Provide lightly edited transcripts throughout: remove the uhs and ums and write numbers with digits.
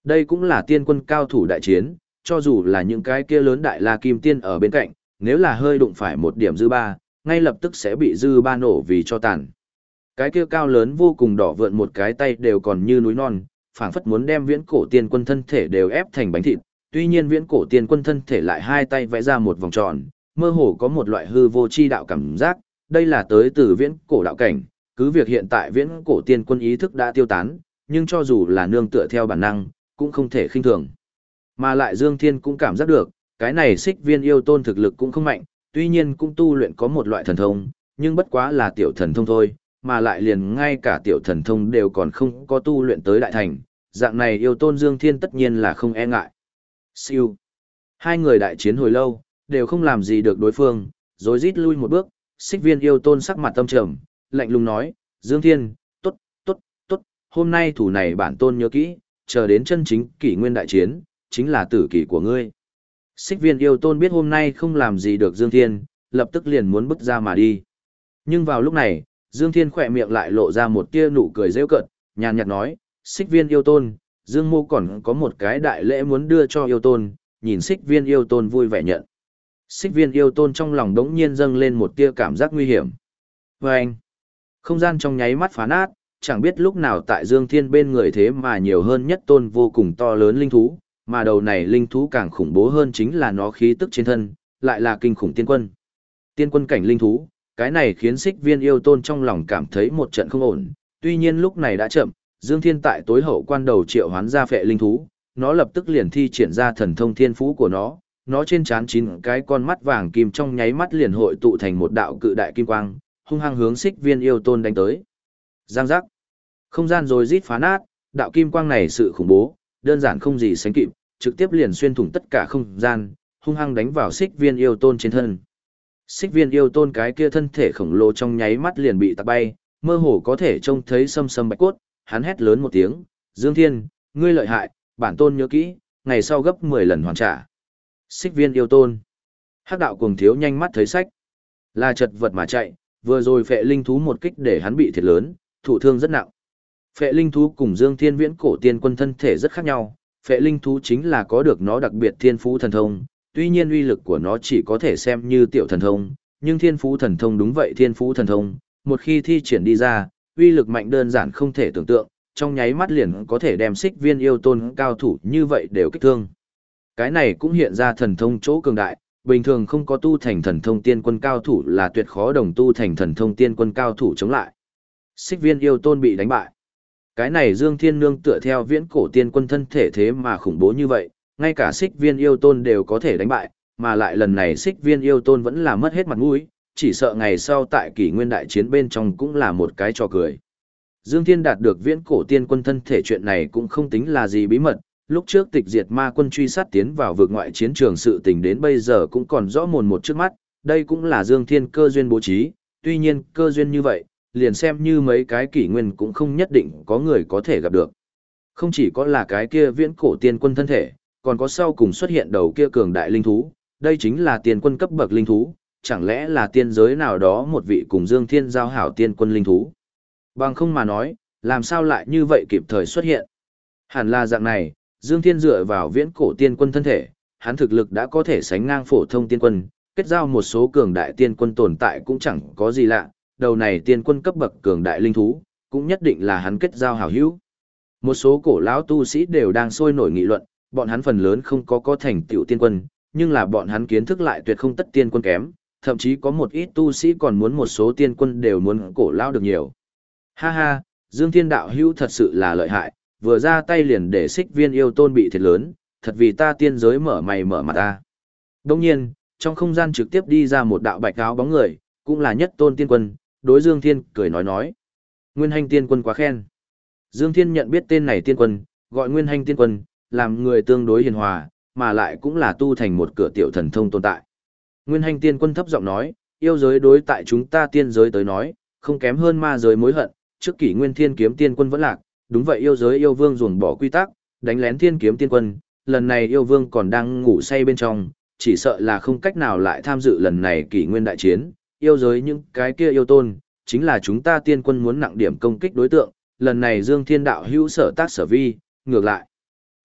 Đây cũng là tiên quân cao thủ đại chiến, cho dù là những cái kia lớn đại la kim tiên ở bên cạnh, nếu là hơi đụng phải một điểm dư ba, ngay lập tức sẽ bị dư ba nổ vì cho tàn. Cái kia cao lớn vô cùng đỏ vượn một cái tay đều còn như núi non, phảng phất muốn đem viễn cổ tiên quân thân thể đều ép thành bánh thịt, tuy nhiên viễn cổ tiên quân thân thể lại hai tay vẽ ra một vòng tròn, mơ hồ có một loại hư vô chi đạo cảm giác, đây là tới từ viễn cổ đạo cảnh, cứ việc hiện tại viễn cổ tiên quân ý thức đã tiêu tán, nhưng cho dù là nương tựa theo bản năng, cũng không thể khinh thường. Mà lại Dương Thiên cũng cảm giác được, cái này xích viên yêu tôn thực lực cũng không mạnh, tuy nhiên cũng tu luyện có một loại thần thông, nhưng bất quá là tiểu thần thông thôi, mà lại liền ngay cả tiểu thần thông đều còn không có tu luyện tới đại thành, dạng này yêu tôn Dương Thiên tất nhiên là không e ngại. Siêu. Hai người đại chiến hồi lâu, đều không làm gì được đối phương, rồi rít lui một bước, xích viên yêu tôn sắc mặt tâm trầm, lạnh lùng nói, Dương Thiên, tốt, tốt, tốt, hôm nay thủ này bản tôn nhớ kỹ, chờ đến chân chính kỷ nguyên đại chiến, chính là tử kỷ của ngươi. Xích viên yêu tôn biết hôm nay không làm gì được Dương Thiên, lập tức liền muốn bước ra mà đi. Nhưng vào lúc này, Dương Thiên khỏe miệng lại lộ ra một tia nụ cười rêu cợt, nhàn nhạt nói, xích viên yêu tôn, Dương Mô còn có một cái đại lễ muốn đưa cho yêu tôn, nhìn xích viên yêu tôn vui vẻ nhận. Xích viên yêu tôn trong lòng đống nhiên dâng lên một tia cảm giác nguy hiểm. Và anh, không gian trong nháy mắt phá nát, chẳng biết lúc nào tại Dương Thiên bên người thế mà nhiều hơn nhất tôn vô cùng to lớn linh thú, mà đầu này linh thú càng khủng bố hơn chính là nó khí tức trên thân, lại là kinh khủng tiên quân. Tiên quân cảnh linh thú, cái này khiến xích viên yêu tôn trong lòng cảm thấy một trận không ổn, tuy nhiên lúc này đã chậm, Dương Thiên tại tối hậu quan đầu triệu hoán ra phệ linh thú, nó lập tức liền thi triển ra thần thông thiên phú của nó trên trán 9 cái con mắt vàng kim trong nháy mắt liền hội tụ thành một đạo cự đại kim quang, hung hăng hướng xích viên yêu tôn đánh tới. Giang giác. Không gian rồi rít phá nát, đạo kim quang này sự khủng bố, đơn giản không gì sánh kịp, trực tiếp liền xuyên thủng tất cả không gian, hung hăng đánh vào xích viên yêu tôn trên thân. Xích viên yêu tôn cái kia thân thể khổng lồ trong nháy mắt liền bị tạt bay, mơ hồ có thể trông thấy sâm sâm bạch cốt, hắn hét lớn một tiếng, Dương Thiên, ngươi lợi hại, bản tôn nhớ kỹ, ngày sau gấp 10 lần hoàn trả. Xích viên yêu tôn. Hắc đạo cuồng thiếu nhanh mắt thấy sách. Là chật vật mà chạy, vừa rồi phệ linh thú một kích để hắn bị thiệt lớn, thụ thương rất nặng. Phệ linh thú cùng Dương Thiên viễn cổ tiên quân thân thể rất khác nhau, phệ linh thú chính là có được nó đặc biệt thiên phú thần thông, tuy nhiên uy lực của nó chỉ có thể xem như tiểu thần thông, nhưng thiên phú thần thông đúng vậy thiên phú thần thông, một khi thi triển đi ra, uy lực mạnh đơn giản không thể tưởng tượng, trong nháy mắt liền có thể đem xích viên yêu tôn cao thủ như vậy đều kích thương. Cái này cũng hiện ra thần thông chỗ cường đại, bình thường không có tu thành thần thông tiên quân cao thủ là tuyệt khó đồng tu thành thần thông tiên quân cao thủ chống lại. Xích viên yêu tôn bị đánh bại. Cái này Dương Thiên nương tựa theo viễn cổ tiên quân thân thể thế mà khủng bố như vậy, ngay cả xích viên yêu tôn đều có thể đánh bại, mà lại lần này xích viên yêu tôn vẫn là mất hết mặt mũi, chỉ sợ ngày sau tại kỷ nguyên đại chiến bên trong cũng là một cái trò cười. Dương Thiên đạt được viễn cổ tiên quân thân thể chuyện này cũng không tính là gì bí mật, lúc trước tịch diệt ma quân truy sát tiến vào vực ngoại chiến trường sự tình đến bây giờ cũng còn rõ mồn một trước mắt, đây cũng là Dương Thiên cơ duyên bố trí, tuy nhiên cơ duyên như vậy, liền xem như mấy cái kỷ nguyên cũng không nhất định có người có thể gặp được. Không chỉ có là cái kia viễn cổ tiên quân thân thể, còn có sau cùng xuất hiện đầu kia cường đại linh thú, đây chính là tiên quân cấp bậc linh thú, chẳng lẽ là tiên giới nào đó một vị cùng Dương Thiên giao hảo tiên quân linh thú. Bằng không mà nói, làm sao lại như vậy kịp thời xuất hiện. Hẳn là dạng này, Dương Thiên dựa vào viễn cổ tiên quân thân thể, hắn thực lực đã có thể sánh ngang phổ thông tiên quân, kết giao một số cường đại tiên quân tồn tại cũng chẳng có gì lạ, đầu này tiên quân cấp bậc cường đại linh thú, cũng nhất định là hắn kết giao hảo hữu. Một số cổ lão tu sĩ đều đang sôi nổi nghị luận, bọn hắn phần lớn không có thành tựu tiên quân, nhưng là bọn hắn kiến thức lại tuyệt không tất tiên quân kém, thậm chí có một ít tu sĩ còn muốn một số tiên quân đều muốn cổ lão được nhiều. Ha ha, Dương Thiên đạo hữu thật sự là lợi hại, vừa ra tay liền để xích viên yêu tôn bị thiệt lớn, thật vì ta tiên giới mở mày mở mặt ta. Đồng nhiên, trong không gian trực tiếp đi ra một đạo bạch áo bóng người, cũng là nhất tôn tiên quân, đối Dương Thiên cười nói. Nguyên Hành tiên quân quá khen. Dương Thiên nhận biết tên này tiên quân, gọi Nguyên Hành tiên quân, làm người tương đối hiền hòa, mà lại cũng là tu thành một cửa tiểu thần thông tồn tại. Nguyên Hành tiên quân thấp giọng nói, yêu giới đối tại chúng ta tiên giới tới nói, không kém hơn ma giới mối hận, trước kỷ Nguyên Thiên kiếm tiên quân vẫn lạc, đúng vậy yêu giới yêu vương ruồng bỏ quy tắc, đánh lén thiên kiếm tiên quân, lần này yêu vương còn đang ngủ say bên trong, chỉ sợ là không cách nào lại tham dự lần này kỷ nguyên đại chiến, yêu giới những cái kia yêu tôn, chính là chúng ta tiên quân muốn nặng điểm công kích đối tượng, lần này Dương Thiên đạo hữu sở tác sở vi, ngược lại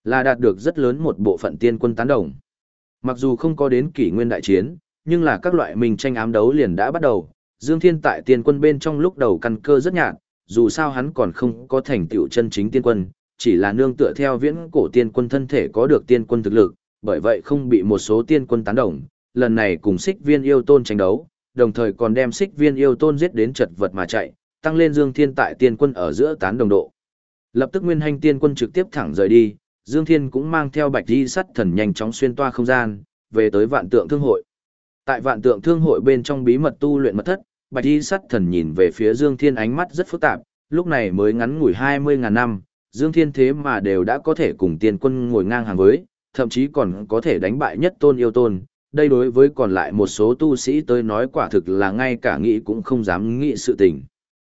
là đạt được rất lớn một bộ phận tiên quân tán đồng. Mặc dù không có đến kỷ nguyên đại chiến, nhưng là các loại minh tranh ám đấu liền đã bắt đầu. Dương Thiên tại tiên quân bên trong lúc đầu căn cơ rất nhạt, dù sao hắn còn không có thành tựu chân chính tiên quân, chỉ là nương tựa theo viễn cổ tiên quân thân thể có được tiên quân thực lực, bởi vậy không bị một số tiên quân tán đồng. Lần này cùng Xích Viên yêu tôn tranh đấu, đồng thời còn đem Xích Viên yêu tôn giết đến chật vật mà chạy, tăng lên Dương Thiên tại tiên quân ở giữa tán đồng độ. Lập tức Nguyên Hành tiên quân trực tiếp thẳng rời đi, Dương Thiên cũng mang theo Bạch Y Sắt Thần nhanh chóng xuyên toa không gian, về tới Vạn Tượng Thương hội. Tại Vạn Tượng Thương hội bên trong bí mật tu luyện mật thất, Bạch Y Sắt Thần nhìn về phía Dương Thiên ánh mắt rất phức tạp, lúc này mới ngắn ngủi 20.000 năm, Dương Thiên thế mà đều đã có thể cùng tiên quân ngồi ngang hàng với, thậm chí còn có thể đánh bại nhất tôn yêu tôn. Đây đối với còn lại một số tu sĩ tới nói quả thực là ngay cả nghĩ cũng không dám nghĩ sự tình.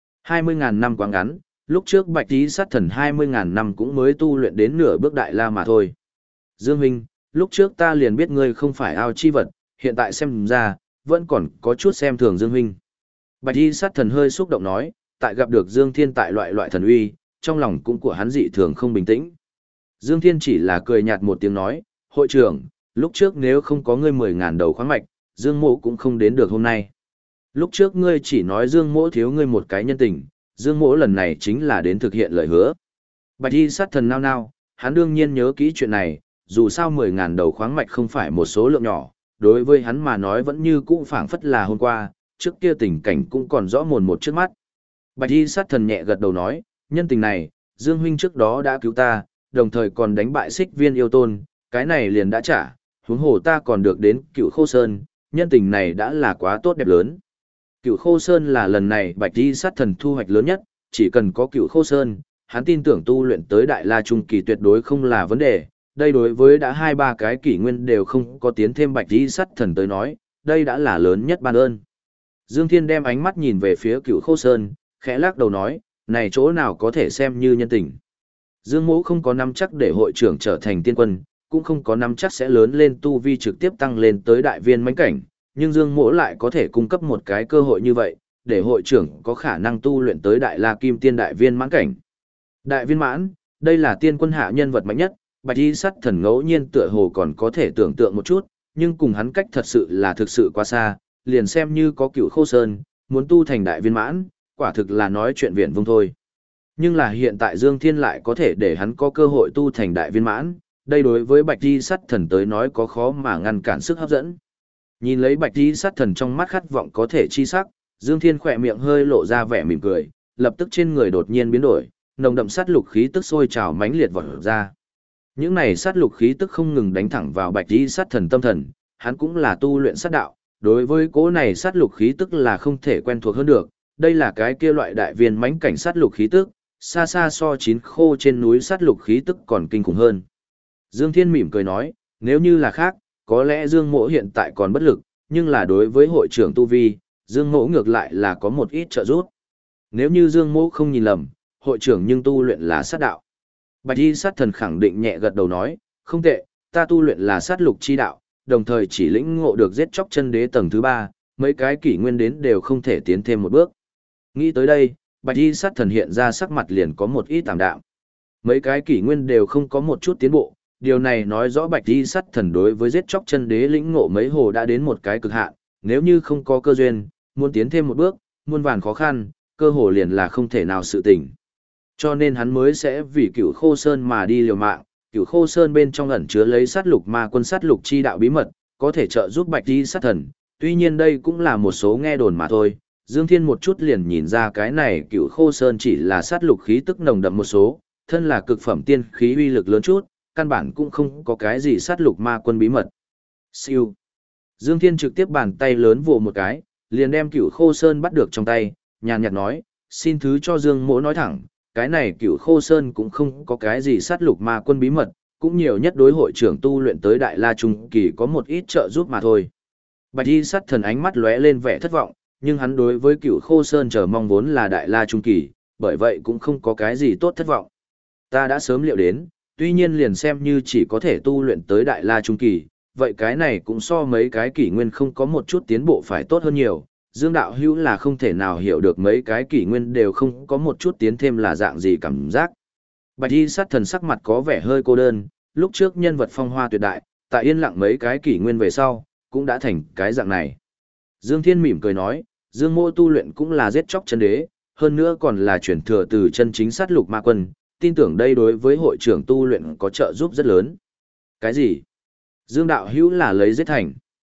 20.000 năm quá ngắn, lúc trước Bạch Y Sát Thần 20.000 năm cũng mới tu luyện đến nửa bước đại la mà thôi. Dương huynh, lúc trước ta liền biết ngươi không phải ao chi vật, hiện tại xem ra, vẫn còn có chút xem thường Dương huynh. Bạch Y Sát Thần hơi xúc động nói, tại gặp được Dương Thiên tại loại thần uy, trong lòng cũng của hắn dị thường không bình tĩnh. Dương Thiên chỉ là cười nhạt một tiếng nói, hội trưởng, lúc trước nếu không có ngươi 10.000 đầu khoáng mạch, Dương mỗ cũng không đến được hôm nay. Lúc trước ngươi chỉ nói Dương mỗ thiếu ngươi một cái nhân tình, Dương mỗ lần này chính là đến thực hiện lời hứa. Bạch Y Sát Thần nao nao, hắn đương nhiên nhớ kỹ chuyện này, dù sao 10.000 đầu khoáng mạch không phải một số lượng nhỏ, đối với hắn mà nói vẫn như cũ phảng phất là hôm qua, trước kia tình cảnh cũng còn rõ mồn một trước mắt. Bạch Y Sát Thần nhẹ gật đầu nói, nhân tình này, Dương huynh trước đó đã cứu ta, đồng thời còn đánh bại Xích Viên yêu tôn, cái này liền đã trả, huống hồ ta còn được đến Cựu Khô Sơn, nhân tình này đã là quá tốt đẹp lớn. Cựu Khô Sơn là lần này Bạch Y Sát Thần thu hoạch lớn nhất, chỉ cần có Cựu Khô Sơn, hắn tin tưởng tu luyện tới Đại La Trung Kỳ tuyệt đối không là vấn đề. Đây đối với đã 2-3 cái kỷ nguyên đều không có tiến thêm Bạch Y Sát Thần tới nói, đây đã là lớn nhất ban ơn. Dương Thiên đem ánh mắt nhìn về phía Cựu Khô Sơn, khẽ lắc đầu nói, này chỗ nào có thể xem như nhân tình. Dương mỗ không có nắm chắc để hội trưởng trở thành tiên quân, cũng không có nắm chắc sẽ lớn lên tu vi trực tiếp tăng lên tới đại viên mãnh cảnh, nhưng Dương mỗ lại có thể cung cấp một cái cơ hội như vậy, để hội trưởng có khả năng tu luyện tới đại la kim tiên đại viên mãn cảnh. Đại viên mãn, đây là tiên quân hạ nhân vật mạnh nhất, Bạch Y Sát Thần ngẫu nhiên tựa hồ còn có thể tưởng tượng một chút, nhưng cùng hắn cách thật sự là thực sự quá xa, liền xem như có Cựu Khô Sơn, muốn tu thành đại viên mãn, quả thực là nói chuyện viển vông thôi. Nhưng là hiện tại Dương Thiên lại có thể để hắn có cơ hội tu thành đại viên mãn, đây đối với Bạch Y Sát Thần tới nói có khó mà ngăn cản sức hấp dẫn. Nhìn lấy Bạch Y Sát Thần trong mắt khát vọng có thể chi sắc, Dương Thiên khỏe miệng hơi lộ ra vẻ mỉm cười, lập tức trên người đột nhiên biến đổi, nồng đậm sát lục khí tức sôi trào mãnh liệt vọt ra. Những này sát lục khí tức không ngừng đánh thẳng vào Bạch Y Sát Thần tâm thần, hắn cũng là tu luyện sát đạo, đối với cỗ này sát lục khí tức là không thể quen thuộc hơn được, đây là cái kia loại đại viên mãnh cảnh sát lục khí tức, xa xa so chín khô trên núi sát lục khí tức còn kinh khủng hơn. Dương Thiên mỉm cười nói, nếu như là khác, có lẽ Dương Mỗ hiện tại còn bất lực, nhưng là đối với hội trưởng tu vi, Dương Mỗ ngược lại là có một ít trợ giúp. Nếu như Dương Mỗ không nhìn lầm, hội trưởng nhưng tu luyện là sát đạo. Bạch Y Sát Thần khẳng định nhẹ gật đầu nói, không tệ, ta tu luyện là sát lục chi đạo, đồng thời chỉ lĩnh ngộ được giết chóc chân đế tầng thứ 3, mấy cái kỷ nguyên đến đều không thể tiến thêm một bước. Nghĩ tới đây, Bạch Y Sát Thần hiện ra sắc mặt liền có một ít tạm đạm. Mấy cái kỷ nguyên đều không có một chút tiến bộ, điều này nói rõ Bạch Y Sát Thần đối với giết chóc chân đế lĩnh ngộ mấy hồ đã đến một cái cực hạn, nếu như không có cơ duyên, muốn tiến thêm một bước, muôn vàn khó khăn, cơ hồ liền là không thể nào sự tình. Cho nên hắn mới sẽ vì Cửu Khô Sơn mà đi liều mạng, Cửu Khô Sơn bên trong ẩn chứa lấy sát lục ma quân sát lục chi đạo bí mật, có thể trợ giúp Bạch Y Sát Thần, tuy nhiên đây cũng là một số nghe đồn mà thôi. Dương Thiên một chút liền nhìn ra cái này Cửu Khô Sơn chỉ là sát lục khí tức nồng đậm một số, thân là cực phẩm tiên khí uy lực lớn chút, căn bản cũng không có cái gì sát lục ma quân bí mật. Siêu. Dương Thiên trực tiếp bàn tay lớn vồ một cái, liền đem Cửu Khô Sơn bắt được trong tay, nhàn nhạt nói, xin thứ cho Dương Mỗ nói thẳng, cái này Cửu Khô Sơn cũng không có cái gì sát lục ma quân bí mật, cũng nhiều nhất đối hội trưởng tu luyện tới Đại La Trung Kỳ có một ít trợ giúp mà thôi. Bạch Y Sát Thần ánh mắt lóe lên vẻ thất vọng, nhưng hắn đối với Cửu Khô Sơn chờ mong vốn là Đại La Trung Kỳ, bởi vậy cũng không có cái gì tốt thất vọng. Ta đã sớm liệu đến, tuy nhiên liền xem như chỉ có thể tu luyện tới Đại La Trung Kỳ, vậy cái này cũng so mấy cái kỷ nguyên không có một chút tiến bộ phải tốt hơn nhiều. Dương đạo hữu là không thể nào hiểu được mấy cái kỷ nguyên đều không có một chút tiến thêm là dạng gì cảm giác. Bạch Y Sát Thần sắc mặt có vẻ hơi cô đơn, lúc trước nhân vật phong hoa tuyệt đại, tại yên lặng mấy cái kỷ nguyên về sau, cũng đã thành cái dạng này. Dương Thiên mỉm cười nói, Dương Mỗ tu luyện cũng là giết chóc chân đế, hơn nữa còn là chuyển thừa từ chân chính sát lục ma quân, tin tưởng đây đối với hội trưởng tu luyện có trợ giúp rất lớn. Cái gì? Dương đạo hữu là lấy giết thành.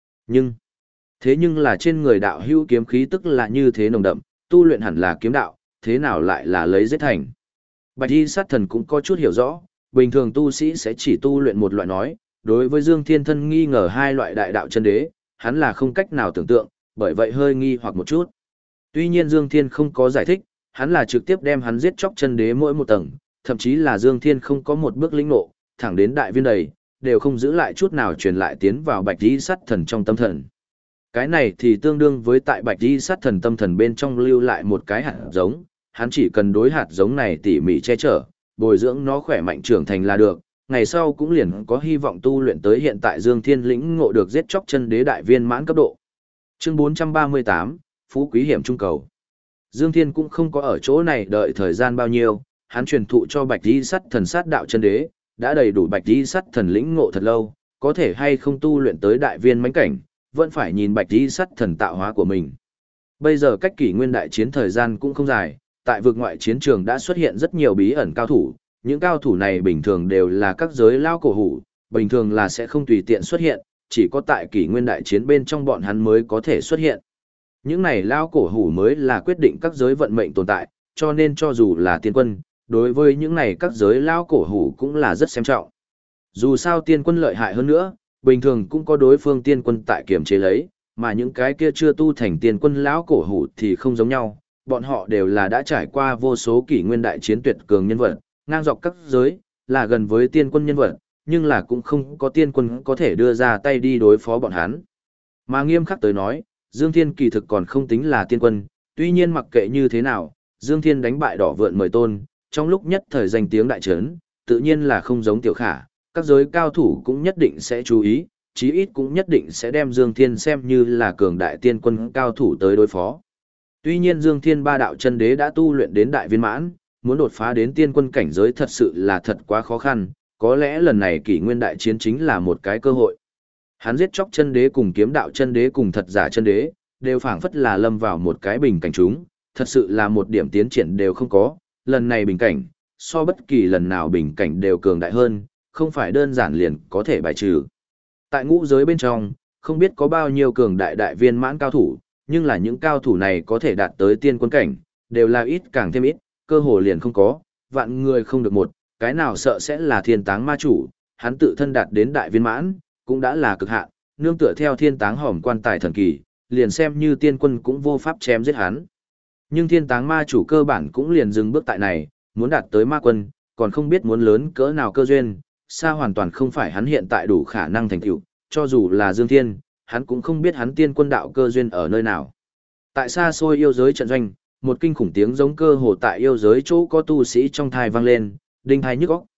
Thế nhưng là trên người đạo hữu kiếm khí tức là như thế nồng đậm, tu luyện hẳn là kiếm đạo, thế nào lại là lấy giết thành? Bạch y sát thần cũng có chút hiểu rõ, bình thường tu sĩ sẽ chỉ tu luyện một loại nói, đối với Dương Thiên thân nghi ngờ hai loại đại đạo chân đế, hắn là không cách nào tưởng tượng, bởi vậy hơi nghi hoặc một chút. Tuy nhiên Dương Thiên không có giải thích, hắn là trực tiếp đem hắn giết chóc chân đế mỗi một tầng, thậm chí là Dương Thiên không có một bước lĩnh ngộ, thẳng đến đại viên đầy, đều không giữ lại chút nào truyền lại tiến vào bạch y sát thần trong tâm thần. Cái này thì tương đương với tại bạch y sát thần tâm thần bên trong lưu lại một cái hạt giống, hắn chỉ cần đối hạt giống này tỉ mỉ che chở, bồi dưỡng nó khỏe mạnh trưởng thành là được, ngày sau cũng liền có hy vọng tu luyện tới hiện tại Dương Thiên lĩnh ngộ được giết chóc chân đế đại viên mãn cấp độ. Chương 438, Phú Quý Hiểm Trung Cầu. Dương Thiên cũng không có ở chỗ này đợi thời gian bao nhiêu, hắn truyền thụ cho bạch y sát thần sát đạo chân đế, đã đầy đủ bạch y sát thần lĩnh ngộ thật lâu, có thể hay không tu luyện tới đại viên mãn cảnh, vẫn phải nhìn bạch y sát thần tạo hóa của mình. Bây giờ cách kỷ nguyên đại chiến thời gian cũng không dài, tại vực ngoại chiến trường đã xuất hiện rất nhiều bí ẩn cao thủ, những cao thủ này bình thường đều là các giới lao cổ hủ, bình thường là sẽ không tùy tiện xuất hiện, chỉ có tại kỷ nguyên đại chiến bên trong bọn hắn mới có thể xuất hiện. Những này lao cổ hủ mới là quyết định các giới vận mệnh tồn tại, cho nên cho dù là tiên quân, đối với những này các giới lao cổ hủ cũng là rất xem trọng. Dù sao tiên quân lợi hại hơn nữa, bình thường cũng có đối phương tiên quân tại kiểm chế lấy, mà những cái kia chưa tu thành tiên quân lão cổ hủ thì không giống nhau, bọn họ đều là đã trải qua vô số kỷ nguyên đại chiến tuyệt cường nhân vật, ngang dọc các giới, là gần với tiên quân nhân vật, nhưng là cũng không có tiên quân có thể đưa ra tay đi đối phó bọn hắn. Mà nghiêm khắc tới nói, Dương Thiên kỳ thực còn không tính là tiên quân, tuy nhiên mặc kệ như thế nào, Dương Thiên đánh bại đỏ vượn mời tôn, trong lúc nhất thời danh tiếng đại trấn, tự nhiên là không giống tiểu khả, các giới cao thủ cũng nhất định sẽ chú ý, chí ít cũng nhất định sẽ đem Dương Thiên xem như là cường đại tiên quân cao thủ tới đối phó. Tuy nhiên Dương Thiên ba đạo chân đế đã tu luyện đến đại viên mãn, muốn đột phá đến tiên quân cảnh giới thật sự là thật quá khó khăn, có lẽ lần này kỷ nguyên đại chiến chính là một cái cơ hội. Hắn giết chóc chân đế cùng kiếm đạo chân đế cùng thật giả chân đế, đều phảng phất là lâm vào một cái bình cảnh chúng, thật sự là một điểm tiến triển đều không có, lần này bình cảnh, so bất kỳ lần nào bình cảnh đều cường đại hơn, không phải đơn giản liền có thể bài trừ. Tại ngũ giới bên trong, không biết có bao nhiêu cường đại đại viên mãn cao thủ, nhưng là những cao thủ này có thể đạt tới tiên quân cảnh, đều là ít càng thêm ít, cơ hồ liền không có, vạn người không được một, cái nào sợ sẽ là thiên táng ma chủ, hắn tự thân đạt đến đại viên mãn, cũng đã là cực hạn, nương tựa theo thiên táng hòm quan tài thần kỳ, liền xem như tiên quân cũng vô pháp chém giết hắn. Nhưng thiên táng ma chủ cơ bản cũng liền dừng bước tại này, muốn đạt tới ma quân, còn không biết muốn lớn cỡ nào cơ duyên, xa hoàn toàn không phải hắn hiện tại đủ khả năng thành tựu, cho dù là Dương Thiên, hắn cũng không biết hắn tiên quân đạo cơ duyên ở nơi nào. Tại xa xôi yêu giới trận doanh, một kinh khủng tiếng giống cơ hồ tại yêu giới chỗ có tu sĩ trong thai vang lên, đinh thai nhức óc.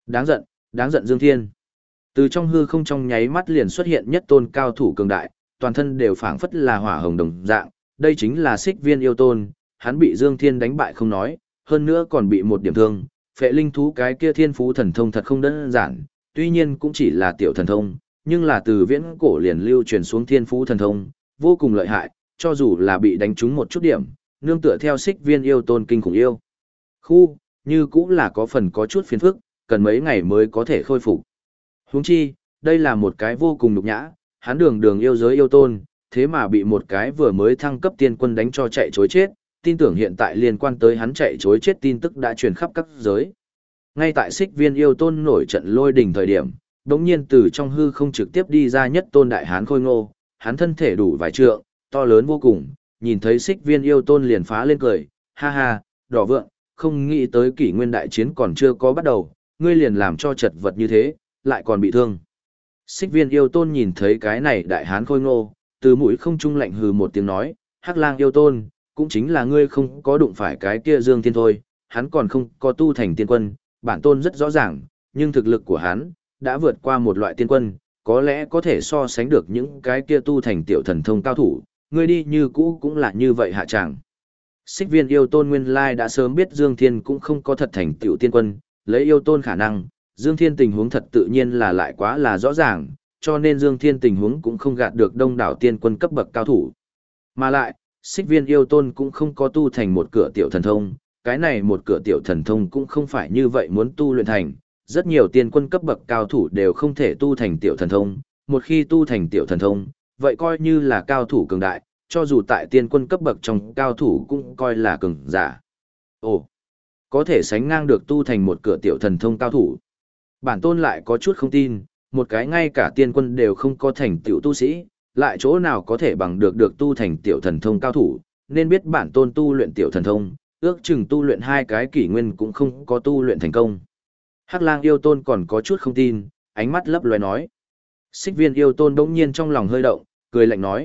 Đáng giận Dương Thiên. Từ trong hư không trong nháy mắt liền xuất hiện nhất tôn cao thủ cường đại, toàn thân đều phảng phất là hỏa hồng đồng dạng, đây chính là Xích Viên yêu tôn, hắn bị Dương Thiên đánh bại không nói, hơn nữa còn bị một điểm thương, phệ linh thú cái kia thiên phú thần thông thật không đơn giản, tuy nhiên cũng chỉ là tiểu thần thông, nhưng là từ viễn cổ liền lưu truyền xuống thiên phú thần thông, vô cùng lợi hại, cho dù là bị đánh trúng một chút điểm, nương tựa theo Xích Viên yêu tôn kinh khủng yêu. Như cũng là có phần có chút phiền phức, cần mấy ngày mới có thể khôi phục. Huống chi, đây là một cái vô cùng nhục nhã, hắn đường yêu giới yêu tôn, thế mà bị một cái vừa mới thăng cấp tiên quân đánh cho chạy chối chết, tin tưởng hiện tại liên quan tới hắn chạy chối chết tin tức đã truyền khắp các giới. Ngay tại Xích Viên yêu tôn nổi trận lôi đình thời điểm, đống nhiên từ trong hư không trực tiếp đi ra nhất tôn đại hán khôi ngô, hắn thân thể đủ vài trượng, to lớn vô cùng, nhìn thấy Xích Viên yêu tôn liền phá lên cười, ha ha, đỏ vượng, không nghĩ tới kỷ nguyên đại chiến còn chưa có bắt đầu, ngươi liền làm cho chật vật như thế, lại còn bị thương. Xích Viên yêu tôn nhìn thấy cái này đại hán khôi ngô, từ mũi không trung lạnh hừ một tiếng nói, Hắc Lang yêu tôn, cũng chính là ngươi không có đụng phải cái kia Dương Thiên thôi, hắn còn không có tu thành tiên quân, bản tôn rất rõ ràng, nhưng thực lực của hắn đã vượt qua một loại tiên quân, có lẽ có thể so sánh được những cái kia tu thành tiểu thần thông cao thủ, ngươi đi như cũ cũng là như vậy hạ tràng. Xích Viên yêu tôn nguyên lai đã sớm biết Dương Thiên cũng không có thật thành tiểu tiên quân, lấy yêu tôn khả năng, Dương Thiên tình huống thật tự nhiên là lại quá là rõ ràng, cho nên Dương Thiên tình huống cũng không gạt được đông đảo tiên quân cấp bậc cao thủ. Mà lại, Xích Viên yêu tôn cũng không có tu thành một cửa tiểu thần thông, cái này một cửa tiểu thần thông cũng không phải như vậy muốn tu luyện thành, rất nhiều tiên quân cấp bậc cao thủ đều không thể tu thành tiểu thần thông, một khi tu thành tiểu thần thông, vậy coi như là cao thủ cường đại, cho dù tại tiên quân cấp bậc trong cao thủ cũng coi là cường giả. Ồ, có thể sánh ngang được tu thành một cửa tiểu thần thông cao thủ. Bản tôn lại có chút không tin, một cái ngay cả tiên quân đều không có thành tiểu tu sĩ, lại chỗ nào có thể bằng được tu thành tiểu thần thông cao thủ, nên biết bản tôn tu luyện tiểu thần thông, ước chừng tu luyện 2 cái kỷ nguyên cũng không có tu luyện thành công. Hắc Lang yêu tôn còn có chút không tin, ánh mắt lấp loé nói. Xích Viên yêu tôn bỗng nhiên trong lòng hơi động, cười lạnh nói,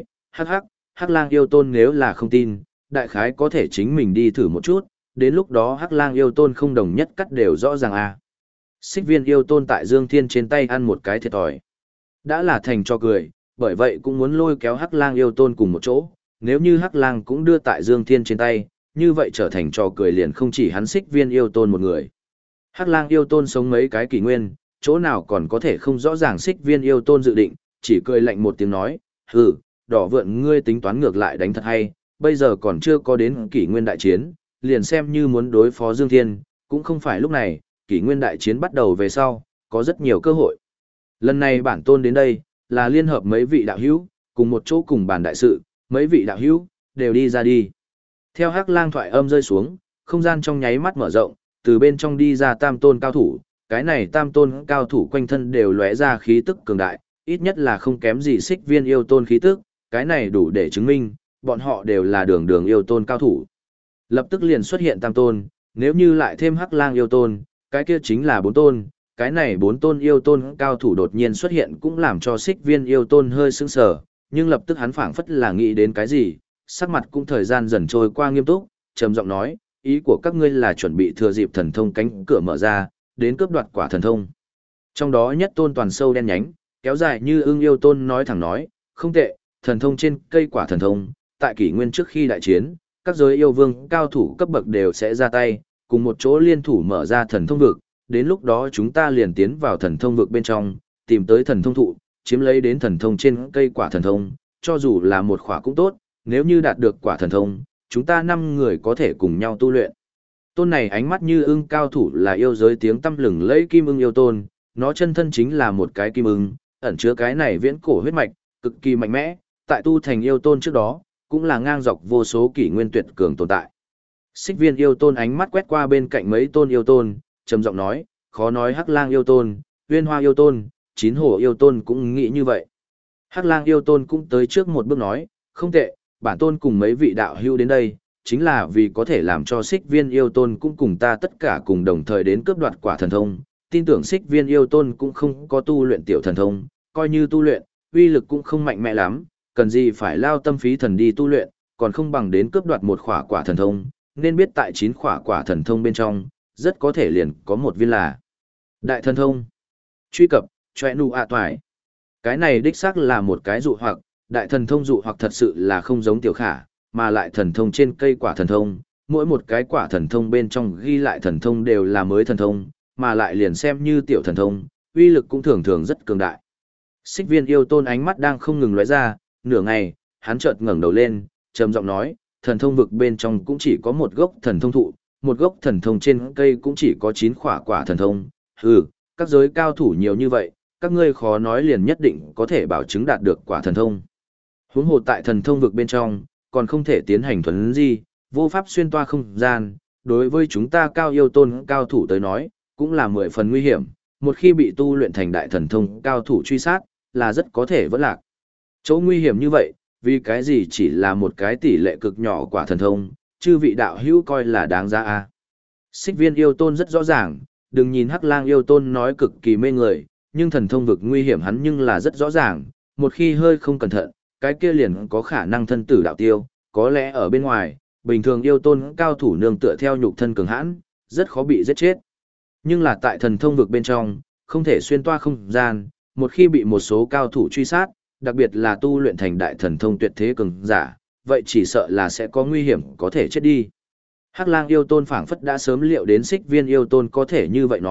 Hắc Lang yêu tôn nếu là không tin, đại khái có thể chính mình đi thử một chút, đến lúc đó Hắc Lang yêu tôn không đồng nhất cắt đều rõ ràng à. Xích Viên yêu tôn tại Dương Thiên trên tay ăn một cái thiệt thòi. Đã là thành cho cười, bởi vậy cũng muốn lôi kéo Hắc Lang yêu tôn cùng một chỗ, nếu như Hắc Lang cũng đưa tại Dương Thiên trên tay, như vậy trở thành trò cười liền không chỉ hắn Xích Viên yêu tôn một người. Hắc Lang yêu tôn sống mấy cái kỷ nguyên, chỗ nào còn có thể không rõ ràng Xích Viên yêu tôn dự định, chỉ cười lạnh một tiếng nói, hừ, đỏ vượn ngươi tính toán ngược lại đánh thật hay, bây giờ còn chưa có đến kỷ nguyên đại chiến, liền xem như muốn đối phó Dương Thiên, cũng không phải lúc này, kỷ nguyên đại chiến bắt đầu về sau, có rất nhiều cơ hội. Lần này bản tôn đến đây, là liên hợp mấy vị đạo hữu, cùng một chỗ cùng bàn đại sự, mấy vị đạo hữu, đều đi ra đi. Theo Hắc Lang thoại âm rơi xuống, không gian trong nháy mắt mở rộng, từ bên trong đi ra tam tôn cao thủ, cái này tam tôn cao thủ quanh thân đều lóe ra khí tức cường đại, ít nhất là không kém gì Xích Viên yêu tôn khí tức, cái này đủ để chứng minh, bọn họ đều là đường đường yêu tôn cao thủ. Lập tức liền xuất hiện tam tôn, nếu như lại thêm Hắc Lang yêu tôn, cái kia chính là 4 tôn, cái này 4 tôn yêu tôn cao thủ đột nhiên xuất hiện cũng làm cho Xích Viên yêu tôn hơi sững sờ, nhưng lập tức hắn phảng phất là nghĩ đến cái gì, sắc mặt cũng thời gian dần trôi qua nghiêm túc, trầm giọng nói, ý của các ngươi là chuẩn bị thừa dịp thần thông cánh cửa mở ra, đến cướp đoạt quả thần thông. Trong đó nhất tôn toàn sâu đen nhánh, kéo dài như ưng yêu tôn nói thẳng nói, không tệ, thần thông trên cây quả thần thông, tại kỷ nguyên trước khi đại chiến, các giới yêu vương cao thủ cấp bậc đều sẽ ra tay, cùng một chỗ liên thủ mở ra thần thông vực, đến lúc đó chúng ta liền tiến vào thần thông vực bên trong, tìm tới thần thông thụ, chiếm lấy đến thần thông trên cây quả thần thông, cho dù là một khỏa cũng tốt, nếu như đạt được quả thần thông, chúng ta 5 người có thể cùng nhau tu luyện. Tôn này ánh mắt như ưng cao thủ là yêu giới tiếng tăm lừng lẫy kim ưng yêu tôn, nó chân thân chính là một cái kim ưng, ẩn chứa cái này viễn cổ huyết mạch, cực kỳ mạnh mẽ, tại tu thành yêu tôn trước đó, cũng là ngang dọc vô số kỷ nguyên tuyệt cường tồn tại. Xích Viên yêu tôn ánh mắt quét qua bên cạnh mấy tôn yêu tôn, trầm giọng nói, khó nói Hắc Lang yêu tôn, Uyên Hoa yêu tôn, Chín Hổ yêu tôn cũng nghĩ như vậy. Hắc Lang yêu tôn cũng tới trước một bước nói, không tệ, bản tôn cùng mấy vị đạo hữu đến đây, chính là vì có thể làm cho Xích Viên yêu tôn cũng cùng ta tất cả cùng đồng thời đến cướp đoạt quả thần thông. Tin tưởng Xích Viên yêu tôn cũng không có tu luyện tiểu thần thông, coi như tu luyện, uy lực cũng không mạnh mẽ lắm, cần gì phải lao tâm phí thần đi tu luyện, còn không bằng đến cướp đoạt một khỏa quả thần thông, nên biết tại 9 khỏa quả thần thông bên trong, rất có thể liền có một viên là đại thần thông. Truy cập, choe nu a toài. Cái này đích xác là một cái dụ hoặc, đại thần thông dụ hoặc thật sự là không giống tiểu khả, mà lại thần thông trên cây quả thần thông, mỗi một cái quả thần thông bên trong ghi lại thần thông đều là mới thần thông, mà lại liền xem như tiểu thần thông, uy lực cũng thường thường rất cường đại. Xích Viên yêu tôn ánh mắt đang không ngừng lóe ra, nửa ngày, hắn chợt ngẩng đầu lên, trầm giọng nói, thần thông vực bên trong cũng chỉ có một gốc thần thông thụ, một gốc thần thông trên cây cũng chỉ có 9 khỏa quả thần thông. Hừ, các giới cao thủ nhiều như vậy, các ngươi khó nói liền nhất định có thể bảo chứng đạt được quả thần thông. Huống hồ tại thần thông vực bên trong, còn không thể tiến hành thuấn di, vô pháp xuyên toa không gian, đối với chúng ta cao yêu tôn cao thủ tới nói, cũng là 10 phần nguy hiểm, một khi bị tu luyện thành đại thần thông cao thủ truy sát, là rất có thể vẫn lạc. Chỗ nguy hiểm như vậy, vì cái gì chỉ là một cái tỷ lệ cực nhỏ quả thần thông, chư vị đạo hữu coi là đáng giá a. Xích Viên yêu tôn rất rõ ràng, đừng nhìn Hắc Lang yêu tôn nói cực kỳ mê người, nhưng thần thông vực nguy hiểm hắn nhưng là rất rõ ràng, một khi hơi không cẩn thận, cái kia liền có khả năng thân tử đạo tiêu, có lẽ ở bên ngoài, bình thường yêu tôn cao thủ nương tựa theo nhục thân cường hãn, rất khó bị giết chết. Nhưng là tại thần thông vực bên trong, không thể xuyên toa không gian, một khi bị một số cao thủ truy sát, đặc biệt là tu luyện thành đại thần thông tuyệt thế cường giả, vậy chỉ sợ là sẽ có nguy hiểm có thể chết đi. Hắc Lang yêu tôn phảng phất đã sớm liệu đến Xích Viên yêu tôn có thể như vậy nói,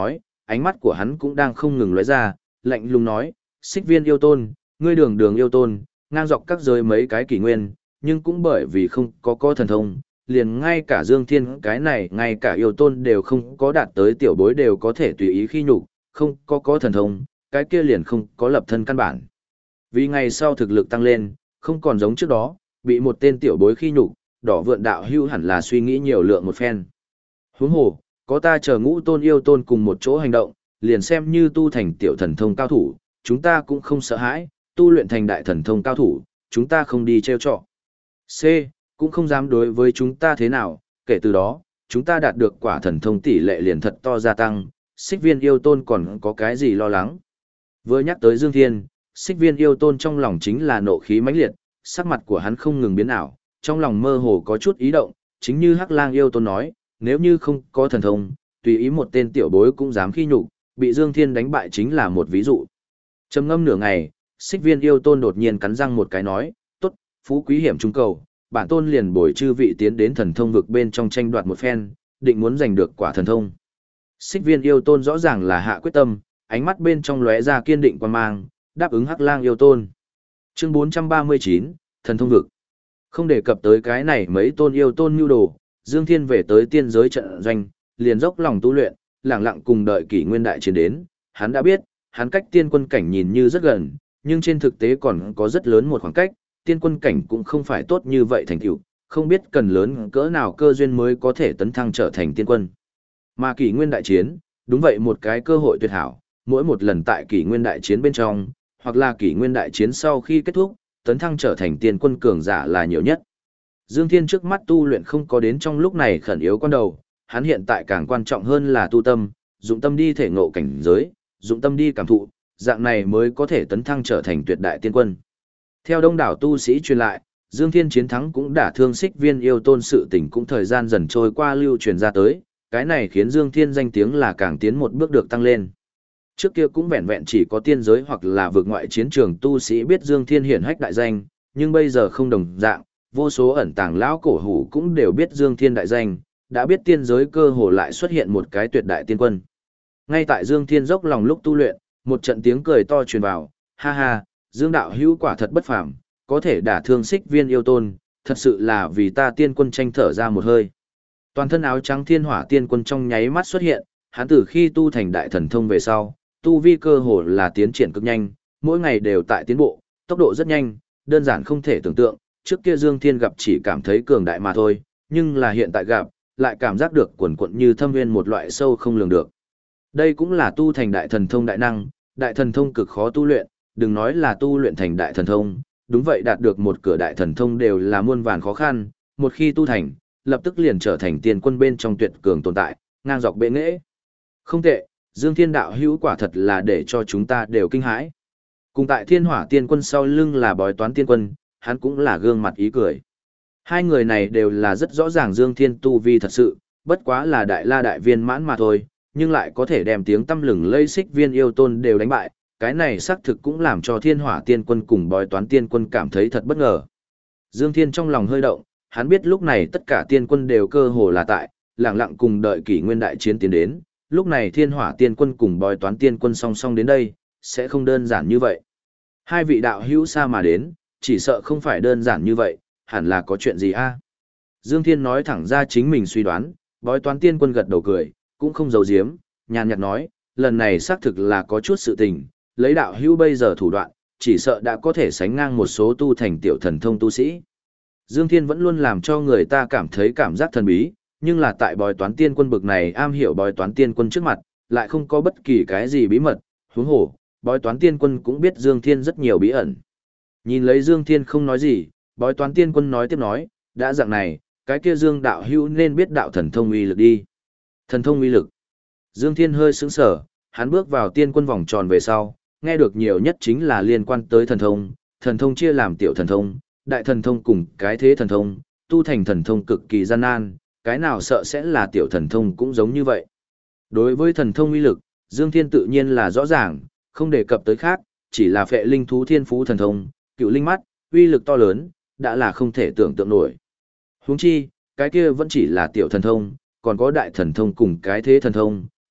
ánh mắt của hắn cũng đang không ngừng lóe ra, lạnh lùng nói, Xích Viên yêu tôn, ngươi đường đường yêu tôn, ngang dọc các giới mấy cái kỷ nguyên, nhưng cũng bởi vì không có thần thông, liền ngay cả Dương Thiên cái này, ngay cả yêu tôn đều không có đạt tới tiểu bối đều có thể tùy ý khi nhục, không có thần thông, cái kia liền không có lập thân căn bản. Vì ngày sau thực lực tăng lên, không còn giống trước đó, bị một tên tiểu bối khi nhục, Đỏ Vượn đạo hưu hẳn là suy nghĩ nhiều lượng một phen. Huống hồ, có ta chờ Ngũ tôn yêu tôn cùng một chỗ hành động, liền xem như tu thành tiểu thần thông cao thủ, chúng ta cũng không sợ hãi, tu luyện thành đại thần thông cao thủ, chúng ta không đi trêu chọc. C, cũng không dám đối với chúng ta thế nào, kể từ đó, chúng ta đạt được quả thần thông tỷ lệ liền thật to gia tăng, Xích Viên yêu tôn còn có cái gì lo lắng. Vừa nhắc tới Dương Thiên, Xích Viên yêu tôn trong lòng chính là nộ khí mãnh liệt, sắc mặt của hắn không ngừng biến ảo, trong lòng mơ hồ có chút ý động, chính như Hắc Lang yêu tôn nói, nếu như không có thần thông, tùy ý một tên tiểu bối cũng dám khi nhục, bị Dương Thiên đánh bại chính là một ví dụ. Trầm ngâm nửa ngày, Xích Viên yêu tôn đột nhiên cắn răng một cái nói, tốt, phú quý hiểm trung cầu, bản tôn liền bồi chư vị tiến đến thần thông vực bên trong tranh đoạt một phen, định muốn giành được quả thần thông. Xích Viên yêu tôn rõ ràng là hạ quyết tâm, ánh mắt bên trong lóe ra kiên định quan mang, đáp ứng Hắc Lang yêu tôn. Chương 439, thần thông vực. Không đề cập tới cái này mấy tôn yêu tôn nhu đồ, Dương Thiên về tới tiên giới trận doanh, liền dốc lòng tu luyện, lặng lặng cùng đợi kỷ nguyên đại chiến đến. Hắn đã biết, hắn cách tiên quân cảnh nhìn như rất gần, nhưng trên thực tế còn có rất lớn một khoảng cách, tiên quân cảnh cũng không phải tốt như vậy thành tựu, không biết cần lớn cỡ nào cơ duyên mới có thể tấn thăng trở thành tiên quân. Mà kỷ nguyên đại chiến, đúng vậy một cái cơ hội tuyệt hảo, mỗi một lần tại kỷ nguyên đại chiến bên trong, hoặc là kỷ nguyên đại chiến sau khi kết thúc, tấn thăng trở thành tiên quân cường giả là nhiều nhất. Dương Thiên trước mắt tu luyện không có đến trong lúc này khẩn yếu quan đầu, hắn hiện tại càng quan trọng hơn là tu tâm, dụng tâm đi thể ngộ cảnh giới, dụng tâm đi cảm thụ, dạng này mới có thể tấn thăng trở thành tuyệt đại tiên quân. Theo đông đảo tu sĩ truyền lại, Dương Thiên chiến thắng cũng đả thương Xích Viên yêu tôn, sự tình cũng thời gian dần trôi qua lưu truyền ra tới, cái này khiến Dương Thiên danh tiếng là càng tiến một bước được tăng lên. Trước kia cũng vẹn vẹn chỉ có tiên giới hoặc là vực ngoại chiến trường tu sĩ biết Dương Thiên hiển hách đại danh, nhưng bây giờ không đồng dạng, vô số ẩn tàng lão cổ hủ cũng đều biết Dương Thiên đại danh, đã biết tiên giới cơ hồ lại xuất hiện một cái tuyệt đại tiên quân. Ngay tại Dương Thiên dốc lòng lúc tu luyện, một trận tiếng cười to truyền vào, ha ha, Dương đạo hữu quả thật bất phàm, có thể đả thương Xích Viên yêu tôn, thật sự là vì ta tiên quân tranh thở ra một hơi. Toàn thân áo trắng Thiên Hỏa tiên quân trong nháy mắt xuất hiện, hắn từ khi tu thành đại thần thông về sau, tu vi cơ hồ là tiến triển cực nhanh, mỗi ngày đều tại tiến bộ, tốc độ rất nhanh, đơn giản không thể tưởng tượng, trước kia Dương Thiên gặp chỉ cảm thấy cường đại mà thôi, nhưng là hiện tại gặp, lại cảm giác được quần quận như thâm nguyên một loại sâu không lường được. Đây cũng là tu thành đại thần thông đại thần thông cực khó tu luyện, đừng nói là tu luyện thành đại thần thông, đúng vậy đạt được một cửa đại thần thông đều là muôn vàn khó khăn, một khi tu thành, lập tức liền trở thành tiên quân bên trong tuyệt cường tồn tại, ngang dọc bệ nghệ. Không tệ, Dương Thiên đạo hữu quả thật là để cho chúng ta đều kinh hãi. Cùng tại Thiên Hỏa tiên quân sau lưng là Bói Toán tiên quân, hắn cũng là gương mặt ý cười. Hai người này đều là rất rõ ràng Dương Thiên tu vi thật sự, bất quá là đại la đại viên mãn mà thôi, nhưng lại có thể đem tiếng tăm lừng lây Xích Viên yêu tôn đều đánh bại, cái này xác thực cũng làm cho Thiên Hỏa tiên quân cùng Bói Toán tiên quân cảm thấy thật bất ngờ. Dương Thiên trong lòng hơi động, hắn biết lúc này tất cả tiên quân đều cơ hồ là tại, lặng lặng cùng đợi kỷ nguyên đại chiến tiến đến, lúc này Thiên Hỏa tiên quân cùng Bói Toán tiên quân song song đến đây, sẽ không đơn giản như vậy. Hai vị đạo hữu xa mà đến, chỉ sợ không phải đơn giản như vậy, hẳn là có chuyện gì a? Dương Thiên nói thẳng ra chính mình suy đoán, Bói Toán tiên quân gật đầu cười, cũng không giấu giếm, nhàn nhạt nói, lần này xác thực là có chút sự tình, lấy đạo hữu bây giờ thủ đoạn, chỉ sợ đã có thể sánh ngang một số tu thành tiểu thần thông tu sĩ. Dương Thiên vẫn luôn làm cho người ta cảm thấy cảm giác thần bí, nhưng là tại Bói Toán tiên quân bực này am hiểu Bói Toán tiên quân trước mặt, lại không có bất kỳ cái gì bí mật, huống hồ, Bói Toán tiên quân cũng biết Dương Thiên rất nhiều bí ẩn. Nhìn lấy Dương Thiên không nói gì, Bói Toán tiên quân nói tiếp nói, đã dạng này, cái kia Dương đạo hữu nên biết đạo thần thông uy lực đi. Thần thông uy lực. Dương Thiên hơi sững sờ, hắn bước vào tiên quân vòng tròn về sau, nghe được nhiều nhất chính là liên quan tới thần thông chia làm tiểu thần thông, đại thần thông cùng cái thế thần thông, tu thành thần thông cực kỳ gian nan, cái nào sợ sẽ là tiểu thần thông cũng giống như vậy. Đối với thần thông uy lực, Dương Thiên tự nhiên là rõ ràng, không đề cập tới khác, chỉ là phệ linh thú thiên phú thần thông, cựu linh mắt, uy lực to lớn, đã là không thể tưởng tượng nổi. Huống chi, cái kia vẫn chỉ là tiểu thần thông, còn có đại thần thông cùng cái thế thần thông,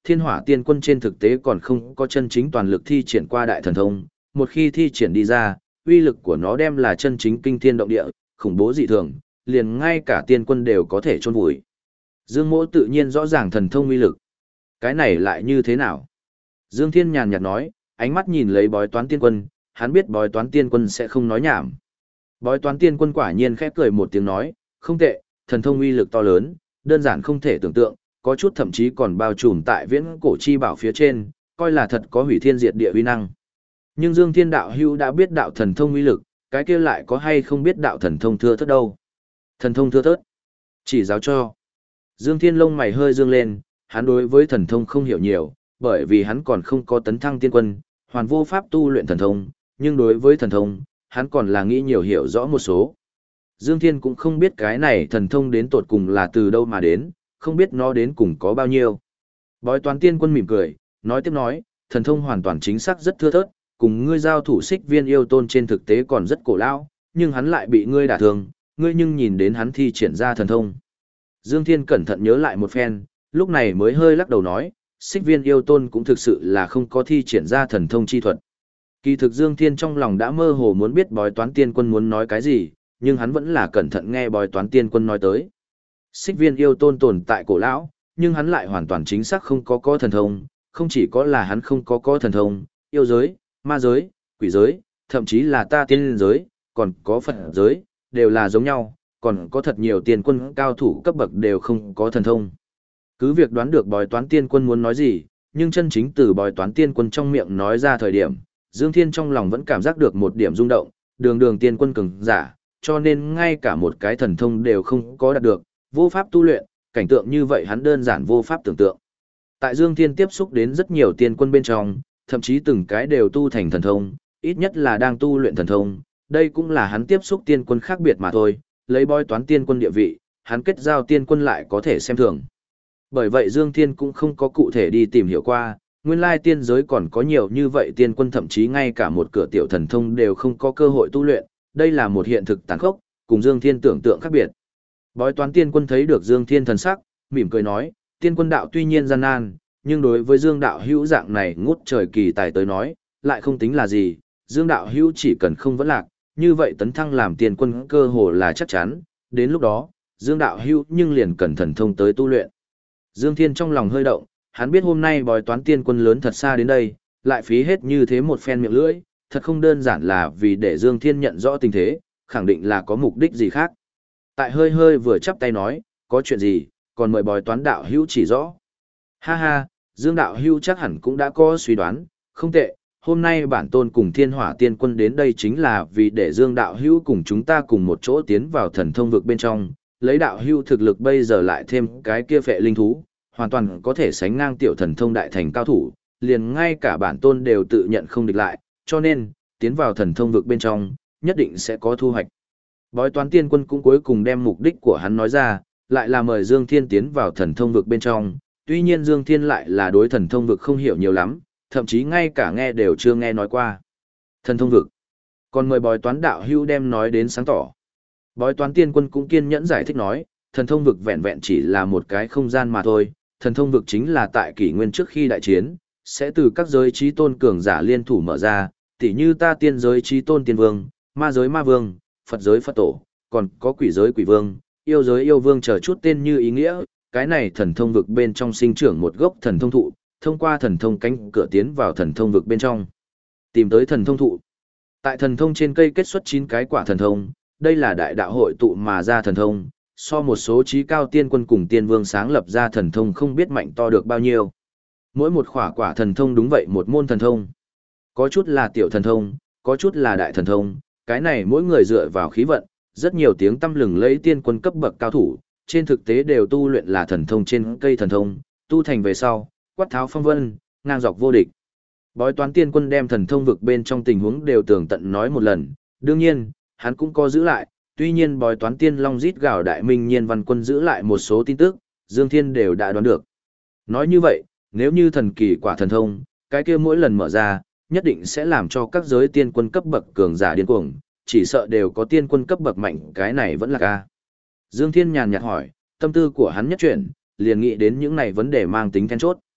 Thiên Hỏa Tiên Quân trên thực tế còn không có chân chính toàn lực thi triển qua đại thần thông, một khi thi triển đi ra, uy lực của nó đem là chân chính kinh thiên động địa, khủng bố dị thường, liền ngay cả tiên quân đều có thể chôn vùi. Dương Mỗ tự nhiên rõ ràng thần thông uy lực. Cái này lại như thế nào? Dương Thiên nhàn nhạt nói, ánh mắt nhìn lấy Bói Toán Tiên Quân, hắn biết Bói Toán Tiên Quân sẽ không nói nhảm. Bói Toán Tiên Quân quả nhiên khẽ cười một tiếng nói, không tệ, thần thông uy lực to lớn, đơn giản không thể tưởng tượng, có chút thậm chí còn bao trùm tại viễn cổ chi bảo phía trên, coi là thật có hủy thiên diệt địa uy năng. Nhưng Dương Thiên đạo hữu đã biết đạo thần thông uy lực, cái kia lại có hay không biết đạo thần thông thưa thớt đâu? Thần thông thưa thớt? Chỉ giáo cho. Dương Thiên lông mày hơi dương lên, hắn đối với thần thông không hiểu nhiều, bởi vì hắn còn không có tấn thăng tiên quân, hoàn vô pháp tu luyện thần thông, nhưng đối với thần thông, hắn còn là nghĩ nhiều hiểu rõ một số. Dương Thiên cũng không biết cái này thần thông đến tột cùng là từ đâu mà đến, không biết nó đến cùng có bao nhiêu. Bói Toán Tiên Quân mỉm cười, nói tiếp nói, thần thông hoàn toàn chính xác rất thưa thớt, cùng ngươi giao thủ Xích Viên Yêu Tôn trên thực tế còn rất cổ lão, nhưng hắn lại bị ngươi đả thương, ngươi nhưng nhìn đến hắn thi triển ra thần thông. Dương Thiên cẩn thận nhớ lại một phen, lúc này mới hơi lắc đầu nói, Xích Viên Yêu Tôn cũng thực sự là không có thi triển ra thần thông chi thuật. Kỳ thực Dương Thiên trong lòng đã mơ hồ muốn biết Bói Toán Tiên Quân muốn nói cái gì, nhưng hắn vẫn là cẩn thận nghe Bói Toán Tiên Quân nói tới. Xích Viên Yêu Tôn tồn tại cổ lão, nhưng hắn lại hoàn toàn chính xác không có thần thông, không chỉ có là hắn không có thần thông, yêu giới, ma giới, quỷ giới, thậm chí là ta tiên giới, còn có Phật giới, đều là giống nhau, còn có thật nhiều tiên quân cao thủ cấp bậc đều không có thần thông. Cứ việc đoán được Bói Toán Tiên Quân muốn nói gì, nhưng chân chính từ Bói Toán Tiên Quân trong miệng nói ra thời điểm, Dương Thiên trong lòng vẫn cảm giác được một điểm rung động, đường tiên quân cường giả, cho nên ngay cả một cái thần thông đều không có đạt được, vô pháp tu luyện, cảnh tượng như vậy hắn đơn giản vô pháp tưởng tượng. Tại Dương Thiên tiếp xúc đến rất nhiều tiên quân bên trong, thậm chí từng cái đều tu thành thần thông, ít nhất là đang tu luyện thần thông, đây cũng là hắn tiếp xúc tiên quân khác biệt mà thôi, lấy Bói Toán Tiên Quân địa vị, hắn kết giao tiên quân lại có thể xem thường. Bởi vậy Dương Thiên cũng không có cụ thể đi tìm hiểu qua, nguyên lai tiên giới còn có nhiều như vậy tiên quân thậm chí ngay cả một cửa tiểu thần thông đều không có cơ hội tu luyện, đây là một hiện thực tàn khốc, cùng Dương Thiên tưởng tượng khác biệt. Bói Toán Tiên Quân thấy được Dương Thiên thần sắc, mỉm cười nói, tiên quân đạo tuy nhiên gian nan, nhưng đối với Dương đạo hữu dạng này ngút trời kỳ tài tới nói, lại không tính là gì, Dương đạo hữu chỉ cần không vấn lạc, như vậy tấn thăng làm tiên quân cơ hồ là chắc chắn, đến lúc đó, Dương đạo hữu nhưng liền cần thần thông tới tu luyện. Dương Thiên trong lòng hơi động, hắn biết hôm nay Bói Toán Tiên Quân lớn thật xa đến đây, lại phí hết như thế một phen miệng lưỡi, thật không đơn giản là vì để Dương Thiên nhận rõ tình thế, khẳng định là có mục đích gì khác. Tại hơi vừa chắp tay nói, có chuyện gì, còn mời Bói Toán đạo hữu chỉ rõ. Ha ha, Dương đạo hữu chắc hẳn cũng đã có suy đoán, không tệ, hôm nay bản tôn cùng Thiên Hỏa Tiên Quân đến đây chính là vì để Dương đạo hữu cùng chúng ta cùng một chỗ tiến vào thần thông vực bên trong, lấy đạo hữu thực lực bây giờ lại thêm cái kia phệ linh thú, hoàn toàn có thể sánh ngang tiểu thần thông đại thành cao thủ, liền ngay cả bản tôn đều tự nhận không địch lại, cho nên, tiến vào thần thông vực bên trong, nhất định sẽ có thu hoạch. Bói Toán Tiên Quân cũng cuối cùng đem mục đích của hắn nói ra, lại là mời Dương Thiên tiến vào thần thông vực bên trong, tuy nhiên Dương Thiên lại là đối thần thông vực không hiểu nhiều lắm, thậm chí ngay cả nghe đều chưa nghe nói qua. Thần thông vực. Còn mời Bói Toán đạo hữu đem nói đến sáng tỏ. Bói Toán Tiên Quân cũng kiên nhẫn giải thích nói, thần thông vực vẹn vẹn chỉ là một cái không gian mà thôi, thần thông vực chính là tại kỷ nguyên trước khi đại chiến, sẽ từ các giới trí tôn cường giả liên thủ mở ra, tỉ như ta tiên giới trí tôn tiên vương, ma giới ma vương, Phật giới Phật tổ, còn có quỷ giới quỷ vương, yêu giới yêu vương chờ chút tên như ý nghĩa, cái này thần thông vực bên trong sinh trưởng một gốc thần thông thụ, thông qua thần thông cánh cửa tiến vào thần thông vực bên trong. Tìm tới thần thông thụ. Tại thần thông trên cây kết xuất 9 cái quả thần thông, đây là đại đạo hội tụ mà ra thần thông, so một số trí cao tiên quân cùng tiên vương sáng lập ra thần thông không biết mạnh to được bao nhiêu. Mỗi một quả thần thông đúng vậy một môn thần thông. Có chút là tiểu thần thông, có chút là đại thần thông, cái này mỗi người dựa vào khí vận, rất nhiều tiếng tăm lừng lấy tiên quân cấp bậc cao thủ, trên thực tế đều tu luyện là thần thông trên cây thần thông, tu thành về sau, quát tháo phong vân, ngang dọc vô địch. Bói Toán Tiên Quân đem thần thông vực bên trong tình huống đều tường tận nói một lần, đương nhiên, hắn cũng có giữ lại, tuy nhiên Bói Toán Tiên Long rít gào đại minh nhiên văn quân giữ lại một số tin tức, Dương Thiên đều đã đoán được. Nói như vậy, nếu như thần kỳ quả thần thông, cái kia mỗi lần mở ra, nhất định sẽ làm cho các giới tiên quân cấp bậc cường giả điên cuồng, chỉ sợ đều có tiên quân cấp bậc mạnh, cái này vẫn là ca. Dương Thiên nhàn nhạt hỏi, tâm tư của hắn nhất chuyển, liền nghĩ đến những này vấn đề mang tính then chốt.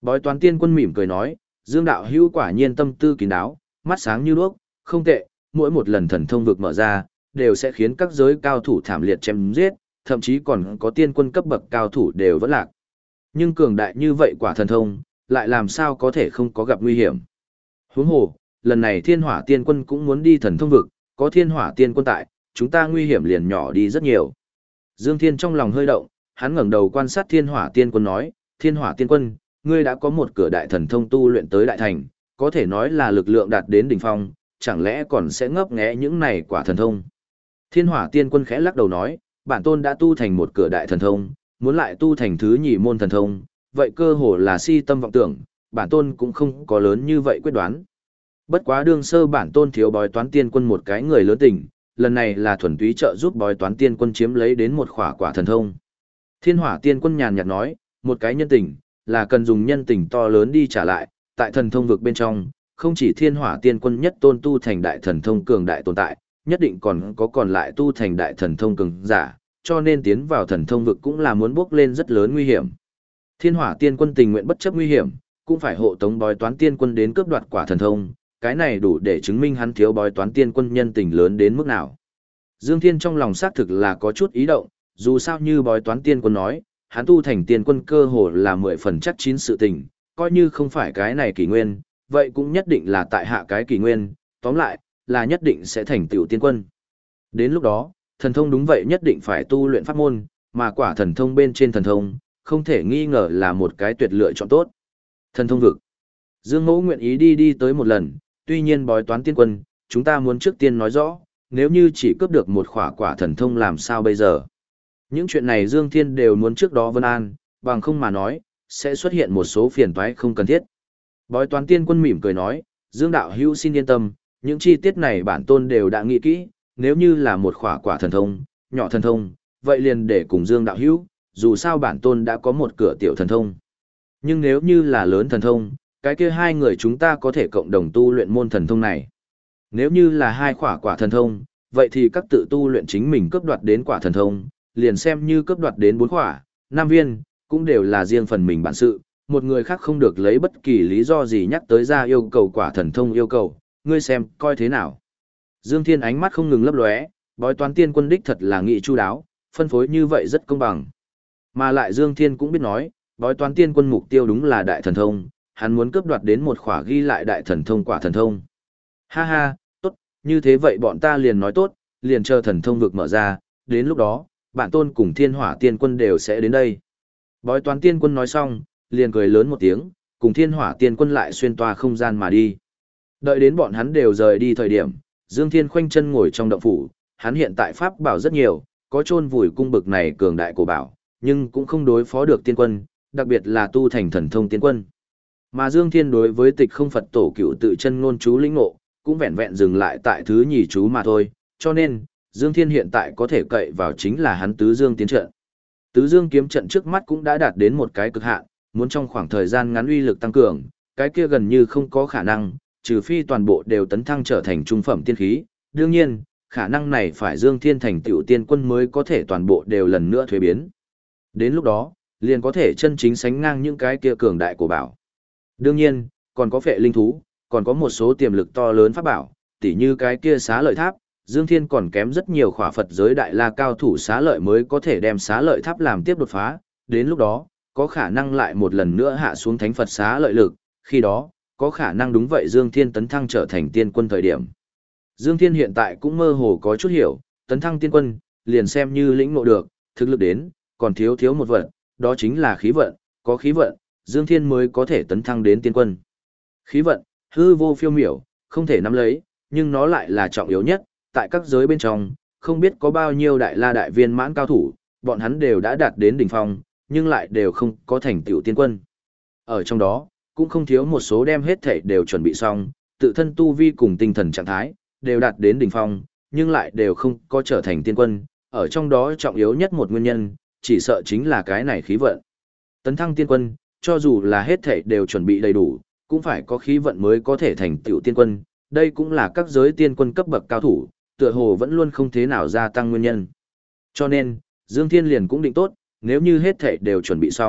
Bói toán tiên quân mỉm cười nói, Dương đạo hữu quả nhiên tâm tư kín đáo, mắt sáng như đuốc, không tệ, mỗi một lần thần thông vực mở ra, đều sẽ khiến các giới cao thủ thảm liệt chém giết, thậm chí còn có tiên quân cấp bậc cao thủ đều vẫn lạc. Nhưng cường đại như vậy quả thần thông, lại làm sao có thể không có gặp nguy hiểm. Huống hồ, lần này thiên hỏa tiên quân cũng muốn đi thần thông vực, có thiên hỏa tiên quân tại, chúng ta nguy hiểm liền nhỏ đi rất nhiều. Dương Thiên trong lòng hơi động, hắn ngẩng đầu quan sát thiên hỏa tiên quân nói, thiên hỏa tiên quân, ngươi đã có một cửa đại thần thông tu luyện tới đại thành, có thể nói là lực lượng đạt đến đỉnh phong, chẳng lẽ còn sẽ ngấp nghé những này quả thần thông. Thiên hỏa tiên quân khẽ lắc đầu nói, bản tôn đã tu thành một cửa đại thần thông, muốn lại tu thành thứ nhị môn thần thông, vậy cơ hồ là si tâm vọng tưởng, bản tôn cũng không có lớn như vậy quyết đoán. Bất quá đương sơ bản tôn thiếu bói toán tiên quân một cái người lớn tình, lần này là thuần túy trợ giúp bói toán tiên quân chiếm lấy đến một khỏa quả thần thông. Thiên hỏa tiên quân nhàn nhạt nói, một cái nhân tình, là cần dùng nhân tình to lớn đi trả lại, tại thần thông vực bên trong, không chỉ thiên hỏa tiên quân nhất tôn tu thành đại thần thông cường đại tồn tại, nhất định còn lại tu thành đại thần thông cường giả, cho nên tiến vào thần thông vực cũng là muốn bước lên rất lớn nguy hiểm. Thiên hỏa tiên quân tình nguyện bất chấp nguy hiểm, cũng phải hộ tống bói toán tiên quân đến cướp đoạt quả thần thông, cái này đủ để chứng minh hắn thiếu bói toán tiên quân nhân tình lớn đến mức nào. Dương Thiên trong lòng xác thực là có chút ý động, dù sao như bói toán tiên quân nói, hắn tu thành tiên quân cơ hồ là 10 phần chắc chín sự tình, coi như không phải cái này kỷ nguyên, vậy cũng nhất định là tại hạ cái kỷ nguyên, tóm lại, là nhất định sẽ thành tựu tiên quân. Đến lúc đó, thần thông đúng vậy nhất định phải tu luyện pháp môn, mà quả thần thông bên trên thần thông, không thể nghi ngờ là một cái tuyệt lựa chọn tốt. Thần thông vực. Dương Mẫu nguyện ý đi tới một lần, tuy nhiên bói toán tiên quân, chúng ta muốn trước tiên nói rõ, nếu như chỉ cướp được một quả thần thông làm sao bây giờ. Những chuyện này Dương Thiên đều muốn trước đó vân an, bằng không mà nói, sẽ xuất hiện một số phiền toái không cần thiết. Bói toán tiên quân mỉm cười nói, Dương đạo hữu xin yên tâm, những chi tiết này bản tôn đều đã nghĩ kỹ, nếu như là một quả thần thông, nhỏ thần thông, vậy liền để cùng Dương đạo hữu, dù sao bản tôn đã có một cửa tiểu thần thông. Nhưng nếu như là lớn thần thông, cái kia hai người chúng ta có thể cộng đồng tu luyện môn thần thông này. Nếu như là hai quả thần thông, vậy thì các tự tu luyện chính mình cướp đoạt đến quả thần thông, liền xem như cướp đoạt đến 4 quả, 5 viên, cũng đều là riêng phần mình bản sự, một người khác không được lấy bất kỳ lý do gì nhắc tới ra yêu cầu quả thần thông yêu cầu, ngươi xem, coi thế nào. Dương Thiên ánh mắt không ngừng lấp lóe, bói toán tiên quân đích thật là nghị chu đáo, phân phối như vậy rất công bằng. Mà lại Dương Thiên cũng biết nói, bói toán tiên quân mục tiêu đúng là đại thần thông, hắn muốn cướp đoạt đến một khỏa ghi lại đại thần thông quả thần thông. Ha ha, tốt, như thế vậy bọn ta liền nói tốt, liền chờ thần thông vực mở ra, đến lúc đó, bản tôn cùng thiên hỏa tiên quân đều sẽ đến đây. Bói toán tiên quân nói xong, liền cười lớn một tiếng, cùng thiên hỏa tiên quân lại xuyên toa không gian mà đi. Đợi đến bọn hắn đều rời đi thời điểm, Dương Thiên khoanh chân ngồi trong động phủ, hắn hiện tại pháp bảo rất nhiều, có chôn vùi cung bực này cường đại cổ bảo, nhưng cũng không đối phó được tiên quân, đặc biệt là tu thành thần thông tiên quân. Mà Dương Thiên đối với tịch không Phật tổ cựu tự chân ngôn chú lĩnh ngộ, cũng vẹn vẹn dừng lại tại thứ nhì chú mà thôi, cho nên, Dương Thiên hiện tại có thể cậy vào chính là hắn tứ dương tiến trận. Tứ dương kiếm trận trước mắt cũng đã đạt đến một cái cực hạn, muốn trong khoảng thời gian ngắn uy lực tăng cường, cái kia gần như không có khả năng, trừ phi toàn bộ đều tấn thăng trở thành trung phẩm tiên khí. Đương nhiên, khả năng này phải Dương Thiên thành tựu tiên quân mới có thể toàn bộ đều lần nữa thuế biến. Đến lúc đó, liền có thể chân chính sánh ngang những cái kia cường đại của bảo. Đương nhiên, còn có phệ linh thú, còn có một số tiềm lực to lớn pháp bảo, tỉ như cái kia xá lợi tháp, Dương Thiên còn kém rất nhiều khỏa Phật giới đại la cao thủ xá lợi mới có thể đem xá lợi tháp làm tiếp đột phá, đến lúc đó, có khả năng lại một lần nữa hạ xuống thánh Phật xá lợi lực, khi đó, có khả năng đúng vậy Dương Thiên tấn thăng trở thành tiên quân thời điểm. Dương Thiên hiện tại cũng mơ hồ có chút hiểu, tấn thăng tiên quân, liền xem như lĩnh ngộ được, thực lực đến, còn thiếu một vận, đó chính là khí vận, có khí vận, Dương Thiên mới có thể tấn thăng đến tiên quân. Khí vận, hư vô phiêu miểu, không thể nắm lấy, nhưng nó lại là trọng yếu nhất, tại các giới bên trong, không biết có bao nhiêu đại la đại viên mãn cao thủ, bọn hắn đều đã đạt đến đỉnh phong, nhưng lại đều không có thành tựu tiên quân. Ở trong đó, cũng không thiếu một số đem hết thảy đều chuẩn bị xong, tự thân tu vi cùng tinh thần trạng thái, đều đạt đến đỉnh phong, nhưng lại đều không có trở thành tiên quân, ở trong đó trọng yếu nhất một nguyên nhân, chỉ sợ chính là cái này khí vận. Tấn thăng tiên quân, cho dù là hết thảy đều chuẩn bị đầy đủ, cũng phải có khí vận mới có thể thành tựu tiên quân, đây cũng là các giới tiên quân cấp bậc cao thủ, tựa hồ vẫn luôn không thế nào gia tăng nguyên nhân. Cho nên, Dương Thiên liền cũng định tốt, nếu như hết thảy đều chuẩn bị xong,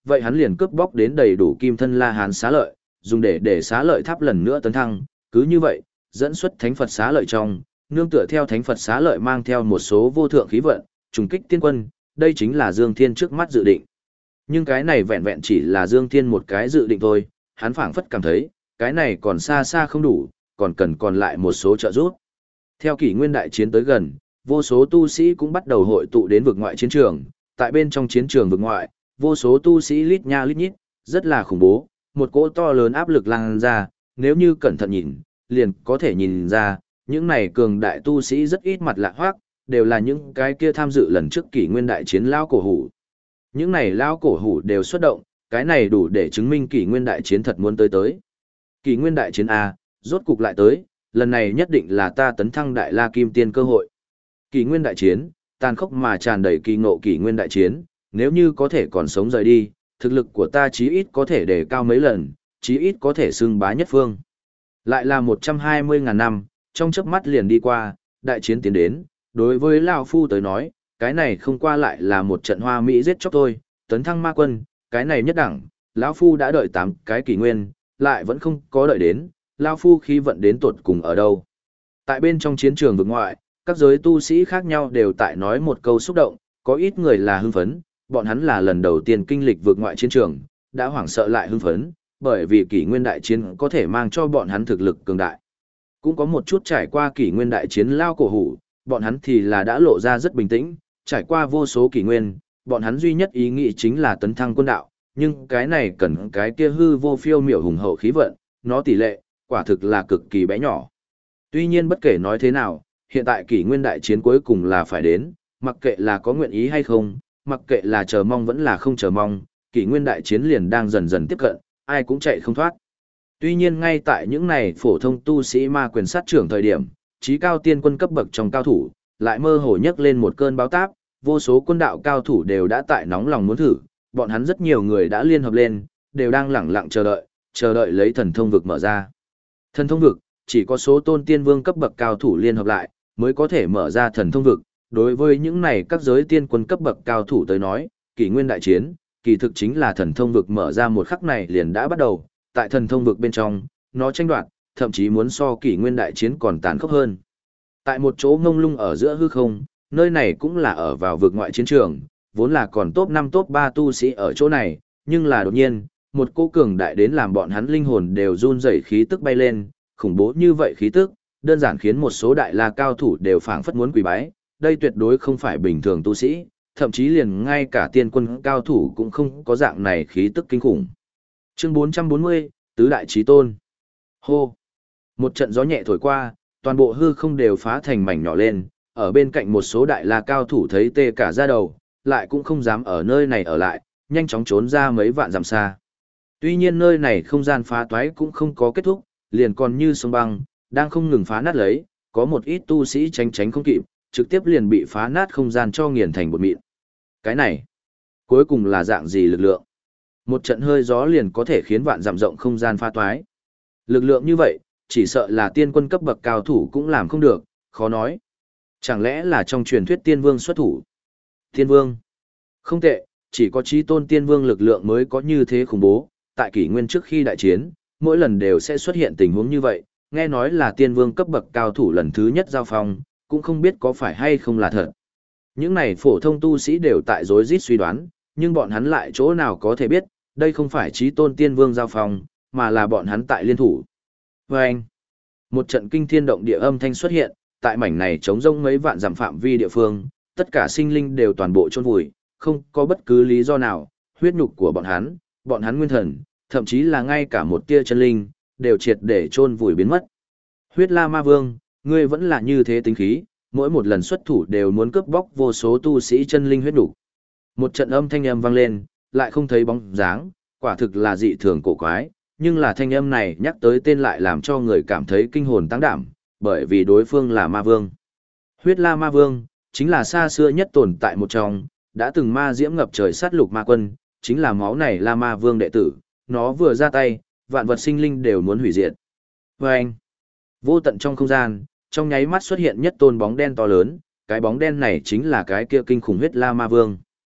vậy hắn liền cướp bóc đến đầy đủ kim thân La Hán xá lợi, dùng để xá lợi tháp lần nữa tấn thăng, cứ như vậy, dẫn xuất thánh Phật xá lợi trong, nương tựa theo thánh Phật xá lợi mang theo một số vô thượng khí vận, trùng kích tiên quân, đây chính là Dương Thiên trước mắt dự định. Nhưng cái này vẹn vẹn chỉ là Dương Thiên một cái dự định thôi, hắn phảng phất cảm thấy, cái này còn xa xa không đủ, còn cần còn lại một số trợ giúp. Theo kỷ nguyên đại chiến tới gần, vô số tu sĩ cũng bắt đầu hội tụ đến vực ngoại chiến trường, tại bên trong chiến trường vực ngoại, vô số tu sĩ lít nha lít nhít, rất là khủng bố, một cỗ to lớn áp lực lan ra, nếu như cẩn thận nhìn, liền có thể nhìn ra, những này cường đại tu sĩ rất ít mặt lạ hoác, đều là những cái kia tham dự lần trước kỷ nguyên đại chiến lao cổ hủ. Những này lao cổ hủ đều xuất động, cái này đủ để chứng minh kỷ nguyên đại chiến thật muốn tới. Kỷ nguyên đại chiến A, rốt cục lại tới, lần này nhất định là ta tấn thăng đại la kim tiên cơ hội. Kỷ nguyên đại chiến, tàn khốc mà tràn đầy kỳ ngộ kỷ nguyên đại chiến, nếu như có thể còn sống rời đi, thực lực của ta chí ít có thể đề cao mấy lần, chí ít có thể xưng bá nhất phương. Lại là 120.000 năm, trong chớp mắt liền đi qua, đại chiến tiến đến, đối với Lão Phu tới nói, cái này không qua lại là một trận hoa mỹ giết chóc thôi, tấn thăng ma quân, cái này nhất đẳng, Lão Phu đã đợi 8 cái kỷ nguyên, lại vẫn không có đợi đến, Lão Phu khí vận đến tuột cùng ở đâu. Tại bên trong chiến trường vực ngoại, các giới tu sĩ khác nhau đều tại nói một câu xúc động, có ít người là hưng phấn, bọn hắn là lần đầu tiên kinh lịch vượt ngoại chiến trường, đã hoảng sợ lại hưng phấn, bởi vì kỷ nguyên đại chiến có thể mang cho bọn hắn thực lực cường đại. Cũng có một chút trải qua kỷ nguyên đại chiến lao cổ hủ, bọn hắn thì là đã lộ ra rất bình tĩnh, trải qua vô số kỷ nguyên, bọn hắn duy nhất ý nghĩ chính là tấn thăng quân đạo, nhưng cái này cần cái kia hư vô phiêu miểu hùng hậu khí vận, nó tỷ lệ, quả thực là cực kỳ bé nhỏ. Tuy nhiên bất kể nói thế nào, hiện tại kỷ nguyên đại chiến cuối cùng là phải đến, mặc kệ là có nguyện ý hay không, mặc kệ là chờ mong vẫn là không chờ mong, kỷ nguyên đại chiến liền đang dần dần tiếp cận, ai cũng chạy không thoát. Tuy nhiên ngay tại những này phổ thông tu sĩ ma quyền sát trưởng thời điểm, trí cao tiên quân cấp bậc trong cao thủ, lại mơ hồ nhấc lên một cơn báo táp, vô số quân đạo cao thủ đều đã tại nóng lòng muốn thử, bọn hắn rất nhiều người đã liên hợp lên, đều đang lẳng lặng chờ đợi lấy thần thông vực mở ra. Thần thông vực, chỉ có số tôn tiên vương cấp bậc cao thủ liên hợp lại, mới có thể mở ra thần thông vực. Đối với những này các giới tiên quân cấp bậc cao thủ tới nói, kỷ nguyên đại chiến, kỳ thực chính là thần thông vực mở ra một khắc này liền đã bắt đầu, tại thần thông vực bên trong, nó tranh đoạt, thậm chí muốn so kỷ nguyên đại chiến còn tàn khốc hơn. Tại một chỗ ngông lung ở giữa hư không, nơi này cũng là ở vào vực ngoại chiến trường, vốn là còn top 5 top 3 tu sĩ ở chỗ này, nhưng là đột nhiên, một cô cường đại đến làm bọn hắn linh hồn đều run rẩy khí tức bay lên, khủng bố như vậy khí tức, đơn giản khiến một số đại la cao thủ đều phảng phất muốn quỳ bái, đây tuyệt đối không phải bình thường tu sĩ, thậm chí liền ngay cả tiên quân cao thủ cũng không có dạng này khí tức kinh khủng. Chương 440, Tứ Đại Chí Tôn. Hô! Một trận gió nhẹ thổi qua, toàn bộ hư không đều phá thành mảnh nhỏ lên, ở bên cạnh một số đại la cao thủ thấy tê cả da đầu, lại cũng không dám ở nơi này ở lại, nhanh chóng trốn ra mấy vạn dặm xa. Tuy nhiên nơi này không gian phá toái cũng không có kết thúc, liền còn như sông băng, đang không ngừng phá nát lấy, có một ít tu sĩ tránh không kịp, trực tiếp liền bị phá nát không gian cho nghiền thành bột mịn. Cái này, cuối cùng là dạng gì lực lượng? Một trận hơi gió liền có thể khiến vạn dặm rộng không gian phá toái. Lực lượng như vậy, chỉ sợ là tiên quân cấp bậc cao thủ cũng làm không được, khó nói. Chẳng lẽ là trong truyền thuyết tiên vương xuất thủ? Tiên vương? Không tệ, chỉ có chí tôn tiên vương lực lượng mới có như thế khủng bố, tại kỷ nguyên trước khi đại chiến, mỗi lần đều sẽ xuất hiện tình huống như vậy, nghe nói là tiên vương cấp bậc cao thủ lần thứ nhất giao phong, cũng không biết có phải hay không là thật. Những này phổ thông tu sĩ đều tại rối rít suy đoán, nhưng bọn hắn lại chỗ nào có thể biết, đây không phải chí tôn tiên vương giao phong, mà là bọn hắn tại liên thủ. Và anh, một trận kinh thiên động địa âm thanh xuất hiện, tại mảnh này trống rông mấy vạn dặm phạm vi địa phương, tất cả sinh linh đều toàn bộ chôn vùi, không có bất cứ lý do nào, huyết nhục của bọn hắn nguyên thần, thậm chí là ngay cả một tia chân linh, đều triệt để chôn vùi biến mất. Huyết La Ma Vương, ngươi vẫn là như thế tính khí, mỗi một lần xuất thủ đều muốn cướp bóc vô số tu sĩ chân linh huyết nhục. Một trận âm thanh âm vang lên, lại không thấy bóng dáng, quả thực là dị thường cổ quái, nhưng là thanh âm này nhắc tới tên lại làm cho người cảm thấy kinh hồn tăng đảm, bởi vì đối phương là Ma Vương. Huyết La Ma Vương, chính là xa xưa nhất tồn tại một trong, đã từng ma diễm ngập trời sát lục ma quân, chính là máu này La Ma Vương đệ tử, nó vừa ra tay, vạn vật sinh linh đều muốn hủy diệt. Và anh, vô tận trong không gian, trong nháy mắt xuất hiện nhất tôn bóng đen to lớn, cái bóng đen này chính là cái kia kinh khủng huyết La Ma Vương.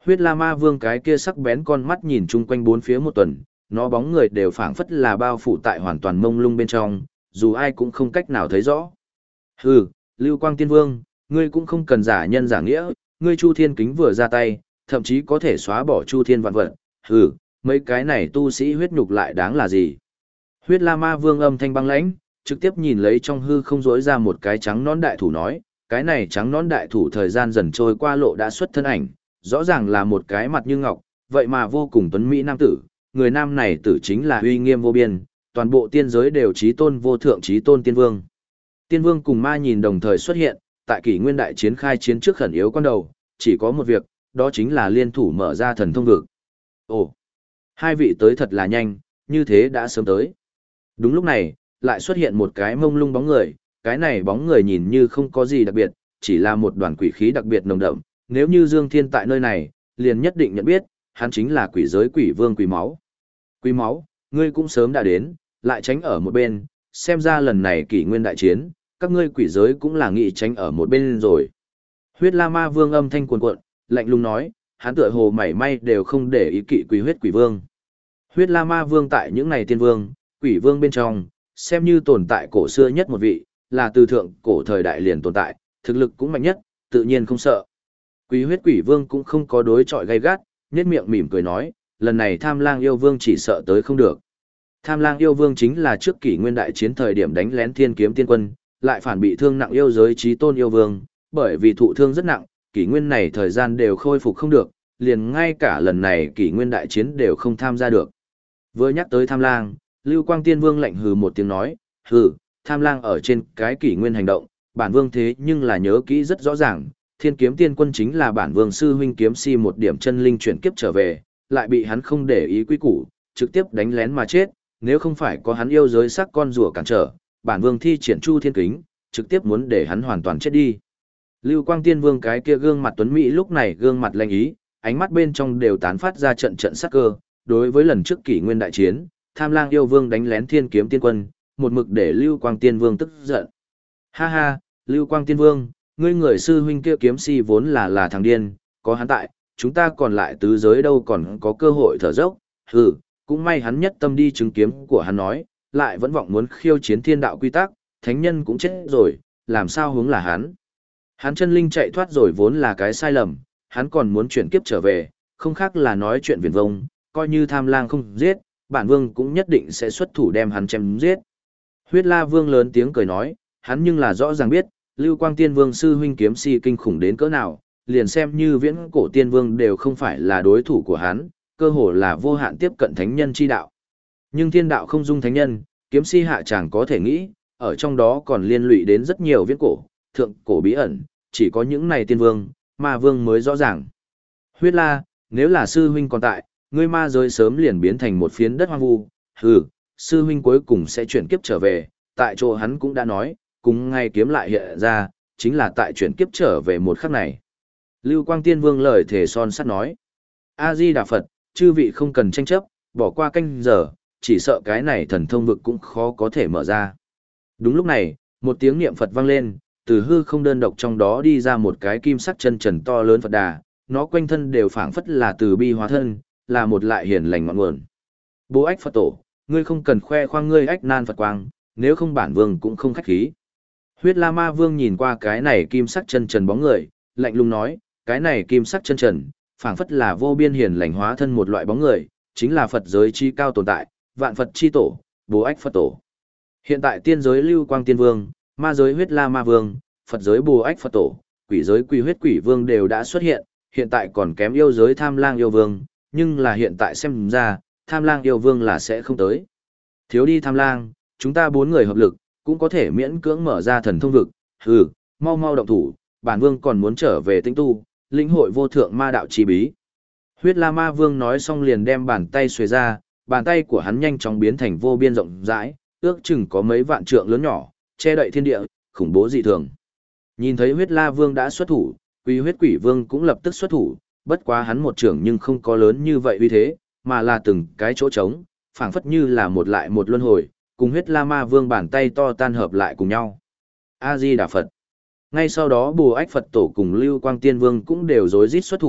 Huyết La Ma Vương cái kia sắc bén con mắt nhìn chung quanh bốn phía một tuần, nó bóng người đều phảng phất là bao phủ tại hoàn toàn mông lung bên trong, dù ai cũng không cách nào thấy rõ. Hừ, Lưu Quang Tiên Vương, ngươi cũng không cần giả nhân giả nghĩa, ngươi Chu Thiên Kính vừa ra tay, thậm chí có thể xóa bỏ Chu Thiên vạn vật. Hừ, mấy cái này tu sĩ huyết nhục lại đáng là gì? Huyết La Ma Vương âm thanh băng lãnh, trực tiếp nhìn lấy trong hư không rỗi ra một cái trắng nón đại thủ nói, cái này trắng nón đại thủ thời gian dần trôi qua lộ đã xuất thân ảnh, rõ ràng là một cái mặt như ngọc, vậy mà vô cùng tuấn mỹ nam tử, người nam này tử chính là uy nghiêm vô biên, toàn bộ tiên giới đều chí tôn vô thượng chí tôn tiên vương. Tiên vương cùng ma nhìn đồng thời xuất hiện, tại kỷ nguyên đại chiến khai chiến trước khẩn yếu con đầu, chỉ có một việc, đó chính là liên thủ mở ra thần thông vực. Ồ, hai vị tới thật là nhanh, như thế đã sớm tới. Đúng lúc này, lại xuất hiện một cái mông lung bóng người, cái này bóng người nhìn như không có gì đặc biệt, chỉ là một đoàn quỷ khí đặc biệt nồng đậm, nếu như Dương Thiên tại nơi này, liền nhất định nhận biết, hắn chính là quỷ giới quỷ vương Quỷ Máu. Quỷ Máu, ngươi cũng sớm đã đến, lại tránh ở một bên, xem ra lần này kỷ nguyên đại chiến, các ngươi quỷ giới cũng là nghị tránh ở một bên rồi. Huyết La Ma Vương âm thanh cuồn cuộn, lạnh lùng nói, hắn tựa hồ mảy may đều không để ý kỵ quỷ huyết quỷ vương. Huyết La Ma Vương tại những này tiên vương, quỷ vương bên trong, xem như tồn tại cổ xưa nhất một vị, là từ thượng cổ thời đại liền tồn tại, thực lực cũng mạnh nhất, tự nhiên không sợ. Quỷ huyết quỷ vương cũng không có đối chọi gay gắt, nhếch miệng mỉm cười nói, lần này Tham Lang yêu vương chỉ sợ tới không được. Tham Lang yêu vương chính là trước kỷ nguyên đại chiến thời điểm đánh lén Thiên Kiếm Tiên Quân, lại phản bị thương nặng yêu giới chí tôn yêu vương, bởi vì thụ thương rất nặng, kỷ nguyên này thời gian đều khôi phục không được, liền ngay cả lần này kỷ nguyên đại chiến đều không tham gia được. Vừa nhắc tới Tham Lang, Lưu Quang Tiên Vương lạnh hừ một tiếng nói, hừ, Tham Lang ở trên cái kỷ nguyên hành động, bản vương thế nhưng là nhớ kỹ rất rõ ràng, Thiên Kiếm Tiên Quân chính là bản vương sư huynh kiếm si một điểm chân linh chuyển kiếp trở về, lại bị hắn không để ý quy củ, trực tiếp đánh lén mà chết, nếu không phải có hắn yêu giới sắc con rùa cản trở, bản vương thi triển Chu Thiên Kính, trực tiếp muốn để hắn hoàn toàn chết đi. Lưu Quang Tiên Vương cái kia gương mặt tuấn mỹ lúc này gương mặt lạnh ý, ánh mắt bên trong đều tán phát ra trận trận sắc cơ, đối với lần trước kỷ nguyên đại chiến, Tham Lang yêu vương đánh lén Thiên Kiếm Tiên Quân, một mực để Lưu Quang Tiên Vương tức giận. Ha ha, Lưu Quang Tiên Vương, ngươi người sư huynh kia kiếm si vốn là thằng điên, có hắn tại, chúng ta còn lại tứ giới đâu còn có cơ hội thở dốc, hừ, cũng may hắn nhất tâm đi chứng kiếm của hắn nói, lại vẫn vọng muốn khiêu chiến thiên đạo quy tắc, thánh nhân cũng chết rồi, làm sao hướng là hắn. Hắn chân linh chạy thoát rồi vốn là cái sai lầm, hắn còn muốn chuyển kiếp trở về, không khác là nói chuyện viển vông, coi như Tham Lang không giết, bản vương cũng nhất định sẽ xuất thủ đem hắn chém giết. Huyết La Vương lớn tiếng cười nói, hắn nhưng là rõ ràng biết, Lưu Quang Tiên Vương sư huynh kiếm si kinh khủng đến cỡ nào, liền xem như viễn cổ tiên vương đều không phải là đối thủ của hắn, cơ hồ là vô hạn tiếp cận thánh nhân chi đạo. Nhưng thiên đạo không dung thánh nhân, kiếm si hạ chẳng có thể nghĩ, ở trong đó còn liên lụy đến rất nhiều viễn cổ, thượng cổ bí ẩn, chỉ có những này tiên vương, ma vương mới rõ ràng. Huyết La, nếu là sư huynh còn tại, ngươi ma giới sớm liền biến thành một phiến đất hoang vu, hừ, sư huynh cuối cùng sẽ chuyển kiếp trở về, tại chỗ hắn cũng đã nói, cùng ngay kiếm lại hiện ra, chính là tại chuyển kiếp trở về một khắc này. Lưu Quang Tiên Vương lời thề son sắt nói, A-di-đà Phật, chư vị không cần tranh chấp, bỏ qua canh giờ, chỉ sợ cái này thần thông vực cũng khó có thể mở ra. Đúng lúc này, một tiếng niệm Phật vang lên, từ hư không đơn độc trong đó đi ra một cái kim sắc chân trần to lớn Phật đà, nó quanh thân đều phảng phất là từ bi hóa thân, là một lại hiền lành ngọn nguồn. Bố Ách Phật Tổ, ngươi không cần khoe khoang ngươi ách nan Phật quang, nếu không bản vương cũng không khách khí. Huyết La Ma Vương nhìn qua cái này kim sắc chân trần bóng người, lạnh lùng nói, cái này kim sắc chân trần, phảng phất là vô biên hiền lành hóa thân một loại bóng người, chính là Phật giới chi cao tồn tại, vạn Phật chi tổ, Bố Ách Phật Tổ. Hiện tại tiên giới Lưu Quang Tiên Vương, ma giới Huyết La Ma Vương, Phật giới Bố Ách Phật Tổ, quỷ giới Quỷ Huyết Quỷ Vương đều đã xuất hiện, hiện tại còn kém yêu giới Tham Lang yêu vương, nhưng là hiện tại xem ra, Tham Lang yêu vương là sẽ không tới. Thiếu đi Tham Lang, chúng ta 4 người hợp lực, cũng có thể miễn cưỡng mở ra thần thông vực, hừ, mau mau động thủ, bản vương còn muốn trở về tinh tu, lĩnh hội vô thượng ma đạo chi bí. Huyết La Ma Vương nói xong liền đem bàn tay xuề ra, bàn tay của hắn nhanh chóng biến thành vô biên rộng rãi, ước chừng có mấy vạn trượng lớn nhỏ, che đậy thiên địa, khủng bố dị thường. Nhìn thấy Huyết La Vương đã xuất thủ, Quỷ Huyết Quỷ Vương cũng lập tức xuất thủ, bất quá hắn một trưởng nhưng không có lớn như vậy uy thế, mà là từng cái chỗ trống, phảng phất như là một lại một luân hồi, cùng Huyết La Ma Vương bàn tay to tan hợp lại cùng nhau. A-di Đà Phật. Ngay sau đó Bồ Ách Phật Tổ cùng Lưu Quang Tiên Vương cũng đều rối rít xuất thủ,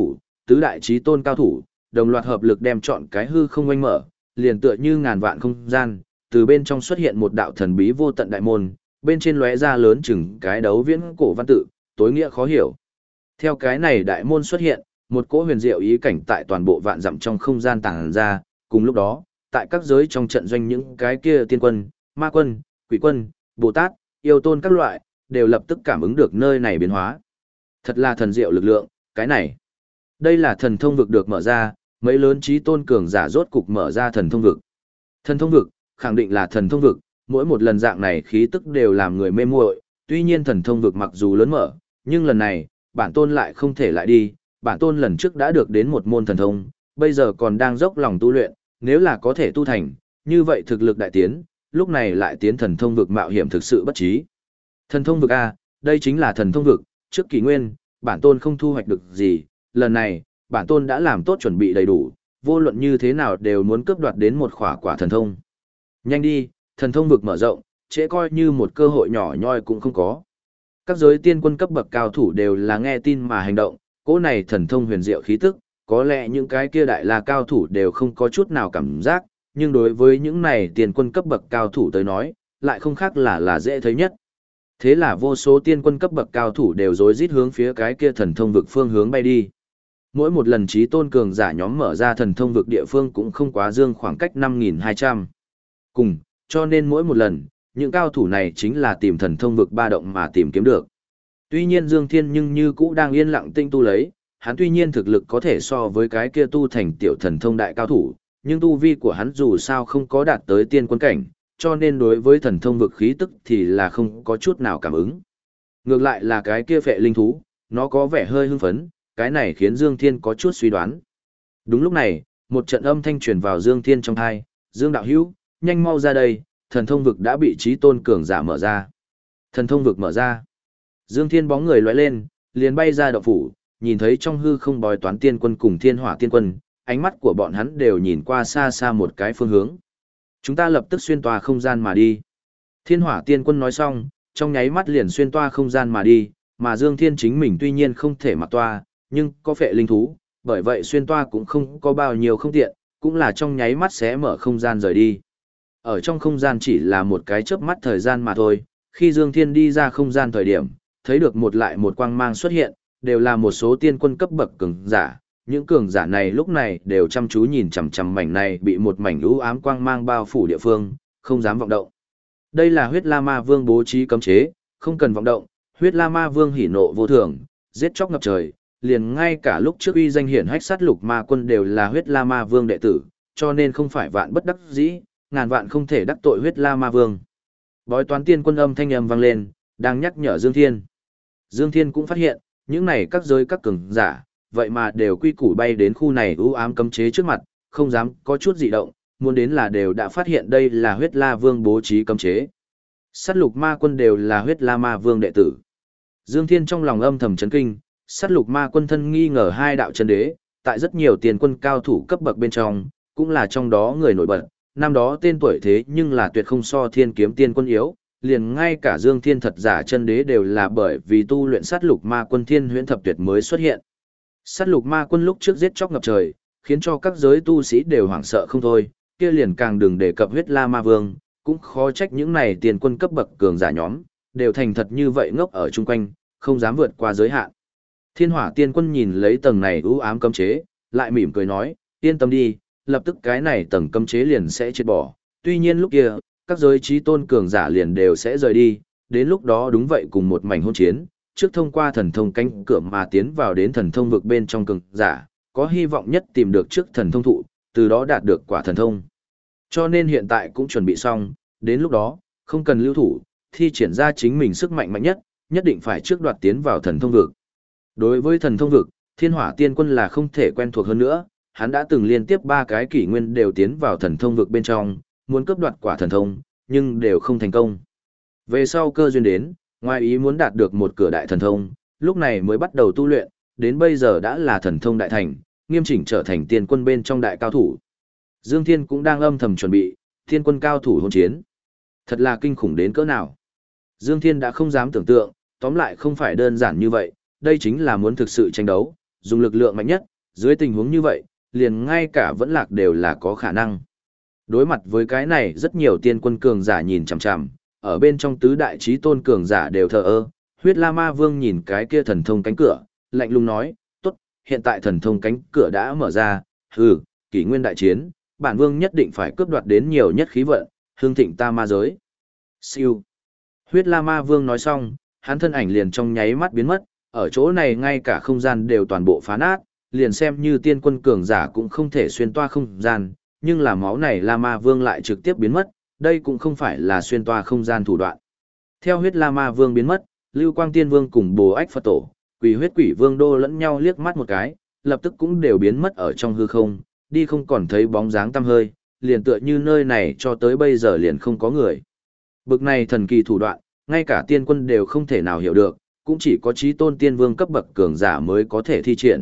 tứ đại chí tôn cao thủ, đồng loạt hợp lực đem chọn cái hư không oanh mở, liền tựa như ngàn vạn không gian, từ bên trong xuất hiện một đạo thần bí vô tận đại môn, bên trên lóe ra lớn chừng cái đấu viễn cổ văn tự, tối nghĩa khó hiểu. Theo cái này đại môn xuất hiện, một cỗ huyền diệu ý cảnh tại toàn bộ vạn dặm trong không gian tàng ra, cùng lúc đó, tại các giới trong trận doanh những cái kia tiên quân, ma quân, quỷ quân, Bồ Tát, yêu tôn các loại, đều lập tức cảm ứng được nơi này biến hóa. Thật là thần diệu lực lượng, cái này. Đây là thần thông vực được mở ra, mấy lớn chí tôn cường giả rốt cục mở ra thần thông vực. Thần thông vực, khẳng định là thần thông vực, mỗi một lần dạng này khí tức đều làm người mê muội, tuy nhiên thần thông vực mặc dù lớn mở, nhưng lần này, bản tôn lại không thể lại đi, bản tôn lần trước đã được đến một môn thần thông, bây giờ còn đang dốc lòng tu luyện, nếu là có thể tu thành, như vậy thực lực đại tiến, lúc này lại tiến thần thông vực mạo hiểm thực sự bất trí. Thần thông vực A, đây chính là thần thông vực, trước kỷ nguyên, bản tôn không thu hoạch được gì, lần này, bản tôn đã làm tốt chuẩn bị đầy đủ, vô luận như thế nào đều muốn cướp đoạt đến một quả thần thông. Nhanh đi, thần thông vực mở rộng, trễ coi như một cơ hội nhỏ nhoi cũng không có. Các giới tiên quân cấp bậc cao thủ đều là nghe tin mà hành động, cỗ này thần thông huyền diệu khí tức, có lẽ những cái kia đại la cao thủ đều không có chút nào cảm giác, nhưng đối với những này tiên quân cấp bậc cao thủ tới nói, lại không khác là dễ thấy nhất. Thế là vô số tiên quân cấp bậc cao thủ đều rối rít hướng phía cái kia thần thông vực phương hướng bay đi. Mỗi một lần chí tôn cường giả nhóm mở ra thần thông vực địa phương cũng không quá dương khoảng cách 5.200. Cùng, cho nên mỗi một lần, những cao thủ này chính là tìm thần thông vực ba động mà tìm kiếm được. Tuy nhiên Dương Thiên nhưng như cũ đang yên lặng tinh tu lấy, hắn tuy nhiên thực lực có thể so với cái kia tu thành tiểu thần thông đại cao thủ, nhưng tu vi của hắn dù sao không có đạt tới tiên quân cảnh, cho nên đối với thần thông vực khí tức thì là không có chút nào cảm ứng. Ngược lại là cái kia phệ linh thú, nó có vẻ hơi hưng phấn, cái này khiến Dương Thiên có chút suy đoán. Đúng lúc này, một trận âm thanh truyền vào Dương Thiên trong tai, "Dương đạo hữu, nhanh mau ra đây, thần thông vực đã bị chí tôn cường giả mở ra." Thần thông vực mở ra. Dương Thiên bóng người lóe lên, liền bay ra động phủ, nhìn thấy trong hư không bói toán tiên quân cùng thiên hỏa tiên quân, ánh mắt của bọn hắn đều nhìn qua xa xa một cái phương hướng. "Chúng ta lập tức xuyên toa không gian mà đi." Thiên hỏa tiên quân nói xong, trong nháy mắt liền xuyên toa không gian mà đi, mà Dương Thiên chính mình tuy nhiên không thể mặc toa, nhưng có phệ linh thú, bởi vậy xuyên toa cũng không có bao nhiêu không tiện, cũng là trong nháy mắt sẽ mở không gian rời đi. Ở trong không gian chỉ là một cái chớp mắt thời gian mà thôi, khi Dương Thiên đi ra không gian thời điểm, thấy được một lại một quang mang xuất hiện, đều là một số tiên quân cấp bậc cường giả. Những cường giả này lúc này đều chăm chú nhìn chằm chằm mảnh này bị một mảnh u ám quang mang bao phủ địa phương, không dám vọng động. Đây là huyết la ma vương bố trí cấm chế, không cần vọng động, huyết la ma vương hỉ nộ vô thường, giết chóc ngập trời, liền ngay cả lúc trước uy danh hiển hách sát lục ma quân đều là huyết la ma vương đệ tử, cho nên không phải vạn bất đắc dĩ, ngàn vạn không thể đắc tội huyết la ma vương. Bói toán tiên quân âm thanh âm vang lên, đang nhắc nhở Dương Thiên. Dương Thiên cũng phát hiện, những này các giới các cường giả, vậy mà đều quy củ bay đến khu này u ám cấm chế trước mặt, không dám có chút dị động, muốn đến là đều đã phát hiện đây là huyết la vương bố trí cấm chế. Sát lục ma quân đều là huyết la ma vương đệ tử. Dương Thiên trong lòng âm thầm chấn kinh, sát lục ma quân thân nghi ngờ hai đạo chân đế, tại rất nhiều tiền quân cao thủ cấp bậc bên trong, cũng là trong đó người nổi bật, năm đó tên tuổi thế nhưng là tuyệt không so thiên kiếm tiên quân yếu, liền ngay cả Dương Thiên thật giả chân đế đều là bởi vì tu luyện sát lục ma quân thiên huyễn thập tuyệt mới xuất hiện. Sát lục ma quân lúc trước giết chóc ngập trời, khiến cho các giới tu sĩ đều hoảng sợ không thôi, kia liền càng đừng đề cập huyết la ma vương, cũng khó trách những này tiền quân cấp bậc cường giả nhóm, đều thành thật như vậy ngốc ở chung quanh, không dám vượt qua giới hạn. Thiên hỏa tiên quân nhìn lấy tầng này u ám cấm chế, lại mỉm cười nói, yên tâm đi, lập tức cái này tầng cấm chế liền sẽ triệt bỏ, tuy nhiên lúc kia, các giới trí tôn cường giả liền đều sẽ rời đi, đến lúc đó đúng vậy cùng một mảnh hôn chiến, trước thông qua thần thông cánh cửa mà tiến vào đến thần thông vực bên trong cường giả, có hy vọng nhất tìm được trước thần thông thụ, từ đó đạt được quả thần thông. Cho nên hiện tại cũng chuẩn bị xong, đến lúc đó, không cần lưu thủ, thi triển ra chính mình sức mạnh mạnh nhất, nhất định phải trước đoạt tiến vào thần thông vực. Đối với thần thông vực, thiên hỏa tiên quân là không thể quen thuộc hơn nữa, hắn đã từng liên tiếp 3 cái kỷ nguyên đều tiến vào thần thông vực bên trong, muốn cướp đoạt quả thần thông, nhưng đều không thành công. Về sau cơ duyên đến, ngoài ý muốn đạt được một cửa đại thần thông, lúc này mới bắt đầu tu luyện, đến bây giờ đã là thần thông đại thành, nghiêm chỉnh trở thành tiên quân bên trong đại cao thủ. Dương Thiên cũng đang âm thầm chuẩn bị, tiên quân cao thủ hôn chiến. Thật là kinh khủng đến cỡ nào. Dương Thiên đã không dám tưởng tượng, tóm lại không phải đơn giản như vậy, đây chính là muốn thực sự tranh đấu, dùng lực lượng mạnh nhất, Dưới tình huống như vậy, liền ngay cả vẫn lạc đều là có khả năng. Đối mặt với cái này rất nhiều tiên quân cường giả nhìn chằm chằm, ở bên trong tứ đại chí tôn cường giả đều thờ ơ, huyết la ma vương nhìn cái kia thần thông cánh cửa, lạnh lùng nói, tốt, hiện tại thần thông cánh cửa đã mở ra, kỷ nguyên đại chiến, bản vương nhất định phải cướp đoạt đến nhiều nhất khí vận, hương thịnh ta ma giới. Siêu. Huyết la ma vương nói xong, hắn thân ảnh liền trong nháy mắt biến mất, ở chỗ này ngay cả không gian đều toàn bộ phá nát, liền xem như tiên quân cường giả cũng không thể xuyên toa không gian, nhưng là máu này La Ma Vương lại trực tiếp biến mất, đây cũng không phải là xuyên toa không gian thủ đoạn. Theo huyết La Ma Vương biến mất, Lưu Quang Tiên Vương cùng Bồ Ách Phật Tổ, Quỷ huyết quỷ vương đô lẫn nhau liếc mắt một cái, lập tức cũng đều biến mất ở trong hư không, đi không còn thấy bóng dáng tăm hơi, liền tựa như nơi này cho tới bây giờ liền không có người. Bực này thần kỳ thủ đoạn, ngay cả tiên quân đều không thể nào hiểu được, cũng chỉ có chí tôn tiên vương cấp bậc cường giả mới có thể thi triển.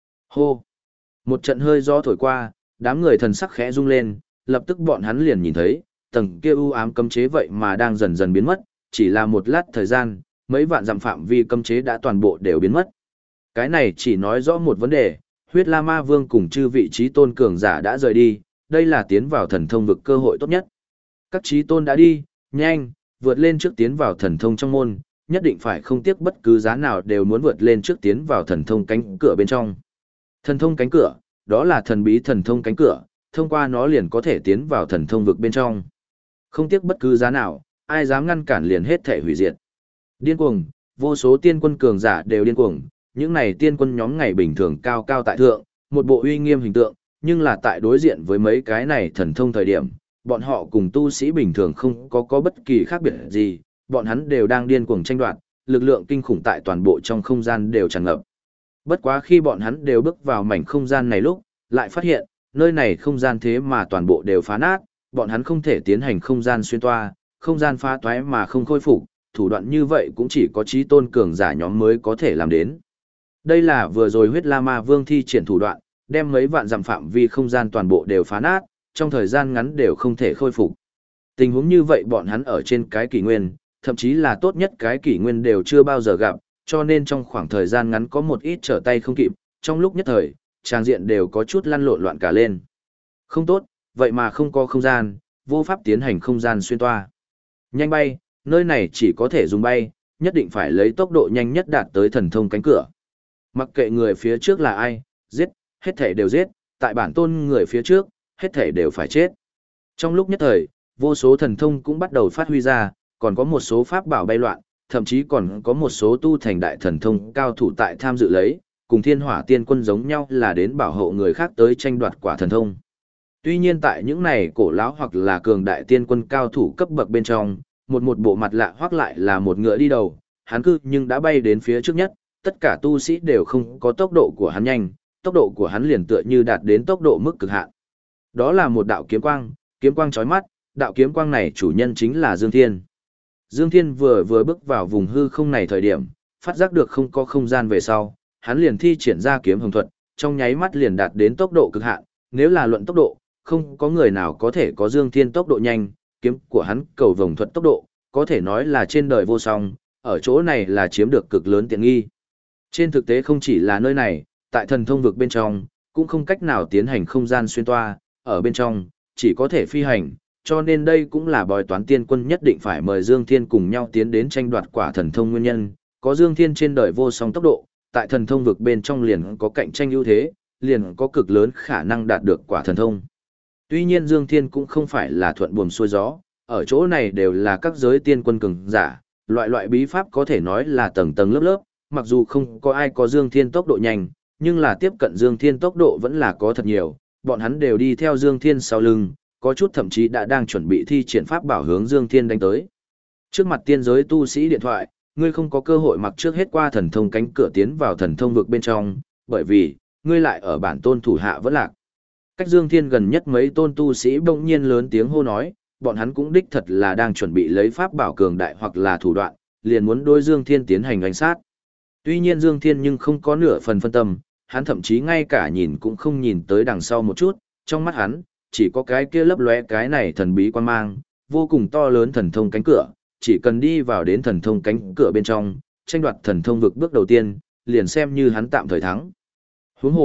Hô! Một trận hơi gió thổi qua, đám người thần sắc khẽ rung lên, lập tức bọn hắn liền nhìn thấy, tầng kia u ám cấm chế vậy mà đang dần dần biến mất, chỉ là một lát thời gian, mấy vạn dặm phạm vi cấm chế đã toàn bộ đều biến mất. Cái này chỉ nói rõ một vấn đề, huyết la ma vương cùng chư vị chí tôn cường giả đã rời đi, đây là tiến vào thần thông vực cơ hội tốt nhất. Các chí tôn đã đi, nhanh, vượt lên trước tiến vào thần thông trong môn, nhất định phải không tiếc bất cứ giá nào đều muốn vượt lên trước tiến vào thần thông cánh cửa bên trong. Thần thông cánh cửa, đó là thần bí thần thông cánh cửa, thông qua nó liền có thể tiến vào thần thông vực bên trong. Không tiếc bất cứ giá nào, ai dám ngăn cản liền hết thể hủy diệt. Điên cuồng, vô số tiên quân cường giả đều điên cuồng, những này tiên quân nhóm ngày bình thường cao cao tại thượng, một bộ uy nghiêm hình tượng, nhưng là tại đối diện với mấy cái này thần thông thời điểm, bọn họ cùng tu sĩ bình thường không có bất kỳ khác biệt gì, bọn hắn đều đang điên cuồng tranh đoạt, lực lượng kinh khủng tại toàn bộ trong không gian đều tràn ngập. Bất quá khi bọn hắn đều bước vào mảnh không gian này lúc, lại phát hiện, nơi này không gian thế mà toàn bộ đều phá nát, bọn hắn không thể tiến hành không gian xuyên toa, không gian phá toái mà không khôi phục, thủ đoạn như vậy cũng chỉ có chí tôn cường giả nhóm mới có thể làm đến. Đây là vừa rồi huyết la ma vương thi triển thủ đoạn, đem mấy vạn dặm phạm vi không gian toàn bộ đều phá nát, trong thời gian ngắn đều không thể khôi phục. Tình huống như vậy bọn hắn ở trên cái kỷ nguyên, thậm chí là tốt nhất cái kỷ nguyên đều chưa bao giờ gặp, cho nên trong khoảng thời gian ngắn có một ít trở tay không kịp, trong lúc nhất thời, trang diện đều có chút lăn lộn loạn cả lên. Không tốt, vậy mà không có không gian, vô pháp tiến hành không gian xuyên toa. Nhanh bay, nơi này chỉ có thể dùng bay, nhất định phải lấy tốc độ nhanh nhất đạt tới thần thông cánh cửa. Mặc kệ người phía trước là ai, giết, hết thể đều giết, tại bản tôn người phía trước, hết thể đều phải chết. Trong lúc nhất thời, vô số thần thông cũng bắt đầu phát huy ra, còn có một số pháp bảo bay loạn, thậm chí còn có một số tu thành đại thần thông cao thủ tại tham dự lấy, cùng thiên hỏa tiên quân giống nhau là đến bảo hộ người khác tới tranh đoạt quả thần thông. Tuy nhiên tại những này cổ lão hoặc là cường đại tiên quân cao thủ cấp bậc bên trong, một bộ mặt lạ hoặc lại là một ngựa đi đầu, hắn cư nhưng đã bay đến phía trước nhất, tất cả tu sĩ đều không có tốc độ của hắn nhanh, tốc độ của hắn liền tựa như đạt đến tốc độ mức cực hạn. Đó là một đạo kiếm quang chói mắt, đạo kiếm quang này chủ nhân chính là Dương Thiên. Dương Thiên vừa bước vào vùng hư không này thời điểm, phát giác được không có không gian về sau, hắn liền thi triển ra kiếm hồng thuật, trong nháy mắt liền đạt đến tốc độ cực hạn, nếu là luận tốc độ, không có người nào có thể có Dương Thiên tốc độ nhanh, kiếm của hắn cầu vồng thuật tốc độ, có thể nói là trên đời vô song, ở chỗ này là chiếm được cực lớn tiện nghi. Trên thực tế không chỉ là nơi này, tại thần thông vực bên trong, cũng không cách nào tiến hành không gian xuyên toa, ở bên trong, chỉ có thể phi hành, cho nên đây cũng là bói toán tiên quân nhất định phải mời Dương Thiên cùng nhau tiến đến tranh đoạt quả thần thông nguyên nhân, có Dương Thiên trên đời vô song tốc độ, tại thần thông vực bên trong liền có cạnh tranh ưu thế, liền có cực lớn khả năng đạt được quả thần thông. Tuy nhiên Dương Thiên cũng không phải là thuận buồm xuôi gió, ở chỗ này đều là các giới tiên quân cường giả, loại bí pháp có thể nói là tầng tầng lớp lớp, mặc dù không có ai có Dương Thiên tốc độ nhanh, nhưng là tiếp cận Dương Thiên tốc độ vẫn là có thật nhiều, bọn hắn đều đi theo Dương Thiên sau lưng, có chút thậm chí đã đang chuẩn bị thi triển pháp bảo hướng Dương Thiên đánh tới. Trước mặt tiên giới tu sĩ điện thoại, ngươi không có cơ hội mặc trước hết qua thần thông cánh cửa tiến vào thần thông vực bên trong, bởi vì, ngươi lại ở bản tôn thủ hạ vẫn lạc. Cách Dương Thiên gần nhất mấy tôn tu sĩ bỗng nhiên lớn tiếng hô nói, bọn hắn cũng đích thật là đang chuẩn bị lấy pháp bảo cường đại hoặc là thủ đoạn, liền muốn đối Dương Thiên tiến hành đánh sát. Tuy nhiên Dương Thiên nhưng không có nửa phần phân tâm, hắn thậm chí ngay cả nhìn cũng không nhìn tới đằng sau một chút, trong mắt hắn, chỉ có cái kia lấp lóe cái này thần bí quan mang, vô cùng to lớn thần thông cánh cửa, chỉ cần đi vào đến thần thông cánh cửa bên trong, tranh đoạt thần thông vực bước đầu tiên, liền xem như hắn tạm thời thắng. Huống hồ,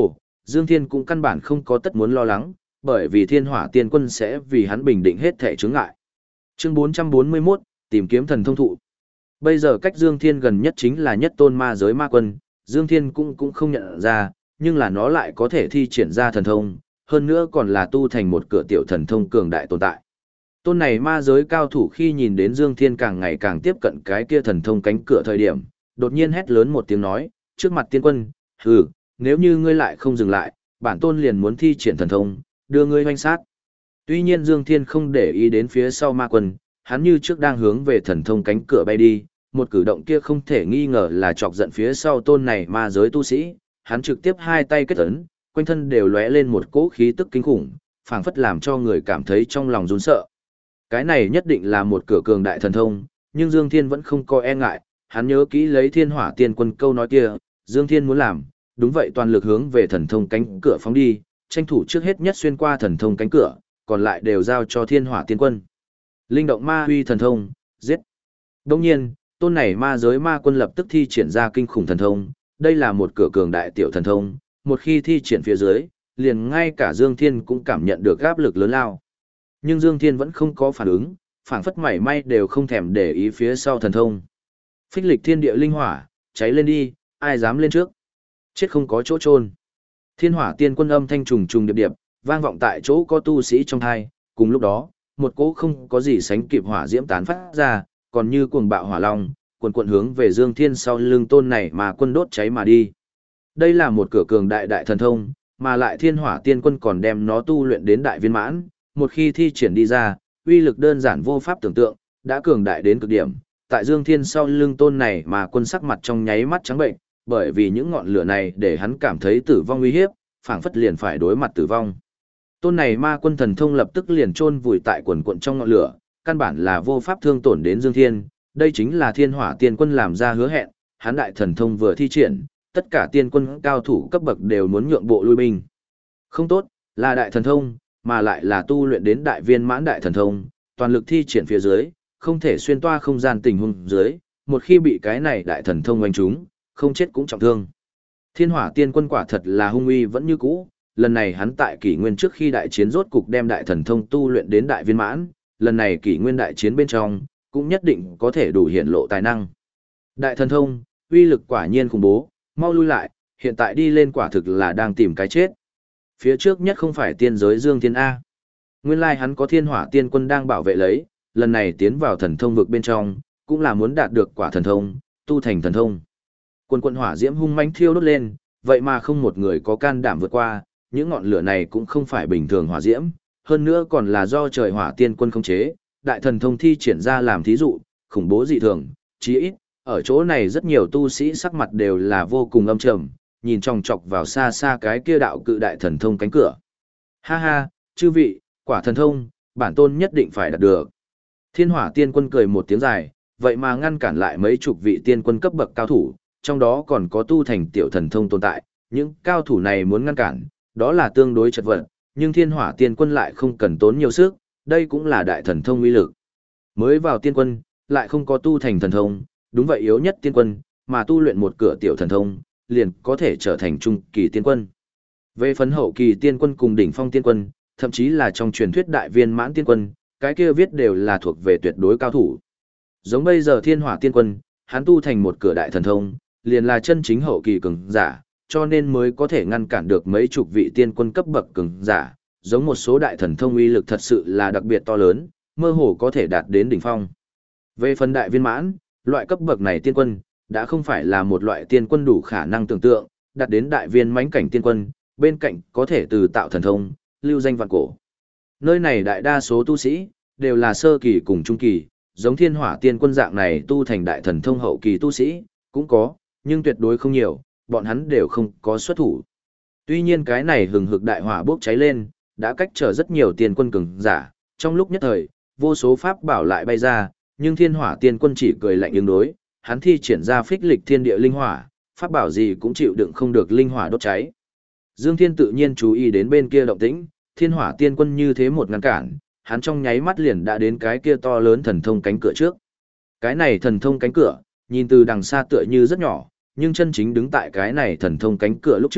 Dương Thiên cũng căn bản không có tất muốn lo lắng, bởi vì Thiên Hỏa Tiên Quân sẽ vì hắn bình định hết thể chướng ngại. Chương 441, tìm kiếm thần thông thụ. Bây giờ cách Dương Thiên gần nhất chính là nhất tôn ma giới ma quân, Dương Thiên cũng không nhận ra, nhưng là nó lại có thể thi triển ra thần thông, hơn nữa còn là tu thành một cửa tiểu thần thông cường đại tồn tại. Tôn này ma giới cao thủ khi nhìn đến Dương Thiên càng ngày càng tiếp cận cái kia thần thông cánh cửa thời điểm, đột nhiên hét lớn một tiếng nói, trước mặt tiên quân, hừ, nếu như ngươi lại không dừng lại, bản tôn liền muốn thi triển thần thông, đưa ngươi hoanh sát. Tuy nhiên Dương Thiên không để ý đến phía sau ma quân, hắn như trước đang hướng về thần thông cánh cửa bay đi, một cử động kia không thể nghi ngờ là chọc giận phía sau tôn này ma giới tu sĩ, hắn trực tiếp hai tay kết ấn, quanh thân đều lóe lên một cỗ khí tức kinh khủng, phảng phất làm cho người cảm thấy trong lòng run sợ. Cái này nhất định là một cửa cường đại thần thông, nhưng Dương Thiên vẫn không có e ngại, hắn nhớ kỹ lấy Thiên Hỏa Tiên Quân câu nói kia, Dương Thiên muốn làm, đúng vậy toàn lực hướng về thần thông cánh cửa phóng đi, tranh thủ trước hết nhất xuyên qua thần thông cánh cửa, còn lại đều giao cho Thiên Hỏa Tiên Quân. Linh động ma huy thần thông, giết. Đồng nhiên, tôn này ma giới ma quân lập tức thi triển ra kinh khủng thần thông, đây là một cửa cường đại tiểu thần thông, một khi thi triển phía dưới, liền ngay cả Dương Thiên cũng cảm nhận được áp lực lớn lao. Nhưng Dương Thiên vẫn không có phản ứng, phảng phất mảy may đều không thèm để ý phía sau thần thông. Phích lịch thiên địa linh hỏa, cháy lên đi, ai dám lên trước. Chết không có chỗ chôn. Thiên Hỏa Tiên Quân âm thanh trùng trùng điệp điệp, vang vọng tại chỗ có tu sĩ trong thai, cùng lúc đó, một cỗ không có gì sánh kịp hỏa diễm tán phát ra, còn như cuồng bạo hỏa long, cuồn cuộn hướng về Dương Thiên sau lưng tôn này mà quân đốt cháy mà đi. Đây là một cửa cường đại đại thần thông, mà lại Thiên Hỏa Tiên Quân còn đem nó tu luyện đến đại viên mãn, một khi thi triển đi ra, uy lực đơn giản vô pháp tưởng tượng, đã cường đại đến cực điểm. Tại Dương Thiên sau lưng tôn này mà quân sắc mặt trong nháy mắt trắng bệnh, bởi vì những ngọn lửa này để hắn cảm thấy tử vong uy hiếp, phảng phất liền phải đối mặt tử vong. Tôn này ma quân thần thông lập tức liền chôn vùi tại quần quần trong ngọn lửa, căn bản là vô pháp thương tổn đến Dương Thiên, đây chính là Thiên Hỏa Tiên Quân làm ra hứa hẹn, hắn đại thần thông vừa thi triển, tất cả tiên quân cao thủ cấp bậc đều muốn nhượng bộ lui binh. Không tốt, là đại thần thông, mà lại là tu luyện đến đại viên mãn đại thần thông, toàn lực thi triển phía dưới, không thể xuyên toa không gian tình huống dưới, một khi bị cái này đại thần thông oanh trúng, không chết cũng trọng thương. Thiên Hỏa Tiên Quân quả thật là hung uy vẫn như cũ, lần này hắn tại kỷ nguyên trước khi đại chiến rốt cục đem đại thần thông tu luyện đến đại viên mãn, lần này kỷ nguyên đại chiến bên trong, cũng nhất định có thể đủ hiện lộ tài năng. Đại thần thông, uy lực quả nhiên khủng bố, mau lui lại, hiện tại đi lên quả thực là đang tìm cái chết. Phía trước nhất không phải tiên giới Dương Thiên A. Nguyên lai hắn có Thiên Hỏa Tiên Quân đang bảo vệ lấy, lần này tiến vào thần thông vực bên trong, cũng là muốn đạt được quả thần thông, tu thành thần thông. Quần quần hỏa diễm hung mãnh thiêu đốt lên, vậy mà không một người có can đảm vượt qua, những ngọn lửa này cũng không phải bình thường hỏa diễm, hơn nữa còn là do trời Hỏa Tiên Quân khống chế, đại thần thông thi triển ra làm thí dụ, khủng bố dị thường, chí ít, ở chỗ này rất nhiều tu sĩ sắc mặt đều là vô cùng âm trầm, nhìn chòng chọc vào xa xa cái kia đạo cự đại thần thông cánh cửa. Ha ha, chư vị, quả thần thông, bản tôn nhất định phải đạt được. Thiên Hỏa Tiên Quân cười một tiếng dài, vậy mà ngăn cản lại mấy chục vị tiên quân cấp bậc cao thủ, trong đó còn có tu thành tiểu thần thông tồn tại, những cao thủ này muốn ngăn cản, đó là tương đối chật vật, nhưng Thiên Hỏa Tiên Quân lại không cần tốn nhiều sức, đây cũng là đại thần thông uy lực. Mới vào tiên quân, lại không có tu thành thần thông, đúng vậy yếu nhất tiên quân, mà tu luyện một cửa tiểu thần thông, liền có thể trở thành trung kỳ tiên quân. Về phấn hậu kỳ tiên quân cùng đỉnh phong tiên quân, thậm chí là trong truyền thuyết đại viên mãn tiên quân, cái kia viết đều là thuộc về tuyệt đối cao thủ. Giống bây giờ Thiên Hỏa Tiên Quân, hắn tu thành một cửa đại thần thông, liền là chân chính hậu kỳ cường giả, cho nên mới có thể ngăn cản được mấy chục vị tiên quân cấp bậc cường giả, giống một số đại thần thông uy lực thật sự là đặc biệt to lớn, mơ hồ có thể đạt đến đỉnh phong. Về phần đại viên mãn, loại cấp bậc này tiên quân, đã không phải là một loại tiên quân đủ khả năng tưởng tượng, đạt đến đại viên mãnh cảnh tiên quân, bên cạnh có thể từ tạo thần thông, lưu danh vạn cổ. Nơi này đại đa số tu sĩ, đều là sơ kỳ cùng trung kỳ, giống Thiên Hỏa Tiên Quân dạng này tu thành đại thần thông hậu kỳ tu sĩ, cũng có, nhưng tuyệt đối không nhiều, bọn hắn đều không có xuất thủ. Tuy nhiên cái này hừng hực đại hỏa bốc cháy lên, đã cách trở rất nhiều tiên quân cường giả, trong lúc nhất thời, vô số pháp bảo lại bay ra, nhưng Thiên Hỏa Tiên Quân chỉ cười lạnh ứng đối, hắn thi triển ra phích lịch thiên địa linh hỏa, pháp bảo gì cũng chịu đựng không được linh hỏa đốt cháy. Dương Thiên tự nhiên chú ý đến bên kia động tĩnh, Thiên Hỏa Tiên Quân như thế một ngăn cản, hắn trong nháy mắt liền đã đến cái kia to lớn thần thông cánh cửa trước. Cái này thần thông cánh cửa, nhìn từ đằng xa tựa như rất nhỏ, nhưng chân chính đứng tại cái này thần thông cánh cửa lúc trước,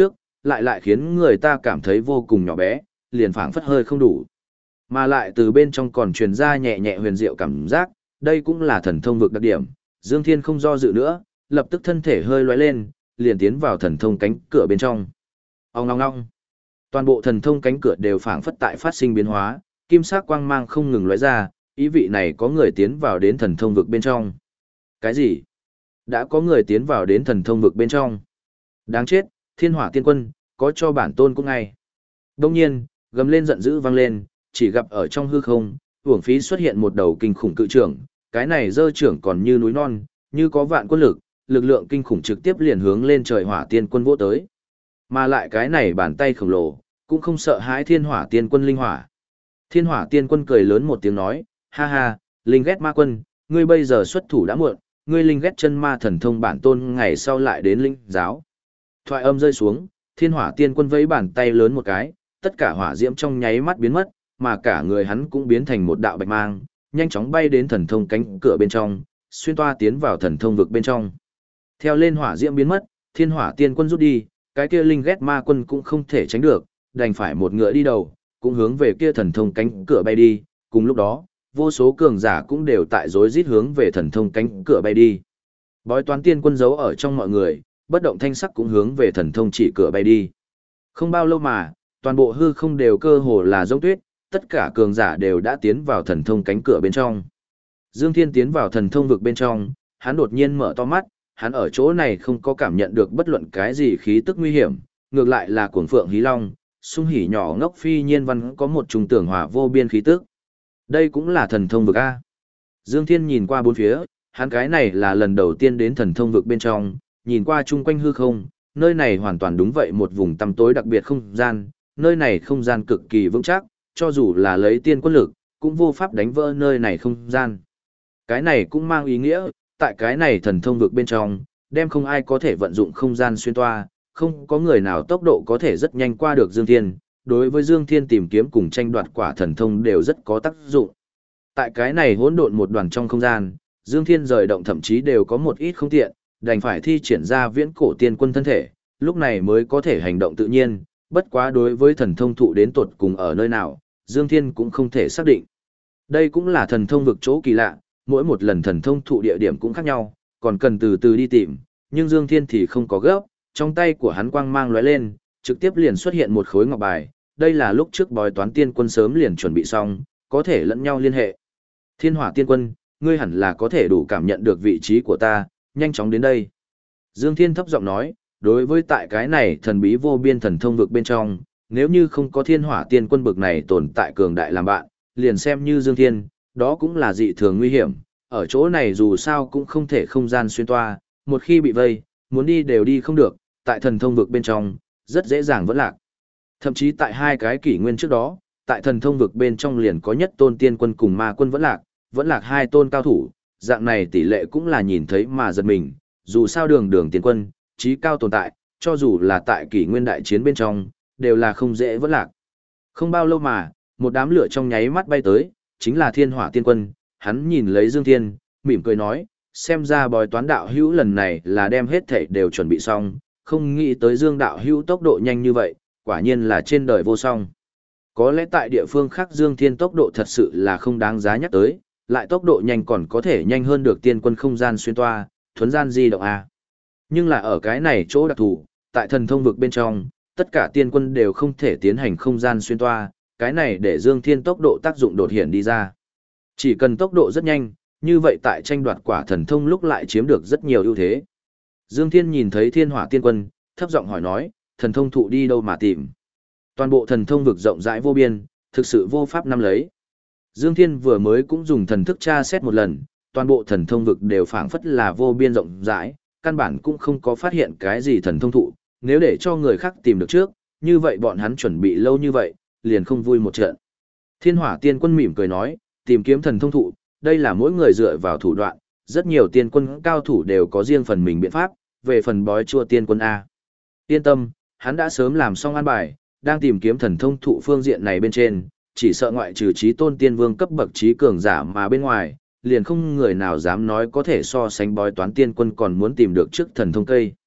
lại khiến người ta cảm thấy vô cùng nhỏ bé, liền phảng phất hơi không đủ. Mà lại từ bên trong còn truyền ra nhẹ nhẹ huyền diệu cảm giác, đây cũng là thần thông vực đặc điểm. Dương Thiên không do dự nữa, lập tức thân thể hơi lóe lên, liền tiến vào thần thông cánh cửa bên trong. Ong ong ong. Toàn bộ thần thông cánh cửa đều phảng phất tại phát sinh biến hóa, kim sắc quang mang không ngừng lóe ra, ý vị này có người tiến vào đến thần thông vực bên trong. Cái gì? Đã có người tiến vào đến thần thông vực bên trong. Đáng chết, Thiên Hỏa Tiên Quân, có cho bản tôn cũng ngay. Đông nhiên, gầm lên giận dữ vang lên, chỉ gặp ở trong hư không, uổng phí xuất hiện một đầu kinh khủng cự trưởng, cái này dơ trưởng còn như núi non, như có vạn quân lực, lực lượng kinh khủng trực tiếp liền hướng lên trời Hỏa Tiên Quân vỗ tới. Mà lại cái này bàn tay khổng lồ, cũng không sợ hãi Thiên Hỏa Tiên Quân linh hỏa. Thiên Hỏa Tiên Quân cười lớn một tiếng nói, ha ha, linh ghét ma quân, ngươi bây giờ xuất thủ đã muộn, ngươi linh ghét chân ma thần thông bản tôn ngày sau lại đến linh giáo. Thoại âm rơi xuống, Thiên Hỏa Tiên Quân vẫy bàn tay lớn một cái, tất cả hỏa diễm trong nháy mắt biến mất, mà cả người hắn cũng biến thành một đạo bạch mang, nhanh chóng bay đến thần thông cánh cửa bên trong, xuyên toa tiến vào thần thông vực bên trong. Theo lên hỏa diễm biến mất, Thiên Hỏa Tiên Quân rút đi, cái kia linh ghét ma quân cũng không thể tránh được, đành phải một ngựa đi đầu, cũng hướng về kia thần thông cánh cửa bay đi, cùng lúc đó, vô số cường giả cũng đều tại rối rít hướng về thần thông cánh cửa bay đi. Bói toán tiên quân giấu ở trong mọi người, bất động thanh sắc cũng hướng về thần thông chỉ cửa bay đi. Không bao lâu mà, toàn bộ hư không đều cơ hồ là giống tuyết, tất cả cường giả đều đã tiến vào thần thông cánh cửa bên trong. Dương Thiên tiến vào thần thông vực bên trong, hắn đột nhiên mở to mắt, hắn ở chỗ này không có cảm nhận được bất luận cái gì khí tức nguy hiểm, ngược lại là cuồng phượng hí long, sung hỉ nhỏ ngốc phi nhiên văn có một trùng tưởng hòa vô biên khí tức. Đây cũng là thần thông vực A. Dương Thiên nhìn qua bốn phía, hắn cái này là lần đầu tiên đến thần thông vực bên trong, nhìn qua chung quanh hư không, nơi này hoàn toàn đúng vậy một vùng tăm tối đặc biệt không gian, nơi này không gian cực kỳ vững chắc, cho dù là lấy tiên quân lực, cũng vô pháp đánh vỡ nơi này không gian. Cái này cũng mang ý nghĩa, tại cái này thần thông vực bên trong, đem không ai có thể vận dụng không gian xuyên toa, không có người nào tốc độ có thể rất nhanh qua được Dương Thiên, đối với Dương Thiên tìm kiếm cùng tranh đoạt quả thần thông đều rất có tác dụng. Tại cái này hỗn độn một đoàn trong không gian, Dương Thiên rời động thậm chí đều có một ít không tiện, đành phải thi triển ra viễn cổ tiên quân thân thể, lúc này mới có thể hành động tự nhiên, bất quá đối với thần thông thụ đến tột cùng ở nơi nào, Dương Thiên cũng không thể xác định. Đây cũng là thần thông vực chỗ kỳ lạ, mỗi một lần thần thông thụ địa điểm cũng khác nhau, còn cần từ từ đi tìm, nhưng Dương Thiên thì không có gấp, trong tay của hắn quang mang lóe lên, trực tiếp liền xuất hiện một khối ngọc bài, đây là lúc trước bói toán tiên quân sớm liền chuẩn bị xong, có thể lẫn nhau liên hệ. Thiên Hỏa Tiên Quân, ngươi hẳn là có thể đủ cảm nhận được vị trí của ta, nhanh chóng đến đây. Dương Thiên thấp giọng nói, đối với tại cái này thần bí vô biên thần thông vực bên trong, nếu như không có Thiên Hỏa Tiên Quân bực này tồn tại cường đại làm bạn, liền xem như Dương Thiên, đó cũng là dị thường nguy hiểm, ở chỗ này dù sao cũng không thể không gian xuyên toa, một khi bị vây, muốn đi đều đi không được, tại thần thông vực bên trong, rất dễ dàng vẫn lạc. Thậm chí tại hai cái kỷ nguyên trước đó, tại thần thông vực bên trong liền có nhất tôn tiên quân cùng ma quân vẫn lạc hai tôn cao thủ, dạng này tỷ lệ cũng là nhìn thấy mà giật mình, dù sao đường đường tiên quân, trí cao tồn tại, cho dù là tại kỷ nguyên đại chiến bên trong, đều là không dễ vẫn lạc. Không bao lâu mà, một đám lửa trong nháy mắt bay tới, chính là Thiên Hỏa Tiên Quân, hắn nhìn lấy Dương Thiên, mỉm cười nói, xem ra bói toán đạo hữu lần này là đem hết thảy đều chuẩn bị xong, không nghĩ tới Dương đạo hữu tốc độ nhanh như vậy, quả nhiên là trên đời vô song. Có lẽ tại địa phương khác Dương Thiên tốc độ thật sự là không đáng giá nhắc tới, lại tốc độ nhanh còn có thể nhanh hơn được tiên quân không gian xuyên toa, thuấn gian di động A. Nhưng là ở cái này chỗ đặc thù, tại thần thông vực bên trong, tất cả tiên quân đều không thể tiến hành không gian xuyên toa, cái này để Dương Thiên tốc độ tác dụng đột hiện đi ra. Chỉ cần tốc độ rất nhanh, như vậy tại tranh đoạt quả thần thông lúc lại chiếm được rất nhiều ưu thế. Dương Thiên nhìn thấy Thiên Hỏa Tiên Quân, thấp giọng hỏi nói, thần thông thụ đi đâu mà tìm. Toàn bộ thần thông vực rộng rãi vô biên, thực sự vô pháp nắm lấy. Dương Thiên vừa mới cũng dùng thần thức tra xét một lần, toàn bộ thần thông vực đều phảng phất là vô biên rộng rãi, căn bản cũng không có phát hiện cái gì thần thông thụ, nếu để cho người khác tìm được trước, như vậy bọn hắn chuẩn bị lâu như vậy, liền không vui một trận. Thiên Hỏa Tiên Quân mỉm cười nói, tìm kiếm thần thông thụ, đây là mỗi người dựa vào thủ đoạn, rất nhiều tiên quân cao thủ đều có riêng phần mình biện pháp, về phần bói chua tiên quân A. Yên tâm, hắn đã sớm làm xong an bài, đang tìm kiếm thần thông thụ phương diện này bên trên, chỉ sợ ngoại trừ trí tôn tiên vương cấp bậc trí cường giả mà bên ngoài, liền không người nào dám nói có thể so sánh bói toán tiên quân còn muốn tìm được trước thần thông cây.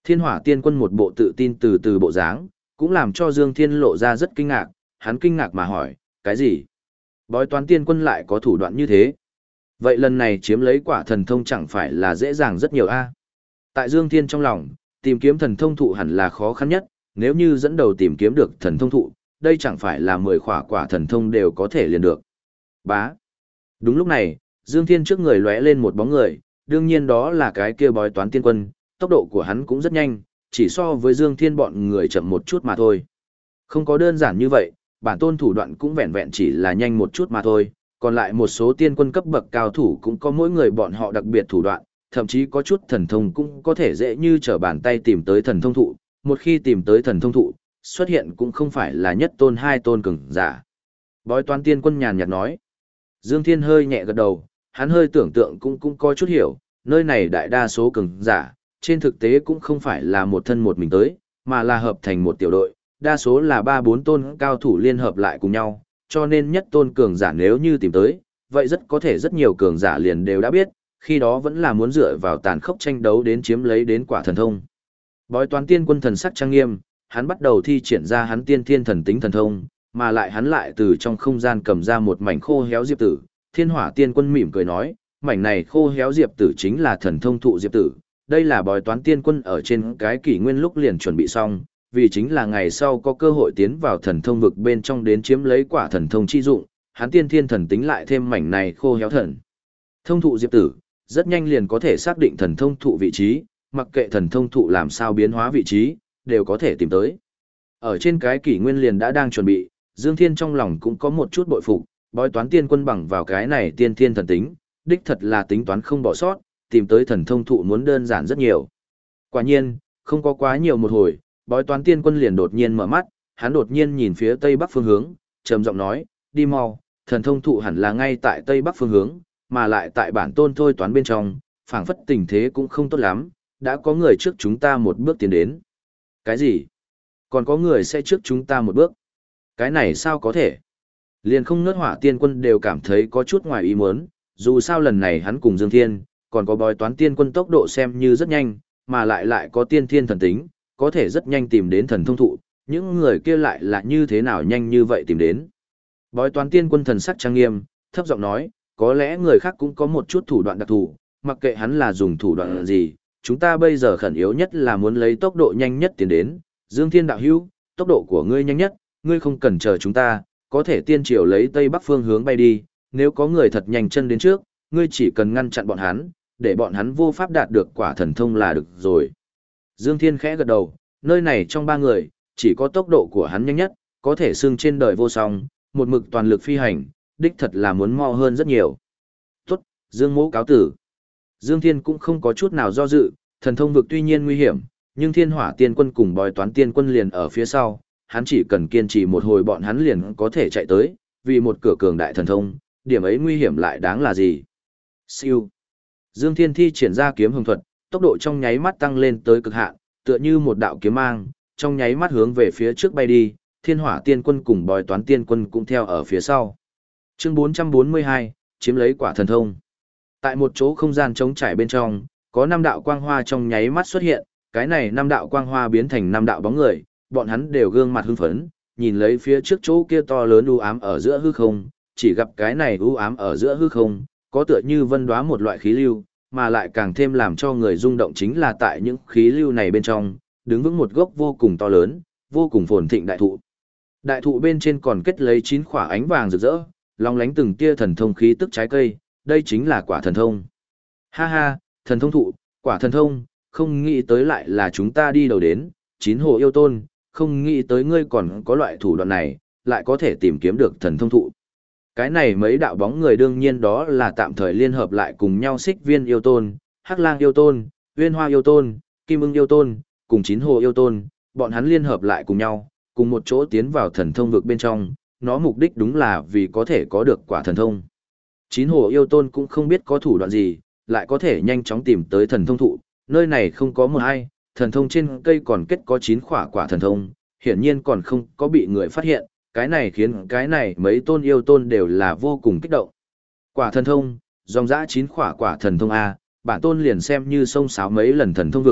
Thiên Hỏa Tiên Quân một bộ tự tin từ từ bộ dáng, cũng làm cho Dương Thiên lộ ra rất kinh ngạc, hắn kinh ngạc mà hỏi, cái gì? Bói toán tiên quân lại có thủ đoạn như thế. Vậy lần này chiếm lấy quả thần thông chẳng phải là dễ dàng rất nhiều a? Tại Dương Thiên trong lòng, tìm kiếm thần thông thụ hẳn là khó khăn nhất, nếu như dẫn đầu tìm kiếm được thần thông thụ, đây chẳng phải là 10 quả thần thông đều có thể liền được. Bá. Đúng lúc này, Dương Thiên trước người lóe lên một bóng người, đương nhiên đó là cái kia bói toán tiên quân, tốc độ của hắn cũng rất nhanh, chỉ so với Dương Thiên bọn người chậm một chút mà thôi. Không có đơn giản như vậy, bản tôn thủ đoạn cũng vẹn vẹn chỉ là nhanh một chút mà thôi, còn lại một số tiên quân cấp bậc cao thủ cũng có mỗi người bọn họ đặc biệt thủ đoạn, thậm chí có chút thần thông cũng có thể dễ như trở bàn tay tìm tới thần thông thụ, một khi tìm tới thần thông thụ, xuất hiện cũng không phải là nhất tôn hai tôn cường giả. Bói toán tiên quân nhàn nhạt nói. Dương Thiên hơi nhẹ gật đầu, hắn hơi tưởng tượng cũng có chút hiểu, nơi này đại đa số cường giả, trên thực tế cũng không phải là một thân một mình tới, mà là hợp thành một tiểu đội, đa số là 3-4 tôn cao thủ liên hợp lại cùng nhau, cho nên nhất tôn cường giả nếu như tìm tới, vậy rất có thể rất nhiều cường giả liền đều đã biết, khi đó vẫn là muốn dựa vào tàn khốc tranh đấu đến chiếm lấy đến quả thần thông. Bói toán tiên quân thần sắc trang nghiêm, hắn bắt đầu thi triển ra hắn tiên thiên thần tính thần thông, mà lại hắn lại từ trong không gian cầm ra một mảnh khô héo diệp tử. Thiên Hỏa Tiên Quân mỉm cười nói, mảnh này khô héo diệp tử chính là thần thông thụ diệp tử. Đây là bói toán tiên quân ở trên cái kỷ nguyên lúc liền chuẩn bị xong, vì chính là ngày sau có cơ hội tiến vào thần thông vực bên trong đến chiếm lấy quả thần thông chi dụng, hắn tiên thiên thần tính lại thêm mảnh này khô héo thần. Thông thụ diệp tử, rất nhanh liền có thể xác định thần thông thụ vị trí, mặc kệ thần thông thụ làm sao biến hóa vị trí, đều có thể tìm tới. Ở trên cái kỷ nguyên liền đã đang chuẩn bị, Dương Thiên trong lòng cũng có một chút bội phục, bói toán tiên quân bằng vào cái này tiên thiên thần tính, đích thật là tính toán không bỏ sót, tìm tới thần thông thụ muốn đơn giản rất nhiều. Quả nhiên, không có quá nhiều một hồi, bói toán tiên quân liền đột nhiên mở mắt, hắn đột nhiên nhìn phía tây bắc phương hướng, trầm giọng nói, đi mau, thần thông thụ hẳn là ngay tại tây bắc phương hướng, mà lại tại bản tôn thôi toán bên trong, phảng phất tình thế cũng không tốt lắm, đã có người trước chúng ta một bước tiến đến. Cái gì? Còn có người sẽ trước chúng ta một bước? Cái này sao có thể? Liền không ngớt Hỏa Tiên Quân đều cảm thấy có chút ngoài ý muốn, dù sao lần này hắn cùng Dương Thiên, còn có bói toán tiên quân tốc độ xem như rất nhanh, mà lại có tiên thiên thần tính, có thể rất nhanh tìm đến thần thông thụ, những người kia lại là như thế nào nhanh như vậy tìm đến. Bói toán tiên quân thần sắc trang nghiêm, thấp giọng nói, có lẽ người khác cũng có một chút thủ đoạn đặc thù, mặc kệ hắn là dùng thủ đoạn gì, chúng ta bây giờ khẩn yếu nhất là muốn lấy tốc độ nhanh nhất tiến đến. Dương Thiên đạo hữu, tốc độ của ngươi nhanh nhất, ngươi không cần chờ chúng ta, có thể tiên triều lấy tây bắc phương hướng bay đi, nếu có người thật nhanh chân đến trước, ngươi chỉ cần ngăn chặn bọn hắn, để bọn hắn vô pháp đạt được quả thần thông là được rồi. Dương Thiên khẽ gật đầu, nơi này trong ba người, chỉ có tốc độ của hắn nhanh nhất, có thể xưng trên đời vô song, một mực toàn lực phi hành, đích thật là muốn mau hơn rất nhiều. Tốt, Dương Mỗ cáo tử. Dương Thiên cũng không có chút nào do dự, thần thông vực tuy nhiên nguy hiểm, nhưng Thiên Hỏa Tiên Quân cùng bói toán tiên quân liền ở phía sau, hắn chỉ cần kiên trì một hồi bọn hắn liền có thể chạy tới, vì một cửa cường đại thần thông, điểm ấy nguy hiểm lại đáng là gì. Siêu. Dương Thiên thi triển ra kiếm hồng thuật, tốc độ trong nháy mắt tăng lên tới cực hạn, tựa như một đạo kiếm mang, trong nháy mắt hướng về phía trước bay đi, Thiên Hỏa Tiên Quân cùng bói toán tiên quân cũng theo ở phía sau. Chương 442, chiếm lấy quả thần thông. Tại một chỗ không gian trống trải bên trong, có 5 đạo quang hoa trong nháy mắt xuất hiện, cái này 5 đạo quang hoa biến thành 5 đạo bóng người, bọn hắn đều gương mặt hưng phấn, nhìn lấy phía trước chỗ kia to lớn u ám ở giữa hư không, chỉ gặp cái này u ám ở giữa hư không, có tựa như vân đóa một loại khí lưu, mà lại càng thêm làm cho người rung động chính là tại những khí lưu này bên trong, đứng vững một gốc vô cùng to lớn, vô cùng phồn thịnh đại thụ. Đại thụ bên trên còn kết lấy 9 quả ánh vàng rực rỡ, long lánh từng tia thần thông khí tức trái cây, đây chính là quả thần thông. Ha ha, thần thông thụ, quả thần thông, không nghĩ tới lại là chúng ta đi đầu đến, 9 hồ yêu tôn, không nghĩ tới ngươi còn có loại thủ đoạn này, lại có thể tìm kiếm được thần thông thụ. Cái này mấy đạo bóng người đương nhiên đó là tạm thời liên hợp lại cùng nhau Xích Viên yêu tôn, Hắc Lang yêu tôn, Uyên Hoa yêu tôn, Kim Ưng yêu tôn, cùng 9 hồ yêu tôn, bọn hắn liên hợp lại cùng nhau, cùng một chỗ tiến vào thần thông vực bên trong, nó mục đích đúng là vì có thể có được quả thần thông. 9 hồ yêu tôn cũng không biết có thủ đoạn gì, lại có thể nhanh chóng tìm tới thần thông thụ, nơi này không có một ai, thần thông trên cây còn kết có 9 quả thần thông, hiển nhiên còn không có bị người phát hiện, cái này khiến cái này mấy tôn yêu tôn đều là vô cùng kích động. Quả thần thông, dòng dã 9 quả thần thông A, bản tôn liền xem như xông xáo mấy lần thần thông vực,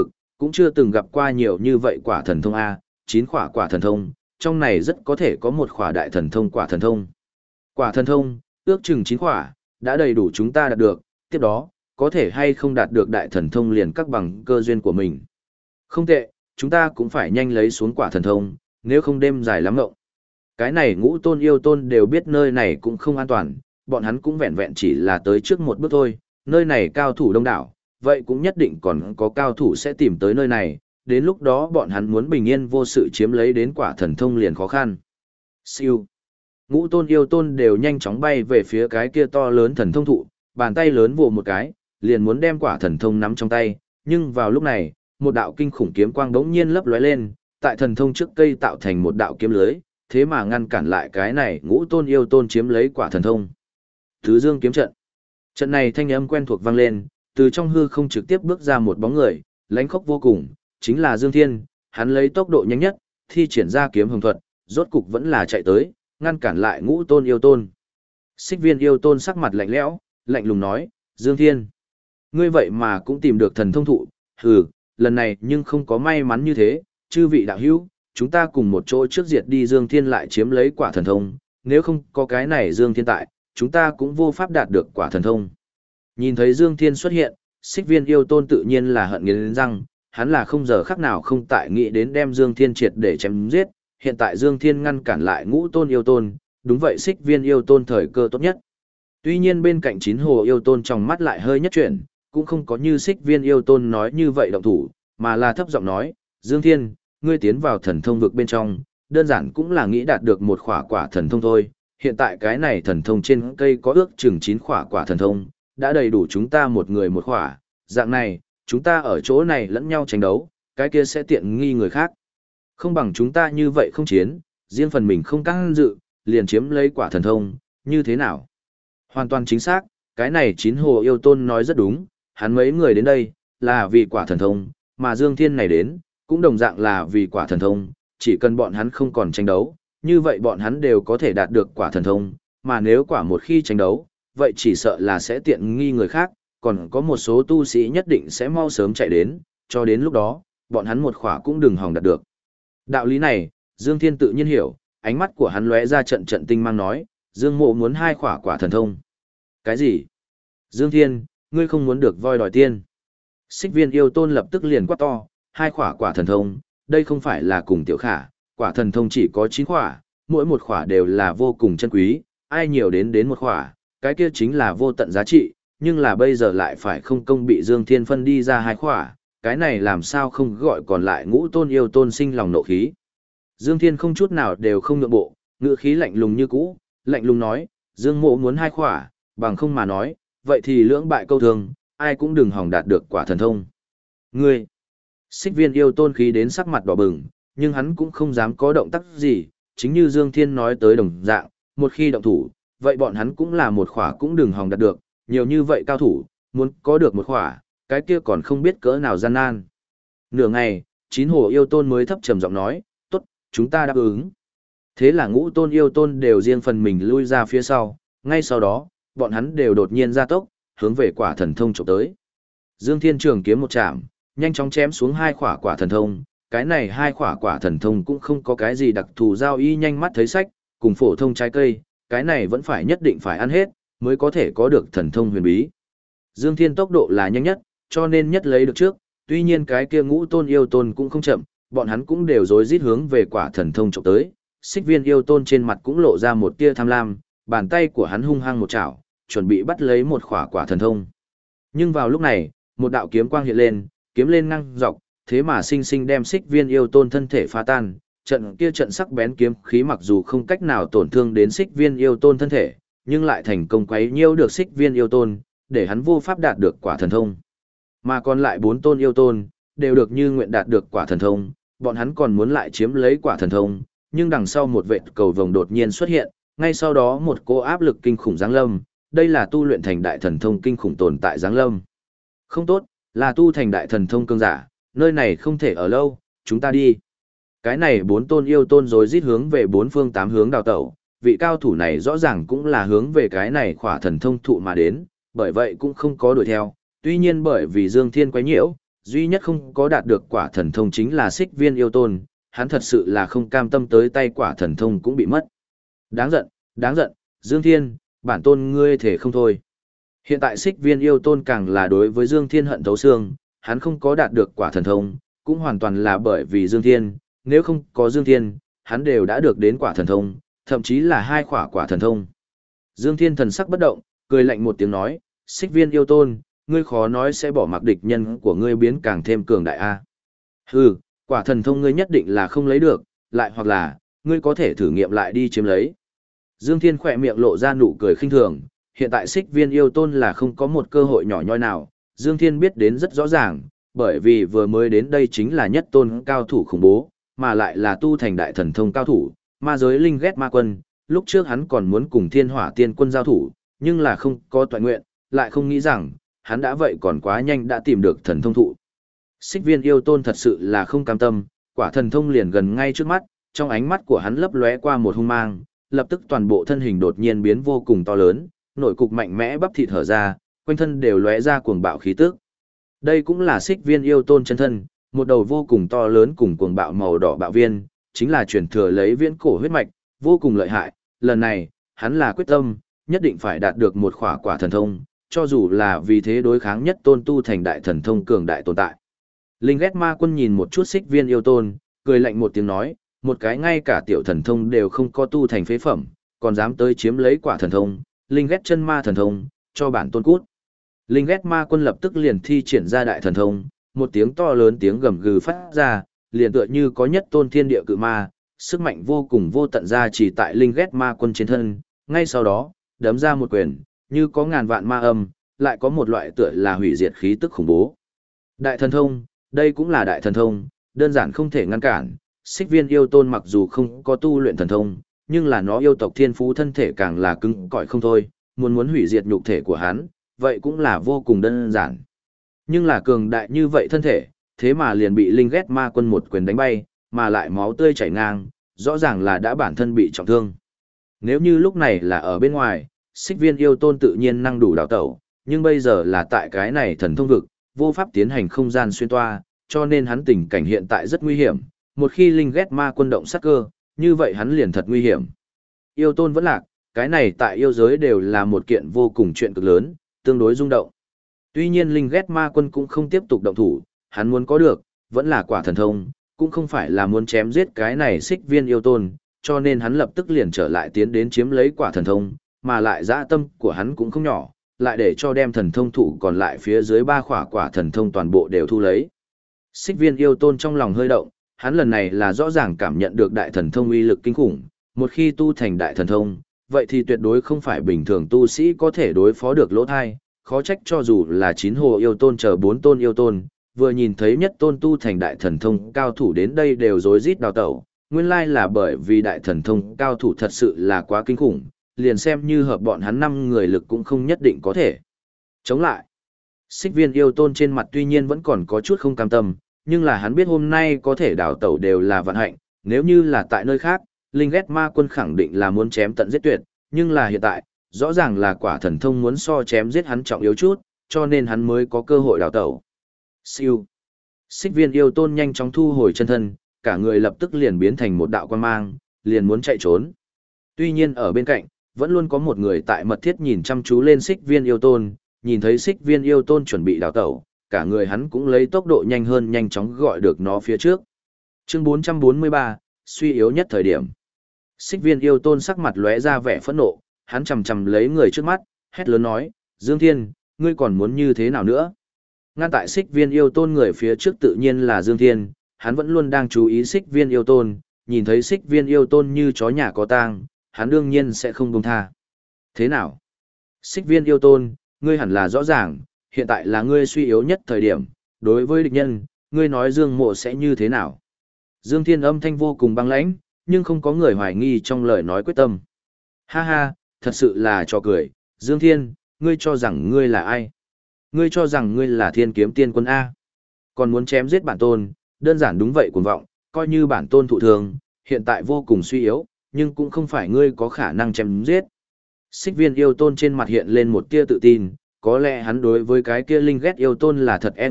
cũng chưa từng gặp qua nhiều như vậy quả thần thông A, 9 khỏa quả thần thông, trong này rất có thể có một khỏa đại thần thông quả thần thông. Quả thần thông, ước chừng 9 khỏa, đã đầy đủ chúng ta đạt được, tiếp đó, có thể hay không đạt được đại thần thông liền các bằng cơ duyên của mình. Không tệ, chúng ta cũng phải nhanh lấy xuống quả thần thông, nếu không đêm dài lắm ngộng. Cái này ngũ tôn yêu tôn đều biết nơi này cũng không an toàn, bọn hắn cũng vẹn vẹn chỉ là tới trước một bước thôi, nơi này cao thủ đông đảo, vậy cũng nhất định còn có cao thủ sẽ tìm tới nơi này, đến lúc đó bọn hắn muốn bình yên vô sự chiếm lấy đến quả thần thông liền khó khăn. Siêu. Ngũ tôn yêu tôn đều nhanh chóng bay về phía cái kia to lớn thần thông thụ, bàn tay lớn vồ một cái, liền muốn đem quả thần thông nắm trong tay, nhưng vào lúc này, một đạo kinh khủng kiếm quang bỗng nhiên lấp lóe lên, tại thần thông trước cây tạo thành một đạo kiếm lưới, thế mà ngăn cản lại cái này ngũ tôn yêu tôn chiếm lấy quả thần thông. Thứ Dương kiếm trận. Trận này thanh âm quen thuộc vang lên, từ trong hư không trực tiếp bước ra một bóng người, lãnh khốc vô cùng, chính là Dương Thiên, hắn lấy tốc độ nhanh nhất, thi triển ra kiếm hồng thuật, rốt cục vẫn là chạy tới, ngăn cản lại ngũ tôn yêu tôn. Xích Viên yêu tôn sắc mặt lạnh lẽo, lạnh lùng nói, Dương Thiên, ngươi vậy mà cũng tìm được thần thông thụ, hừ, lần này nhưng không có may mắn như thế, chư vị đạo hữu, chúng ta cùng một chỗ trước diệt đi Dương Thiên lại chiếm lấy quả thần thông, nếu không có cái này Dương Thiên tại, chúng ta cũng vô pháp đạt được quả thần thông. Nhìn thấy Dương Thiên xuất hiện, Xích Viên yêu tôn tự nhiên là hận nghiến răng, hắn là không giờ khắc nào không tại nghĩ đến đem Dương Thiên triệt để chém giết, hiện tại Dương Thiên ngăn cản lại ngũ tôn yêu tôn, đúng vậy Xích Viên yêu tôn thời cơ tốt nhất. Tuy nhiên bên cạnh Chín Hồ yêu tôn trong mắt lại hơi nhất chuyển, cũng không có như Xích Viên yêu tôn nói như vậy động thủ, mà là thấp giọng nói, Dương Thiên, ngươi tiến vào thần thông vực bên trong, đơn giản cũng là nghĩ đạt được một khỏa quả thần thông thôi, hiện tại cái này thần thông trên cây có ước chừng 9 khỏa quả thần thông, đã đầy đủ chúng ta một người một khỏa, dạng này, chúng ta ở chỗ này lẫn nhau tranh đấu, cái kia sẽ tiện nghi người khác. Không bằng chúng ta như vậy không chiến, riêng phần mình không căng dự, liền chiếm lấy quả thần thông, như thế nào? Hoàn toàn chính xác, cái này Chín Hồ yêu tôn nói rất đúng, hắn mấy người đến đây, là vì quả thần thông, mà Dương Thiên này đến, cũng đồng dạng là vì quả thần thông, chỉ cần bọn hắn không còn tranh đấu, như vậy bọn hắn đều có thể đạt được quả thần thông, mà nếu quả một khi tranh đấu, vậy chỉ sợ là sẽ tiện nghi người khác, còn có một số tu sĩ nhất định sẽ mau sớm chạy đến, cho đến lúc đó, bọn hắn một khỏa cũng đừng hòng đạt được. Đạo lý này, Dương Thiên tự nhiên hiểu, ánh mắt của hắn lóe ra trận trận tinh mang nói, Dương Mộ muốn 2 khỏa quả thần thông. Cái gì? Dương Thiên, ngươi không muốn được voi đòi tiên. Xích Viên yêu tôn lập tức liền quát to, 2 khỏa quả thần thông, đây không phải là cùng tiểu khả, quả thần thông chỉ có 9 khỏa, mỗi một khỏa đều là vô cùng chân quý, ai nhiều đến một khỏa, cái kia chính là vô tận giá trị, nhưng là bây giờ lại phải không công bị Dương Thiên phân đi ra 2 khỏa, cái này làm sao không gọi còn lại ngũ tôn yêu tôn sinh lòng nộ khí. Dương Thiên không chút nào đều không nhượng bộ, ngữ khí lạnh lùng như cũ, lạnh lùng nói, Dương Mộ muốn 2 khỏa, bằng không mà nói, vậy thì lưỡng bại câu thương, ai cũng đừng hòng đạt được quả thần thông. Ngươi, Xích Viên yêu tôn khí đến sắc mặt đỏ bừng, nhưng hắn cũng không dám có động tác gì, chính như Dương Thiên nói tới đồng dạng, một khi động thủ, vậy bọn hắn cũng là một khỏa cũng đừng hòng đạt được, nhiều như vậy cao thủ, muốn có được một khỏa, cái kia còn không biết cỡ nào gian nan. Nửa ngày, Chín Hồ yêu tôn mới thấp trầm giọng nói, tốt, chúng ta đáp ứng. Thế là ngũ tôn yêu tôn đều riêng phần mình lui ra phía sau, ngay sau đó, bọn hắn đều đột nhiên ra tốc, hướng về quả thần thông chụp tới. Dương Thiên trường kiếm một chạm, nhanh chóng chém xuống 2 khỏa quả thần thông, cái này 2 khỏa quả thần thông cũng không có cái gì đặc thù giao y nhanh mắt thấy sách, cùng phổ thông trái cây, cái này vẫn phải nhất định phải ăn hết, mới có thể có được thần thông huyền bí. Dương Thiên tốc độ là nhanh nhất, cho nên nhất lấy được trước, tuy nhiên cái kia ngũ tôn yêu tôn cũng không chậm, bọn hắn cũng đều rối rít hướng về quả thần thông chụp tới. Xích Viên yêu tôn trên mặt cũng lộ ra một tia tham lam, bàn tay của hắn hung hăng một chảo, chuẩn bị bắt lấy một khỏa quả thần thông. Nhưng vào lúc này, một đạo kiếm quang hiện lên, kiếm lên ngang dọc, thế mà sinh sinh đem Xích Viên yêu tôn thân thể phá tan. Trận sắc bén kiếm khí mặc dù không cách nào tổn thương đến Xích Viên yêu tôn thân thể, nhưng lại thành công quấy nhiễu được Xích Viên yêu tôn, để hắn vô pháp đạt được quả thần thông. Mà còn lại 4 tôn yêu tôn, đều được như nguyện đạt được quả thần thông, bọn hắn còn muốn lại chiếm lấy quả thần thông, nhưng đằng sau một vệt cầu vồng đột nhiên xuất hiện, ngay sau đó một cỗ áp lực kinh khủng giáng lâm, đây là tu luyện thành đại thần thông kinh khủng tồn tại giáng lâm. Không tốt, là tu thành đại thần thông cường giả, nơi này không thể ở lâu, chúng ta đi. Cái này 4 tôn yêu tôn rồi rít hướng về 4 phương 8 hướng đào tẩu, vị cao thủ này rõ ràng cũng là hướng về cái này khỏa thần thông thụ mà đến, bởi vậy cũng không có đuổi theo, tuy nhiên bởi vì Dương Thiên quấy nhiễu, duy nhất không có đạt được quả thần thông chính là Xích Viên yêu tôn, hắn thật sự là không cam tâm tới tay quả thần thông cũng bị mất. Đáng giận, Dương Thiên, bản tôn ngươi thể không thôi. Hiện tại Xích Viên yêu tôn càng là đối với Dương Thiên hận thấu xương, hắn không có đạt được quả thần thông, cũng hoàn toàn là bởi vì Dương Thiên, nếu không có Dương Thiên, hắn đều đã được đến quả thần thông, thậm chí là 2 quả thần thông. Dương Thiên thần sắc bất động, cười lạnh một tiếng nói, Xích Viên yêu tôn, ngươi khó nói sẽ bỏ mặc địch nhân của ngươi biến càng thêm cường đại a. Hừ, quả thần thông ngươi nhất định là không lấy được, lại hoặc là, ngươi có thể thử nghiệm lại đi chiếm lấy. Dương Thiên khỏe miệng lộ ra nụ cười khinh thường, hiện tại Xích Viên yêu tôn là không có một cơ hội nhỏ nhoi nào, Dương Thiên biết đến rất rõ ràng, bởi vì vừa mới đến đây chính là nhất tôn cao thủ khủng bố, mà lại là tu thành đại thần thông cao thủ, ma giới linh ghét ma quân, lúc trước hắn còn muốn cùng Thiên Hỏa Tiên Quân giao thủ, nhưng là không có toại nguyện, lại không nghĩ rằng, hắn đã vậy còn quá nhanh đã tìm được thần thông thụ. Xích Viên yêu tôn thật sự là không cam tâm, quả thần thông liền gần ngay trước mắt, trong ánh mắt của hắn lấp lóe qua một hung mang, lập tức toàn bộ thân hình đột nhiên biến vô cùng to lớn, nội cục mạnh mẽ bắp thịt hở ra, quanh thân đều lóe ra cuồng bạo khí tức. Đây cũng là Xích Viên yêu tôn chân thân, một đầu vô cùng to lớn cùng cuồng bạo màu đỏ bạo viên, chính là truyền thừa lấy viễn cổ huyết mạch, vô cùng lợi hại, lần này, hắn là quyết tâm, nhất định phải đạt được một quả thần thông, cho dù là vì thế đối kháng nhất tôn tu thành đại thần thông cường đại tồn tại. Linh ghét ma quân nhìn một chút Xích Viên yêu tôn, cười lạnh một tiếng nói, một cái ngay cả tiểu thần thông đều không có tu thành phế phẩm, còn dám tới chiếm lấy quả thần thông, linh ghét chân ma thần thông, cho bản tôn cút. Linh ghét ma quân lập tức liền thi triển ra đại thần thông, một tiếng to lớn tiếng gầm gừ phát ra, liền tựa như có nhất tôn thiên địa cự ma, sức mạnh vô cùng vô tận ra chỉ tại linh ghét ma quân trên thân, ngay sau đó, đấm ra một quyền, như có ngàn vạn ma âm, lại có một loại tựa là hủy diệt khí tức khủng bố. Đại thần thông, đây cũng là đại thần thông, đơn giản không thể ngăn cản, Xích Viên yêu tôn mặc dù không có tu luyện thần thông, nhưng là nó yêu tộc thiên phú thân thể càng là cứng cỏi không thôi, muốn hủy diệt nhục thể của hắn, vậy cũng là vô cùng đơn giản. Nhưng là cường đại như vậy thân thể, thế mà liền bị linh ghét ma quân một quyền đánh bay, mà lại máu tươi chảy ngang, rõ ràng là đã bản thân bị trọng thương. Nếu như lúc này là ở bên ngoài, Xích Viên yêu tôn tự nhiên năng đủ đào tẩu, nhưng bây giờ là tại cái này thần thông vực, vô pháp tiến hành không gian xuyên toa, cho nên hắn tình cảnh hiện tại rất nguy hiểm, một khi linh ghét ma quân động sát cơ, như vậy hắn liền thật nguy hiểm. Yêu tôn vẫn lạc, cái này tại yêu giới đều là một kiện vô cùng chuyện cực lớn, tương đối rung động. Tuy nhiên linh ghét ma quân cũng không tiếp tục động thủ, hắn muốn có được, vẫn là quả thần thông, cũng không phải là muốn chém giết cái này Xích Viên yêu tôn, cho nên hắn lập tức liền trở lại tiến đến chiếm lấy quả thần thông, mà lại dã tâm của hắn cũng không nhỏ, lại để cho đem thần thông thụ còn lại phía dưới 3 quả thần thông toàn bộ đều thu lấy. Xích Viên yêu tôn trong lòng hơi động, hắn lần này là rõ ràng cảm nhận được đại thần thông uy lực kinh khủng, một khi tu thành đại thần thông, vậy thì tuyệt đối không phải bình thường tu sĩ có thể đối phó được lỗ thai, khó trách cho dù là 9 hồ yêu tôn chờ 4 tôn yêu tôn, vừa nhìn thấy nhất tôn tu thành đại thần thông cao thủ đến đây đều rối rít đào tẩu, nguyên lai là bởi vì đại thần thông cao thủ thật sự là quá kinh khủng, liền xem như hợp bọn hắn 5 người lực cũng không nhất định có thể chống lại. Xích Viên yêu tôn trên mặt tuy nhiên vẫn còn có chút không cam tâm, nhưng là hắn biết hôm nay có thể đào tẩu đều là vận hạnh, nếu như là tại nơi khác, linh ghét ma quân khẳng định là muốn chém tận giết tuyệt, nhưng là hiện tại, rõ ràng là quả thần thông muốn so chém giết hắn trọng yếu chút, cho nên hắn mới có cơ hội đào tẩu. Siêu. Xích Viên yêu tôn nhanh chóng thu hồi chân thân, cả người lập tức liền biến thành một đạo quang mang, liền muốn chạy trốn. Tuy nhiên ở bên cạnh, vẫn luôn có một người tại mật thiết nhìn chăm chú lên Xích Viên yêu tôn, nhìn thấy Xích Viên yêu tôn chuẩn bị đào tẩu, cả người hắn cũng lấy tốc độ nhanh hơn nhanh chóng gọi được nó phía trước. Chương 443, suy yếu nhất thời điểm. Xích Viên yêu tôn sắc mặt lóe ra vẻ phẫn nộ, hắn chầm chầm lấy người trước mắt, hét lớn nói, Dương Thiên, ngươi còn muốn như thế nào nữa? Ngăn tại Xích Viên yêu tôn người phía trước tự nhiên là Dương Thiên, hắn vẫn luôn đang chú ý Xích Viên yêu tôn, nhìn thấy Xích Viên yêu tôn như chó nhà có tang, hắn đương nhiên sẽ không buông tha. Thế nào? Xích Viên yêu tôn, ngươi hẳn là rõ ràng, hiện tại là ngươi suy yếu nhất thời điểm, đối với địch nhân, ngươi nói Dương Mộ sẽ như thế nào? Dương Thiên âm thanh vô cùng băng lãnh, nhưng không có người hoài nghi trong lời nói quyết tâm. Ha ha, thật sự là trò cười, Dương Thiên, ngươi cho rằng ngươi là ai? Ngươi cho rằng ngươi là Thiên Kiếm Tiên Quân A. Còn muốn chém giết bản tôn, đơn giản đúng vậy cuồng vọng, coi như bản tôn thụ thường, hiện tại vô cùng suy yếu, nhưng cũng không phải ngươi có khả năng chém giết. Xích Viên yêu tôn trên mặt hiện lên một tia tự tin, có lẽ hắn đối với cái kia linh ghét yêu tôn là thật e ngại,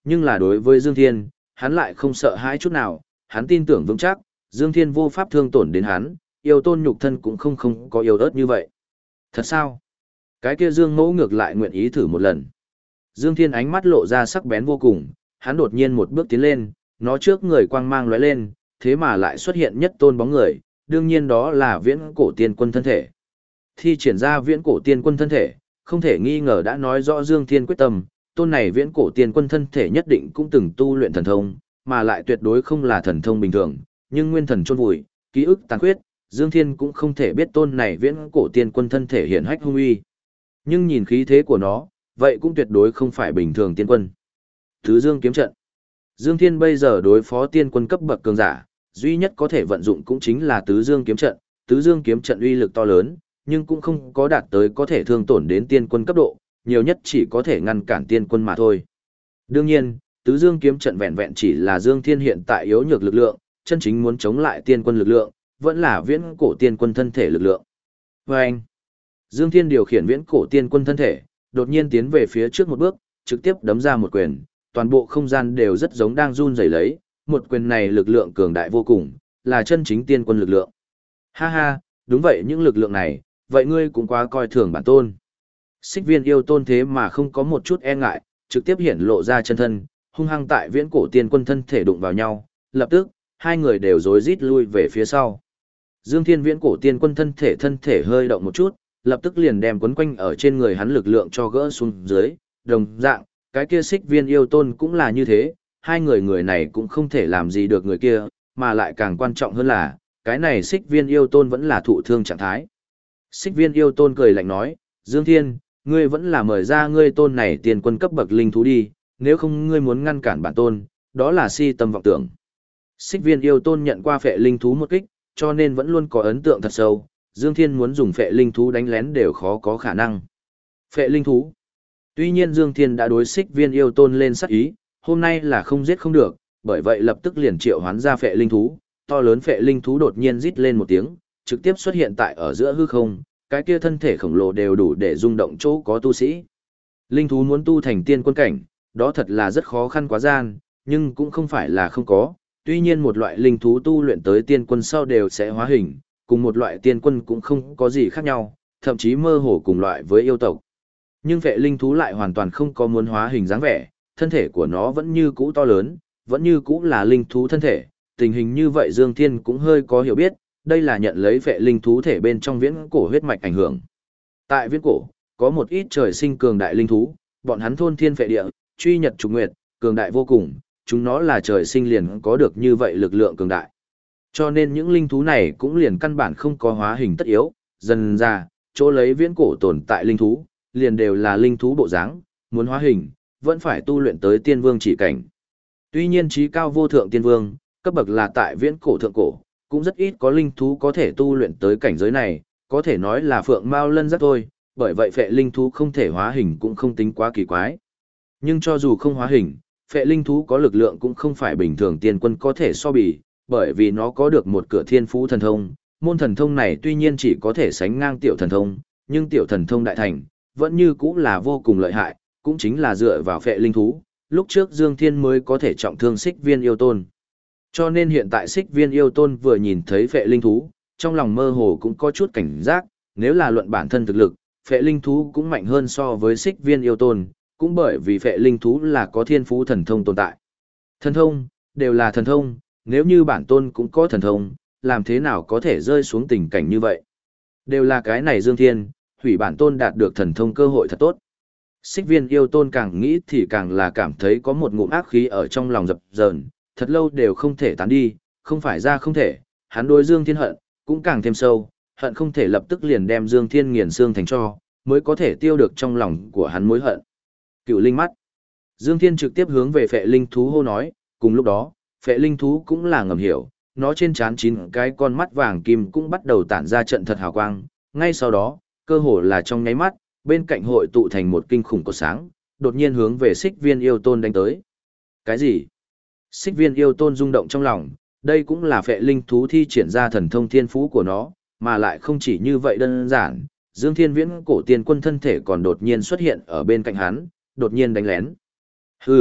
nhưng là đối với Dương Thiên, hắn lại không sợ hãi chút nào, hắn tin tưởng vững chắc, Dương Thiên vô pháp thương tổn đến hắn, yêu tôn nhục thân cũng không có yếu ớt như vậy. Thật sao? Cái kia Dương Mẫu ngược lại nguyện ý thử một lần. Dương Thiên ánh mắt lộ ra sắc bén vô cùng, hắn đột nhiên một bước tiến lên, nó trước người quang mang lóe lên, thế mà lại xuất hiện nhất tôn bóng người, đương nhiên đó là viễn cổ tiên quân thân thể. Thi triển ra viễn cổ tiên quân thân thể, không thể nghi ngờ đã nói rõ Dương Thiên quyết tâm, tôn này viễn cổ tiên quân thân thể nhất định cũng từng tu luyện thần thông, mà lại tuyệt đối không là thần thông bình thường, nhưng nguyên thần chôn vùi, ký ức tàn khuyết, Dương Thiên cũng không thể biết tôn này viễn cổ tiên quân thân thể hiển hách hung uy. Nhưng nhìn khí thế của nó, vậy cũng tuyệt đối không phải bình thường tiên quân. Tứ Dương kiếm trận. Dương Thiên bây giờ đối phó tiên quân cấp bậc cường giả, duy nhất có thể vận dụng cũng chính là Tứ Dương kiếm trận. Tứ Dương kiếm trận uy lực to lớn, nhưng cũng không có đạt tới có thể thương tổn đến tiên quân cấp độ, nhiều nhất chỉ có thể ngăn cản tiên quân mà thôi. Đương nhiên, Tứ Dương kiếm trận vẹn vẹn chỉ là Dương Thiên hiện tại yếu nhược lực lượng, chân chính muốn chống lại tiên quân lực lượng, vẫn là viễn cổ tiên quân thân thể lực lượng. Và anh, Dương Thiên điều khiển viễn cổ tiên quân thân thể, đột nhiên tiến về phía trước một bước, trực tiếp đấm ra một quyền, toàn bộ không gian đều rất giống đang run rẩy lấy, một quyền này lực lượng cường đại vô cùng, là chân chính tiên quân lực lượng. Ha ha, đúng vậy những lực lượng này, vậy ngươi cũng quá coi thường bản tôn. Xích Viên yêu tôn thế mà không có một chút e ngại, trực tiếp hiển lộ ra chân thân, hung hăng tại viễn cổ tiên quân thân thể đụng vào nhau, lập tức, hai người đều rối rít lui về phía sau. Dương Thiên viễn cổ tiên quân thân thể hơi động một chút, lập tức liền đem quấn quanh ở trên người hắn lực lượng cho gỡ xuống dưới, đồng dạng, cái kia Xích Viên yêu tôn cũng là như thế, hai người này cũng không thể làm gì được người kia, mà lại càng quan trọng hơn là, cái này Xích Viên yêu tôn vẫn là thụ thương trạng thái. Xích Viên yêu tôn cười lạnh nói, Dương Thiên, ngươi vẫn là mời ra ngươi tôn này tiền quân cấp bậc linh thú đi, nếu không ngươi muốn ngăn cản bản tôn, đó là si tâm vọng tưởng. Xích Viên yêu tôn nhận qua phệ linh thú một kích, cho nên vẫn luôn có ấn tượng thật sâu, Dương Thiên muốn dùng phệ linh thú đánh lén đều khó có khả năng. Phệ linh thú. Tuy nhiên Dương Thiên đã đối Xích Viên yêu tôn lên sát ý, hôm nay là không giết không được, bởi vậy lập tức liền triệu hoán ra phệ linh thú, to lớn phệ linh thú đột nhiên rít lên một tiếng, trực tiếp xuất hiện tại ở giữa hư không, cái kia thân thể khổng lồ đều đủ để rung động chỗ có tu sĩ. Linh thú muốn tu thành tiên quân cảnh, đó thật là rất khó khăn quá gian, nhưng cũng không phải là không có, tuy nhiên một loại linh thú tu luyện tới tiên quân sau đều sẽ hóa hình, cùng một loại tiên quân cũng không có gì khác nhau, thậm chí mơ hồ cùng loại với yêu tộc. Nhưng phệ linh thú lại hoàn toàn không có muốn hóa hình dáng vẻ, thân thể của nó vẫn như cũ to lớn, vẫn như cũ là linh thú thân thể, tình hình như vậy Dương Thiên cũng hơi có hiểu biết, đây là nhận lấy phệ linh thú thể bên trong viễn cổ huyết mạch ảnh hưởng. Tại viễn cổ, có một ít trời sinh cường đại linh thú, bọn hắn thôn thiên phệ địa, truy nhật trục nguyệt, cường đại vô cùng, chúng nó là trời sinh liền có được như vậy lực lượng cường đại. Cho nên những linh thú này cũng liền căn bản không có hóa hình tất yếu, dần ra, chỗ lấy viễn cổ tồn tại linh thú, liền đều là linh thú bộ dáng, muốn hóa hình, vẫn phải tu luyện tới tiên vương chỉ cảnh. Tuy nhiên trí cao vô thượng tiên vương, cấp bậc là tại viễn cổ thượng cổ, cũng rất ít có linh thú có thể tu luyện tới cảnh giới này, có thể nói là phượng mao lân giác thôi, bởi vậy phệ linh thú không thể hóa hình cũng không tính quá kỳ quái. Nhưng cho dù không hóa hình, phệ linh thú có lực lượng cũng không phải bình thường tiên quân có thể so bì, bởi vì nó có được một cửa thiên phú thần thông, môn thần thông này tuy nhiên chỉ có thể sánh ngang tiểu thần thông, nhưng tiểu thần thông đại thành, vẫn như cũng là vô cùng lợi hại, cũng chính là dựa vào phệ linh thú, lúc trước Dương Thiên mới có thể trọng thương Xích Viên yêu tôn. Cho nên hiện tại Xích Viên yêu tôn vừa nhìn thấy phệ linh thú, trong lòng mơ hồ cũng có chút cảnh giác, nếu là luận bản thân thực lực, phệ linh thú cũng mạnh hơn so với Xích Viên yêu tôn, cũng bởi vì phệ linh thú là có thiên phú thần thông tồn tại. Thần thông, đều là thần thông, nếu như bản tôn cũng có thần thông, làm thế nào có thể rơi xuống tình cảnh như vậy? Đều là cái này Dương Thiên, hủy bản tôn đạt được thần thông cơ hội thật tốt. Xích Viên yêu tôn càng nghĩ thì càng là cảm thấy có một ngụm ác khí ở trong lòng dập dờn, thật lâu đều không thể tán đi, không phải ra không thể, hắn đối Dương Thiên hận, cũng càng thêm sâu, hận không thể lập tức liền đem Dương Thiên nghiền xương thành tro, mới có thể tiêu được trong lòng của hắn mối hận. Cựu linh mắt. Dương Thiên trực tiếp hướng về phệ linh thú hô nói, cùng lúc đó, phệ linh thú cũng là ngầm hiểu, nó trên trán 9 cái con mắt vàng kim cũng bắt đầu tản ra trận thật hào quang, ngay sau đó, cơ hồ là trong nháy mắt, bên cạnh hội tụ thành một kinh khủng cột sáng, đột nhiên hướng về Xích Viên yêu tôn đánh tới. Cái gì? Xích Viên yêu tôn rung động trong lòng, đây cũng là phệ linh thú thi triển ra thần thông thiên phú của nó, mà lại không chỉ như vậy đơn giản, Dương Thiên Viễn cổ tiên quân thân thể còn đột nhiên xuất hiện ở bên cạnh hắn, đột nhiên đánh lén. Hừ,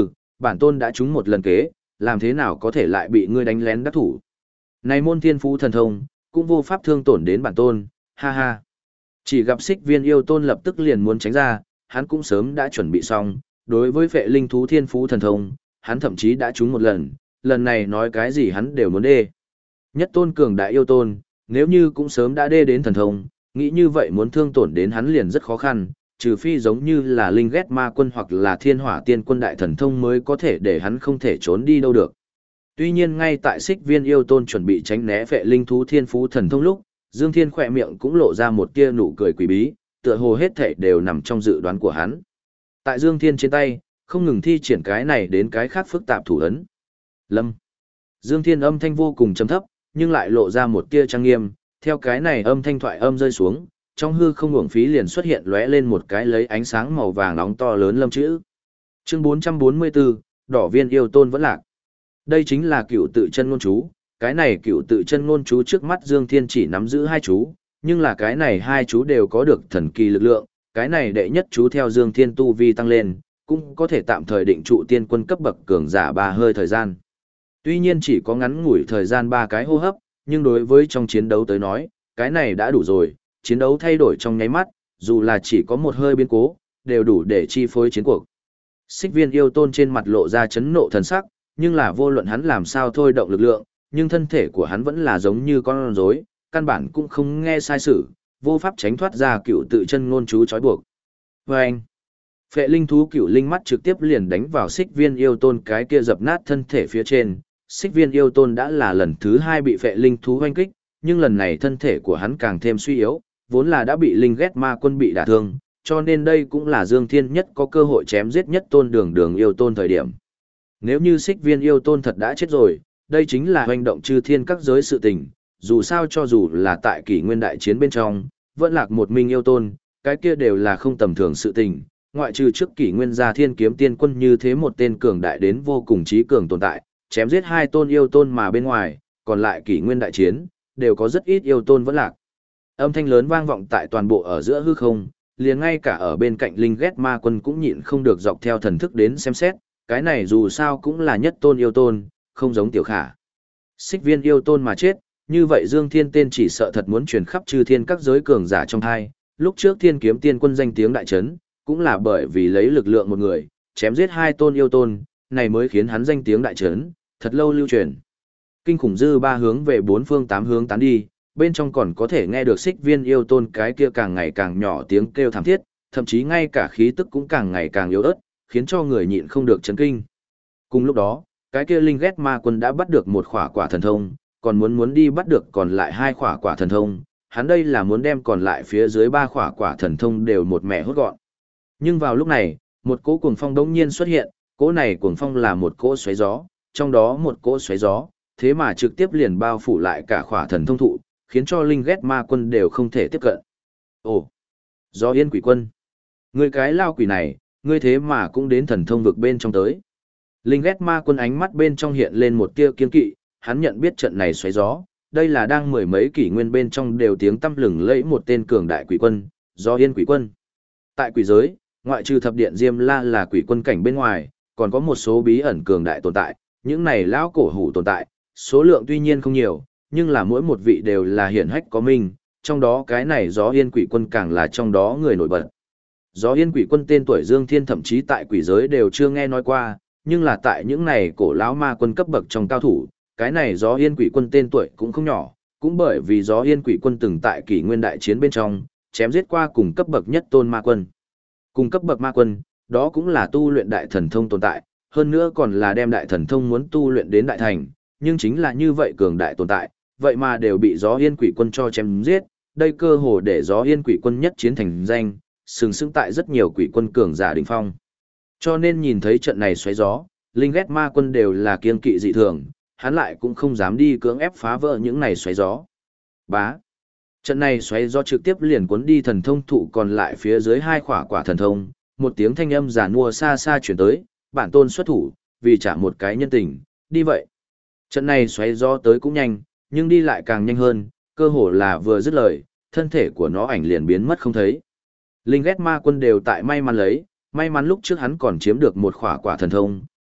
bản tôn đã trúng một lần kế, làm thế nào có thể lại bị ngươi đánh lén đắc thủ. Này môn thiên phú thần thông, cũng vô pháp thương tổn đến bản tôn, ha ha. Chỉ gặp Xích Viên yêu tôn lập tức liền muốn tránh ra, hắn cũng sớm đã chuẩn bị xong, đối với phệ linh thú thiên phú thần thông, hắn thậm chí đã trúng một lần này nói cái gì hắn đều muốn đê. Nhất tôn cường đại yêu tôn, nếu như cũng sớm đã đê đến thần thông, nghĩ như vậy muốn thương tổn đến hắn liền rất khó khăn, trừ phi giống như là linh ghét ma quân hoặc là thiên hỏa tiên quân đại thần thông mới có thể để hắn không thể trốn đi đâu được. Tuy nhiên ngay tại Xích Viên yêu tôn chuẩn bị tránh né phệ linh thú thiên phú thần thông lúc, Dương Thiên khỏe miệng cũng lộ ra một tia nụ cười quỷ bí, tựa hồ hết thảy đều nằm trong dự đoán của hắn. Tại Dương Thiên trên tay, không ngừng thi triển cái này đến cái khác phức tạp thủ ấn. Lâm. Dương Thiên âm thanh vô cùng trầm thấp, nhưng lại lộ ra một tia trang nghiêm, theo cái này âm thanh thoại âm rơi xuống, trong hư không uổng phí liền xuất hiện lóe lên một cái lấy ánh sáng màu vàng nóng to lớn lâm chữ. Chương 444, Đỏ Viên yêu tôn vẫn lạc. Đây chính là cựu tự chân ngôn chú, cái này cựu tự chân ngôn chú trước mắt Dương Thiên chỉ nắm giữ hai chú, nhưng là cái này hai chú đều có được thần kỳ lực lượng, cái này đệ nhất chú theo Dương Thiên tu vi tăng lên, cũng có thể tạm thời định trụ tiên quân cấp bậc cường giả 3 hơi thời gian. Tuy nhiên chỉ có ngắn ngủi thời gian 3 cái hô hấp, nhưng đối với trong chiến đấu tới nói, cái này đã đủ rồi, chiến đấu thay đổi trong nháy mắt, dù là chỉ có một hơi biến cố, đều đủ để chi phối chiến cuộc. Xích Viên yêu tôn trên mặt lộ ra chấn nộ thần sắc, nhưng là vô luận hắn làm sao thôi động lực lượng, nhưng thân thể của hắn vẫn là giống như con rối, căn bản cũng không nghe sai sự, vô pháp tránh thoát ra cựu tự chân ngôn chú trói buộc. Và anh, phệ linh thú cựu linh mắt trực tiếp liền đánh vào Xích Viên yêu tôn cái kia dập nát thân thể phía trên. Xích Viên yêu tôn đã là lần thứ 2 bị phệ linh thú hoanh kích, nhưng lần này thân thể của hắn càng thêm suy yếu, vốn là đã bị linh ghét ma quân bị đả thương, cho nên đây cũng là Dương Thiên nhất có cơ hội chém giết nhất tôn đường yêu tôn thời điểm. Nếu như Xích Viên yêu tôn thật đã chết rồi, đây chính là hoành động chư thiên các giới sự tình, dù sao cho dù là tại kỷ nguyên đại chiến bên trong, vẫn lạc một mình yêu tôn, cái kia đều là không tầm thường sự tình, ngoại trừ trước kỷ nguyên gia thiên kiếm tiên quân như thế một tên cường đại đến vô cùng trí cường tồn tại, chém giết 2 tôn yêu tôn mà bên ngoài, còn lại kỷ nguyên đại chiến, đều có rất ít yêu tôn vẫn lạc. Âm thanh lớn vang vọng tại toàn bộ ở giữa hư không, liền ngay cả ở bên cạnh linh ghét ma quân cũng nhịn không được dọc theo thần thức đến xem xét, cái này dù sao cũng là nhất tôn yêu tôn, không giống tiểu khả. Xích Viên yêu tôn mà chết, như vậy Dương Thiên tên chỉ sợ thật muốn truyền khắp chư thiên các giới cường giả trong hai, lúc trước thiên kiếm tiên quân danh tiếng đại chấn, cũng là bởi vì lấy lực lượng một người, chém giết 2 tôn yêu tôn, này mới khiến hắn danh tiếng đại chấn, thật lâu lưu truyền. Kinh khủng dư ba hướng về 4 phương 8 hướng tán đi, bên trong còn có thể nghe được Xích Viên yêu tôn cái kia càng ngày càng nhỏ tiếng kêu thảm thiết, thậm chí ngay cả khí tức cũng càng ngày càng yếu ớt, khiến cho người nhịn không được chấn kinh. Cùng lúc đó, cái kia linh ghét ma quân đã bắt được một khỏa quả thần thông, còn muốn đi bắt được còn lại 2 khỏa quả thần thông, hắn đây là muốn đem còn lại phía dưới 3 khỏa quả thần thông đều một mẻ hốt gọn. Nhưng vào lúc này, một cỗ cuồng phong đống nhiên xuất hiện, cỗ này cuồng phong là một cỗ xoáy gió, trong đó một cỗ xoáy gió, thế mà trực tiếp liền bao phủ lại cả khỏa thần thông thụ, khiến cho linh ghét ma quân đều không thể tiếp cận. Ồ, gió yên quỷ quân, ngươi cái lao quỷ này, ngươi thế mà cũng đến thần thông vực bên trong tới. Linh ghét ma quân ánh mắt bên trong hiện lên một tia kiên kỵ, hắn nhận biết trận này xoáy gió, đây là đang mười mấy kỷ nguyên bên trong đều tiếng tăm lừng lẫy một tên cường đại quỷ quân, gió yên quỷ quân. Tại quỷ giới, ngoại trừ thập điện Diêm La là quỷ quân cảnh bên ngoài, còn có một số bí ẩn cường đại tồn tại, những này lão cổ hủ tồn tại, số lượng tuy nhiên không nhiều, nhưng là mỗi một vị đều là hiển hách có minh, trong đó cái này gió yên quỷ quân càng là trong đó người nổi bật. Gió yên quỷ quân tên tuổi Dương Thiên thậm chí tại quỷ giới đều chưa nghe nói qua, nhưng là tại những này cổ lão ma quân cấp bậc trong cao thủ, cái này gió yên quỷ quân tên tuổi cũng không nhỏ, cũng bởi vì gió yên quỷ quân từng tại kỷ nguyên đại chiến bên trong, chém giết qua cùng cấp bậc nhất tôn ma quân. Cùng cấp bậc ma quân, đó cũng là tu luyện đại thần thông tồn tại, hơn nữa còn là đem đại thần thông muốn tu luyện đến đại thành, nhưng chính là như vậy cường đại tồn tại, vậy mà đều bị gió yên quỷ quân cho chém giết, đây cơ hồ để gió yên quỷ quân nhất chiến thành danh, sừng sững tại rất nhiều quỷ quân cường giả đỉnh phong. Cho nên nhìn thấy trận này xoáy gió, linh ghét ma quân đều là kiêng kỵ dị thường, hắn lại cũng không dám đi cưỡng ép phá vỡ những này xoáy gió. Bá. Trận này xoáy gió trực tiếp liền cuốn đi thần thông thụ còn lại phía dưới 2 khỏa quả thần thông, một tiếng thanh âm giản mua xa xa chuyển tới, bản tôn xuất thủ, vì trả một cái nhân tình, đi vậy. Trận này xoáy gió tới cũng nhanh, nhưng đi lại càng nhanh hơn, cơ hồ là vừa dứt lời, thân thể của nó ảnh liền biến mất không thấy. Linh ghét ma quân đều tại may mắn lúc trước hắn còn chiếm được một khỏa quả thần thông,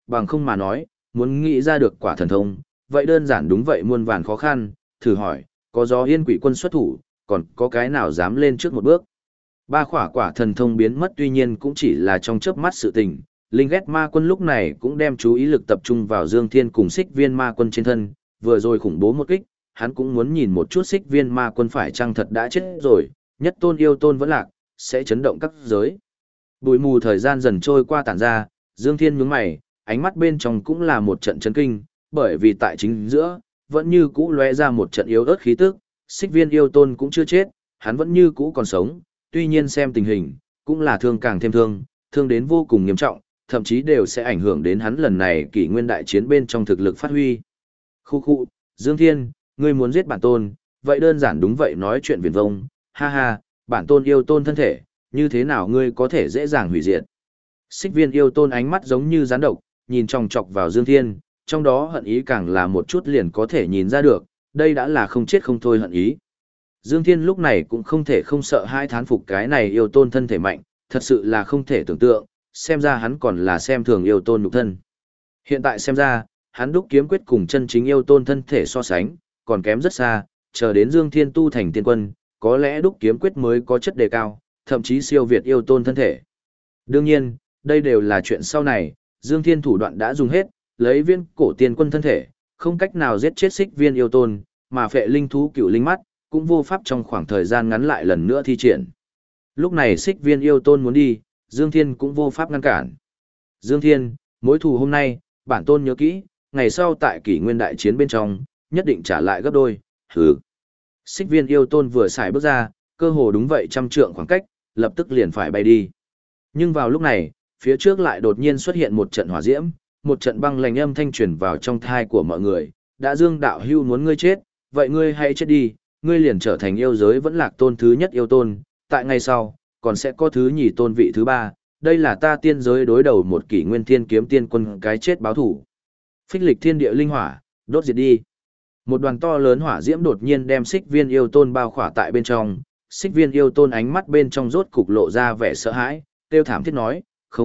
bằng không mà nói, muốn nghĩ ra được quả thần thông, vậy đơn giản đúng vậy muôn vàn khó khăn, thử hỏi, có gió yên quỷ quân xuất thủ, còn có cái nào dám lên trước một bước. Ba quả thần thông biến mất tuy nhiên cũng chỉ là trong chớp mắt sự tình, Linh ghét ma quân lúc này cũng đem chú ý lực tập trung vào Dương Thiên cùng Xích Viên ma quân trên thân, vừa rồi khủng bố một kích, hắn cũng muốn nhìn một chút Xích Viên ma quân phải chăng thật đã chết rồi, nhất tôn yêu tôn vẫn lạc, sẽ chấn động các giới. Bụi mù thời gian dần trôi qua tản ra, Dương Thiên nhướng mày, ánh mắt bên trong cũng là một trận chấn kinh, bởi vì tại chính giữa, vẫn như cũ lóe ra một trận yếu ớt khí tức, Xích Viên yêu tôn cũng chưa chết, hắn vẫn như cũ còn sống, tuy nhiên xem tình hình, cũng là thương càng thêm thương, thương đến vô cùng nghiêm trọng, thậm chí đều sẽ ảnh hưởng đến hắn lần này kỷ nguyên đại chiến bên trong thực lực phát huy. Khu khu, Dương Thiên, ngươi muốn giết bản tôn, vậy đơn giản đúng vậy nói chuyện viển vông, ha ha, bản tôn yêu tôn thân thể, như thế nào ngươi có thể dễ dàng hủy diệt. Xích Viên yêu tôn ánh mắt giống như rắn độc, nhìn chòng chọc vào Dương Thiên, trong đó hận ý càng là một chút liền có thể nhìn ra được, đây đã là không chết không thôi hận ý. Dương Thiên lúc này cũng không thể không sợ hai thán phục cái này yêu tôn thân thể mạnh, thật sự là không thể tưởng tượng, xem ra hắn còn là xem thường yêu tôn nhục thân. Hiện tại xem ra, hắn đúc kiếm quyết cùng chân chính yêu tôn thân thể so sánh, còn kém rất xa, chờ đến Dương Thiên tu thành tiên quân, có lẽ đúc kiếm quyết mới có chất đề cao, thậm chí siêu việt yêu tôn thân thể. Đương nhiên, đây đều là chuyện sau này, Dương Thiên thủ đoạn đã dùng hết, lấy viên cổ tiên quân thân thể, không cách nào giết chết Xích Viên yêu tôn, mà phệ linh thú cựu linh mắt, cũng vô pháp trong khoảng thời gian ngắn lại lần nữa thi triển. Lúc này Xích Viên yêu tôn muốn đi, Dương Thiên cũng vô pháp ngăn cản. Dương Thiên, mối thù hôm nay, bản tôn nhớ kỹ, ngày sau tại kỷ nguyên đại chiến bên trong, nhất định trả lại gấp đôi, hừ. Xích Viên yêu tôn vừa xài bước ra, cơ hồ đúng vậy trăm trượng khoảng cách, lập tức liền phải bay đi. Nhưng vào lúc này, phía trước lại đột nhiên xuất hiện một trận hỏa diễm, một trận băng lạnh âm thanh truyền vào trong thai của mọi người, đã Dương đạo hưu muốn ngươi chết, vậy ngươi hãy chết đi, ngươi liền trở thành yêu giới vẫn lạc tôn thứ nhất yêu tôn, tại ngày sau, còn sẽ có thứ nhì tôn vị thứ ba, đây là ta tiên giới đối đầu một kỷ nguyên thiên kiếm tiên quân cái chết báo thủ. Phích lịch thiên địa linh hỏa, đốt diệt đi. Một đoàn to lớn hỏa diễm đột nhiên đem Xích Viên yêu tôn bao khỏa tại bên trong, Xích Viên yêu tôn ánh mắt bên trong rốt cục lộ ra vẻ sợ hãi, kêu thảm thiết nói,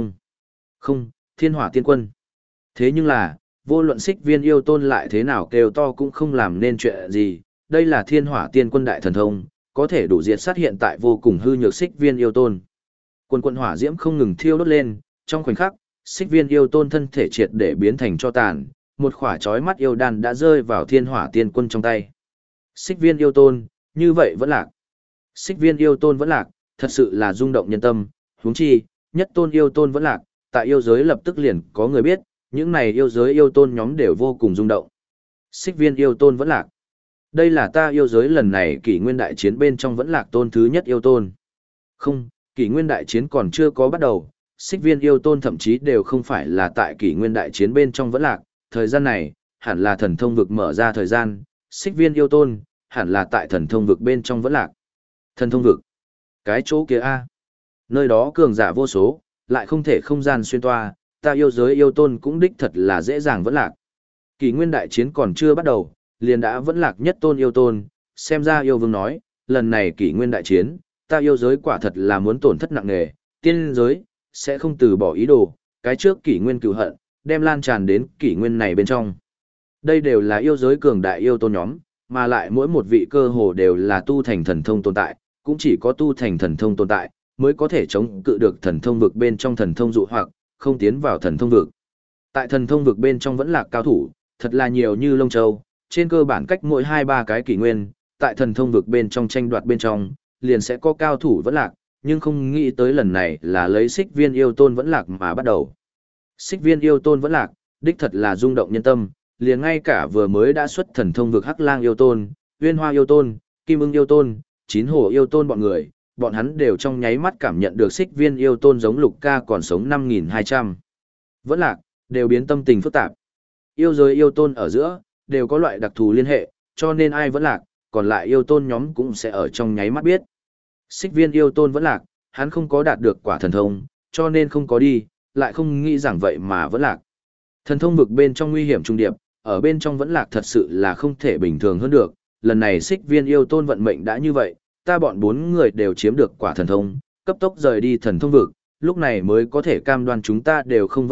không, thiên hỏa tiên quân. Thế nhưng là, vô luận Xích Viên yêu tôn lại thế nào kêu to cũng không làm nên chuyện gì, đây là thiên hỏa tiên quân đại thần thông, có thể đủ diệt sát hiện tại vô cùng hư nhược Xích Viên yêu tôn. Quần hỏa diễm không ngừng thiêu đốt lên, trong khoảnh khắc, Xích Viên yêu tôn thân thể triệt để biến thành tro tàn, một khỏa chói mắt yêu đan đã rơi vào thiên hỏa tiên quân trong tay. Xích Viên yêu tôn, như vậy vẫn lạc. Xích Viên yêu tôn vẫn lạc, thật sự là rung động nhân tâm, huống chi, nhất tôn yêu tôn vẫn lạc, tại yêu giới lập tức liền có người biết, những này yêu giới yêu tôn nhóm đều vô cùng rung động. Xích Viên yêu tôn vẫn lạc. Đây là ta yêu giới lần này kỷ nguyên đại chiến bên trong vẫn lạc tôn thứ nhất yêu tôn. Không, kỷ nguyên đại chiến còn chưa có bắt đầu, Xích Viên yêu tôn thậm chí đều không phải là tại kỷ nguyên đại chiến bên trong vẫn lạc, thời gian này, hẳn là thần thông vực mở ra thời gian, Xích Viên yêu tôn, hẳn là tại thần thông vực bên trong vẫn lạc. Thần thông vực? Cái chỗ kia a, nơi đó cường giả vô số, lại không thể không gian xuyên toa, ta yêu giới yêu tôn cũng đích thật là dễ dàng vẫn lạc. Kỷ nguyên đại chiến còn chưa bắt đầu, liền đã vẫn lạc nhất tôn yêu tôn, xem ra yêu vương nói, lần này kỷ nguyên đại chiến, ta yêu giới quả thật là muốn tổn thất nặng nề, tiên giới, sẽ không từ bỏ ý đồ, cái trước kỷ nguyên cựu hận, đem lan tràn đến kỷ nguyên này bên trong. Đây đều là yêu giới cường đại yêu tôn nhóm, mà lại mỗi một vị cơ hồ đều là tu thành thần thông tồn tại, cũng chỉ có tu thành thần thông tồn tại, mới có thể chống cự được thần thông vực bên trong thần thông dụ hoặc, không tiến vào thần thông vực. Tại thần thông vực bên trong vẫn là cao thủ, thật là nhiều như lông châu, trên cơ bản cách mỗi 2-3 cái kỷ nguyên, tại thần thông vực bên trong tranh đoạt bên trong, liền sẽ có cao thủ vẫn lạc, nhưng không nghĩ tới lần này là lấy Xích Viên yêu tôn vẫn lạc mà bắt đầu. Xích Viên yêu tôn vẫn lạc, đích thật là rung động nhân tâm, liền ngay cả vừa mới đã xuất thần thông vực Hắc Lang yêu tôn, Uyên Hoa yêu tôn, Kim Ưng yêu tôn, Chín Hổ yêu tôn bọn người, bọn hắn đều trong nháy mắt cảm nhận được Xích Viên yêu tôn giống Lục Ca còn sống 5200. Vẫn lạc, đều biến tâm tình phức tạp. Yêu giới yêu tôn ở giữa, đều có loại đặc thù liên hệ, cho nên ai vẫn lạc, còn lại yêu tôn nhóm cũng sẽ ở trong nháy mắt biết. Xích Viên yêu tôn vẫn lạc, hắn không có đạt được quả thần thông, cho nên không có đi, lại không nghĩ rằng vậy mà vẫn lạc. Thần thông vực bên trong nguy hiểm trung điệp, ở bên trong vẫn lạc thật sự là không thể bình thường hơn được, lần này Xích Viên yêu tôn vận mệnh đã như vậy, ta bọn 4 người đều chiếm được quả thần thông, cấp tốc rời đi thần thông vực, lúc này mới có thể cam đoan chúng ta đều không vẫn lạc,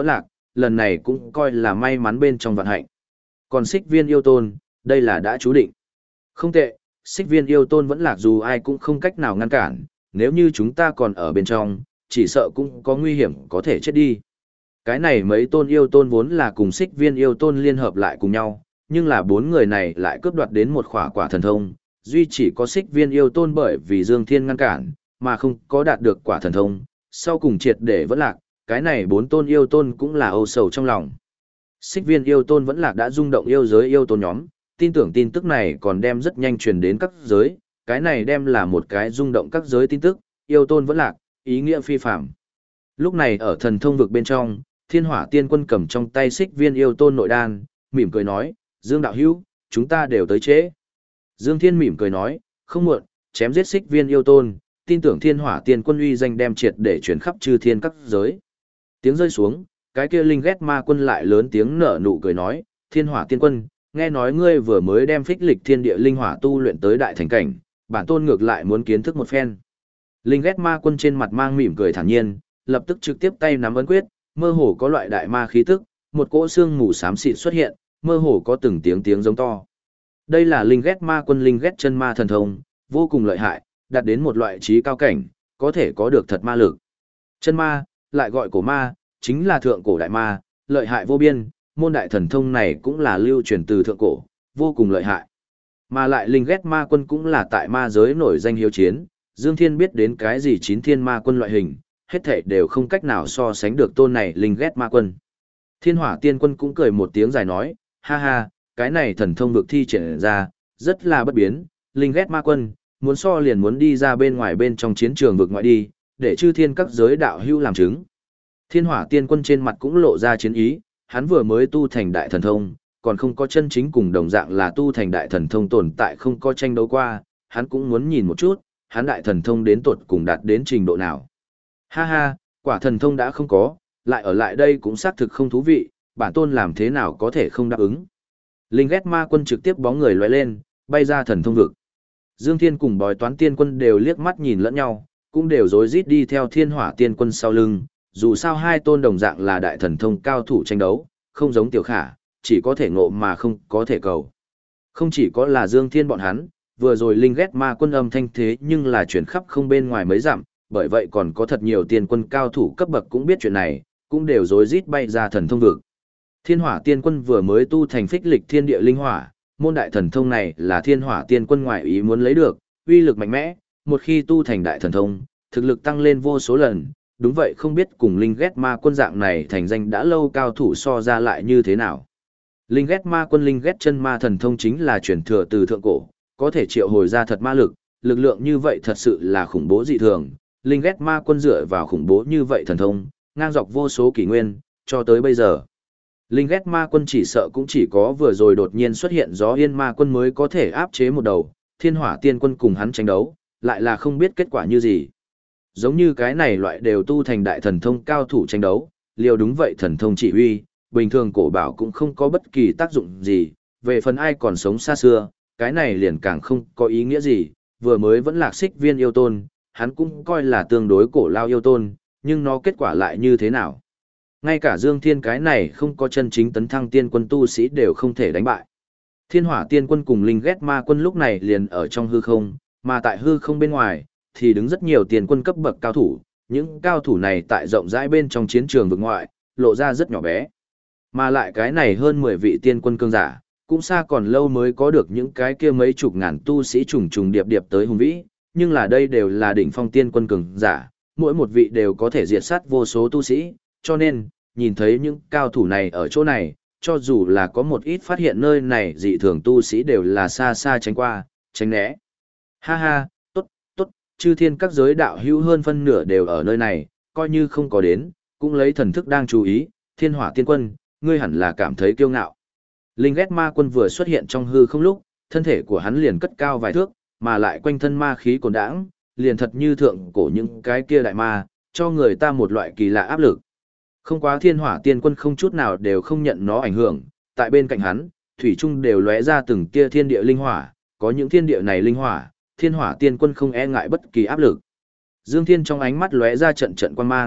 lần này cũng coi là may mắn bên trong vận hạnh. Còn xích viên yêu tôn, đây là đã chú định. Không tệ, xích viên yêu tôn vẫn lạc dù ai cũng không cách nào ngăn cản, nếu như chúng ta còn ở bên trong, chỉ sợ cũng có nguy hiểm có thể chết đi. Cái này mấy tôn yêu tôn vốn là cùng xích viên yêu tôn liên hợp lại cùng nhau, nhưng là bốn người này lại cướp đoạt đến một khỏa quả thần thông, duy chỉ có xích viên yêu tôn bởi vì Dương Thiên ngăn cản, mà không có đạt được quả thần thông, sau cùng triệt để vẫn lạc, cái này bốn tôn yêu tôn cũng là âu sầu trong lòng. Xích viên yêu tôn vẫn lạc đã rung động yêu giới yêu tôn nhóm, tin tưởng tin tức này còn đem rất nhanh truyền đến các giới, cái này đem là một cái rung động các giới tin tức, yêu tôn vẫn lạc, ý nghĩa phi phạm. Lúc này ở thần thông vực bên trong, Thiên Hỏa Tiên Quân cầm trong tay xích viên yêu tôn nội đan, mỉm cười nói, Dương đạo hữu, chúng ta đều tới trễ. Dương Thiên mỉm cười nói, không muộn, chém giết xích viên yêu tôn, tin tưởng Thiên Hỏa Tiên Quân uy danh đem triệt để chuyển khắp chư thiên các giới. Tiếng rơi xuống, cái kia linh ghét ma quân lại lớn tiếng nở nụ cười nói, Thiên Hỏa Tiên Quân, nghe nói ngươi vừa mới đem phích lịch thiên địa linh hỏa tu luyện tới đại thành cảnh, bản tôn ngược lại muốn kiến thức một phen. Linh ghét ma quân trên mặt mang mỉm cười thản nhiên, lập tức trực tiếp tay nắm ấn quyết, mơ hồ có loại đại ma khí tức, một cỗ xương mù xám xịt xuất hiện, mơ hồ có từng tiếng tiếng giống to. Đây là linh ghét ma quân linh ghét chân ma thần thông, vô cùng lợi hại, đạt đến một loại trí cao cảnh, có thể có được thật ma lực. Chân ma, lại gọi cổ ma, chính là thượng cổ đại ma, lợi hại vô biên, môn đại thần thông này cũng là lưu truyền từ thượng cổ, vô cùng lợi hại. Mà lại linh ghét ma quân cũng là tại ma giới nổi danh hiếu chiến, Dương Thiên biết đến cái gì chín thiên ma quân loại hình, hết thảy đều không cách nào so sánh được tôn này linh ghét ma quân. Thiên Hỏa Tiên Quân cũng cười một tiếng dài nói, ha ha, cái này thần thông vực thi triển ra, rất là bất biến, linh ghét ma quân, muốn so liền muốn đi ra bên ngoài bên trong chiến trường vực ngoại đi, để chư thiên các giới đạo hữu làm chứng. Thiên Hỏa Tiên Quân trên mặt cũng lộ ra chiến ý, hắn vừa mới tu thành đại thần thông, còn không có chân chính cùng đồng dạng là tu thành đại thần thông tồn tại không có tranh đấu qua, hắn cũng muốn nhìn một chút, hắn đại thần thông đến tột cùng đạt đến trình độ nào. Ha ha, quả thần thông đã không có, lại ở lại đây cũng xác thực không thú vị, bản tôn làm thế nào có thể không đáp ứng. Linh ghét ma quân trực tiếp bóng người lóe lên, bay ra thần thông vực. Dương Thiên cùng Bói Toán Tiên Quân đều liếc mắt nhìn lẫn nhau, cũng đều rối rít đi theo Thiên Hỏa Tiên Quân sau lưng, dù sao hai tôn đồng dạng là đại thần thông cao thủ tranh đấu, không giống Tiểu Khả, chỉ có thể ngộ mà không có thể cầu. Không chỉ có là Dương Thiên bọn hắn, vừa rồi linh ghét ma quân âm thanh thế nhưng là chuyển khắp không bên ngoài mấy dặm, bởi vậy còn có thật nhiều tiên quân cao thủ cấp bậc cũng biết chuyện này, cũng đều rối rít bay ra thần thông vực. Thiên Hỏa Tiên Quân vừa mới tu thành phích lịch thiên địa linh hỏa, môn đại thần thông này là Thiên Hỏa Tiên Quân ngoại ý muốn lấy được, uy lực mạnh mẽ, một khi tu thành đại thần thông, thực lực tăng lên vô số lần, đúng vậy không biết cùng linh ghét ma quân dạng này thành danh đã lâu cao thủ so ra lại như thế nào. Linh ghét ma quân linh ghét chân ma thần thông chính là truyền thừa từ thượng cổ, có thể triệu hồi ra thật ma lực, lực lượng như vậy thật sự là khủng bố dị thường. Linh ghét ma quân dựa vào khủng bố như vậy thần thông, ngang dọc vô số kỷ nguyên, cho tới bây giờ. Linh ghét ma quân chỉ sợ cũng chỉ có vừa rồi đột nhiên xuất hiện gió yên ma quân mới có thể áp chế một đầu, Thiên Hỏa Tiên Quân cùng hắn tranh đấu, lại là không biết kết quả như gì. Giống như cái này loại đều tu thành đại thần thông cao thủ tranh đấu, liều đúng vậy thần thông chỉ huy, bình thường cổ bảo cũng không có bất kỳ tác dụng gì, về phần ai còn sống xa xưa, cái này liền càng không có ý nghĩa gì, vừa mới vẫn lạc xích viên yêu tôn, hắn cũng coi là tương đối cổ lao yêu tôn, nhưng nó kết quả lại như thế nào. Ngay cả Dương Thiên cái này không có chân chính tấn thăng tiên quân tu sĩ đều không thể đánh bại. Thiên Hỏa Tiên Quân cùng linh ghét ma quân lúc này liền ở trong hư không, mà tại hư không bên ngoài, thì đứng rất nhiều tiên quân cấp bậc cao thủ, những cao thủ này tại rộng rãi bên trong chiến trường vực ngoại, lộ ra rất nhỏ bé. Mà lại cái này hơn 10 vị tiên quân cương giả, cũng xa còn lâu mới có được những cái kia mấy chục ngàn tu sĩ trùng trùng điệp điệp tới hùng vĩ, nhưng là đây đều là đỉnh phong tiên quân cường giả, mỗi một vị đều có thể diệt sát vô số tu sĩ, cho nên, nhìn thấy những cao thủ này ở chỗ này, cho dù là có một ít phát hiện nơi này dị thường tu sĩ đều là xa xa tránh qua, tránh né. Ha ha, tốt, tốt, chư thiên các giới đạo hữu hơn phân nửa đều ở nơi này, coi như không có đến, cũng lấy thần thức đang chú ý, Thiên Hỏa Tiên Quân, ngươi hẳn là cảm thấy kiêu ngạo. Linh ghét ma quân vừa xuất hiện trong hư không lúc, thân thể của hắn liền cất cao vài thước, mà lại quanh thân ma khí cồn đãng, liền thật như thượng cổ những cái kia đại ma, cho người ta một loại kỳ lạ áp lực. Không quá Thiên Hỏa Tiên Quân không chút nào đều không nhận nó ảnh hưởng, tại bên cạnh hắn, thủy trung đều lóe ra từng tia thiên địa linh hỏa, có những thiên địa này linh hỏa, Thiên Hỏa Tiên Quân không e ngại bất kỳ áp lực. Dương Thiên trong ánh mắt lóe ra trận trận quan mang,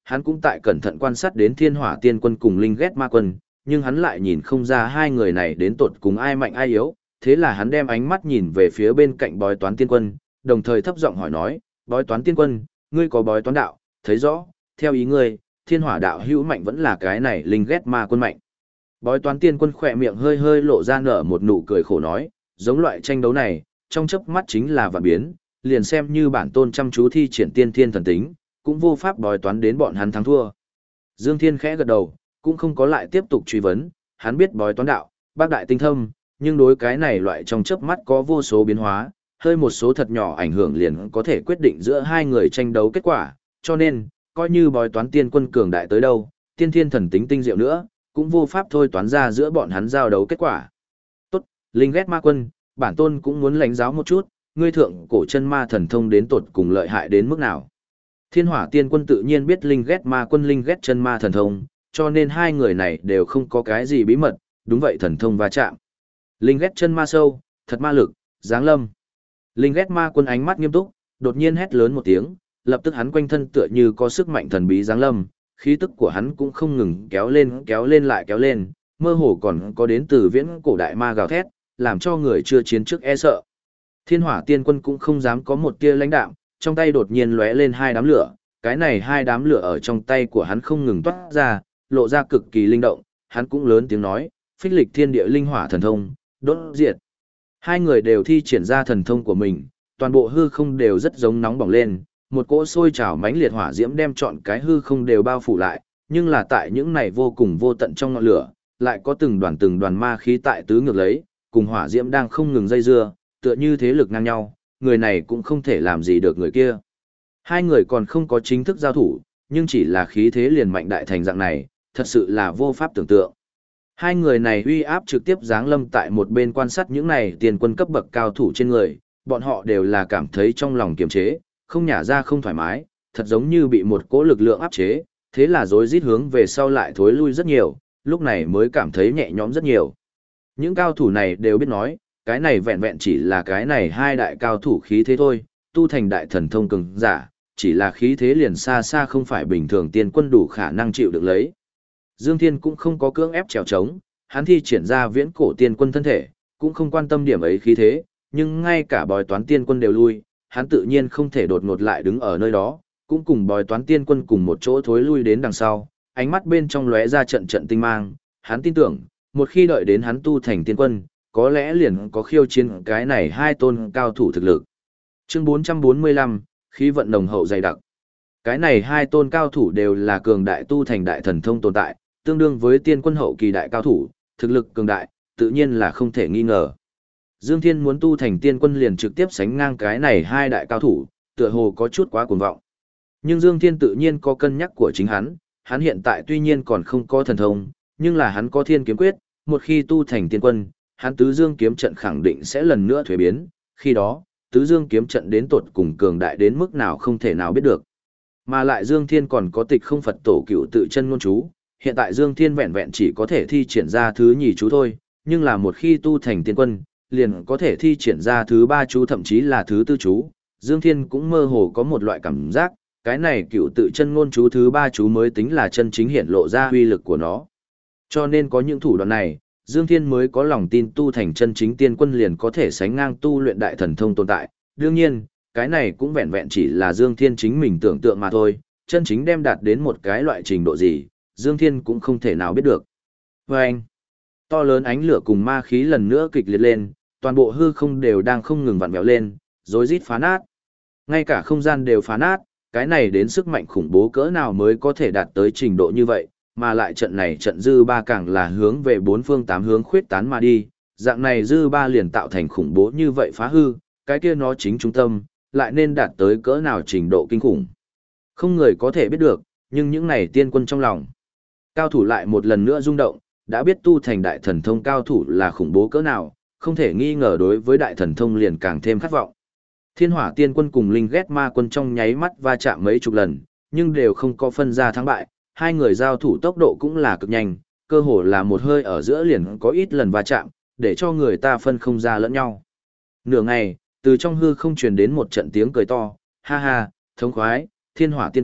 hắn cũng tại cẩn thận quan sát đến Thiên Hỏa Tiên Quân cùng Linh Ghét Ma Quân, nhưng hắn lại nhìn không ra hai người này đến tột cùng ai mạnh ai yếu, thế là hắn đem ánh mắt nhìn về phía bên cạnh Bói Toán Tiên Quân, đồng thời thấp giọng hỏi nói, Bói Toán Tiên Quân, ngươi có bói toán đạo, thấy rõ, theo ý ngươi, Thiên Hỏa đạo hữu mạnh vẫn là cái này Linh Ghét Ma Quân mạnh. Bói Toán Tiên Quân khỏe miệng hơi hơi lộ ra nở một nụ cười khổ nói, giống loại tranh đấu này, trong chớp mắt chính là vạn biến, liền xem như bản tôn chăm chú thi triển tiên thiên thần tính, cũng vô pháp bói toán đến bọn hắn thắng thua. Dương Thiên khẽ gật đầu, cũng không có lại tiếp tục truy vấn, hắn biết bói toán đạo, bác đại tinh thâm, nhưng đối cái này loại trong chớp mắt có vô số biến hóa, hơi một số thật nhỏ ảnh hưởng liền có thể quyết định giữa hai người tranh đấu kết quả, cho nên, coi như bói toán tiên quân cường đại tới đâu, tiên thiên thần tính tinh diệu nữa, cũng vô pháp thôi toán ra giữa bọn hắn giao đấu kết quả. Tốt, Linh Ghét Ma Quân, bản tôn cũng muốn lãnh giáo một chút, ngươi thượng cổ chân ma thần thông đến tột cùng lợi hại đến mức nào. Thiên Hỏa Tiên Quân tự nhiên biết Linh Ghét Ma Quân Linh Ghét chân ma thần thông, cho nên hai người này đều không có cái gì bí mật, đúng vậy thần thông va chạm. Linh Ghét chân ma sâu, thật ma lực, giáng lâm. Linh Ghét Ma Quân ánh mắt nghiêm túc, đột nhiên hét lớn một tiếng, lập tức hắn quanh thân tựa như có sức mạnh thần bí giáng lâm, khí tức của hắn cũng không ngừng kéo lên lại kéo lên, mơ hồ còn có đến từ viễn cổ đại ma gào thét, làm cho người chưa chiến trước e sợ. Thiên Hỏa Tiên Quân cũng không dám có một tia lãnh đạm, trong tay đột nhiên lóe lên hai đám lửa, cái này hai đám lửa ở trong tay của hắn không ngừng toát ra, lộ ra cực kỳ linh động, hắn cũng lớn tiếng nói, phích lịch thiên địa linh hỏa thần thông, đốt diệt. Hai người đều thi triển ra thần thông của mình, toàn bộ hư không đều rất giống nóng bỏng lên, một cỗ sôi trào mãnh liệt hỏa diễm đem trọn cái hư không đều bao phủ lại, nhưng là tại những này vô cùng vô tận trong ngọn lửa, lại có từng đoàn ma khí tại tứ ngược lấy, cùng hỏa diễm đang không ngừng dây dưa, tựa như thế lực ngang nhau, người này cũng không thể làm gì được người kia. Hai người còn không có chính thức giao thủ, nhưng chỉ là khí thế liền mạnh đại thành dạng này, thật sự là vô pháp tưởng tượng. Hai người này uy áp trực tiếp giáng lâm tại một bên quan sát những này tiền quân cấp bậc cao thủ trên người, bọn họ đều là cảm thấy trong lòng kiềm chế, không nhả ra không thoải mái, thật giống như bị một cỗ lực lượng áp chế, thế là rối rít hướng về sau lại thối lui rất nhiều, lúc này mới cảm thấy nhẹ nhõm rất nhiều. Những cao thủ này đều biết nói, cái này vẹn vẹn chỉ là cái này hai đại cao thủ khí thế thôi, tu thành đại thần thông cường giả, chỉ là khí thế liền xa xa không phải bình thường tiên quân đủ khả năng chịu được lấy. Dương Thiên cũng không có cưỡng ép trèo trống, hắn thi triển ra viễn cổ tiên quân thân thể, cũng không quan tâm điểm ấy khí thế, nhưng ngay cả bói toán tiên quân đều lui, hắn tự nhiên không thể đột ngột lại đứng ở nơi đó, cũng cùng bói toán tiên quân cùng một chỗ thối lui đến đằng sau, ánh mắt bên trong lóe ra trận trận tinh mang, hắn tin tưởng, một khi đợi đến hắn tu thành tiên quân, có lẽ liền có khiêu chiến cái này hai tôn cao thủ thực lực. Chương 445, khí vận nồng hậu dày đặc. Cái này hai tôn cao thủ đều là cường đại tu thành đại thần thông tồn tại, tương đương với tiên quân hậu kỳ đại cao thủ, thực lực cường đại, tự nhiên là không thể nghi ngờ. Dương Thiên muốn tu thành tiên quân liền trực tiếp sánh ngang cái này hai đại cao thủ, tựa hồ có chút quá cuồng vọng. Nhưng Dương Thiên tự nhiên có cân nhắc của chính hắn hiện tại tuy nhiên còn không có thần thông, nhưng là hắn có thiên kiếm quyết, một khi tu thành tiên quân, hắn tứ dương kiếm trận khẳng định sẽ lần nữa thuế biến, khi đó, tứ dương kiếm trận đến tột cùng cường đại đến mức nào không thể nào biết được. Mà lại Dương Thiên còn có tịch không Phật tổ cựu tự chân ngôn chú, hiện tại Dương Thiên vẹn vẹn chỉ có thể thi triển ra thứ nhì chú thôi, nhưng là một khi tu thành tiên quân, liền có thể thi triển ra thứ ba chú thậm chí là thứ tư chú. Dương Thiên cũng mơ hồ có một loại cảm giác, cái này cựu tự chân ngôn chú thứ ba chú mới tính là chân chính hiện lộ ra uy lực của nó. Cho nên có những thủ đoạn này, Dương Thiên mới có lòng tin tu thành chân chính tiên quân liền có thể sánh ngang tu luyện đại thần thông tồn tại. Đương nhiên, cái này cũng vẹn vẹn chỉ là Dương Thiên chính mình tưởng tượng mà thôi, chân chính đem đạt đến một cái loại trình độ gì, Dương Thiên cũng không thể nào biết được. Và anh, to lớn ánh lửa cùng ma khí lần nữa kịch liệt lên, toàn bộ hư không đều đang không ngừng vặn vẹo lên, rối rít phá nát. Ngay cả không gian đều phá nát, cái này đến sức mạnh khủng bố cỡ nào mới có thể đạt tới trình độ như vậy, mà lại trận này trận dư ba càng là hướng về bốn phương tám hướng khuyết tán mà đi, dạng này dư ba liền tạo thành khủng bố như vậy phá hư, cái kia nó chính trung tâm, lại nên đạt tới cỡ nào trình độ kinh khủng. Không người có thể biết được, nhưng những này tiên quân trong lòng. Cao thủ lại một lần nữa rung động, đã biết tu thành đại thần thông cao thủ là khủng bố cỡ nào, không thể nghi ngờ đối với đại thần thông liền càng thêm khát vọng. Thiên Hỏa Tiên Quân cùng Linh Ghét Ma Quân trong nháy mắt va chạm mấy chục lần, nhưng đều không có phân ra thắng bại, hai người giao thủ tốc độ cũng là cực nhanh, cơ hồ là một hơi ở giữa liền có ít lần va chạm, để cho người ta phân không ra lẫn nhau. Nửa ngày, từ trong hư không truyền đến một trận tiếng cười to, ha ha, thống khoái, Thiên Hỏa Tiên Quân,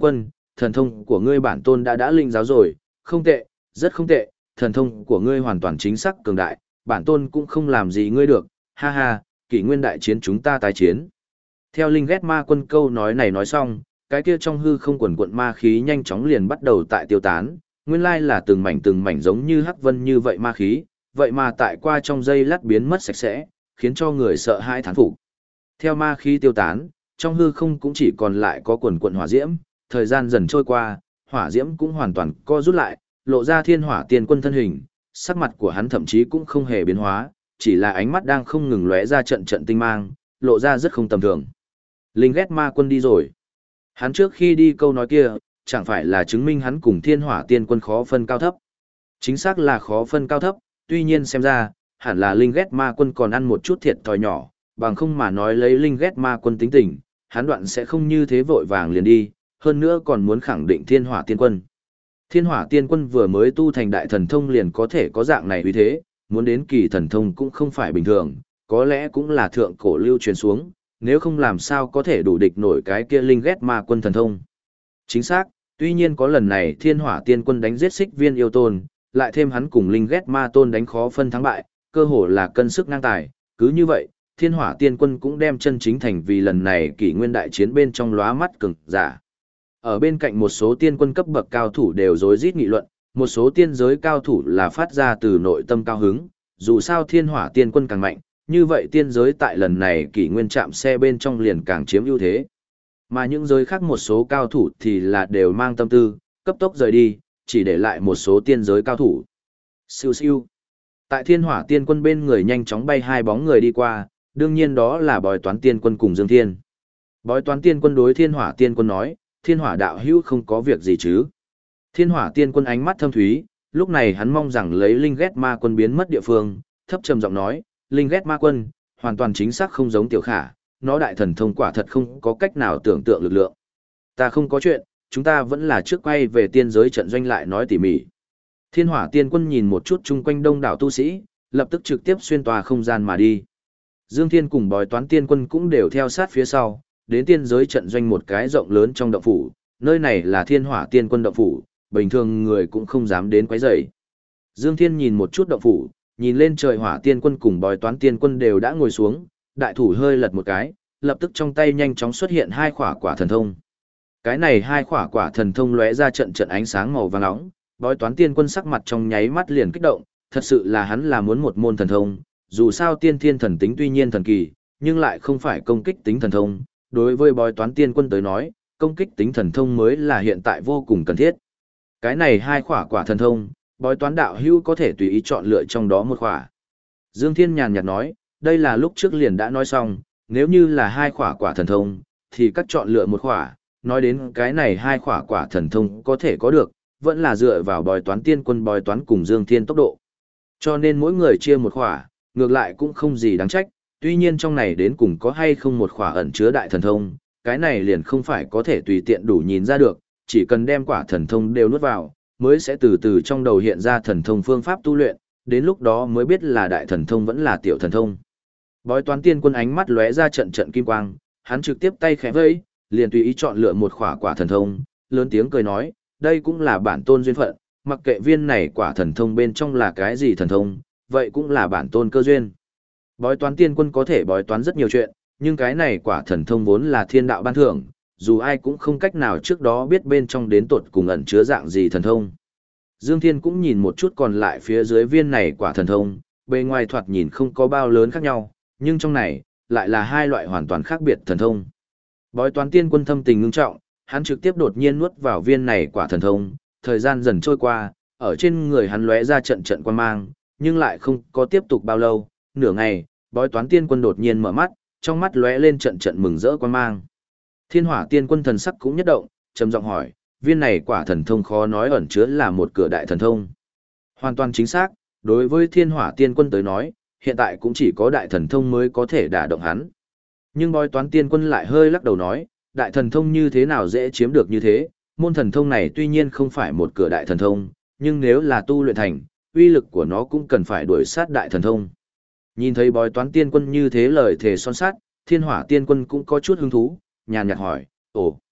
thần thông của ngươi bản tôn đã linh giáo rồi, không tệ, rất không tệ, thần thông của ngươi hoàn toàn chính xác cường đại, bản tôn cũng không làm gì ngươi được, ha ha, kỷ nguyên đại chiến chúng ta tái chiến. Theo Linh ghét ma quân câu nói này nói xong, cái kia trong hư không quần quận ma khí nhanh chóng liền bắt đầu tại tiêu tán, nguyên lai là từng mảnh giống như hắc vân như vậy ma khí, vậy mà tại qua trong giây lát biến mất sạch sẽ, khiến cho người sợ hãi thán phục. Theo ma khí tiêu tán, trong hư không cũng chỉ còn lại có quần quận hỏa diễm, thời gian dần trôi qua, hỏa diễm cũng hoàn toàn co rút lại, lộ ra Thiên Hỏa Tiên Quân thân hình, sắc mặt của hắn thậm chí cũng không hề biến hóa, chỉ là ánh mắt đang không ngừng lóe ra trận trận tinh mang, lộ ra rất không tầm thường. Linh ghét ma quân đi rồi. Hắn trước khi đi câu nói kia, chẳng phải là chứng minh hắn cùng Thiên Hỏa Tiên Quân khó phân cao thấp. Chính xác là khó phân cao thấp, tuy nhiên xem ra, hẳn là Linh ghét ma quân còn ăn một chút thiệt thòi nhỏ, bằng không mà nói lấy Linh ghét ma quân tính tình, hắn đoạn sẽ không như thế vội vàng liền đi, hơn nữa còn muốn khẳng định Thiên Hỏa Tiên Quân. Thiên Hỏa Tiên Quân vừa mới tu thành đại thần thông liền có thể có dạng này uy thế, muốn đến kỳ thần thông cũng không phải bình thường, có lẽ cũng là thượng cổ lưu truyền xuống, nếu không làm sao có thể đủ địch nổi cái kia Linh ghét ma quân thần thông. Chính xác, tuy nhiên có lần này Thiên Hỏa Tiên Quân đánh giết Xích Viên yêu tôn, lại thêm hắn cùng Linh ghét ma tôn đánh khó phân thắng bại, cơ hồ là cân sức ngang tài, cứ như vậy, Thiên Hỏa Tiên Quân cũng đem chân chính thành vì lần này kỷ nguyên đại chiến bên trong lóa mắt cường giả. Ở bên cạnh một số tiên quân cấp bậc cao thủ đều rối rít nghị luận, một số tiên giới cao thủ là phát ra từ nội tâm cao hứng, dù sao Thiên Hỏa Tiên Quân càng mạnh, như vậy tiên giới tại lần này kỷ nguyên chạm xe bên trong liền càng chiếm ưu thế. Mà những giới khác một số cao thủ thì là đều mang tâm tư, cấp tốc rời đi, chỉ để lại một số tiên giới cao thủ. Siêu siêu. Tại Thiên Hỏa Tiên Quân bên người nhanh chóng bay hai bóng người đi qua, đương nhiên đó là Bói Toán Tiên Quân cùng Dương Thiên. Bói Toán Tiên Quân đối Thiên Hỏa Tiên Quân nói, Thiên Hỏa đạo hữu không có việc gì chứ. Thiên Hỏa Tiên Quân ánh mắt thâm thúy, lúc này hắn mong rằng lấy Linh ghét ma quân biến mất địa phương, thấp trầm giọng nói, Linh ghét ma quân, hoàn toàn chính xác không giống Tiểu Khả, nó đại thần thông quả thật không có cách nào tưởng tượng lực lượng. Ta không có chuyện, chúng ta vẫn là trước quay về tiên giới trận doanh lại nói tỉ mỉ. Thiên Hỏa Tiên Quân nhìn một chút chung quanh đông đảo tu sĩ, lập tức trực tiếp xuyên tòa không gian mà đi. Dương Thiên cùng Bói Toán Tiên Quân cũng đều theo sát phía sau, đến tiên giới trận doanh một cái rộng lớn trong động phủ, nơi này là Thiên Hỏa Tiên Quân động phủ, bình thường người cũng không dám đến quấy rầy. Dương Thiên nhìn một chút động phủ, nhìn lên trời Hỏa Tiên Quân cùng Bói Toán Tiên Quân đều đã ngồi xuống, đại thủ hơi lật một cái, lập tức trong tay nhanh chóng xuất hiện hai khỏa quả thần thông. Cái này hai khỏa quả thần thông lóe ra trận trận ánh sáng màu vàng nóng, Bói Toán Tiên Quân sắc mặt trong nháy mắt liền kích động, thật sự là hắn là muốn một môn thần thông, dù sao tiên thiên thần tính tuy nhiên thần kỳ, nhưng lại không phải công kích tính thần thông. Đối với Bói Toán Tiên Quân tới nói, công kích tính thần thông mới là hiện tại vô cùng cần thiết. Cái này hai khỏa quả thần thông, Bói Toán đạo hữu có thể tùy ý chọn lựa trong đó một khỏa. Dương Thiên nhàn nhạt nói, đây là lúc trước liền đã nói xong, nếu như là hai khỏa quả thần thông, thì các chọn lựa một khỏa, nói đến cái này hai khỏa quả thần thông có thể có được, vẫn là dựa vào Bói Toán Tiên Quân Bói Toán cùng Dương Thiên tốc độ. Cho nên mỗi người chia một khỏa, ngược lại cũng không gì đáng trách, tuy nhiên trong này đến cùng có hay không một khỏa ẩn chứa đại thần thông, cái này liền không phải có thể tùy tiện đủ nhìn ra được, chỉ cần đem quả thần thông đều nuốt vào, mới sẽ từ từ trong đầu hiện ra thần thông phương pháp tu luyện, đến lúc đó mới biết là đại thần thông vẫn là tiểu thần thông. Bói Toán Tiên Quân ánh mắt lóe ra trận trận kim quang, hắn trực tiếp tay khẽ vẫy, liền tùy ý chọn lựa một khỏa quả thần thông, lớn tiếng cười nói, đây cũng là bản tôn duyên phận, mặc kệ viên này quả thần thông bên trong là cái gì thần thông, vậy cũng là bản tôn cơ duyên. Bói Toán Tiên Quân có thể bói toán rất nhiều chuyện, nhưng cái này quả thần thông vốn là thiên đạo ban thưởng, dù ai cũng không cách nào trước đó biết bên trong đến tột cùng ẩn chứa dạng gì thần thông. Dương Thiên cũng nhìn một chút còn lại phía dưới viên này quả thần thông, bề ngoài thoạt nhìn không có bao lớn khác nhau, nhưng trong này, lại là hai loại hoàn toàn khác biệt thần thông. Bói Toán Tiên Quân thâm tình ngưng trọng, hắn trực tiếp đột nhiên nuốt vào viên này quả thần thông, thời gian dần trôi qua, ở trên người hắn lóe ra trận trận quan mang, nhưng lại không có tiếp tục bao lâu, nửa ngày, Bói Toán Tiên Quân đột nhiên mở mắt, trong mắt lóe lên trận trận mừng rỡ quan mang. Thiên Hỏa Tiên Quân thần sắc cũng nhất động, trầm giọng hỏi, viên này quả thần thông khó nói ẩn chứa là một cửa đại thần thông. Hoàn toàn chính xác, đối với Thiên Hỏa Tiên Quân tới nói, hiện tại cũng chỉ có đại thần thông mới có thể đả động hắn. Nhưng Bói Toán Tiên Quân lại hơi lắc đầu nói, đại thần thông như thế nào dễ chiếm được như thế, môn thần thông này tuy nhiên không phải một cửa đại thần thông, nhưng nếu là tu luyện thành, uy lực của nó cũng cần phải đuổi sát đại thần thông. Nhìn thấy Bói Toán Tiên Quân như thế lời thề son sắt, Thiên Hỏa Tiên Quân cũng có chút hứng thú, nhàn nhạt hỏi, ồ,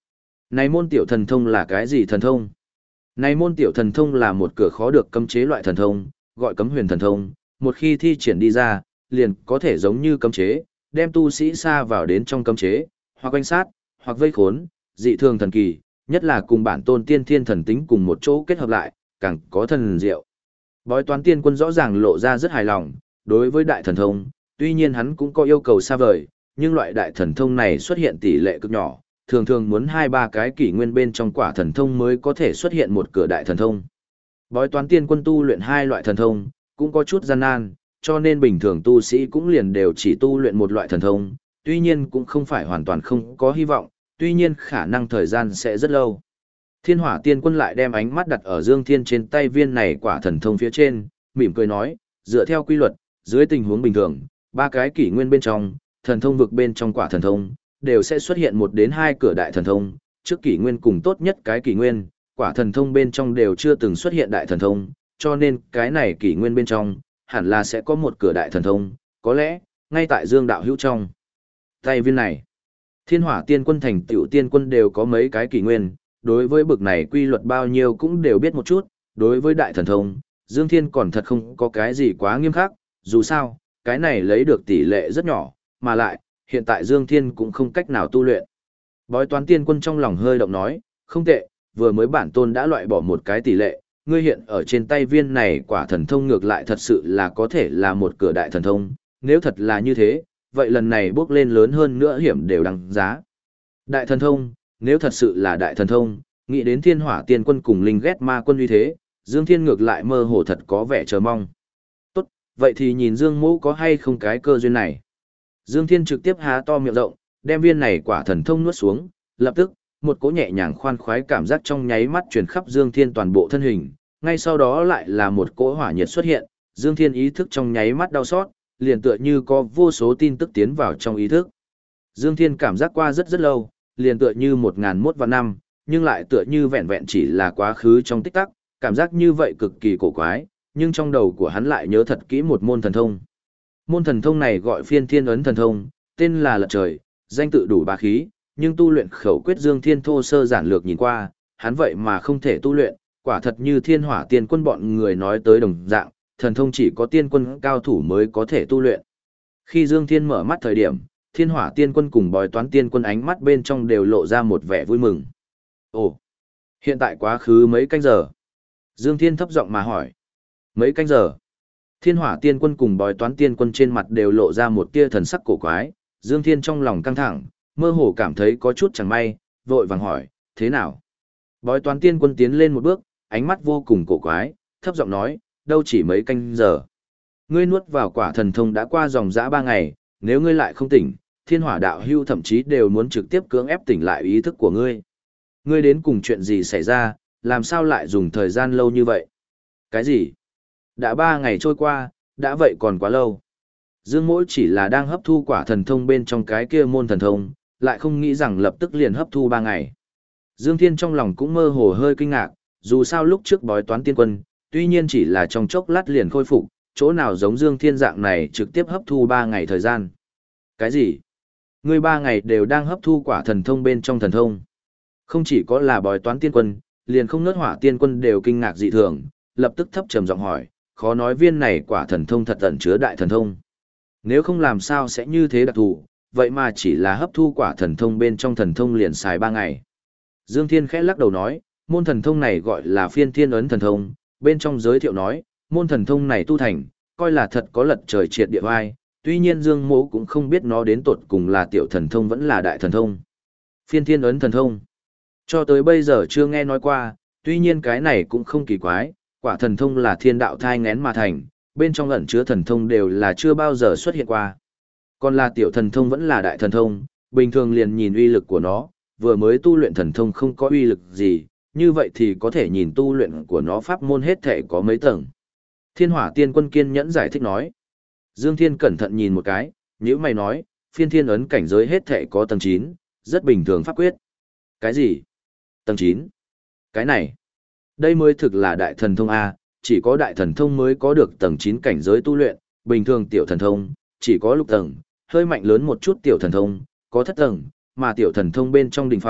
Này môn tiểu thần thông là cái gì thần thông? Này môn tiểu thần thông là một cửa khó được cấm chế loại thần thông, gọi cấm huyền thần thông, một khi thi triển đi ra, liền có thể giống như cấm chế, đem tu sĩ xa vào đến trong cấm chế, hoặc quanh sát, hoặc vây khốn, dị thường thần kỳ, nhất là cùng bản tôn tiên thiên thần tính cùng một chỗ kết hợp lại, càng có thần diệu. Bói toán tiên quân rõ ràng lộ ra rất hài lòng, đối với đại thần thông, tuy nhiên hắn cũng có yêu cầu xa vời, nhưng loại đại thần thông này xuất hiện tỷ lệ cực nhỏ, thường thường muốn 2-3 cái kỷ nguyên bên trong quả thần thông mới có thể xuất hiện một cửa đại thần thông. Bói toán tiên quân tu luyện hai loại thần thông, cũng có chút gian nan, cho nên bình thường tu sĩ cũng liền đều chỉ tu luyện một loại thần thông, tuy nhiên cũng không phải hoàn toàn không có hy vọng, tuy nhiên khả năng thời gian sẽ rất lâu. Thiên hỏa tiên quân lại đem ánh mắt đặt ở Dương Thiên trên tay viên này quả thần thông phía trên, mỉm cười nói, dựa theo quy luật, dưới tình huống bình thường, 3 cái kỷ nguyên bên trong, thần thông vực bên trong quả thần thông, đều sẽ xuất hiện 1 đến 2 cửa đại thần thông, trước kỷ nguyên cùng tốt nhất cái kỷ nguyên, quả thần thông bên trong đều chưa từng xuất hiện đại thần thông, cho nên cái này kỷ nguyên bên trong, hẳn là sẽ có một cửa đại thần thông, có lẽ, ngay tại Dương đạo hữu trong tay viên này. Thiên hỏa tiên quân thành tiểu tiên quân đều có mấy cái kỷ nguyên, đối với bực này quy luật bao nhiêu cũng đều biết một chút, đối với đại thần thông, Dương Thiên còn thật không có cái gì quá nghiêm khắc, dù sao, cái này lấy được tỷ lệ rất nhỏ, mà lại, hiện tại Dương Thiên cũng không cách nào tu luyện. Bói toán tiên quân trong lòng hơi động nói, không tệ, vừa mới bản tôn đã loại bỏ một cái tỷ lệ, ngươi hiện ở trên tay viên này quả thần thông ngược lại thật sự là có thể là một cửa đại thần thông, nếu thật là như thế, vậy lần này bước lên lớn hơn nữa hiểm đều đăng giá. Đại thần thông, nếu thật sự là đại thần thông, nghĩ đến thiên hỏa tiên quân cùng linh ghét ma quân uy thế, Dương Thiên ngược lại mơ hồ thật có vẻ chờ mong. Tốt, vậy thì nhìn Dương Mỗ có hay không cái cơ duyên này. Dương Thiên trực tiếp há to miệng rộng, đem viên này quả thần thông nuốt xuống, lập tức, một cỗ nhẹ nhàng khoan khoái cảm giác trong nháy mắt truyền khắp Dương Thiên toàn bộ thân hình, ngay sau đó lại là một cỗ hỏa nhiệt xuất hiện, Dương Thiên ý thức trong nháy mắt đau xót, liền tựa như có vô số tin tức tiến vào trong ý thức. Dương Thiên cảm giác qua rất rất lâu, liền tựa như 1001 vạn năm, nhưng lại tựa như vẹn vẹn chỉ là quá khứ trong tích tắc, cảm giác như vậy cực kỳ cổ quái, nhưng trong đầu của hắn lại nhớ thật kỹ một môn thần thông. Môn thần thông này gọi Phiên Thiên Ấn thần thông, tên là Lật Trời, danh tự đủ bá khí, nhưng tu luyện khẩu quyết Dương Thiên thô sơ giản lược nhìn qua, hắn vậy mà không thể tu luyện, quả thật như Thiên Hỏa Tiên Quân bọn người nói tới đồng dạng, thần thông chỉ có tiên quân cao thủ mới có thể tu luyện. Khi Dương Thiên mở mắt thời điểm, Thiên Hỏa Tiên Quân cùng Bói Toán Tiên Quân ánh mắt bên trong đều lộ ra một vẻ vui mừng. Ồ, hiện tại quá khứ mấy canh giờ? Dương Thiên thấp giọng mà hỏi. Mấy canh giờ? Thiên Hỏa Tiên Quân cùng Bói Toán Tiên Quân trên mặt đều lộ ra một tia thần sắc cổ quái, Dương Thiên trong lòng căng thẳng, mơ hồ cảm thấy có chút chẳng may, vội vàng hỏi, thế nào? Bói Toán Tiên Quân tiến lên một bước, ánh mắt vô cùng cổ quái, thấp giọng nói, đâu chỉ mấy canh giờ. Ngươi nuốt vào quả thần thông đã qua dòng dã 3 ngày, nếu ngươi lại không tỉnh, Thiên Hỏa đạo hưu thậm chí đều muốn trực tiếp cưỡng ép tỉnh lại ý thức của ngươi. Ngươi đến cùng chuyện gì xảy ra, làm sao lại dùng thời gian lâu như vậy? Cái gì? Đã 3 ngày trôi qua, đã vậy còn quá lâu. Dương Mỗ chỉ là đang hấp thu quả thần thông bên trong cái kia môn thần thông, lại không nghĩ rằng lập tức liền hấp thu 3 ngày. Dương Thiên trong lòng cũng mơ hồ hơi kinh ngạc, dù sao lúc trước Bói Toán Tiên Quân, tuy nhiên chỉ là trong chốc lát liền khôi phục, chỗ nào giống Dương Thiên dạng này trực tiếp hấp thu 3 ngày thời gian. Cái gì? Ngươi 3 ngày đều đang hấp thu quả thần thông bên trong thần thông. Không chỉ có là Bói Toán Tiên Quân, liền không ngớt Hỏa Tiên Quân đều kinh ngạc dị thường, lập tức thấp trầm giọng hỏi, khó nói viên này quả thần thông thật ẩn chứa đại thần thông. Nếu không làm sao sẽ như thế đặc thù, vậy mà chỉ là hấp thu quả thần thông bên trong thần thông liền xài 3 ngày. Dương Thiên khẽ lắc đầu nói, môn thần thông này gọi là Phiên Thiên Ấn thần thông, bên trong giới thiệu nói, môn thần thông này tu thành, coi là thật có lật trời triệt địa vai, tuy nhiên Dương Mỗ cũng không biết nó đến tột cùng là tiểu thần thông vẫn là đại thần thông. Phiên Thiên Ấn thần thông, cho tới bây giờ chưa nghe nói qua, tuy nhiên cái này cũng không kỳ quái, quả thần thông là thiên đạo thai ngén mà thành, bên trong ẩn chứa thần thông đều là chưa bao giờ xuất hiện qua. Còn là tiểu thần thông vẫn là đại thần thông, bình thường liền nhìn uy lực của nó, vừa mới tu luyện thần thông không có uy lực gì, như vậy thì có thể nhìn tu luyện của nó pháp môn hết thể có mấy tầng. Thiên Hỏa Tiên Quân kiên nhẫn giải thích nói. Dương Thiên cẩn thận nhìn một cái, nhíu mày nói, Phiên Thiên Ấn cảnh giới hết thể có tầng 9, rất bình thường pháp quyết. Cái gì? Tầng 9? Cái này? Đây mới thực là đại thần thông A, chỉ có đại thần thông mới có được tầng 9 cảnh giới tu luyện, bình thường tiểu thần thông, chỉ có lục tầng, hơi mạnh lớn một chút tiểu thần thông, có thất tầng, mà tiểu thần thông bên trong đỉnh phong,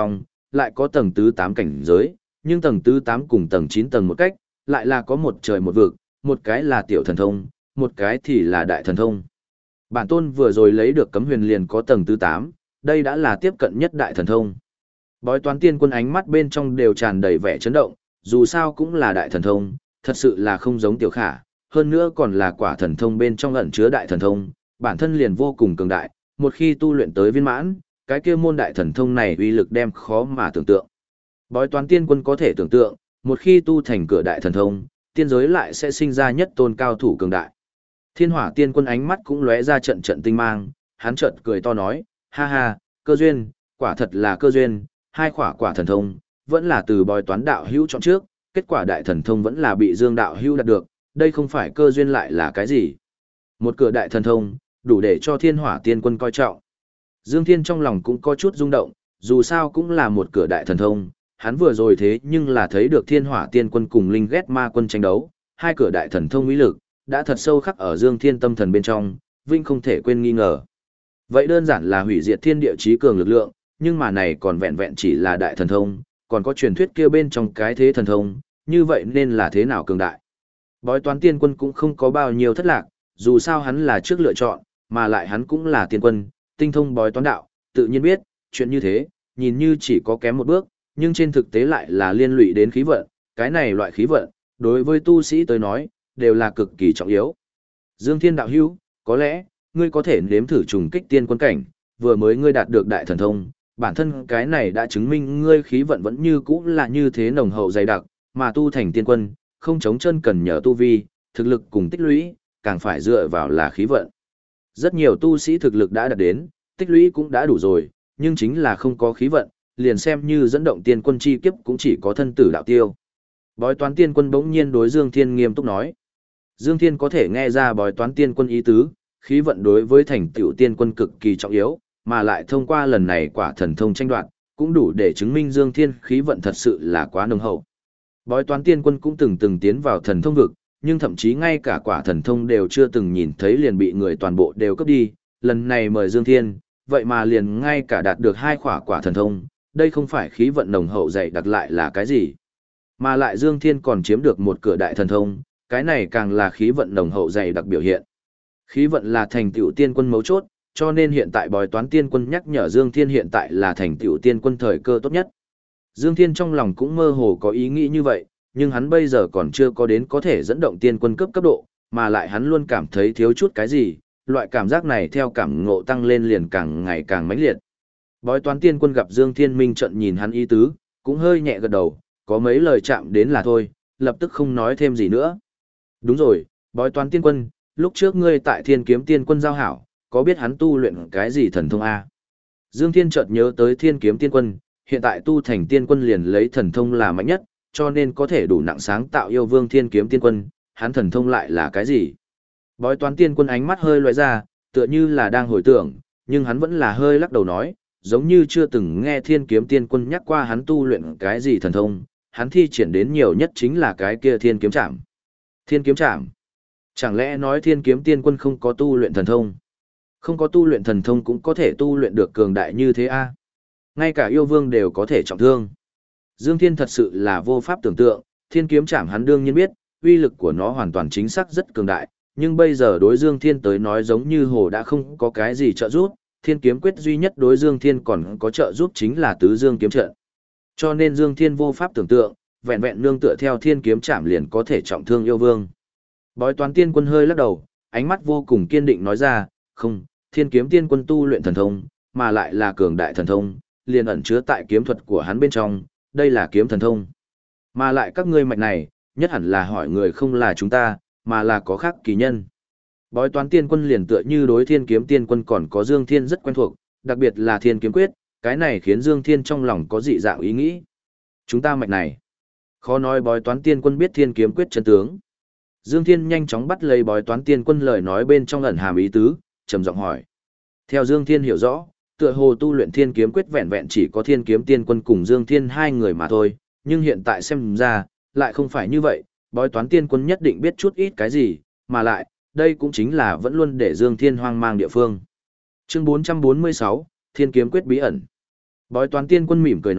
lại có tầng thứ 8 cảnh giới, nhưng tầng thứ 8 cùng tầng 9 tầng một cách, lại là có một trời một vực, một cái là tiểu thần thông, một cái thì là đại thần thông. Bản tôn vừa rồi lấy được cấm huyền liền có tầng thứ 8, đây đã là tiếp cận nhất đại thần thông. Bói toán tiên quân ánh mắt bên trong đều tràn đầy vẻ chấn động, dù sao cũng là đại thần thông, thật sự là không giống tiểu khả, hơn nữa còn là quả thần thông bên trong ẩn chứa đại thần thông, bản thân liền vô cùng cường đại, một khi tu luyện tới viên mãn, cái kia môn đại thần thông này uy lực đem khó mà tưởng tượng. Bói toán tiên quân có thể tưởng tượng, một khi tu thành cửa đại thần thông, tiên giới lại sẽ sinh ra nhất tôn cao thủ cường đại. Thiên hỏa tiên quân ánh mắt cũng lóe ra trận trận tinh mang, hắn chợt cười to nói, ha ha, cơ duyên, quả thật là cơ duyên, hai quả thần thông, vẫn là từ bói toán đạo hữu chọn trước, kết quả đại thần thông vẫn là bị Dương đạo hữu đạt được, đây không phải cơ duyên lại là cái gì. Một cửa đại thần thông, đủ để cho thiên hỏa tiên quân coi trọng. Dương Thiên trong lòng cũng có chút rung động, dù sao cũng là một cửa đại thần thông, hắn vừa rồi thế nhưng là thấy được thiên hỏa tiên quân cùng linh ghét ma quân tranh đấu, hai cửa đại thần thông uy lực, đã thật sâu khắc ở Dương Thiên tâm thần bên trong, vinh không thể quên nghi ngờ. Vậy đơn giản là hủy diệt thiên địa chí cường lực lượng, nhưng mà này còn vẹn vẹn chỉ là đại thần thông, còn có truyền thuyết kia bên trong cái thế thần thông, như vậy nên là thế nào cường đại. Bói toán tiên quân cũng không có bao nhiêu thất lạc, dù sao hắn là trước lựa chọn, mà lại hắn cũng là tiên quân, tinh thông bói toán đạo, tự nhiên biết, chuyện như thế, nhìn như chỉ có kém một bước, nhưng trên thực tế lại là liên lụy đến khí vận, cái này loại khí vận, đối với tu sĩ tới nói, đều là cực kỳ trọng yếu. Dương Thiên đạo hữu, có lẽ, ngươi có thể nếm thử trùng kích tiên quân cảnh, vừa mới ngươi đạt được đại thần thông, bản thân cái này đã chứng minh ngươi khí vận vẫn như cũ là như thế nồng hậu dày đặc, mà tu thành tiên quân, không chống chân cần nhờ tu vi, thực lực cùng tích lũy, càng phải dựa vào là khí vận. Rất nhiều tu sĩ thực lực đã đạt đến, tích lũy cũng đã đủ rồi, nhưng chính là không có khí vận, liền xem như dẫn động tiên quân chi kiếp cũng chỉ có thân tử đạo tiêu. Bói toán tiên quân bỗng nhiên đối Dương Thiên nghiêm túc nói. Dương Thiên có thể nghe ra bói toán tiên quân ý tứ, khí vận đối với thành tựu tiên quân cực kỳ trọng yếu, mà lại thông qua lần này quả thần thông tranh đoạt, cũng đủ để chứng minh Dương Thiên khí vận thật sự là quá nồng hậu. Bói toán tiên quân cũng từng tiến vào thần thông vực, nhưng thậm chí ngay cả quả thần thông đều chưa từng nhìn thấy liền bị người toàn bộ đều cướp đi, lần này mời Dương Thiên, vậy mà liền ngay cả đạt được hai quả thần thông, đây không phải khí vận nồng hậu dày đặc lại là cái gì. Mà lại Dương Thiên còn chiếm được một cửa đại thần thông, cái này càng là khí vận nồng hậu dày đặc biểu hiện. Khí vận là thành tựu tiên quân mấu chốt, cho nên hiện tại bói toán tiên quân nhắc nhở Dương Thiên hiện tại là thành tựu tiên quân thời cơ tốt nhất. Dương Thiên trong lòng cũng mơ hồ có ý nghĩ như vậy, nhưng hắn bây giờ còn chưa có đến có thể dẫn động tiên quân cấp độ, mà lại hắn luôn cảm thấy thiếu chút cái gì, loại cảm giác này theo cảm ngộ tăng lên liền càng ngày càng mãnh liệt. Bói toán tiên quân gặp Dương Thiên Minh trận nhìn hắn ý tứ, cũng hơi nhẹ gật đầu, có mấy lời chạm đến là thôi, lập tức không nói thêm gì nữa. Đúng rồi, bói toán tiên quân, lúc trước ngươi tại Thiên Kiếm Tiên Quân giao hảo, có biết hắn tu luyện cái gì thần thông a? Dương Thiên chợt nhớ tới Thiên Kiếm Tiên Quân, hiện tại tu thành tiên quân liền lấy thần thông là mạnh nhất, cho nên có thể đủ nặng sáng tạo yêu vương Thiên Kiếm Tiên Quân, hắn thần thông lại là cái gì? Bói toán tiên quân ánh mắt hơi lóe ra, tựa như là đang hồi tưởng, nhưng hắn vẫn là hơi lắc đầu nói, giống như chưa từng nghe Thiên Kiếm Tiên Quân nhắc qua hắn tu luyện cái gì thần thông, hắn thi triển đến nhiều nhất chính là cái kia Thiên Kiếm Trảm. Thiên Kiếm Trảm? Chẳng lẽ nói Thiên Kiếm Tiên Quân không có tu luyện thần thông? Không có tu luyện thần thông cũng có thể tu luyện được cường đại như thế a? Ngay cả yêu vương đều có thể trọng thương. Dương Thiên thật sự là vô pháp tưởng tượng, Thiên Kiếm Trảm hắn đương nhiên biết, uy lực của nó hoàn toàn chính xác rất cường đại, nhưng bây giờ đối Dương Thiên tới nói giống như hồ đã không có cái gì trợ giúp, Thiên Kiếm Quyết duy nhất đối Dương Thiên còn có trợ giúp chính là Tứ Dương Kiếm Trận. Cho nên Dương Thiên vô pháp tưởng tượng, vẹn vẹn nương tựa theo Thiên Kiếm Trảm liền có thể trọng thương yêu vương. Bói toán tiên quân hơi lắc đầu, ánh mắt vô cùng kiên định nói ra, không, Thiên Kiếm Tiên Quân tu luyện thần thông, mà lại là cường đại thần thông, liền ẩn chứa tại kiếm thuật của hắn bên trong, đây là kiếm thần thông. Mà lại các ngươi mạch này, nhất hẳn là hỏi người không là chúng ta, mà là có khác kỳ nhân. Bói toán tiên quân liền tựa như đối Thiên Kiếm Tiên Quân còn có Dương Thiên rất quen thuộc, đặc biệt là Thiên Kiếm Quyết, cái này khiến Dương Thiên trong lòng có dị dạng ý nghĩ. Chúng ta mạch này, khó nói bói toán tiên quân biết Thiên Kiếm Quyết chân tướng. Dương Thiên nhanh chóng bắt lấy bói toán tiên quân lời nói bên trong ẩn hàm ý tứ, trầm giọng hỏi. Theo Dương Thiên hiểu rõ, tựa hồ tu luyện Thiên Kiếm Quyết vẹn vẹn chỉ có Thiên Kiếm Tiên Quân cùng Dương Thiên hai người mà thôi, nhưng hiện tại xem ra, lại không phải như vậy, bói toán tiên quân nhất định biết chút ít cái gì, mà lại, đây cũng chính là vẫn luôn để Dương Thiên hoang mang địa phương. Chương 446, Thiên Kiếm Quyết bí ẩn. Bói toán tiên quân mỉm cười nói,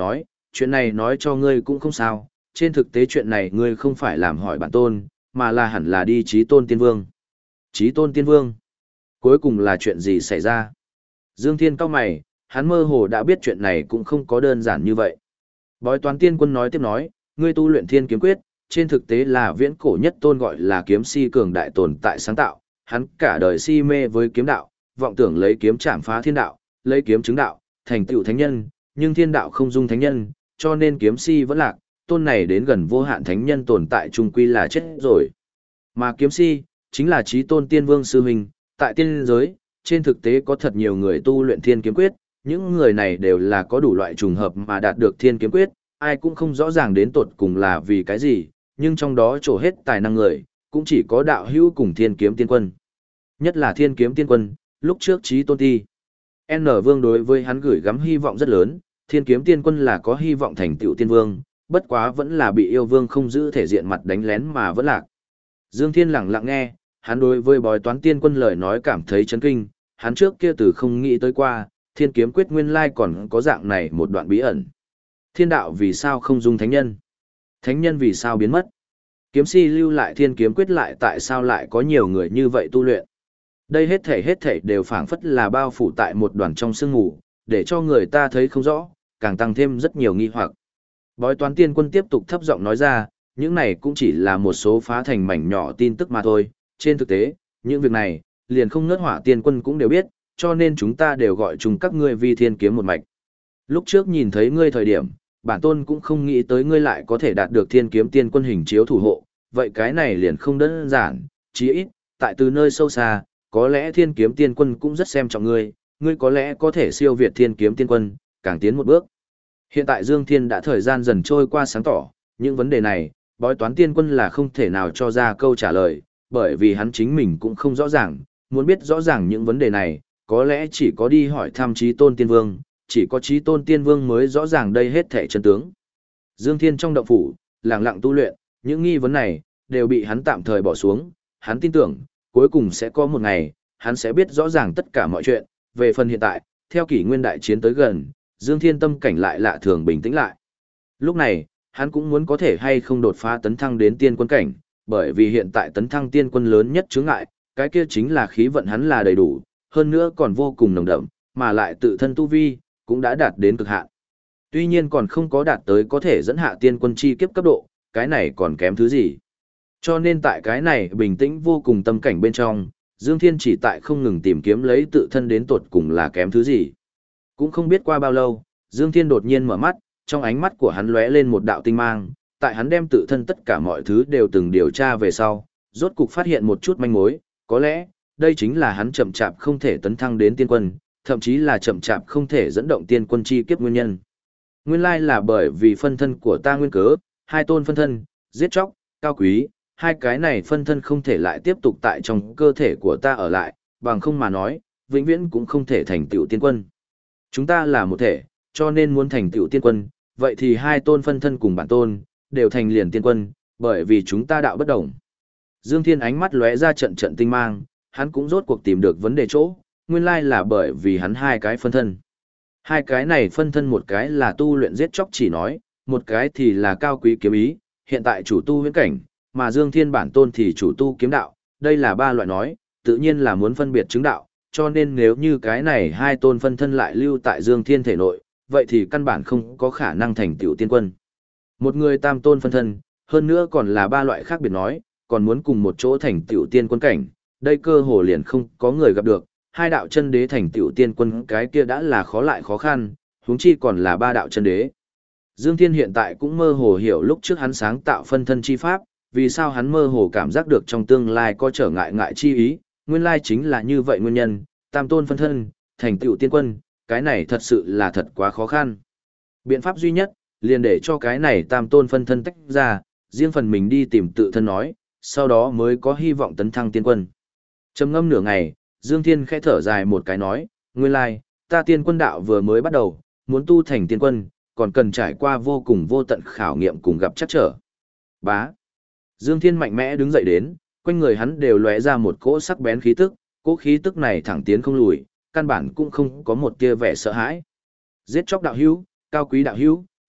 chuyện này nói cho ngươi cũng không sao, trên thực tế chuyện này ngươi không phải làm hỏi bản tôn, mà là hẳn là đi Chí Tôn Tiên Vương. Chí Tôn Tiên Vương? Cuối cùng là chuyện gì xảy ra? Dương Thiên cau mày, hắn mơ hồ đã biết chuyện này cũng không có đơn giản như vậy. Bói toán tiên quân nói tiếp nói, ngươi tu luyện thiên kiếm quyết, trên thực tế là viễn cổ nhất tôn gọi là kiếm si cường đại tồn tại sáng tạo, hắn cả đời si mê với kiếm đạo, vọng tưởng lấy kiếm chạm phá thiên đạo, lấy kiếm chứng đạo, thành tựu thánh nhân, nhưng thiên đạo không dung thánh nhân, cho nên kiếm si vẫn lạc, tôn này đến gần vô hạn thánh nhân tồn tại chung quy là chết rồi. Mà kiếm si, chính là Chí Tôn Tiên Vương sư huynh, tại tiên giới, trên thực tế có thật nhiều người tu luyện thiên kiếm quyết, những người này đều là có đủ loại trùng hợp mà đạt được thiên kiếm quyết, ai cũng không rõ ràng đến tột cùng là vì cái gì, nhưng trong đó trổ hết tài năng người, cũng chỉ có đạo hữu cùng thiên kiếm tiên quân. Nhất là thiên kiếm tiên quân, lúc trước Chí Tôn Ti. N Vương đối với hắn gửi gắm hy vọng rất lớn, thiên kiếm tiên quân là có hy vọng thành tựu tiên vương, bất quá vẫn là bị yêu vương không giữ thể diện mặt đánh lén mà vẫn lạc. Dương Thiên lặng lặng nghe, hắn đối với bói toán tiên quân lời nói cảm thấy chấn kinh, hắn trước kia từ không nghĩ tới qua, thiên kiếm quyết nguyên lai còn có dạng này một đoạn bí ẩn. Thiên đạo vì sao không dung thánh nhân? Thánh nhân vì sao biến mất? Kiếm si lưu lại thiên kiếm quyết lại tại sao lại có nhiều người như vậy tu luyện? Đây hết thảy đều phảng phất là bao phủ tại một đoàn trong sương mù, để cho người ta thấy không rõ, càng tăng thêm rất nhiều nghi hoặc. Bói toán tiên quân tiếp tục thấp giọng nói ra, những này cũng chỉ là một số phá thành mảnh nhỏ tin tức mà thôi, trên thực tế, những việc này, liền không ngớt hỏa tiên quân cũng đều biết, cho nên chúng ta đều gọi chung các ngươi vi thiên kiếm một mạch. Lúc trước nhìn thấy ngươi thời điểm, bản tôn cũng không nghĩ tới ngươi lại có thể đạt được thiên kiếm tiên quân hình chiếu thủ hộ, vậy cái này liền không đơn giản, chí ít, tại từ nơi sâu xa, có lẽ thiên kiếm tiên quân cũng rất xem trọng ngươi, ngươi có lẽ có thể siêu việt thiên kiếm tiên quân, càng tiến một bước. Hiện tại Dương Thiên đã thời gian dần trôi qua sáng tỏ, những vấn đề này, bói toán tiên quân là không thể nào cho ra câu trả lời, bởi vì hắn chính mình cũng không rõ ràng, muốn biết rõ ràng những vấn đề này, có lẽ chỉ có đi hỏi thăm Chí Tôn Tiên Vương, chỉ có Chí Tôn Tiên Vương mới rõ ràng đây hết thảy chân tướng. Dương Thiên trong động phủ, lặng lặng tu luyện, những nghi vấn này, đều bị hắn tạm thời bỏ xuống, hắn tin tưởng, cuối cùng sẽ có một ngày, hắn sẽ biết rõ ràng tất cả mọi chuyện, về phần hiện tại, theo kỷ nguyên đại chiến tới gần, Dương Thiên tâm cảnh lại lạ thường bình tĩnh lại. Lúc này, hắn cũng muốn có thể hay không đột phá tấn thăng đến tiên quân cảnh, bởi vì hiện tại tấn thăng tiên quân lớn nhất chướng ngại, cái kia chính là khí vận hắn là đầy đủ, hơn nữa còn vô cùng nồng đậm, mà lại tự thân tu vi, cũng đã đạt đến cực hạn. Tuy nhiên còn không có đạt tới có thể dẫn hạ tiên quân chi kiếp cấp độ, cái này còn kém thứ gì. Cho nên tại cái này bình tĩnh vô cùng tâm cảnh bên trong, Dương Thiên chỉ tại không ngừng tìm kiếm lấy tự thân đến tột cùng là kém thứ gì. Cũng không biết qua bao lâu, Dương Thiên đột nhiên mở mắt, trong ánh mắt của hắn lóe lên một đạo tinh mang, tại hắn đem tự thân tất cả mọi thứ đều từng điều tra về sau, rốt cục phát hiện một chút manh mối, có lẽ, đây chính là hắn chậm chạp không thể tấn thăng đến tiên quân, thậm chí là chậm chạp không thể dẫn động tiên quân chi kiếp nguyên nhân. Nguyên lai là bởi vì phân thân của ta nguyên cớ, hai tôn phân thân, giết chóc, cao quý, hai cái này phân thân không thể lại tiếp tục tại trong cơ thể của ta ở lại, bằng không mà nói, vĩnh viễn cũng không thể thành tựu tiên quân. Chúng ta là một thể, cho nên muốn thành tựu tiên quân, vậy thì hai tôn phân thân cùng bản tôn, đều thành liền tiên quân, bởi vì chúng ta đạo bất đồng. Dương Thiên ánh mắt lóe ra trận trận tinh mang, hắn cũng rốt cuộc tìm được vấn đề chỗ, nguyên lai là bởi vì hắn hai cái phân thân. Hai cái này phân thân một cái là tu luyện giết chóc chỉ nói, một cái thì là cao quý kiếm ý, hiện tại chủ tu huyễn cảnh, mà Dương Thiên bản tôn thì chủ tu kiếm đạo, đây là ba loại nói, tự nhiên là muốn phân biệt chứng đạo, cho nên nếu như cái này hai tôn phân thân lại lưu tại Dương Thiên thể nội, vậy thì căn bản không có khả năng thành tựu tiên quân. Một người tam tôn phân thân, hơn nữa còn là ba loại khác biệt nói, còn muốn cùng một chỗ thành tựu tiên quân cảnh, đây cơ hồ liền không có người gặp được, hai đạo chân đế thành tựu tiên quân cái kia đã là khó lại khó khăn, huống chi còn là ba đạo chân đế. Dương Thiên hiện tại cũng mơ hồ hiểu lúc trước hắn sáng tạo phân thân chi pháp, vì sao hắn mơ hồ cảm giác được trong tương lai có trở ngại ngại chi ý, nguyên lai chính là như vậy nguyên nhân, tam tôn phân thân, thành tựu tiên quân, cái này thật sự là thật quá khó khăn. Biện pháp duy nhất, liền để cho cái này tam tôn phân thân tách ra, riêng phần mình đi tìm tự thân nói, sau đó mới có hy vọng tấn thăng tiên quân. Trầm ngâm nửa ngày, Dương Thiên khẽ thở dài một cái nói, nguyên lai, ta tiên quân đạo vừa mới bắt đầu, muốn tu thành tiên quân, còn cần trải qua vô cùng vô tận khảo nghiệm cùng gặp chắc trở. Bá. Dương Thiên mạnh mẽ đứng dậy đến, quanh người hắn đều lóe ra một cỗ sắc bén khí tức, cỗ khí tức này thẳng tiến không lùi, căn bản cũng không có một tia vẻ sợ hãi. Giết chóc đạo hữu, cao quý đạo hữu,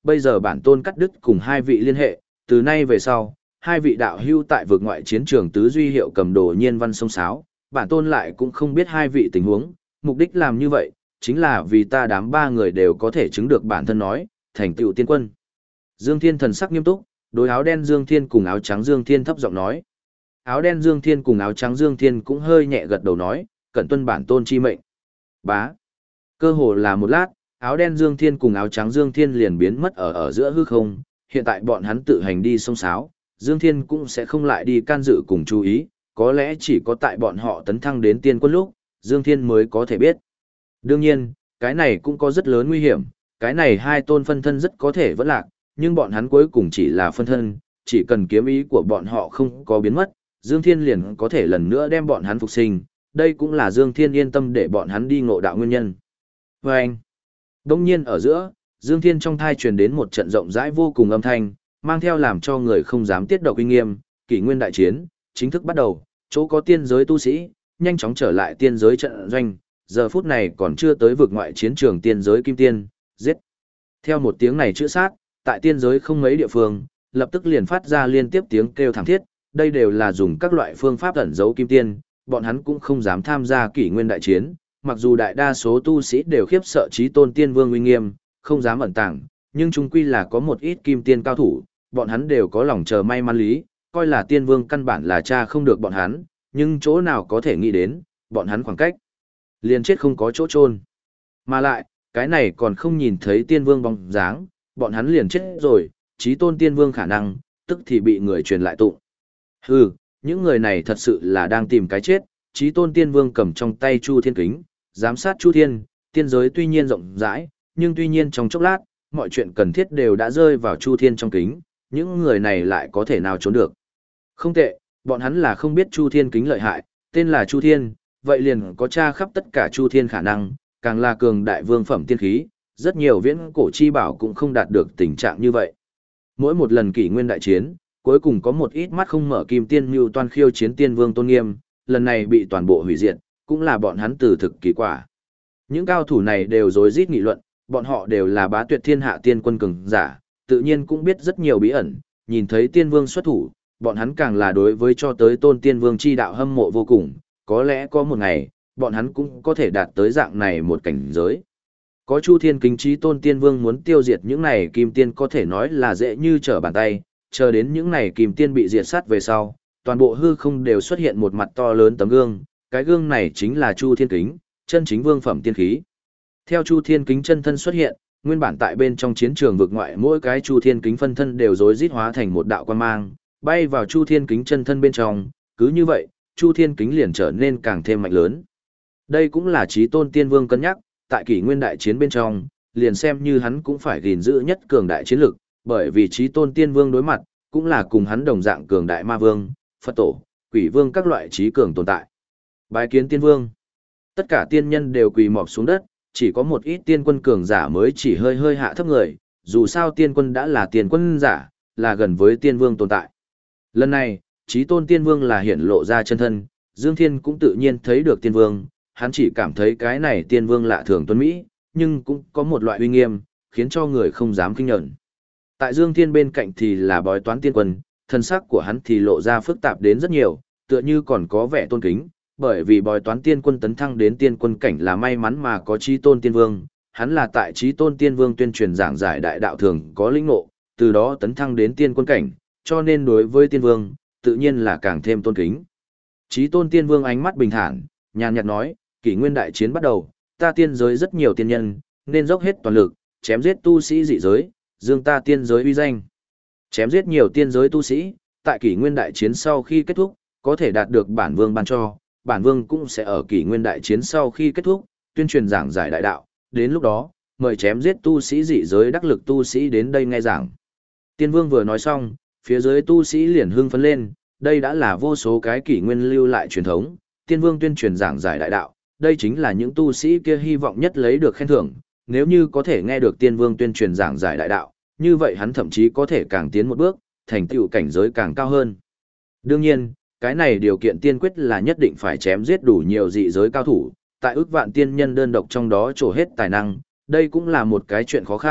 bây giờ bản tôn cắt đứt cùng hai vị liên hệ, từ nay về sau, hai vị đạo hưu tại vực ngoại chiến trường tứ duy hiệu cầm đồ nhiên văn sông sáo, bản tôn lại cũng không biết hai vị tình huống, mục đích làm như vậy, chính là vì ta đám ba người đều có thể chứng được bản thân nói, thành tựu tiên quân. Dương Thiên thần sắc nghiêm túc, đối áo đen Dương Thiên cùng áo trắng Dương Thiên thấp giọng nói. Áo đen Dương Thiên cùng áo trắng Dương Thiên cũng hơi nhẹ gật đầu nói, cẩn tuân bản tôn chi mệnh. Bá. Cơ hồ là một lát, áo đen Dương Thiên cùng áo trắng Dương Thiên liền biến mất ở giữa hư không, hiện tại bọn hắn tự hành đi sông sáo, Dương Thiên cũng sẽ không lại đi can dự cùng chú ý, có lẽ chỉ có tại bọn họ tấn thăng đến tiên quân lúc, Dương Thiên mới có thể biết. Đương nhiên, cái này cũng có rất lớn nguy hiểm, cái này hai tôn phân thân rất có thể vẫn lạc, nhưng bọn hắn cuối cùng chỉ là phân thân, chỉ cần kiếm ý của bọn họ không có biến mất, Dương Thiên liền có thể lần nữa đem bọn hắn phục sinh, đây cũng là Dương Thiên yên tâm để bọn hắn đi ngộ đạo nguyên nhân. Và anh, đông nhiên ở giữa, Dương Thiên trong thai truyền đến một trận rộng rãi vô cùng âm thanh, mang theo làm cho người không dám tiết độc uy nghiêm, kỷ nguyên đại chiến, chính thức bắt đầu, chỗ có tiên giới tu sĩ, nhanh chóng trở lại tiên giới trận doanh, giờ phút này còn chưa tới vực ngoại chiến trường tiên giới kim tiên, giết. Theo một tiếng này chữ sát, tại tiên giới không mấy địa phương, lập tức liền phát ra liên tiếp tiếng kêu thảm thiết, đây đều là dùng các loại phương pháp ẩn giấu kim tiên, bọn hắn cũng không dám tham gia kỷ nguyên đại chiến, mặc dù đại đa số tu sĩ đều khiếp sợ chí tôn tiên vương uy nghiêm, không dám ẩn tàng, nhưng chung quy là có một ít kim tiên cao thủ, bọn hắn đều có lòng chờ may mắn lý, coi là tiên vương căn bản là cha không được bọn hắn, nhưng chỗ nào có thể nghĩ đến, bọn hắn khoảng cách liền chết không có chỗ chôn. Mà lại, cái này còn không nhìn thấy tiên vương bóng dáng, bọn hắn liền chết rồi, chí tôn tiên vương khả năng, tức thì bị người truyền lại tụng. Hừ, những người này thật sự là đang tìm cái chết, chí tôn tiên vương cầm trong tay Chu Thiên Kính, giám sát Chu Thiên, tiên giới tuy nhiên rộng rãi, nhưng tuy nhiên trong chốc lát, mọi chuyện cần thiết đều đã rơi vào Chu Thiên trong kính, những người này lại có thể nào trốn được. Không tệ, bọn hắn là không biết Chu Thiên Kính lợi hại, tên là Chu Thiên, vậy liền có tra khắp tất cả Chu Thiên khả năng, càng là cường đại vương phẩm tiên khí, rất nhiều viễn cổ chi bảo cũng không đạt được tình trạng như vậy. Mỗi một lần kỷ nguyên đại chiến, cuối cùng có một ít mắt không mở kim tiên mưu toan khiêu chiến tiên vương tôn nghiêm, lần này bị toàn bộ hủy diệt, cũng là bọn hắn từ thực kỳ quả. Những cao thủ này đều rối rít nghị luận, bọn họ đều là bá tuyệt thiên hạ tiên quân cường giả, tự nhiên cũng biết rất nhiều bí ẩn, nhìn thấy tiên vương xuất thủ, bọn hắn càng là đối với cho tới tôn tiên vương chi đạo hâm mộ vô cùng, có lẽ có một ngày, bọn hắn cũng có thể đạt tới dạng này một cảnh giới. Có Chu Thiên Kính chí tôn tiên vương muốn tiêu diệt những này kim tiên có thể nói là dễ như trở bàn tay, chờ đến những này kim tiên bị diệt sát về sau, toàn bộ hư không đều xuất hiện một mặt to lớn tấm gương, cái gương này chính là Chu Thiên Kính, chân chính vương phẩm tiên khí. Theo Chu Thiên Kính chân thân xuất hiện, nguyên bản tại bên trong chiến trường vực ngoại mỗi cái Chu Thiên Kính phân thân đều rối rít hóa thành một đạo quang mang, bay vào Chu Thiên Kính chân thân bên trong, cứ như vậy, Chu Thiên Kính liền trở nên càng thêm mạnh lớn. Đây cũng là chí tôn tiên vương cân nhắc, tại kỷ nguyên đại chiến bên trong, liền xem như hắn cũng phải gìn giữ nhất cường đại chiến lực, bởi vì chí tôn tiên vương đối mặt, cũng là cùng hắn đồng dạng cường đại ma vương, Phật tổ, quỷ vương các loại trí cường tồn tại. Bái kiến tiên vương. Tất cả tiên nhân đều quỳ mọp xuống đất, chỉ có một ít tiên quân cường giả mới chỉ hơi hơi hạ thấp người, dù sao tiên quân đã là tiên quân giả, là gần với tiên vương tồn tại. Lần này, chí tôn tiên vương là hiển lộ ra chân thân, Dương Thiên cũng tự nhiên thấy được tiên vương, hắn chỉ cảm thấy cái này tiên vương lạ thường tuấn Mỹ, nhưng cũng có một loại uy nghiêm, khiến cho người không dám kinh nhận. Tại Dương Thiên bên cạnh thì là bói toán tiên quân, thân sắc của hắn thì lộ ra phức tạp đến rất nhiều, tựa như còn có vẻ tôn kính, bởi vì bói toán tiên quân tấn thăng đến tiên quân cảnh là may mắn mà có chí tôn tiên vương, hắn là tại chí tôn tiên vương tuyên truyền giảng giải đại đạo thường có linh ngộ, từ đó tấn thăng đến tiên quân cảnh, cho nên đối với tiên vương, tự nhiên là càng thêm tôn kính. Chí tôn tiên vương ánh mắt bình thản, nhàn nhạt nói, kỷ nguyên đại chiến bắt đầu, ta tiên giới rất nhiều tiên nhân, nên dốc hết toàn lực, chém giết tu sĩ dị giới, dương ta tiên giới uy danh. Chém giết nhiều tiên giới tu sĩ, tại kỷ nguyên đại chiến sau khi kết thúc, có thể đạt được bản vương ban cho, bản vương cũng sẽ ở kỷ nguyên đại chiến sau khi kết thúc, tuyên truyền giảng giải đại đạo, đến lúc đó, mời chém giết tu sĩ dị giới đắc lực tu sĩ đến đây nghe giảng. Tiên vương vừa nói xong, phía dưới tu sĩ liền hưng phấn lên, đây đã là vô số cái kỷ nguyên lưu lại truyền thống, tiên vương tuyên truyền giảng giải đại đạo, đây chính là những tu sĩ kia hy vọng nhất lấy được khen thưởng, nếu như có thể nghe được tiên vương tuyên truyền giảng giải đại đạo, như vậy hắn thậm chí có thể càng tiến một bước, thành tựu cảnh giới càng cao hơn. Đương nhiên, cái này điều kiện tiên quyết là nhất định phải chém giết đủ nhiều dị giới cao thủ, tại ước vạn tiên nhân đơn độc trong đó trổ hết tài năng, đây cũng là một cái chuyện khó khăn,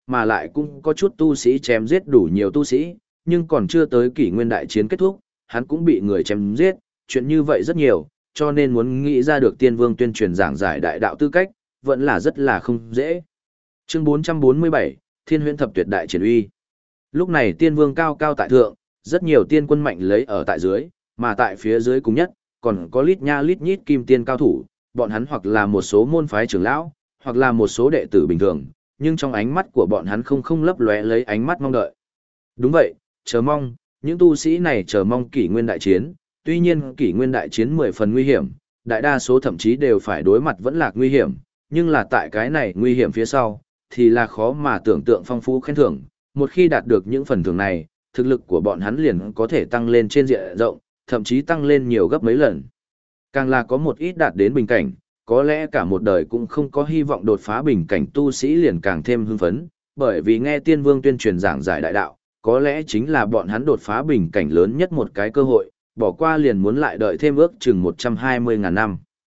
mà lại cũng có chút tu sĩ chém giết đủ nhiều tu sĩ, nhưng còn chưa tới kỷ nguyên đại chiến kết thúc, hắn cũng bị người chém giết, chuyện như vậy rất nhiều, cho nên muốn nghĩ ra được tiên vương tuyên truyền giảng giải đại đạo tư cách, vẫn là rất là không dễ. Chương 447, Thiên Huyễn Thập Tuyệt Đại Triển Uy. Lúc này tiên vương cao cao tại thượng, rất nhiều tiên quân mạnh lấy ở tại dưới, mà tại phía dưới cùng nhất, còn có lít nha lít nhít kim tiên cao thủ, bọn hắn hoặc là một số môn phái trưởng lão, hoặc là một số đệ tử bình thường, nhưng trong ánh mắt của bọn hắn không lấp lóe lấy ánh mắt mong đợi. Đúng vậy, chờ mong, những tu sĩ này chờ mong kỷ nguyên đại chiến, tuy nhiên kỷ nguyên đại chiến 10 phần nguy hiểm, đại đa số thậm chí đều phải đối mặt vẫn là nguy hiểm, nhưng là tại cái này nguy hiểm phía sau, thì là khó mà tưởng tượng phong phú khen thưởng, một khi đạt được những phần thưởng này, thực lực của bọn hắn liền có thể tăng lên trên diện rộng, thậm chí tăng lên nhiều gấp mấy lần. Càng là có một ít đạt đến bình cảnh, có lẽ cả một đời cũng không có hy vọng đột phá bình cảnh tu sĩ liền càng thêm hưng phấn, bởi vì nghe tiên vương tuyên truyền giảng giải đại đạo, có lẽ chính là bọn hắn đột phá bình cảnh lớn nhất một cái cơ hội, bỏ qua liền muốn lại đợi thêm ước chừng 120.000 năm.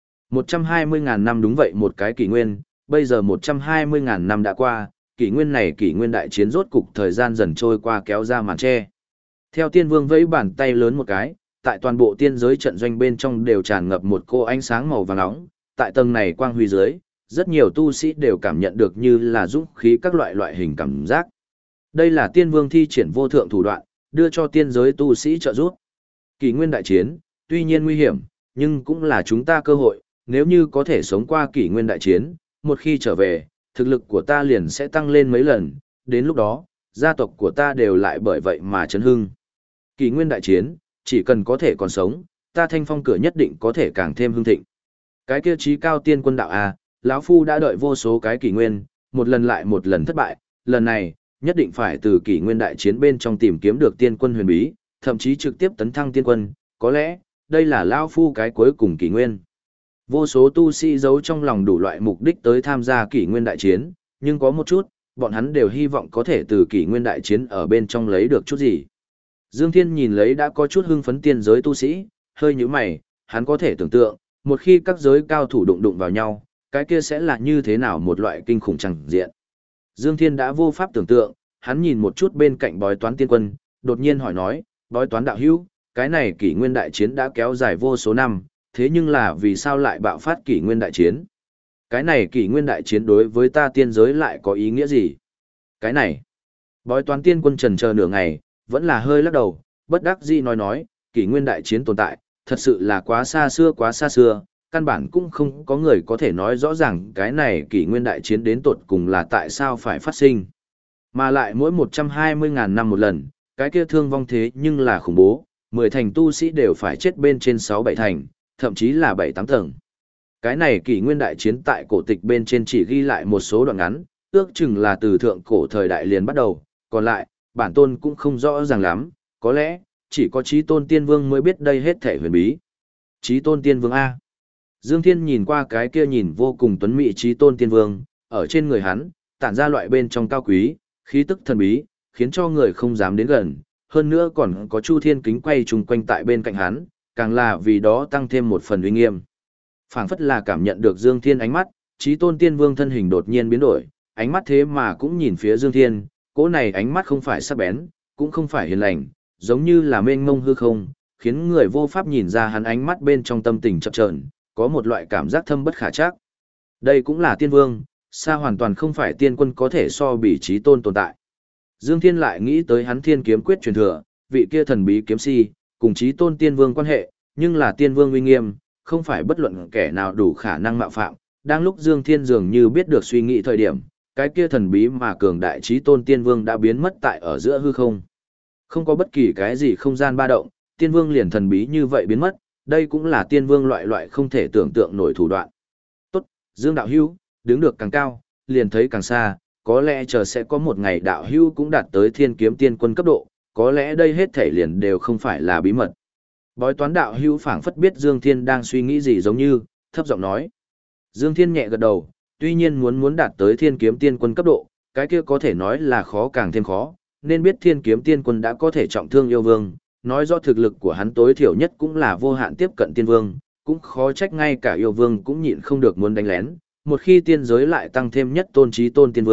120.000 năm đúng vậy một cái kỷ nguyên, bây giờ 120.000 năm đã qua, kỷ nguyên này kỷ nguyên đại chiến rốt cục thời gian dần trôi qua kéo ra màn che. Theo tiên vương vẫy bàn tay lớn một cái, tại toàn bộ tiên giới trận doanh bên trong đều tràn ngập một cô ánh sáng màu vàng nóng, tại tầng này quang huy dưới, rất nhiều tu sĩ đều cảm nhận được như là dũng khí các loại hình cảm giác. Đây là tiên vương thi triển vô thượng thủ đoạn, đưa cho tiên giới tu sĩ trợ giúp. Kỷ nguyên đại chiến, tuy nhiên nguy hiểm, nhưng cũng là chúng ta cơ hội, nếu như có thể sống qua kỷ nguyên đại chiến, một khi trở về, thực lực của ta liền sẽ tăng lên mấy lần, đến lúc đó, gia tộc của ta đều lại bởi vậy mà chấn hưng. Kỷ nguyên đại chiến, chỉ cần có thể còn sống, ta Thanh Phong cửa nhất định có thể càng thêm hưng thịnh. Cái kia chí cao tiên quân đạo a, lão phu đã đợi vô số cái kỷ nguyên, một lần lại một lần thất bại, lần này, nhất định phải từ kỷ nguyên đại chiến bên trong tìm kiếm được tiên quân huyền bí, thậm chí trực tiếp tấn thăng tiên quân, có lẽ, đây là lão phu cái cuối cùng kỷ nguyên. Vô số tu sĩ giấu trong lòng đủ loại mục đích tới tham gia kỷ nguyên đại chiến, nhưng có một chút, bọn hắn đều hy vọng có thể từ kỷ nguyên đại chiến ở bên trong lấy được chút gì. Dương Thiên nhìn lấy đã có chút hưng phấn tiên giới tu sĩ, hơi nhíu mày, hắn có thể tưởng tượng, một khi các giới cao thủ đụng vào nhau, cái kia sẽ là như thế nào một loại kinh khủng chẳng diện. Dương Thiên đã vô pháp tưởng tượng, hắn nhìn một chút bên cạnh bói toán tiên quân, đột nhiên hỏi nói, bói toán đạo hữu, cái này kỷ nguyên đại chiến đã kéo dài vô số năm, thế nhưng là vì sao lại bạo phát kỷ nguyên đại chiến? Cái này kỷ nguyên đại chiến đối với ta tiên giới lại có ý nghĩa gì? Cái này, bói toán tiên quân trần chờ nửa ngày, vẫn là hơi lắc đầu, bất đắc dĩ nói, kỷ nguyên đại chiến tồn tại, thật sự là quá xa xưa, căn bản cũng không có người có thể nói rõ ràng cái này kỷ nguyên đại chiến đến tột cùng là tại sao phải phát sinh. Mà lại mỗi 120.000 năm một lần, cái kia thương vong thế nhưng là khủng bố, 10 thành tu sĩ đều phải chết bên trên 6-7 thành, thậm chí là 7-8 tầng. Cái này kỷ nguyên đại chiến tại cổ tịch bên trên chỉ ghi lại một số đoạn ngắn, ước chừng là từ thượng cổ thời đại liền bắt đầu, còn lại, bản tôn cũng không rõ ràng lắm, có lẽ, chỉ có Chí Tôn Tiên Vương mới biết đây hết thể huyền bí. Chí Tôn Tiên Vương A. Dương Thiên nhìn qua cái kia nhìn vô cùng tuấn mỹ Chí Tôn Tiên Vương, ở trên người hắn, tản ra loại bên trong cao quý, khí tức thần bí, khiến cho người không dám đến gần, hơn nữa còn có Chu Thiên kính quay chung quanh tại bên cạnh hắn, càng là vì đó tăng thêm một phần uy nghiêm. Phảng phất là cảm nhận được Dương Thiên ánh mắt, Chí Tôn Tiên Vương thân hình đột nhiên biến đổi, ánh mắt thế mà cũng nhìn phía Dương Thiên, cỗ này ánh mắt không phải sắc bén, cũng không phải hiền lành, giống như là mênh mông hư không, khiến người vô pháp nhìn ra hắn ánh mắt bên trong tâm tình chập chờn, có một loại cảm giác thâm bất khả trắc. Đây cũng là tiên vương, xa hoàn toàn không phải tiên quân có thể so bì Chí Tôn tồn tại. Dương Thiên lại nghĩ tới hắn Thiên Kiếm Quyết truyền thừa, vị kia thần bí kiếm si, cùng Chí Tôn Tiên Vương quan hệ, nhưng là tiên vương uy nghiêm, không phải bất luận kẻ nào đủ khả năng mạo phạm. Đang lúc Dương Thiên dường như biết được suy nghĩ thời điểm, cái kia thần bí mà cường đại Chí Tôn Tiên Vương đã biến mất tại ở giữa hư không. Không có bất kỳ cái gì không gian ba động, Tiên Vương liền thần bí như vậy biến mất, đây cũng là Tiên Vương loại không thể tưởng tượng nổi thủ đoạn. Tốt, Dương đạo hữu, đứng được càng cao, liền thấy càng xa, có lẽ chờ sẽ có một ngày đạo hữu cũng đạt tới Thiên Kiếm Tiên Quân cấp độ, có lẽ đây hết thảy liền đều không phải là bí mật. Bói toán đạo hữu phảng phất biết Dương Thiên đang suy nghĩ gì giống như, thấp giọng nói. Dương Thiên nhẹ gật đầu, tuy nhiên muốn đạt tới Thiên Kiếm Tiên Quân cấp độ, cái kia có thể nói là khó càng thêm khó, nên biết Thiên Kiếm Tiên Quân đã có thể trọng thương yêu vương, nói rõ thực lực của hắn tối thiểu nhất cũng là vô hạn tiếp cận tiên vương, cũng khó trách ngay cả yêu vương cũng nhịn không được muốn đánh lén, một khi tiên giới lại tăng thêm nhất tôn Chí Tôn tiên vương,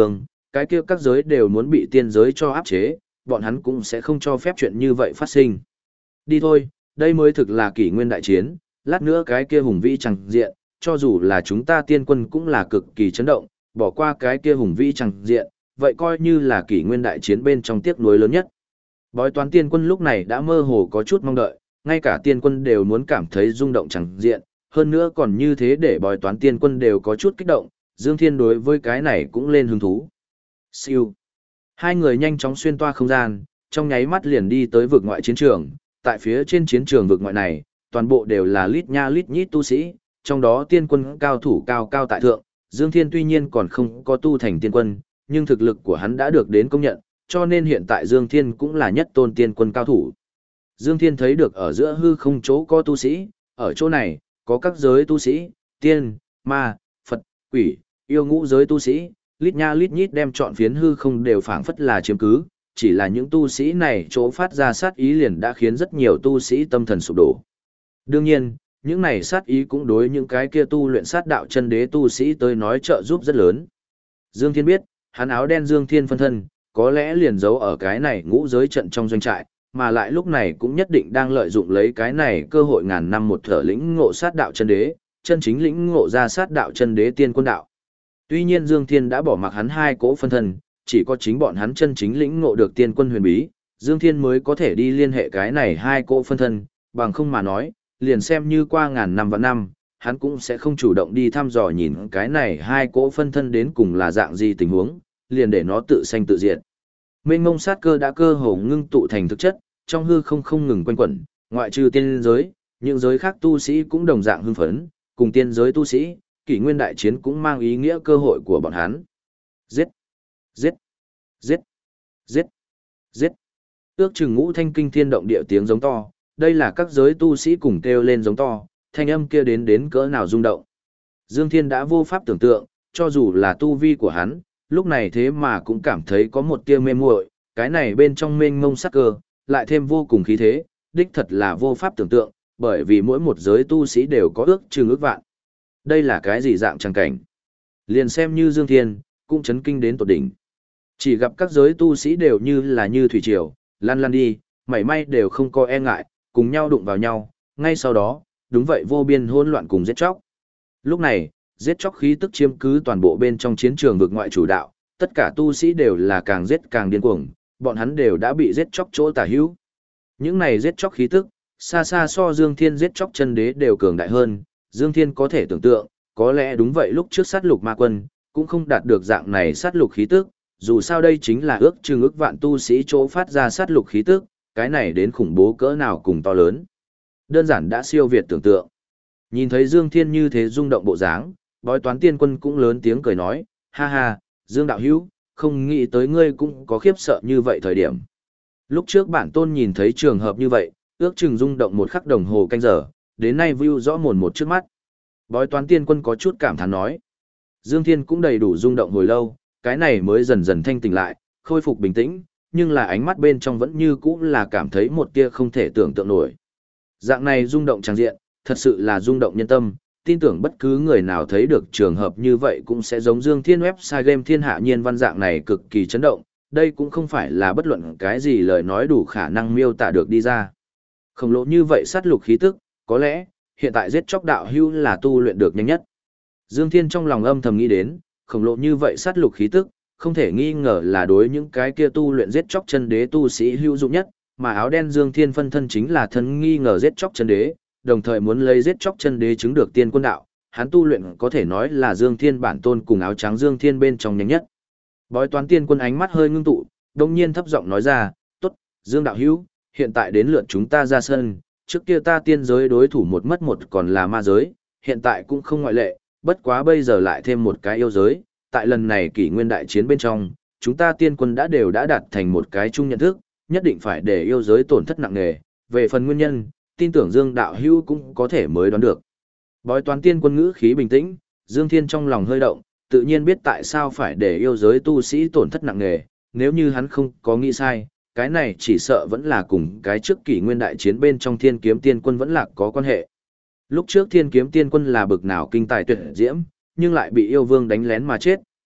cái kia các giới đều muốn bị tiên giới cho áp chế, bọn hắn cũng sẽ không cho phép chuyện như vậy phát sinh. Đi thôi, đây mới thực là kỷ nguyên đại chiến, lát nữa cái kia hùng vĩ chẳng diện, cho dù là chúng ta tiên quân cũng là cực kỳ chấn động, bỏ qua cái kia hùng vĩ chẳng diện, vậy coi như là kỷ nguyên đại chiến bên trong tiếc nuối lớn nhất. Bói toán tiên quân lúc này đã mơ hồ có chút mong đợi, ngay cả tiên quân đều muốn cảm thấy rung động chẳng diện, hơn nữa còn như thế để bói toán tiên quân đều có chút kích động, Dương Thiên đối với cái này cũng lên hứng thú. Siêu. Hai người nhanh chóng xuyên toa không gian, trong nháy mắt liền đi tới vực ngoại chiến trường, tại phía trên chiến trường vực ngoại này, toàn bộ đều là lít nha lít nhít tu sĩ, trong đó tiên quân cao thủ cao cao tại thượng, Dương Thiên tuy nhiên còn không có tu thành tiên quân, nhưng thực lực của hắn đã được đến công nhận, cho nên hiện tại Dương Thiên cũng là nhất tôn tiên quân cao thủ. Dương Thiên thấy được ở giữa hư không chỗ có tu sĩ, ở chỗ này, có các giới tu sĩ, tiên, ma, Phật, quỷ, yêu ngũ giới tu sĩ, lít nha lít nhít đem chọn phiến hư không đều phảng phất là chiếm cứ, chỉ là những tu sĩ này chỗ phát ra sát ý liền đã khiến rất nhiều tu sĩ tâm thần sụp đổ. Đương nhiên, những này sát ý cũng đối những cái kia tu luyện sát đạo chân đế tu sĩ tới nói trợ giúp rất lớn. Dương Thiên biết, hắn áo đen Dương Thiên phân thân, có lẽ liền giấu ở cái này ngũ giới trận trong doanh trại, mà lại lúc này cũng nhất định đang lợi dụng lấy cái này cơ hội ngàn năm một thở lĩnh ngộ sát đạo chân đế, chân chính lĩnh ngộ ra sát đạo chân đế tiên quân đạo. Tuy nhiên Dương Thiên đã bỏ mặc hắn hai cỗ phân thân, chỉ có chính bọn hắn chân chính lĩnh ngộ được tiên quân huyền bí, Dương Thiên mới có thể đi liên hệ cái này hai cỗ phân thân, bằng không mà nói, liền xem như qua ngàn năm vạn năm, hắn cũng sẽ không chủ động đi thăm dò nhìn cái này hai cỗ phân thân đến cùng là dạng gì tình huống, liền để nó tự sanh tự diệt. Mênh mông sát cơ đã cơ hồ ngưng tụ thành thực chất, trong hư không không ngừng quanh quẩn, ngoại trừ tiên giới, những giới khác tu sĩ cũng đồng dạng hưng phấn, cùng tiên giới tu sĩ, kỷ nguyên đại chiến cũng mang ý nghĩa cơ hội của bọn hắn. Giết! Giết! Giết! Giết! Giết! Ước chừng ngũ thanh kinh thiên động địa tiếng giống to, đây là các giới tu sĩ cùng kêu lên giống to, thanh âm kia đến cỡ nào rung động. Dương Thiên đã vô pháp tưởng tượng, cho dù là tu vi của hắn, lúc này thế mà cũng cảm thấy có một tia mê muội, cái này bên trong mênh mông sắc cơ, lại thêm vô cùng khí thế, đích thật là vô pháp tưởng tượng, bởi vì mỗi một giới tu sĩ đều có ước chừng ước vạn. Đây là cái gì dạng trang cảnh? Liền xem như Dương Thiên, cũng chấn kinh đến tột đỉnh. Chỉ gặp các giới tu sĩ đều như là như thủy triều, lăn lăn đi, mảy may đều không có e ngại, cùng nhau đụng vào nhau, ngay sau đó, đúng vậy vô biên hỗn loạn cùng giết chóc. Lúc này, giết chóc khí tức chiếm cứ toàn bộ bên trong chiến trường vực ngoại chủ đạo, tất cả tu sĩ đều là càng giết càng điên cuồng, bọn hắn đều đã bị giết chóc chỗ tả hữu. Những này giết chóc khí tức, xa xa so Dương Thiên giết chóc chân đế đều cường đại hơn, Dương Thiên có thể tưởng tượng, có lẽ đúng vậy lúc trước sát lục ma quân, cũng không đạt được dạng này sát lục khí tức, dù sao đây chính là ước chừng ước vạn tu sĩ chỗ phát ra sát lục khí tức, cái này đến khủng bố cỡ nào cùng to lớn. Đơn giản đã siêu việt tưởng tượng. Nhìn thấy Dương Thiên như thế rung động bộ dáng, bói toán tiên quân cũng lớn tiếng cười nói, ha ha, Dương đạo hữu, không nghĩ tới ngươi cũng có khiếp sợ như vậy thời điểm. Lúc trước bản tôn nhìn thấy trường hợp như vậy, ước chừng rung động một khắc đồng hồ canh giờ, đến nay view rõ mồn một trước mắt. Bói toán tiên quân có chút cảm thán nói. Dương Thiên cũng đầy đủ rung động hồi lâu, cái này mới dần dần thanh tỉnh lại, khôi phục bình tĩnh, nhưng là ánh mắt bên trong vẫn như cũ là cảm thấy một tia không thể tưởng tượng nổi. Dạng này rung động tràng diện, thật sự là rung động nhân tâm, tin tưởng bất cứ người nào thấy được trường hợp như vậy cũng sẽ giống Dương Thiên website game thiên hạ nhiên văn dạng này cực kỳ chấn động, đây cũng không phải là bất luận cái gì lời nói đủ khả năng miêu tả được đi ra. Khổng lồ như vậy sát lục khí tức, có lẽ, hiện tại giết chóc đạo hưu là tu luyện được nhanh nhất. Dương Thiên trong lòng âm thầm nghĩ đến, khổng lồ như vậy sát lục khí tức, không thể nghi ngờ là đối những cái kia tu luyện giết chóc chân đế tu sĩ hữu dụng nhất, mà áo đen Dương Thiên phân thân chính là thân nghi ngờ giết chóc chân đế, đồng thời muốn lấy giết chóc chân đế chứng được tiên quân đạo, hắn tu luyện có thể nói là Dương Thiên bản tôn cùng áo trắng Dương Thiên bên trong nhanh nhất. Bói toán tiên quân ánh mắt hơi ngưng tụ, đồng nhiên thấp giọng nói ra, tốt, Dương đạo hữu, hiện tại đến lượt chúng ta ra sân, trước kia ta tiên giới đối thủ một mất một còn là ma giới, hiện tại cũng không ngoại lệ, bất quá bây giờ lại thêm một cái yêu giới, tại lần này kỷ nguyên đại chiến bên trong, chúng ta tiên quân đã đạt thành một cái chung nhận thức, nhất định phải để yêu giới tổn thất nặng nề, về phần nguyên nhân, tin tưởng Dương đạo hữu cũng có thể mới đoán được. Bói toán tiên quân ngữ khí bình tĩnh, Dương Thiên trong lòng hơi động, tự nhiên biết tại sao phải để yêu giới tu sĩ tổn thất nặng nề, nếu như hắn không có nghĩ sai, cái này chỉ sợ vẫn là cùng cái trước kỷ nguyên đại chiến bên trong Thiên Kiếm Tiên Quân vẫn là có quan hệ. Lúc trước Thiên Kiếm Tiên Quân là bực nào kinh tài tuyệt diễm, nhưng lại bị yêu vương đánh lén mà chết,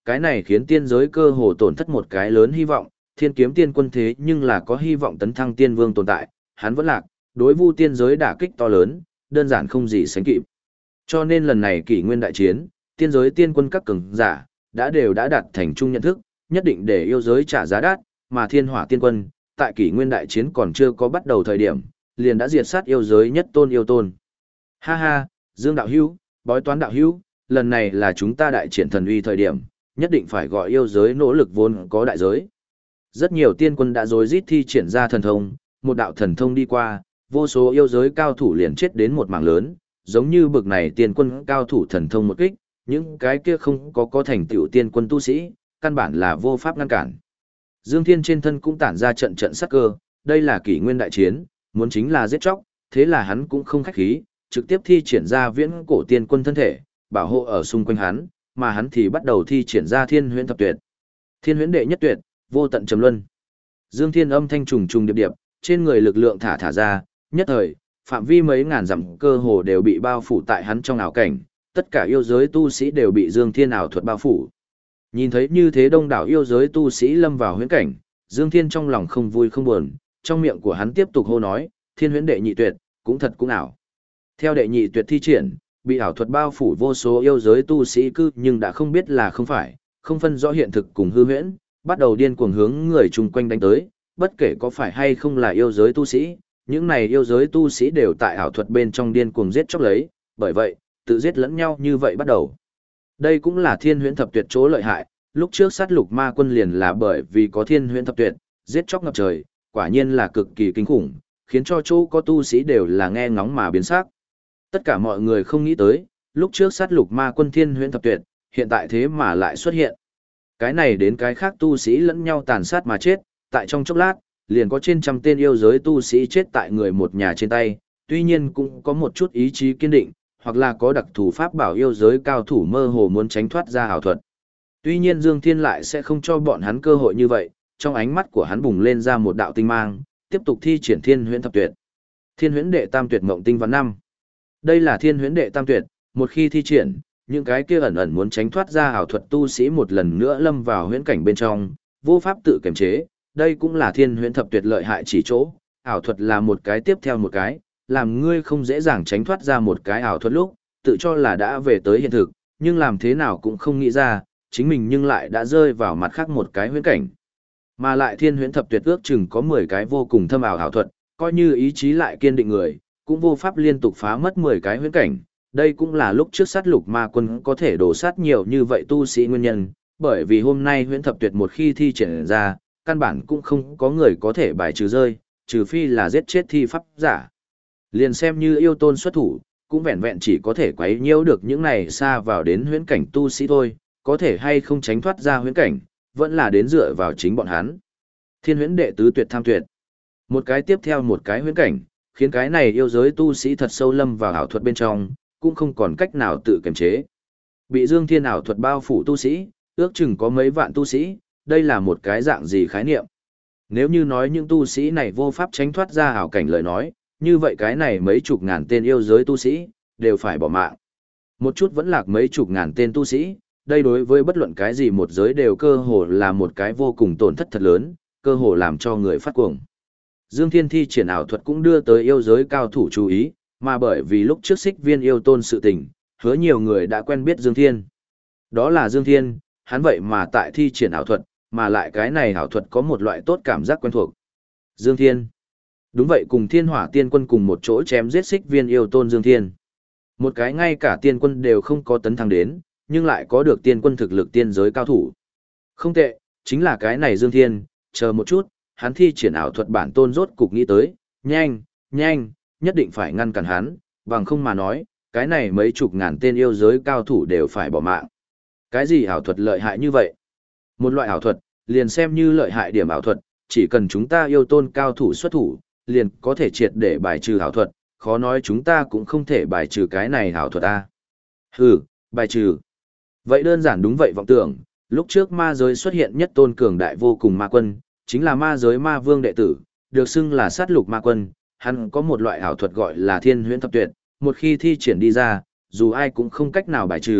cái này khiến tiên giới cơ hồ tổn thất một cái lớn hy vọng, thiên kiếm tiên quân thế nhưng là có hy vọng tấn thăng tiên vương tồn tại, hắn vẫn lạc, đối vu tiên giới đả kích to lớn, đơn giản không gì sánh kịp. Cho nên lần này kỷ nguyên đại chiến, tiên giới tiên quân các cường giả, đã đạt thành chung nhận thức, nhất định để yêu giới trả giá đắt, mà thiên hỏa tiên quân, tại kỷ nguyên đại chiến còn chưa có bắt đầu thời điểm, liền đã diệt sát yêu giới nhất tôn yêu tôn. Ha ha, Dương đạo hữu, bói toán đạo hữu, lần này là chúng ta đại triển thần uy thời điểm, nhất định phải gọi yêu giới nỗ lực vốn có đại giới. Rất nhiều tiên quân đã rối rít thi triển ra thần thông, một đạo thần thông đi qua, vô số yêu giới cao thủ liền chết đến một mảng lớn, giống như bực này tiên quân cao thủ thần thông một kích, những cái kia không có thành tựu tiên quân tu sĩ, căn bản là vô pháp ngăn cản. Dương Thiên trên thân cũng tản ra trận trận sắc cơ, đây là kỷ nguyên đại chiến, muốn chính là giết chóc, thế là hắn cũng không khách khí, trực tiếp thi triển ra viễn cổ tiên quân thân thể, bảo hộ ở xung quanh hắn, mà hắn thì bắt đầu thi triển ra thiên huyễn thập tuyệt. Thiên huyễn đệ nhất tuyệt, vô tận trầm luân. Dương Thiên âm thanh trùng trùng điệp điệp, trên người lực lượng thả ra, nhất thời, phạm vi mấy ngàn dặm cơ hồ đều bị bao phủ tại hắn trong ảo cảnh, tất cả yêu giới tu sĩ đều bị Dương Thiên ảo thuật bao phủ. Nhìn thấy như thế đông đảo yêu giới tu sĩ lâm vào huyễn cảnh, Dương Thiên trong lòng không vui không buồn, trong miệng của hắn tiếp tục hô nói, thiên huyễn đệ nhị tuyệt, cũng thật cũng ảo. Theo đệ nhị tuyệt thi triển, bị ảo thuật bao phủ vô số yêu giới tu sĩ cư nhưng đã không biết là không phải, không phân rõ hiện thực cùng hư huyễn, bắt đầu điên cuồng hướng người chung quanh đánh tới, bất kể có phải hay không là yêu giới tu sĩ, những này yêu giới tu sĩ đều tại ảo thuật bên trong điên cuồng giết chóc lấy, bởi vậy, tự giết lẫn nhau như vậy bắt đầu. Đây cũng là thiên huyễn thập tuyệt chỗ lợi hại, lúc trước sát lục ma quân liền là bởi vì có thiên huyễn thập tuyệt, giết chóc ngập trời, quả nhiên là cực kỳ kinh khủng, khiến cho chỗ có tu sĩ đều là nghe ngóng mà biến sắc. Tất cả mọi người không nghĩ tới, lúc trước sát lục ma quân thiên huyễn thập tuyệt, hiện tại thế mà lại xuất hiện. Cái này đến cái khác tu sĩ lẫn nhau tàn sát mà chết, tại trong chốc lát, liền có trên trăm tên yêu giới tu sĩ chết tại người một nhà trên tay, tuy nhiên cũng có một chút ý chí kiên định, hoặc là có đặc thù pháp bảo yêu giới cao thủ mơ hồ muốn tránh thoát ra ảo thuật. Tuy nhiên Dương Thiên lại sẽ không cho bọn hắn cơ hội như vậy, trong ánh mắt của hắn bùng lên ra một đạo tinh mang, tiếp tục thi triển thiên huyễn thập tuyệt. Thiên huyễn đệ tam tuyệt mộng tinh văn năm. Đây là thiên huyễn đệ tam tuyệt, một khi thi triển, những cái kia ẩn ẩn muốn tránh thoát ra ảo thuật tu sĩ một lần nữa lâm vào huyễn cảnh bên trong, vô pháp tự kiềm chế, đây cũng là thiên huyễn thập tuyệt lợi hại chỉ chỗ, ảo thuật là một cái tiếp theo một cái, làm ngươi không dễ dàng tránh thoát ra một cái ảo thuật lúc, tự cho là đã về tới hiện thực, nhưng làm thế nào cũng không nghĩ ra, chính mình nhưng lại đã rơi vào mặt khác một cái huyễn cảnh. Mà lại thiên huyễn thập tuyệt ước chừng có 10 cái vô cùng thâm ảo ảo thuật, coi như ý chí lại kiên định người, cũng vô pháp liên tục phá mất 10 cái huyễn cảnh. Đây cũng là lúc trước sát lục ma quân có thể đổ sát nhiều như vậy tu sĩ nguyên nhân, bởi vì hôm nay huyễn thập tuyệt một khi thi triển ra, căn bản cũng không có người có thể bài trừ rơi, trừ phi là giết chết thi pháp giả. Liền xem như yêu tôn xuất thủ, cũng vẹn vẹn chỉ có thể quấy nhiễu được những này xa vào đến huyễn cảnh tu sĩ thôi, có thể hay không tránh thoát ra huyễn cảnh, vẫn là đến dựa vào chính bọn hắn. Thiên huyễn đệ tứ tuyệt tham tuyệt. Một cái tiếp theo một cái huyễn cảnh, khiến cái này yêu giới tu sĩ thật sâu lâm vào ảo thuật bên trong, cũng không còn cách nào tự kiềm chế. Bị Dương Thiên ảo thuật bao phủ tu sĩ, ước chừng có mấy vạn tu sĩ, đây là một cái dạng gì khái niệm. Nếu như nói những tu sĩ này vô pháp tránh thoát ra ảo cảnh lời nói, như vậy cái này mấy chục ngàn tên yêu giới tu sĩ, đều phải bỏ mạng. Một chút vẫn lạc mấy chục ngàn tên tu sĩ, đây đối với bất luận cái gì một giới đều cơ hồ là một cái vô cùng tổn thất thật lớn, cơ hồ làm cho người phát cuồng. Dương Thiên thi triển ảo thuật cũng đưa tới yêu giới cao thủ chú ý, mà bởi vì lúc trước Xích Viên yêu tôn sự tình, hứa nhiều người đã quen biết Dương Thiên. Đó là Dương Thiên, hắn vậy mà tại thi triển ảo thuật, mà lại cái này ảo thuật có một loại tốt cảm giác quen thuộc. Dương Thiên. Đúng vậy, cùng Thiên Hỏa Tiên Quân cùng một chỗ chém giết Xích Viên yêu tôn Dương Thiên. Một cái ngay cả tiên quân đều không có tấn thăng đến, nhưng lại có được tiên quân thực lực tiên giới cao thủ. Không tệ, chính là cái này Dương Thiên, chờ một chút, hắn thi triển ảo thuật bản tôn rốt cục nghĩ tới, nhanh, nhanh, nhất định phải ngăn cản hắn, bằng không mà nói, cái này mấy chục ngàn tên yêu giới cao thủ đều phải bỏ mạng. Cái gì ảo thuật lợi hại như vậy? Một loại ảo thuật, liền xem như lợi hại điểm ảo thuật, chỉ cần chúng ta yêu tôn cao thủ xuất thủ, liền có thể triệt để bài trừ ảo thuật, khó nói chúng ta cũng không thể bài trừ cái này ảo thuật a. Hừ, bài trừ. Vậy đơn giản đúng vậy vọng tưởng, lúc trước ma giới xuất hiện nhất tôn cường đại vô cùng ma quân, chính là ma giới ma vương đệ tử, được xưng là sát lục ma quân, hắn có một loại ảo thuật gọi là thiên huyễn thập tuyệt, một khi thi triển đi ra, dù ai cũng không cách nào bài trừ,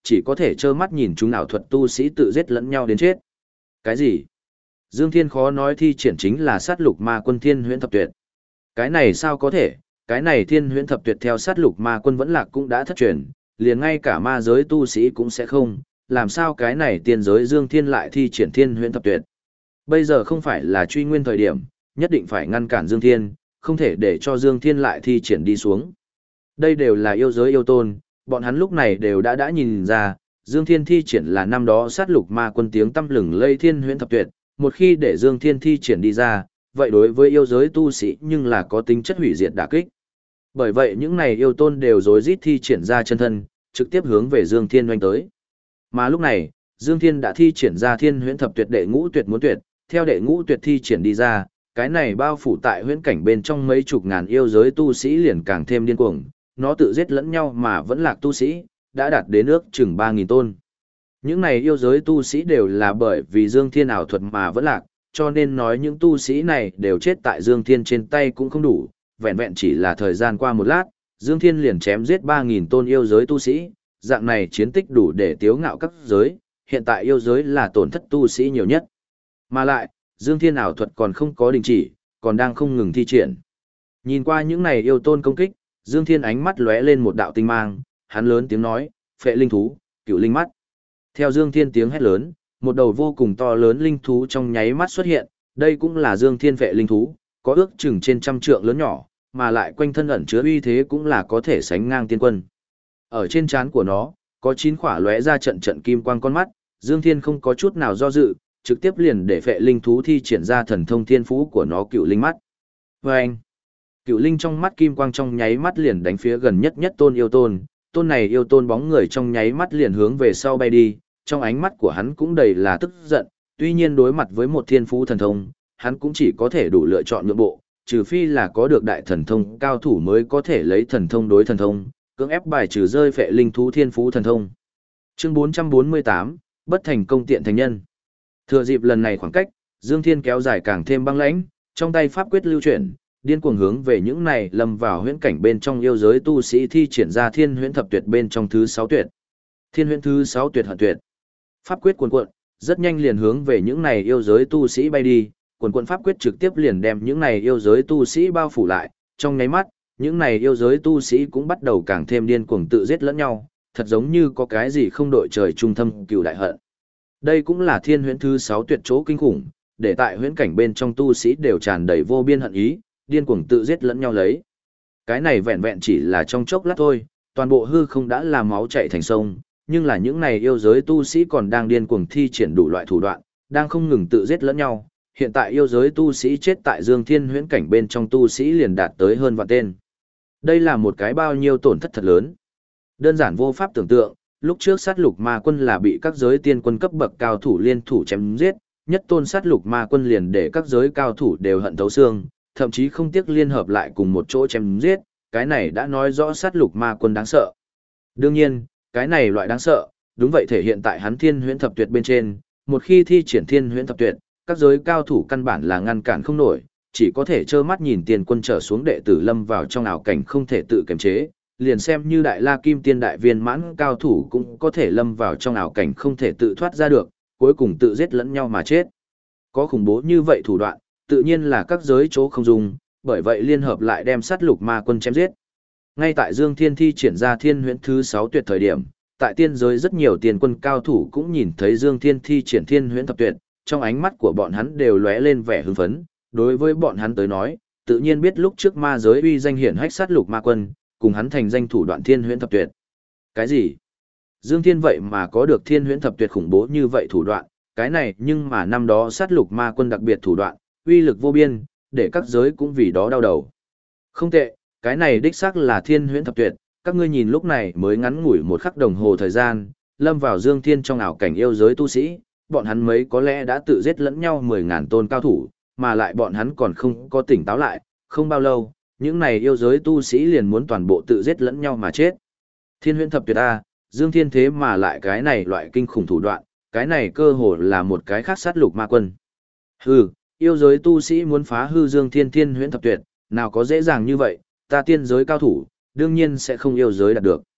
chỉ có thể trơ mắt nhìn chúng ảo thuật tu sĩ tự giết lẫn nhau đến chết. Cái gì? Dương Thiên khó nói thi triển chính là sát lục ma quân Thiên Huyễn Thập Tuyệt. Cái này sao có thể? Cái này Thiên Huyễn Thập Tuyệt theo sát lục ma quân vẫn lạc cũng đã thất truyền, liền ngay cả ma giới tu sĩ cũng sẽ không, làm sao cái này tiên giới Dương Thiên lại thi triển Thiên Huyễn Thập Tuyệt. Bây giờ không phải là truy nguyên thời điểm, nhất định phải ngăn cản Dương Thiên, không thể để cho Dương Thiên lại thi triển đi xuống. Đây đều là yêu giới yêu tôn, bọn hắn lúc này đều đã nhìn ra, Dương Thiên thi triển là năm đó sát lục ma quân tiếng tăm lừng lây Thiên Huyễn Thập Tuyệt, một khi để Dương Thiên thi triển đi ra, vậy đối với yêu giới tu sĩ nhưng là có tính chất hủy diệt đả kích. Bởi vậy những này yêu tôn đều rối rít thi triển ra chân thân, trực tiếp hướng về Dương Thiên oanh tới. Mà lúc này, Dương Thiên đã thi triển ra Thiên Huyễn Thập Tuyệt đệ ngũ tuyệt muốn tuyệt, theo đệ ngũ tuyệt thi triển đi ra, cái này bao phủ tại huyễn cảnh bên trong mấy chục ngàn yêu giới tu sĩ liền càng thêm điên cuồng, nó tự giết lẫn nhau mà vẫn lạc tu sĩ, đã đạt đến ước chừng 3.000 tôn. Những này yêu giới tu sĩ đều là bởi vì Dương Thiên ảo thuật mà vẫn lạc, cho nên nói những tu sĩ này đều chết tại Dương Thiên trên tay cũng không đủ, vẹn vẹn chỉ là thời gian qua một lát, Dương Thiên liền chém giết 3.000 tôn yêu giới tu sĩ, dạng này chiến tích đủ để tiếu ngạo các giới, hiện tại yêu giới là tổn thất tu sĩ nhiều nhất. Mà lại, Dương Thiên ảo thuật còn không có đình chỉ, còn đang không ngừng thi triển. Nhìn qua những này yêu tôn công kích, Dương Thiên ánh mắt lóe lên một đạo tinh mang, hắn lớn tiếng nói, phệ linh thú, cựu linh mắt. Theo Dương Thiên tiếng hét lớn, một đầu vô cùng to lớn linh thú trong nháy mắt xuất hiện, đây cũng là Dương Thiên phệ linh thú, có ước chừng trên trăm trượng lớn nhỏ, mà lại quanh thân ẩn chứa uy thế cũng là có thể sánh ngang tiên quân. Ở trên trán của nó, có 9 khỏa lóe ra trận trận kim quang con mắt, Dương Thiên không có chút nào do dự, trực tiếp liền để phệ linh thú thi triển ra thần thông thiên phú của nó cựu linh mắt. Vâng! Cựu linh trong mắt kim quang trong nháy mắt liền đánh phía gần nhất tôn yêu tôn, tôn này yêu tôn bóng người trong nháy mắt liền hướng về sau bay đi, trong ánh mắt của hắn cũng đầy là tức giận, tuy nhiên đối mặt với một thiên phú thần thông, hắn cũng chỉ có thể đủ lựa chọn nhượng bộ, trừ phi là có được đại thần thông cao thủ mới có thể lấy thần thông đối thần thông, cưỡng ép bài trừ rơi phệ linh thú thiên phú thần thông. Chương 448, bất thành công tiện thành nhân. Thừa dịp lần này khoảng cách, Dương Thiên kéo dài càng thêm băng lãnh, trong tay pháp quyết lưu chuyển, điên cuồng hướng về những này lâm vào huyễn cảnh bên trong yêu giới tu sĩ thi triển ra Thiên Huyễn Thập Tuyệt bên trong thứ 6 tuyệt. Thiên Huyễn thứ 6 tuyệt hận tuyệt. Pháp quyết cuồn cuộn, rất nhanh liền hướng về những này yêu giới tu sĩ bay đi, cuồn cuộn pháp quyết trực tiếp liền đem những này yêu giới tu sĩ bao phủ lại, trong nháy mắt, những này yêu giới tu sĩ cũng bắt đầu càng thêm điên cuồng tự giết lẫn nhau, thật giống như có cái gì không đội trời chung thâm cừu đại hận. Đây cũng là Thiên Huyễn thứ 6 tuyệt chỗ kinh khủng, để tại huyễn cảnh bên trong tu sĩ đều tràn đầy vô biên hận ý, điên cuồng tự giết lẫn nhau lấy. Cái này vẹn vẹn chỉ là trong chốc lát thôi, toàn bộ hư không đã làm máu chảy thành sông, nhưng là những này yêu giới tu sĩ còn đang điên cuồng thi triển đủ loại thủ đoạn, đang không ngừng tự giết lẫn nhau. Hiện tại yêu giới tu sĩ chết tại Dương Thiên huyễn cảnh bên trong tu sĩ liền đạt tới hơn vạn tên. Đây là một cái bao nhiêu tổn thất thật lớn. Đơn giản vô pháp tưởng tượng, lúc trước sát lục ma quân là bị các giới tiên quân cấp bậc cao thủ liên thủ chém giết, nhất tôn sát lục ma quân liền để các giới cao thủ đều hận thấu xương, thậm chí không tiếc liên hợp lại cùng một chỗ chém giết, cái này đã nói rõ sát lục ma quân đáng sợ. Đương nhiên, cái này loại đáng sợ, đúng vậy thể hiện tại hắn Thiên Huyễn Thập Tuyệt bên trên, một khi thi triển Thiên Huyễn Thập Tuyệt, các giới cao thủ căn bản là ngăn cản không nổi, chỉ có thể trơ mắt nhìn tiền quân trở xuống đệ tử lâm vào trong ảo cảnh không thể tự kiềm chế, liền xem như đại la kim tiên đại viên mãn cao thủ cũng có thể lâm vào trong ảo cảnh không thể tự thoát ra được, cuối cùng tự giết lẫn nhau mà chết. Có khủng bố như vậy thủ đoạn, tự nhiên là các giới chỗ không dùng, bởi vậy liên hợp lại đem sát lục ma quân chém giết. Ngay tại Dương Thiên thi triển ra Thiên Huyễn thứ 6 tuyệt thời điểm, tại tiên giới rất nhiều tiền quân cao thủ cũng nhìn thấy Dương Thiên thi triển Thiên Huyễn Thập Tuyệt, trong ánh mắt của bọn hắn đều lóe lên vẻ hưng phấn, đối với bọn hắn tới nói, tự nhiên biết lúc trước ma giới uy danh hiển hách sát lục ma quân, cùng hắn thành danh thủ đoạn Thiên Huyễn Thập Tuyệt. Cái gì? Dương Thiên vậy mà có được Thiên Huyễn Thập Tuyệt khủng bố như vậy thủ đoạn, cái này nhưng mà năm đó sát lục ma quân đặc biệt thủ đoạn, uy lực vô biên, để các giới cũng vì đó đau đầu. Không tệ, cái này đích xác là Thiên Huyễn Thập Tuyệt, các ngươi nhìn lúc này mới ngắn ngủi một khắc đồng hồ thời gian, lâm vào Dương Thiên trong ảo cảnh yêu giới tu sĩ, bọn hắn mấy có lẽ đã tự giết lẫn nhau 10.000 tôn cao thủ, mà lại bọn hắn còn không có tỉnh táo lại, không bao lâu, những này yêu giới tu sĩ liền muốn toàn bộ tự giết lẫn nhau mà chết. Thiên Huyễn Thập Tuyệt a, Dương Thiên thế mà lại cái này loại kinh khủng thủ đoạn, cái này cơ hồ là một cái khác sát lục ma quân. Hừ, yêu giới tu sĩ muốn phá hư Dương Thiên Thiên Huyễn Thập Tuyệt, nào có dễ dàng như vậy, ta tiên giới cao thủ, đương nhiên sẽ không yêu giới đạt được.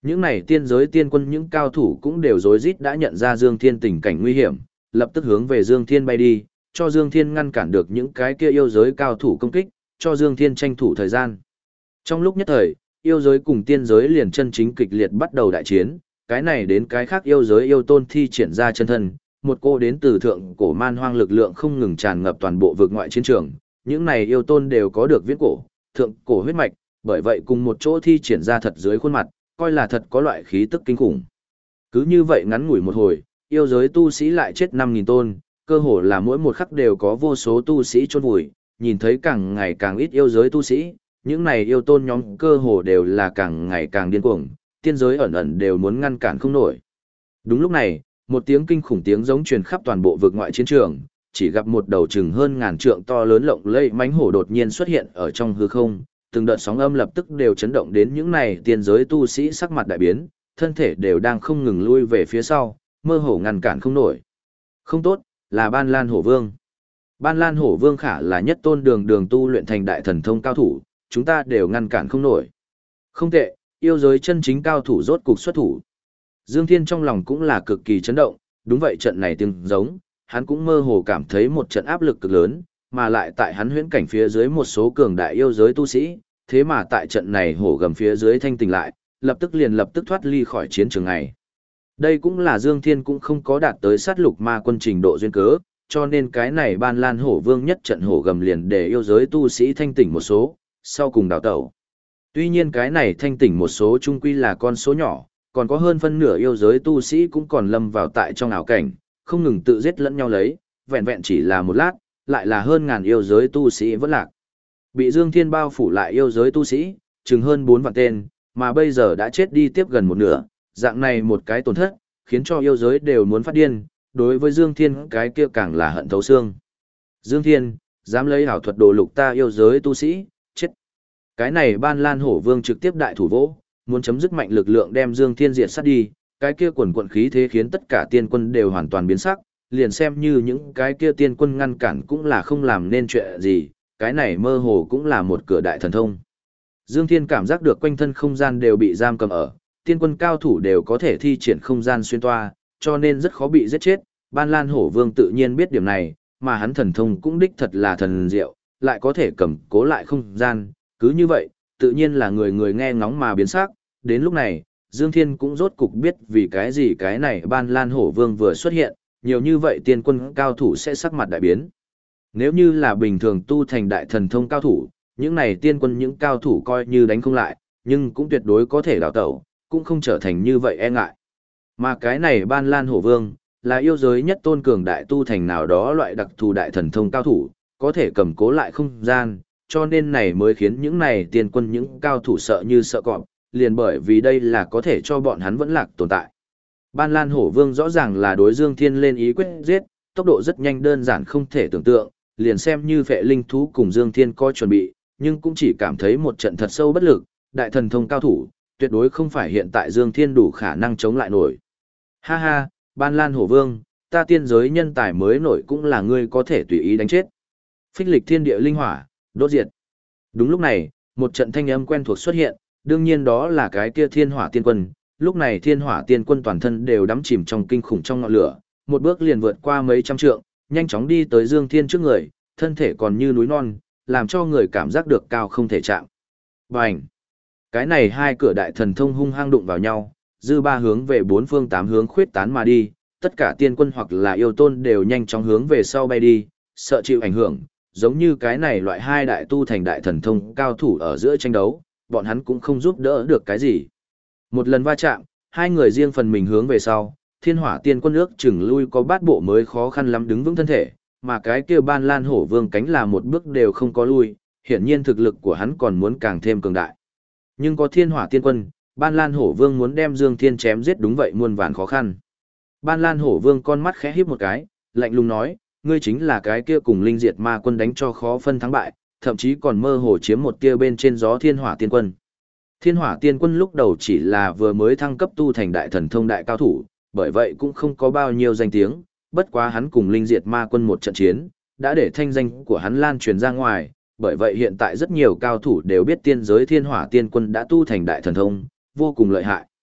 Những này tiên giới tiên quân những cao thủ cũng đều rối rít đã nhận ra Dương Thiên tình cảnh nguy hiểm, lập tức hướng về Dương Thiên bay đi, cho Dương Thiên ngăn cản được những cái kia yêu giới cao thủ công kích, cho Dương Thiên tranh thủ thời gian. Trong lúc nhất thời, yêu giới cùng tiên giới liền chân chính kịch liệt bắt đầu đại chiến, cái này đến cái khác yêu giới yêu tôn thi triển ra chân thân, một cô đến từ thượng cổ man hoang lực lượng không ngừng tràn ngập toàn bộ vực ngoại chiến trường, những này yêu tôn đều có được viễn cổ, thượng cổ huyết mạch, bởi vậy cùng một chỗ thi triển ra thật dưới khuôn mặt, coi là thật có loại khí tức kinh khủng. Cứ như vậy ngắn ngủi một hồi, yêu giới tu sĩ lại chết 5.000 tôn, cơ hồ là mỗi một khắc đều có vô số tu sĩ chôn vùi, nhìn thấy càng ngày càng ít yêu giới tu sĩ, những này yêu tôn nhóm cơ hồ đều là càng ngày càng điên cuồng, tiên giới ẩn ẩn đều muốn ngăn cản không nổi. Đúng lúc này, một tiếng kinh khủng tiếng giống truyền khắp toàn bộ vực ngoại chiến trường, chỉ gặp một đầu chừng hơn ngàn trượng to lớn lộng lẫy mãnh hổ đột nhiên xuất hiện ở trong hư không, từng đợt sóng âm lập tức đều chấn động đến những này tiên giới tu sĩ sắc mặt đại biến, thân thể đều đang không ngừng lui về phía sau, mơ hồ ngăn cản không nổi. Không tốt, là Ban Lan Hổ Vương. Ban Lan Hổ Vương khả là nhất tôn đường tu luyện thành đại thần thông cao thủ, chúng ta đều ngăn cản không nổi. Không tệ, yêu giới chân chính cao thủ rốt cục xuất thủ. Dương Thiên trong lòng cũng là cực kỳ chấn động, đúng vậy trận này tiếng giống, hắn cũng mơ hồ cảm thấy một trận áp lực cực lớn, mà lại tại hắn huyễn cảnh phía dưới một số cường đại yêu giới tu sĩ, thế mà tại trận này hổ gầm phía dưới thanh tỉnh lại, lập tức thoát ly khỏi chiến trường này. Đây cũng là Dương Thiên cũng không có đạt tới sát lục ma quân trình độ duyên cớ, cho nên cái này Ban Lan Hổ Vương nhất trận hổ gầm liền để yêu giới tu sĩ thanh tỉnh một số, sau cùng đào tẩu. Tuy nhiên cái này thanh tỉnh một số chung quy là con số nhỏ, còn có hơn phân nửa yêu giới tu sĩ cũng còn lâm vào tại trong ảo cảnh, không ngừng tự giết lẫn nhau lấy, vẹn vẹn chỉ là một lát, lại là hơn ngàn yêu giới tu sĩ vẫn lạc. Bị Dương Thiên bao phủ lại yêu giới tu sĩ, chừng hơn 4 vạn tên, mà bây giờ đã chết đi tiếp gần một nửa, dạng này một cái tổn thất, khiến cho yêu giới đều muốn phát điên, đối với Dương Thiên cái kia càng là hận thấu xương. Dương Thiên, dám lấy ảo thuật đồ lục ta yêu giới tu sĩ, chết. Cái này Ban Lan Hổ Vương trực tiếp đại thủ vỗ, muốn chấm dứt mạnh lực lượng đem Dương Thiên diệt sát đi, cái kia quần quận khí thế khiến tất cả tiên quân đều hoàn toàn biến sắc, liền xem như những cái kia tiên quân ngăn cản cũng là không làm nên chuyện gì, cái này mơ hồ cũng là một cửa đại thần thông. Dương Thiên cảm giác được quanh thân không gian đều bị giam cầm ở, tiên quân cao thủ đều có thể thi triển không gian xuyên toa, cho nên rất khó bị giết chết. Ban Lan Hổ Vương tự nhiên biết điểm này, mà hắn thần thông cũng đích thật là thần diệu, lại có thể cầm cố lại không gian, cứ như vậy, tự nhiên là người người nghe ngóng mà biến sắc. Đến lúc này, Dương Thiên cũng rốt cục biết vì cái gì cái này Ban Lan Hổ Vương vừa xuất hiện, nhiều như vậy tiên quân cao thủ sẽ sắc mặt đại biến. Nếu như là bình thường tu thành đại thần thông cao thủ, những này tiên quân những cao thủ coi như đánh không lại, nhưng cũng tuyệt đối có thể đào tẩu, cũng không trở thành như vậy e ngại. Mà cái này Ban Lan Hổ Vương, là yêu giới nhất tôn cường đại tu thành nào đó loại đặc thù đại thần thông cao thủ, có thể cầm cố lại không gian, cho nên này mới khiến những này tiên quân những cao thủ sợ như sợ cọp, liền bởi vì đây là có thể cho bọn hắn vẫn lạc tồn tại. Ban Lan Hổ Vương rõ ràng là đối Dương Thiên lên ý quyết giết, tốc độ rất nhanh đơn giản không thể tưởng tượng, liền xem như Phệ Linh thú cùng Dương Thiên có chuẩn bị, nhưng cũng chỉ cảm thấy một trận thật sâu bất lực, đại thần thông cao thủ, tuyệt đối không phải hiện tại Dương Thiên đủ khả năng chống lại nổi. Ha ha, Ban Lan Hổ Vương, ta tiên giới nhân tài mới nổi cũng là ngươi có thể tùy ý đánh chết. Phích lịch thiên địa linh hỏa, đốt diệt. Đúng lúc này, một trận thanh âm quen thuộc xuất hiện, đương nhiên đó là cái kia Thiên Hỏa Tiên Quân. Lúc này Thiên Hỏa Tiên Quân toàn thân đều đắm chìm trong kinh khủng trong ngọn lửa, một bước liền vượt qua mấy trăm trượng, nhanh chóng đi tới Dương Thiên trước người, thân thể còn như núi non, làm cho người cảm giác được cao không thể chạm. Bành! Cái này hai cửa đại thần thông hung hăng đụng vào nhau, dư ba hướng về bốn phương tám hướng khuyết tán mà đi, tất cả tiên quân hoặc là yêu tôn đều nhanh chóng hướng về sau bay đi, sợ chịu ảnh hưởng, giống như cái này loại hai đại tu thành đại thần thông cao thủ ở giữa tranh đấu, bọn hắn cũng không giúp đỡ được cái gì. Một lần va chạm, hai người riêng phần mình hướng về sau, Thiên Hỏa Tiên Quân ước chừng lui có bát bộ mới khó khăn lắm đứng vững thân thể, mà cái kia Ban Lan Hổ Vương cánh là một bước đều không có lui, hiển nhiên thực lực của hắn còn muốn càng thêm cường đại. Nhưng có Thiên Hỏa Tiên Quân, Ban Lan Hổ Vương muốn đem Dương Thiên chém giết đúng vậy muôn vàn khó khăn. Ban Lan Hổ Vương con mắt khẽ híp một cái, lạnh lùng nói, ngươi chính là cái kia cùng Linh Diệt Ma Quân đánh cho khó phân thắng bại, thậm chí còn mơ hồ chiếm một tia bên trên gió Thiên Hỏa Tiên Quân. Thiên Hỏa Tiên Quân lúc đầu chỉ là vừa mới thăng cấp tu thành đại thần thông đại cao thủ, bởi vậy cũng không có bao nhiêu danh tiếng, bất quá hắn cùng Linh Diệt Ma Quân một trận chiến, đã để thanh danh của hắn lan truyền ra ngoài, bởi vậy hiện tại rất nhiều cao thủ đều biết tiên giới Thiên Hỏa Tiên Quân đã tu thành đại thần thông, vô cùng lợi hại.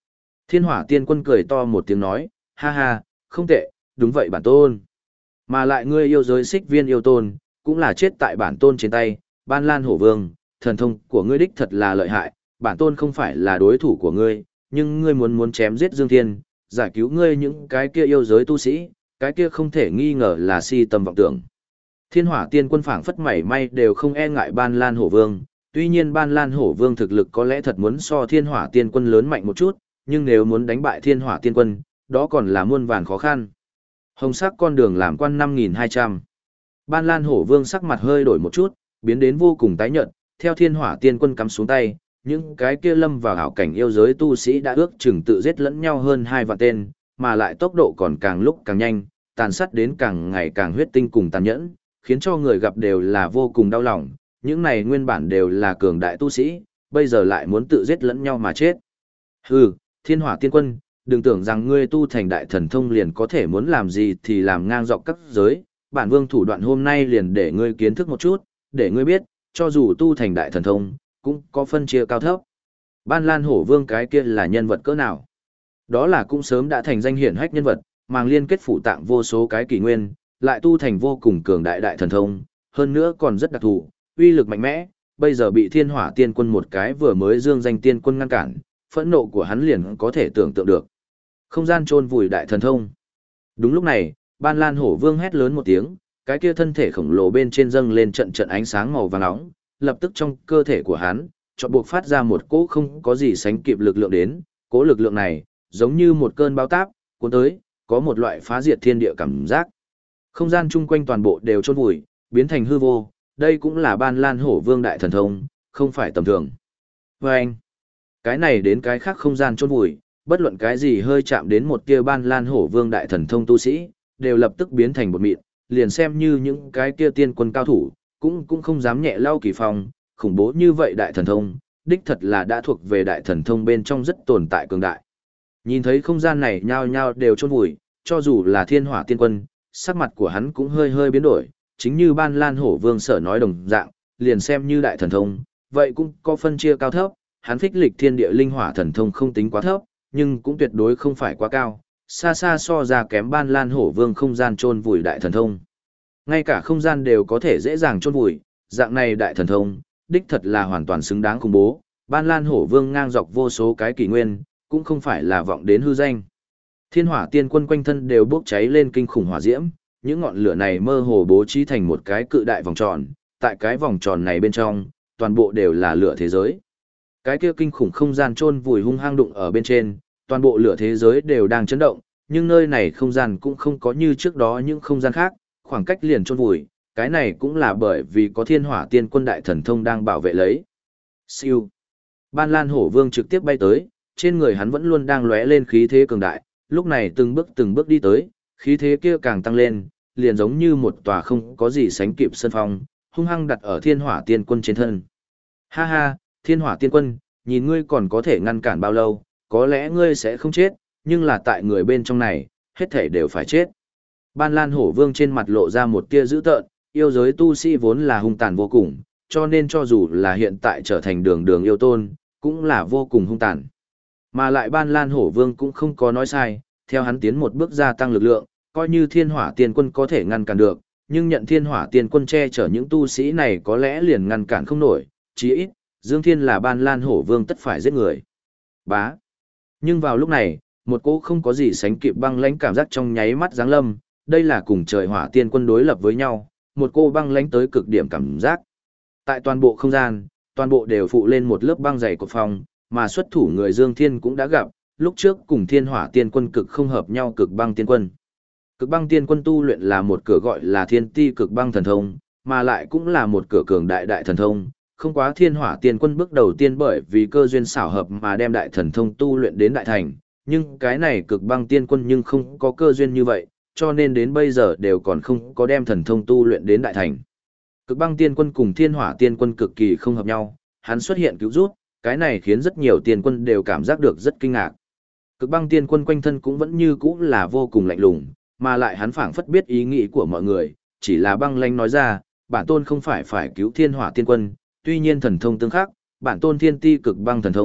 Thiên hỏa tiên quân cười to một tiếng nói, ha ha, không tệ, đúng vậy bản tôn. Mà lại ngươi yêu giới xích viên yêu tôn, cũng là chết tại bản tôn trên tay, Ban Lan Hổ Vương, thần thông của ngươi đích thật là lợi hại, bản tôn không phải là đối thủ của ngươi, nhưng ngươi muốn chém giết Dương Thiên, giải cứu ngươi những cái kia yêu giới tu sĩ, cái kia không thể nghi ngờ là si tâm vọng tưởng. Thiên hỏa tiên quân phảng phất mảy may đều không e ngại Ban Lan Hổ Vương, tuy nhiên Ban Lan Hổ Vương thực lực có lẽ thật muốn so Thiên hỏa tiên quân lớn mạnh một chút, nhưng nếu muốn đánh bại Thiên hỏa tiên quân, đó còn là muôn vàn khó khăn. Hồng sắc con đường làm quan 5200. Ban Lan Hổ Vương sắc mặt hơi đổi một chút, biến đến vô cùng tái nhợt, theo Thiên hỏa tiên quân cắm xuống tay, những cái kia lâm vào hảo cảnh yêu giới tu sĩ đã ước chừng tự giết lẫn nhau hơn 2 vạn tên, mà lại tốc độ còn càng lúc càng nhanh, tàn sát đến càng ngày càng huyết tinh cùng tàn nhẫn, khiến cho người gặp đều là vô cùng đau lòng, những này nguyên bản đều là cường đại tu sĩ, bây giờ lại muốn tự giết lẫn nhau mà chết. Hừ, Thiên hỏa tiên quân, đừng tưởng rằng ngươi tu thành đại thần thông liền có thể muốn làm gì thì làm ngang dọc các giới, bản vương thủ đoạn hôm nay liền để ngươi kiến thức một chút, để ngươi biết, cho dù tu thành đại thần thông, cũng có phân chia cao thấp. Ban Lan Hổ Vương cái kia là nhân vật cỡ nào? Đó là cũng sớm đã thành danh hiển hách nhân vật, màng liên kết phủ tạng vô số cái kỷ nguyên, lại tu thành vô cùng cường đại đại thần thông, hơn nữa còn rất đặc thù, uy lực mạnh mẽ, bây giờ bị Thiên hỏa tiên quân một cái vừa mới dương danh tiên quân ngăn cản, phẫn nộ của hắn liền có thể tưởng tượng được. Không gian chôn vùi đại thần thông. Đúng lúc này, Ban Lan Hổ Vương hét lớn một tiếng, cái kia thân thể khổng lồ bên trên dâng lên trận trận ánh sáng màu vàng nóng, lập tức trong cơ thể của hắn, chợt buộc phát ra một cỗ không có gì sánh kịp lực lượng đến, cỗ lực lượng này, giống như một cơn bão táp, cuốn tới, có một loại phá diệt thiên địa cảm giác. Không gian chung quanh toàn bộ đều chôn vùi, biến thành hư vô, đây cũng là Ban Lan Hổ Vương đại thần thông, không phải tầm thường. Và anh, cái này đến cái khác không gian chôn vùi, bất luận cái gì hơi chạm đến một kia Ban Lan Hổ Vương đại thần thông tu sĩ, đều lập tức biến thành bột mịn, liền xem như những cái kia tiên quân cao thủ, cũng không dám nhẹ lau kỳ phong, khủng bố như vậy đại thần thông, đích thật là đã thuộc về đại thần thông bên trong rất tồn tại cường đại. Nhìn thấy không gian này nhao nhao đều chôn vùi, cho dù là Thiên hỏa tiên quân, sắc mặt của hắn cũng hơi hơi biến đổi, chính như Ban Lan Hổ Vương sở nói đồng dạng, liền xem như đại thần thông, vậy cũng có phân chia cao thấp, hắn phích lịch thiên địa linh hỏa thần thông không tính quá thấp, nhưng cũng tuyệt đối không phải quá cao, xa xa so ra kém Ban Lan Hổ Vương không gian chôn vùi đại thần thông. Ngay cả không gian đều có thể dễ dàng chôn vùi, dạng này đại thần thông, đích thật là hoàn toàn xứng đáng khủng bố, Ban Lan Hổ Vương ngang dọc vô số cái kỷ nguyên, cũng không phải là vọng đến hư danh. Thiên hỏa tiên quân quanh thân đều bốc cháy lên kinh khủng hỏa diễm, những ngọn lửa này mơ hồ bố trí thành một cái cự đại vòng tròn, tại cái vòng tròn này bên trong, toàn bộ đều là lửa thế giới. Cái kia kinh khủng không gian chôn vùi hung hăng đụng ở bên trên, toàn bộ lửa thế giới đều đang chấn động, nhưng nơi này không gian cũng không có như trước đó những không gian khác, khoảng cách liền chôn vùi, cái này cũng là bởi vì có Thiên hỏa tiên quân đại thần thông đang bảo vệ lấy. Siêu. Ban Lan Hổ Vương trực tiếp bay tới, trên người hắn vẫn luôn đang lóe lên khí thế cường đại, lúc này từng bước đi tới, khí thế kia càng tăng lên, liền giống như một tòa không có gì sánh kịp sân phong, hung hăng đặt ở Thiên hỏa tiên quân trên thân. Ha ha, Thiên hỏa tiên quân, nhìn ngươi còn có thể ngăn cản bao lâu, có lẽ ngươi sẽ không chết, nhưng là tại người bên trong này, hết thể đều phải chết. Ban Lan Hổ Vương trên mặt lộ ra một tia dữ tợn, yêu giới tu sĩ vốn là hung tàn vô cùng, cho nên cho dù là hiện tại trở thành đường đường yêu tôn, cũng là vô cùng hung tàn. Mà lại Ban Lan Hổ Vương cũng không có nói sai, theo hắn tiến một bước gia tăng lực lượng, coi như Thiên hỏa tiên quân có thể ngăn cản được, nhưng nhận Thiên hỏa tiên quân che chở những tu sĩ này có lẽ liền ngăn cản không nổi, chí ít, Dương Thiên là Ban Lan Hổ Vương tất phải giết người. Bá. Nhưng vào lúc này, một cỗ không có gì sánh kịp băng lãnh cảm giác trong nháy mắt giáng lâm, đây là cùng trời hỏa tiên quân đối lập với nhau, một cô băng lãnh tới cực điểm cảm giác. Tại toàn bộ không gian, toàn bộ đều phụ lên một lớp băng dày cột phong, mà xuất thủ người Dương Thiên cũng đã gặp, lúc trước cùng Thiên hỏa tiên quân cực không hợp nhau cực băng tiên quân. Cực băng tiên quân tu luyện là một cửa gọi là Thiên Ti cực băng thần thông, mà lại cũng là một cửa cường đại đại thần thông. Không quá Thiên hỏa tiên quân bước đầu tiên bởi vì cơ duyên xảo hợp mà đem đại thần thông tu luyện đến đại thành, nhưng cái này cực băng tiên quân nhưng không có cơ duyên như vậy, cho nên đến bây giờ đều còn không có đem thần thông tu luyện đến đại thành. Cực băng tiên quân cùng Thiên hỏa tiên quân cực kỳ không hợp nhau, hắn xuất hiện cứu rút, cái này khiến rất nhiều tiên quân đều cảm giác được rất kinh ngạc. Cực băng tiên quân quanh thân cũng vẫn như cũ là vô cùng lạnh lùng, mà lại hắn phảng phất biết ý nghĩ của mọi người, chỉ là băng lãnh nói ra, bản tôn không phải cứu Thiên hỏa tiên quân, tuy nhiên thần thông tương khắc, bản tôn Thiên Ti cực băng thần thông,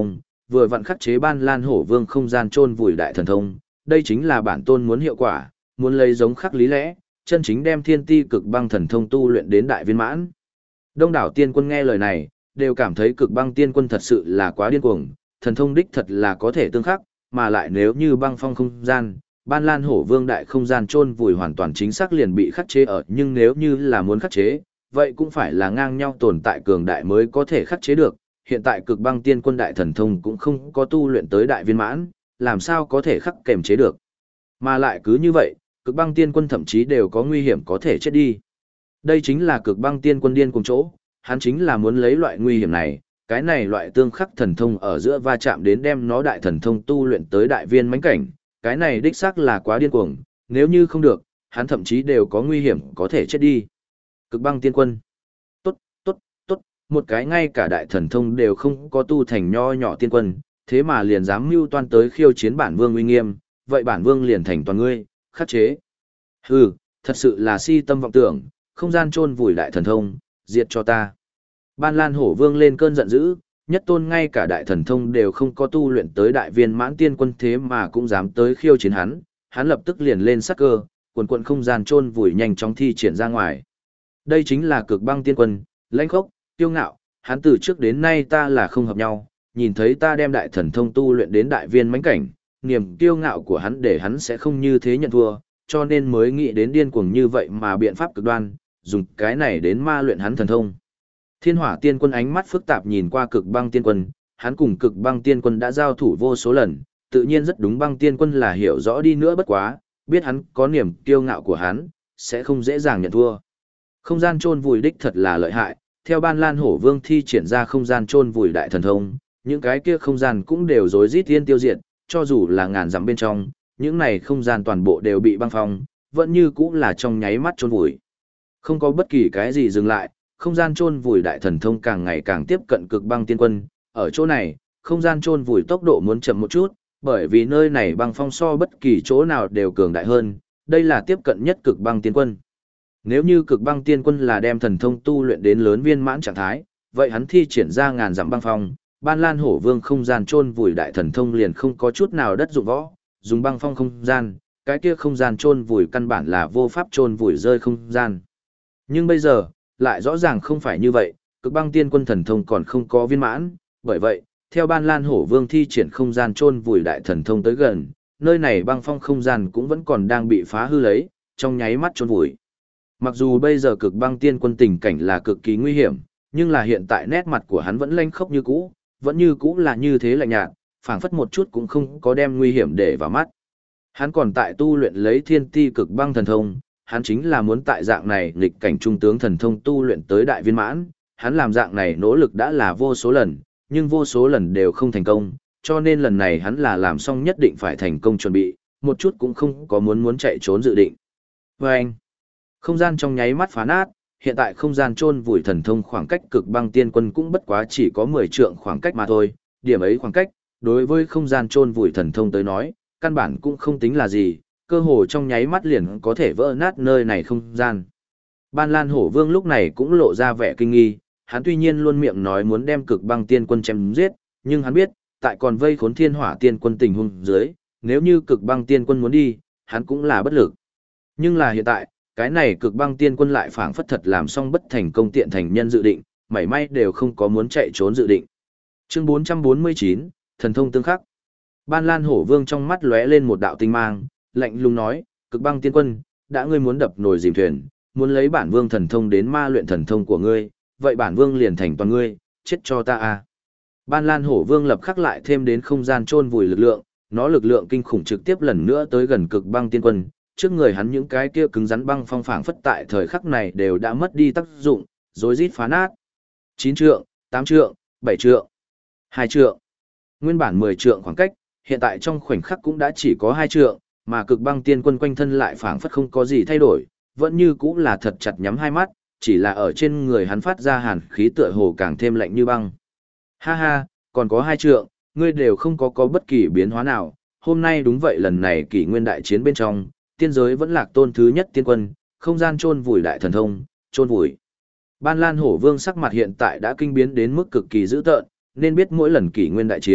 vừa vặn khắc chế Ban Lan Hổ Vương không gian chôn vùi đại thần thông, đây chính là bản tôn muốn hiệu quả, muốn lấy giống khắc lý lẽ, chân chính đem Thiên Ti Cực Băng thần thông tu luyện đến đại viên mãn. Đông đảo tiên quân nghe lời này, đều cảm thấy Cực Băng tiên quân thật sự là quá điên cuồng, thần thông đích thật là có thể tương khắc, mà lại nếu như băng phong không gian, Ban Lan Hổ Vương đại không gian chôn vùi hoàn toàn chính xác liền bị khắc chế ở, nhưng nếu như là muốn khắc chế, vậy cũng phải là ngang nhau tồn tại cường đại mới có thể khắc chế được. Hiện tại Cực Băng tiên quân đại thần thông cũng không có tu luyện tới đại viên mãn, làm sao có thể khắc kềm chế được. Mà lại cứ như vậy, Cực Băng tiên quân thậm chí đều có nguy hiểm có thể chết đi. Đây chính là Cực Băng tiên quân điên cùng chỗ, hắn chính là muốn lấy loại nguy hiểm này, cái này loại tương khắc thần thông ở giữa va chạm đến đem nó đại thần thông tu luyện tới đại viên mãnh cảnh, cái này đích xác là quá điên cuồng, nếu như không được, hắn thậm chí đều có nguy hiểm có thể chết đi. Cực Băng tiên quân. Tốt, tốt, tốt, một cái ngay cả đại thần thông đều không có tu thành nho nhỏ tiên quân, thế mà liền dám mưu toan tới khiêu chiến bản vương uy nghiêm, vậy bản vương liền thành toàn ngươi, khắc chế. Hừ, thật sự là si tâm vọng tưởng, không gian chôn vùi đại thần thông, diệt cho ta. Ban Lan Hổ Vương lên cơn giận dữ, nhất tôn ngay cả đại thần thông đều không có tu luyện tới đại viên mãn tiên quân thế mà cũng dám tới khiêu chiến hắn, hắn lập tức liền lên sắc cơ, quần quần không gian chôn vùi nhanh chóng thi triển ra ngoài. Đây chính là Cực Băng tiên quân, lãnh khốc, kiêu ngạo, hắn từ trước đến nay ta là không hợp nhau, nhìn thấy ta đem đại thần thông tu luyện đến đại viên mãnh cảnh, niềm kiêu ngạo của hắn để hắn sẽ không như thế nhận thua, cho nên mới nghĩ đến điên cuồng như vậy mà biện pháp cực đoan, dùng cái này đến ma luyện hắn thần thông. Thiên Hỏa tiên quân ánh mắt phức tạp nhìn qua Cực Băng tiên quân, hắn cùng Cực Băng tiên quân đã giao thủ vô số lần, tự nhiên rất đúng Băng tiên quân là hiểu rõ đi nữa bất quá, biết hắn có niềm kiêu ngạo của hắn, sẽ không dễ dàng nhận thua. Không gian chôn vùi đích thật là lợi hại, theo Ban Lan Hổ Vương thi triển ra không gian chôn vùi đại thần thông, những cái kia không gian cũng đều rối rít tiên tiêu diệt, cho dù là ngàn dặm bên trong, những này không gian toàn bộ đều bị băng phong, vẫn như cũng là trong nháy mắt chôn vùi. Không có bất kỳ cái gì dừng lại, không gian chôn vùi đại thần thông càng ngày càng tiếp cận Cực Băng tiên quân, ở chỗ này, không gian chôn vùi tốc độ muốn chậm một chút, bởi vì nơi này băng phong so bất kỳ chỗ nào đều cường đại hơn, đây là tiếp cận nhất Cực Băng tiên quân. Nếu như Cực Băng tiên quân là đem thần thông tu luyện đến lớn viên mãn trạng thái, vậy hắn thi triển ra ngàn dặm băng phong, Ban Lan Hổ Vương không gian chôn vùi đại thần thông liền không có chút nào đất dụng võ, dùng băng phong không gian, cái kia không gian chôn vùi căn bản là vô pháp chôn vùi rơi không gian. Nhưng bây giờ, lại rõ ràng không phải như vậy, Cực Băng tiên quân thần thông còn không có viên mãn, bởi vậy, theo Ban Lan Hổ Vương thi triển không gian chôn vùi đại thần thông tới gần, nơi này băng phong không gian cũng vẫn còn đang bị phá hư lấy, trong nháy mắt chôn vùi. Mặc dù bây giờ Cực Băng tiên quân tình cảnh là cực kỳ nguy hiểm, nhưng là hiện tại nét mặt của hắn vẫn lanh khốc như cũ, vẫn như cũ là như thế lạnh nhạt, phảng phất một chút cũng không có đem nguy hiểm để vào mắt. Hắn còn tại tu luyện lấy Thiên Ti Cực Băng thần thông, hắn chính là muốn tại dạng này nghịch cảnh trung tướng thần thông tu luyện tới đại viên mãn, hắn làm dạng này nỗ lực đã là vô số lần, nhưng vô số lần đều không thành công, cho nên lần này hắn là làm xong nhất định phải thành công chuẩn bị, một chút cũng không có muốn chạy trốn dự định. Và anh, không gian trong nháy mắt phá nát, hiện tại không gian chôn vùi thần thông khoảng cách Cực Băng tiên quân cũng bất quá chỉ có 10 trượng khoảng cách mà thôi, điểm ấy khoảng cách, đối với không gian chôn vùi thần thông tới nói, căn bản cũng không tính là gì, cơ hồ trong nháy mắt liền có thể vỡ nát nơi này không gian. Ban Lan Hổ Vương lúc này cũng lộ ra vẻ kinh nghi, hắn tuy nhiên luôn miệng nói muốn đem Cực Băng tiên quân chém giết, nhưng hắn biết, tại còn vây khốn Thiên Hỏa tiên quân tình huống dưới, nếu như Cực Băng tiên quân muốn đi, hắn cũng là bất lực. Nhưng là hiện tại, cái này Cực Băng tiên quân lại phảng phất thật làm xong bất thành công tiện thành nhân dự định, mảy may đều không có muốn chạy trốn dự định. Chương 449, thần thông tương khắc. Ban Lan Hổ Vương trong mắt lóe lên một đạo tinh mang, lạnh lùng nói, Cực Băng tiên quân, đã ngươi muốn đập nồi dìm thuyền, muốn lấy bản vương thần thông đến ma luyện thần thông của ngươi, vậy bản vương liền thành toàn ngươi, chết cho ta a. Ban Lan Hổ Vương lập khắc lại thêm đến không gian chôn vùi lực lượng, nó lực lượng kinh khủng trực tiếp lần nữa tới gần Cực Băng tiên quân, trước người hắn những cái kia cứng rắn băng phong phảng phất tại thời khắc này đều đã mất đi tác dụng, rối rít phá nát. 9 trượng, 8 trượng, 7 trượng, 2 trượng. Nguyên bản 10 trượng khoảng cách, hiện tại trong khoảnh khắc cũng đã chỉ có 2 trượng, mà Cực Băng tiên quân quanh thân lại phảng phất không có gì thay đổi, vẫn như cũ là thật chặt nhắm hai mắt, chỉ là ở trên người hắn phát ra hàn khí tựa hồ càng thêm lạnh như băng. Ha ha, còn có 2 trượng, ngươi đều không có bất kỳ biến hóa nào, hôm nay đúng vậy lần này kỷ nguyên đại chiến bên trong, tiên giới vẫn lạc tôn thứ nhất tiên quân, không gian chôn vùi đại thần thông, chôn vùi. Ban Lan Hổ Vương sắc mặt hiện tại đã kinh biến đến mức cực kỳ dữ tợn, nên biết mỗi lần kỷ nguyên đại chiến,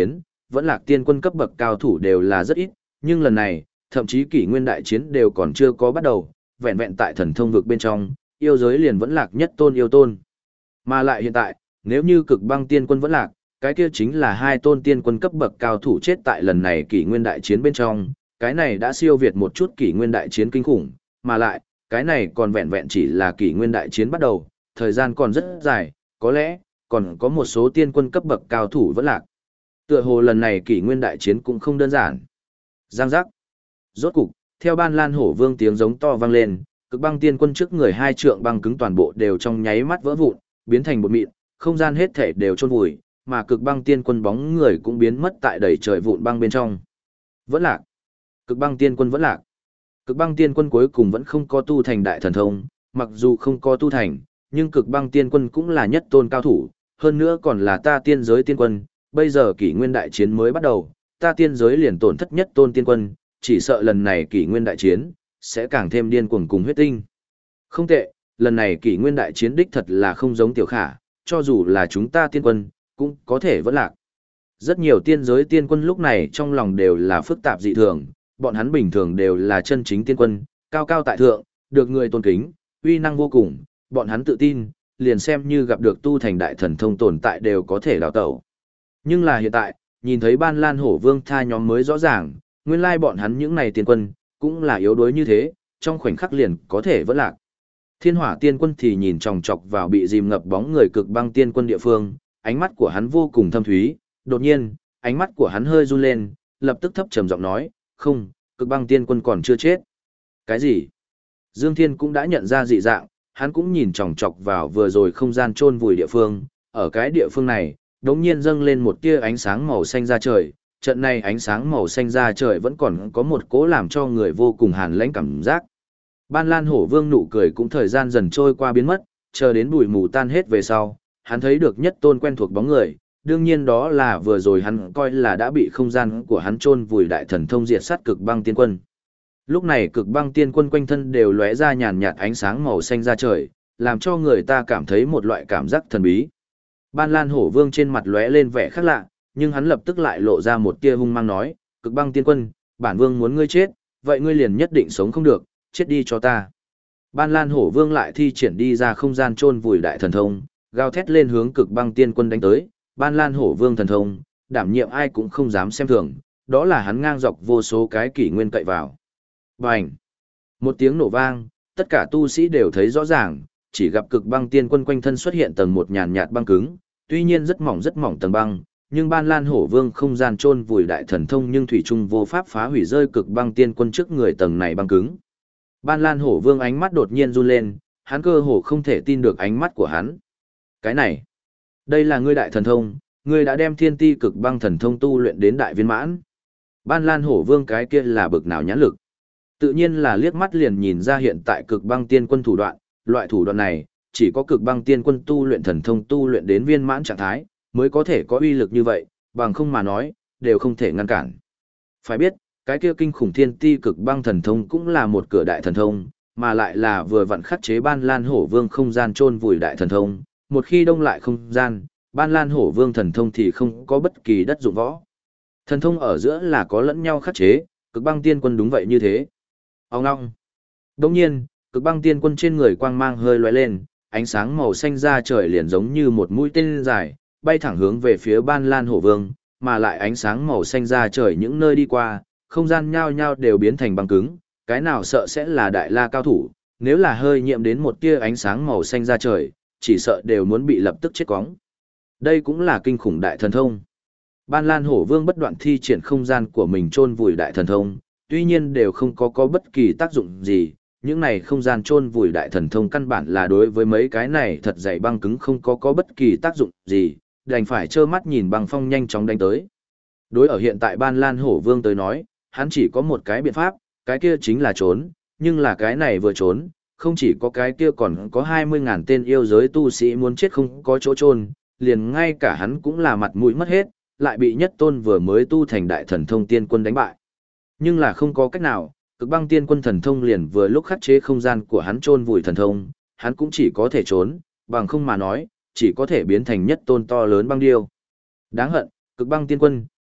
vẫn lạc tiên quân cấp bậc cao thủ đều là rất ít, nhưng lần này, thậm chí kỷ nguyên đại chiến đều còn chưa có bắt đầu, vẹn vẹn tại thần thông vực bên trong, yêu giới liền vẫn lạc nhất tôn yêu tôn. Mà lại hiện tại, nếu như cực băng tiên quân vẫn lạc, cái kia chính là hai tôn tiên quân cấp bậc cao thủ chết tại lần này kỷ nguyên đại chiến bên trong, cái này đã siêu việt một chút kỷ nguyên đại chiến kinh khủng, mà lại, cái này còn vẹn vẹn chỉ là kỷ nguyên đại chiến bắt đầu, thời gian còn rất dài, có lẽ, còn có một số tiên quân cấp bậc cao thủ vẫn lạc. Tựa hồ lần này kỷ nguyên đại chiến cũng không đơn giản. Giang giác. Rốt cục, theo Ban Lan Hổ Vương tiếng giống to vang lên, cực băng tiên quân trước người hai trượng băng cứng toàn bộ đều trong nháy mắt vỡ vụn, biến thành bột mịn, không gian hết thể đều chôn vùi, mà cực băng tiên quân bóng người cũng biến mất tại đầy trời vụn băng bên trong. Vẫn lạc. Cực băng tiên quân vẫn lạc. Cực băng tiên quân cuối cùng vẫn không có tu thành đại thần thông, mặc dù không có tu thành, nhưng cực băng tiên quân cũng là nhất tôn cao thủ, hơn nữa còn là ta tiên giới tiên quân, bây giờ kỷ nguyên đại chiến mới bắt đầu, ta tiên giới liền tổn thất nhất tôn tiên quân, chỉ sợ lần này kỷ nguyên đại chiến, sẽ càng thêm điên cuồng cùng huyết tinh. Không tệ, lần này kỷ nguyên đại chiến đích thật là không giống tiểu khả, cho dù là chúng ta tiên quân, cũng có thể vẫn lạc. Rất nhiều tiên giới tiên quân lúc này trong lòng đều là phức tạp dị thường, bọn hắn bình thường đều là chân chính tiên quân, cao cao tại thượng, được người tôn kính, uy năng vô cùng, bọn hắn tự tin, liền xem như gặp được tu thành đại thần thông tồn tại đều có thể đào tẩu. Nhưng là hiện tại, nhìn thấy Ban Lan Hổ Vương tha nhóm mới rõ ràng, nguyên lai bọn hắn những này tiên quân, cũng là yếu đuối như thế, trong khoảnh khắc liền có thể vẫn lạc. Thiên Hỏa tiên quân thì nhìn chòng chọc vào bị dìm ngập bóng người cực băng tiên quân địa phương, ánh mắt của hắn vô cùng thâm thúy, đột nhiên, ánh mắt của hắn hơi run lên, lập tức thấp trầm giọng nói, không, cực băng tiên quân còn chưa chết. Cái gì? Dương Thiên cũng đã nhận ra dị dạng, hắn cũng nhìn chòng chọc vào vừa rồi không gian chôn vùi địa phương, ở cái địa phương này, đống nhiên dâng lên một tia ánh sáng màu xanh ra trời, trận này ánh sáng màu xanh ra trời vẫn còn có một cố làm cho người vô cùng hàn lãnh cảm giác. Ban Lan Hổ Vương nụ cười cũng thời gian dần trôi qua biến mất, chờ đến bụi mù tan hết về sau, hắn thấy được nhất tôn quen thuộc bóng người, đương nhiên đó là vừa rồi hắn coi là đã bị không gian của hắn chôn vùi đại thần thông diệt sát cực băng tiên quân. Lúc này cực băng tiên quân quanh thân đều lóe ra nhàn nhạt ánh sáng màu xanh ra trời, làm cho người ta cảm thấy một loại cảm giác thần bí. Ban Lan Hổ Vương trên mặt lóe lên vẻ khác lạ, nhưng hắn lập tức lại lộ ra một tia hung mang nói, cực băng tiên quân, bản vương muốn ngươi chết, vậy ngươi liền nhất định sống không được, chết đi cho ta. Ban Lan Hổ Vương lại thi triển đi ra không gian chôn vùi đại thần thông, gào thét lên hướng cực băng tiên quân đánh tới, Ban Lan Hổ Vương thần thông, đảm nhiệm ai cũng không dám xem thường, đó là hắn ngang dọc vô số cái kỷ nguyên cậy vào. Bành! Một tiếng nổ vang, tất cả tu sĩ đều thấy rõ ràng, chỉ gặp cực băng tiên quân quanh thân xuất hiện tầng một nhàn nhạt băng cứng, tuy nhiên rất mỏng tầng băng, nhưng Ban Lan Hổ Vương không gian chôn vùi đại thần thông nhưng thủy chung vô pháp phá hủy rơi cực băng tiên quân trước người tầng này băng cứng. Ban Lan Hổ Vương ánh mắt đột nhiên run lên, hắn cơ hồ không thể tin được ánh mắt của hắn. Cái này, đây là ngươi đại thần thông, ngươi đã đem thiên ti cực băng thần thông tu luyện đến đại viên mãn. Ban Lan Hổ Vương cái kia là bực nào nhãn lực. Tự nhiên là liếc mắt liền nhìn ra hiện tại cực băng tiên quân thủ đoạn, loại thủ đoạn này, chỉ có cực băng tiên quân tu luyện thần thông tu luyện đến viên mãn trạng thái, mới có thể có uy lực như vậy, bằng không mà nói, đều không thể ngăn cản. Phải biết, cái kia kinh khủng thiên ti cực băng thần thông cũng là một cửa đại thần thông, mà lại là vừa vặn khắc chế Ban Lan Hổ Vương không gian chôn vùi đại thần thông, một khi đông lại không gian, Ban Lan Hổ Vương thần thông thì không có bất kỳ đất dụng võ. Thần thông ở giữa là có lẫn nhau khắc chế, cực băng tiên quân đúng vậy như thế. Ông ngong. Đồng nhiên, cực băng tiên quân trên người quang mang hơi lóe lên, ánh sáng màu xanh ra trời liền giống như một mũi tên dài, bay thẳng hướng về phía Ban Lan Hổ Vương, mà lại ánh sáng màu xanh ra trời những nơi đi qua, không gian nhao nhao đều biến thành băng cứng, cái nào sợ sẽ là đại la cao thủ, nếu là hơi nhiễm đến một tia ánh sáng màu xanh ra trời, chỉ sợ đều muốn bị lập tức chết cóng. Đây cũng là kinh khủng đại thần thông. Ban Lan Hổ Vương bất đoạn thi triển không gian của mình chôn vùi đại thần thông, tuy nhiên đều không có bất kỳ tác dụng gì, những này không gian chôn vùi đại thần thông căn bản là đối với mấy cái này thật dày băng cứng không có bất kỳ tác dụng gì, đành phải trơ mắt nhìn băng phong nhanh chóng đánh tới. Đối ở hiện tại Ban Lan Hổ Vương tới nói, hắn chỉ có một cái biện pháp, cái kia chính là trốn, nhưng là cái này vừa trốn, không chỉ có cái kia còn có 20.000 tên yêu giới tu sĩ muốn chết không có chỗ trôn, liền ngay cả hắn cũng là mặt mũi mất hết, lại bị nhất tôn vừa mới tu thành đại thần thông tiên quân đánh bại. Nhưng là không có cách nào, cực băng tiên quân thần thông liền vừa lúc khắc chế không gian của hắn chôn vùi thần thông, hắn cũng chỉ có thể trốn, bằng không mà nói, chỉ có thể biến thành nhất tôn to lớn băng điêu. Đáng hận, cực băng tiên quân,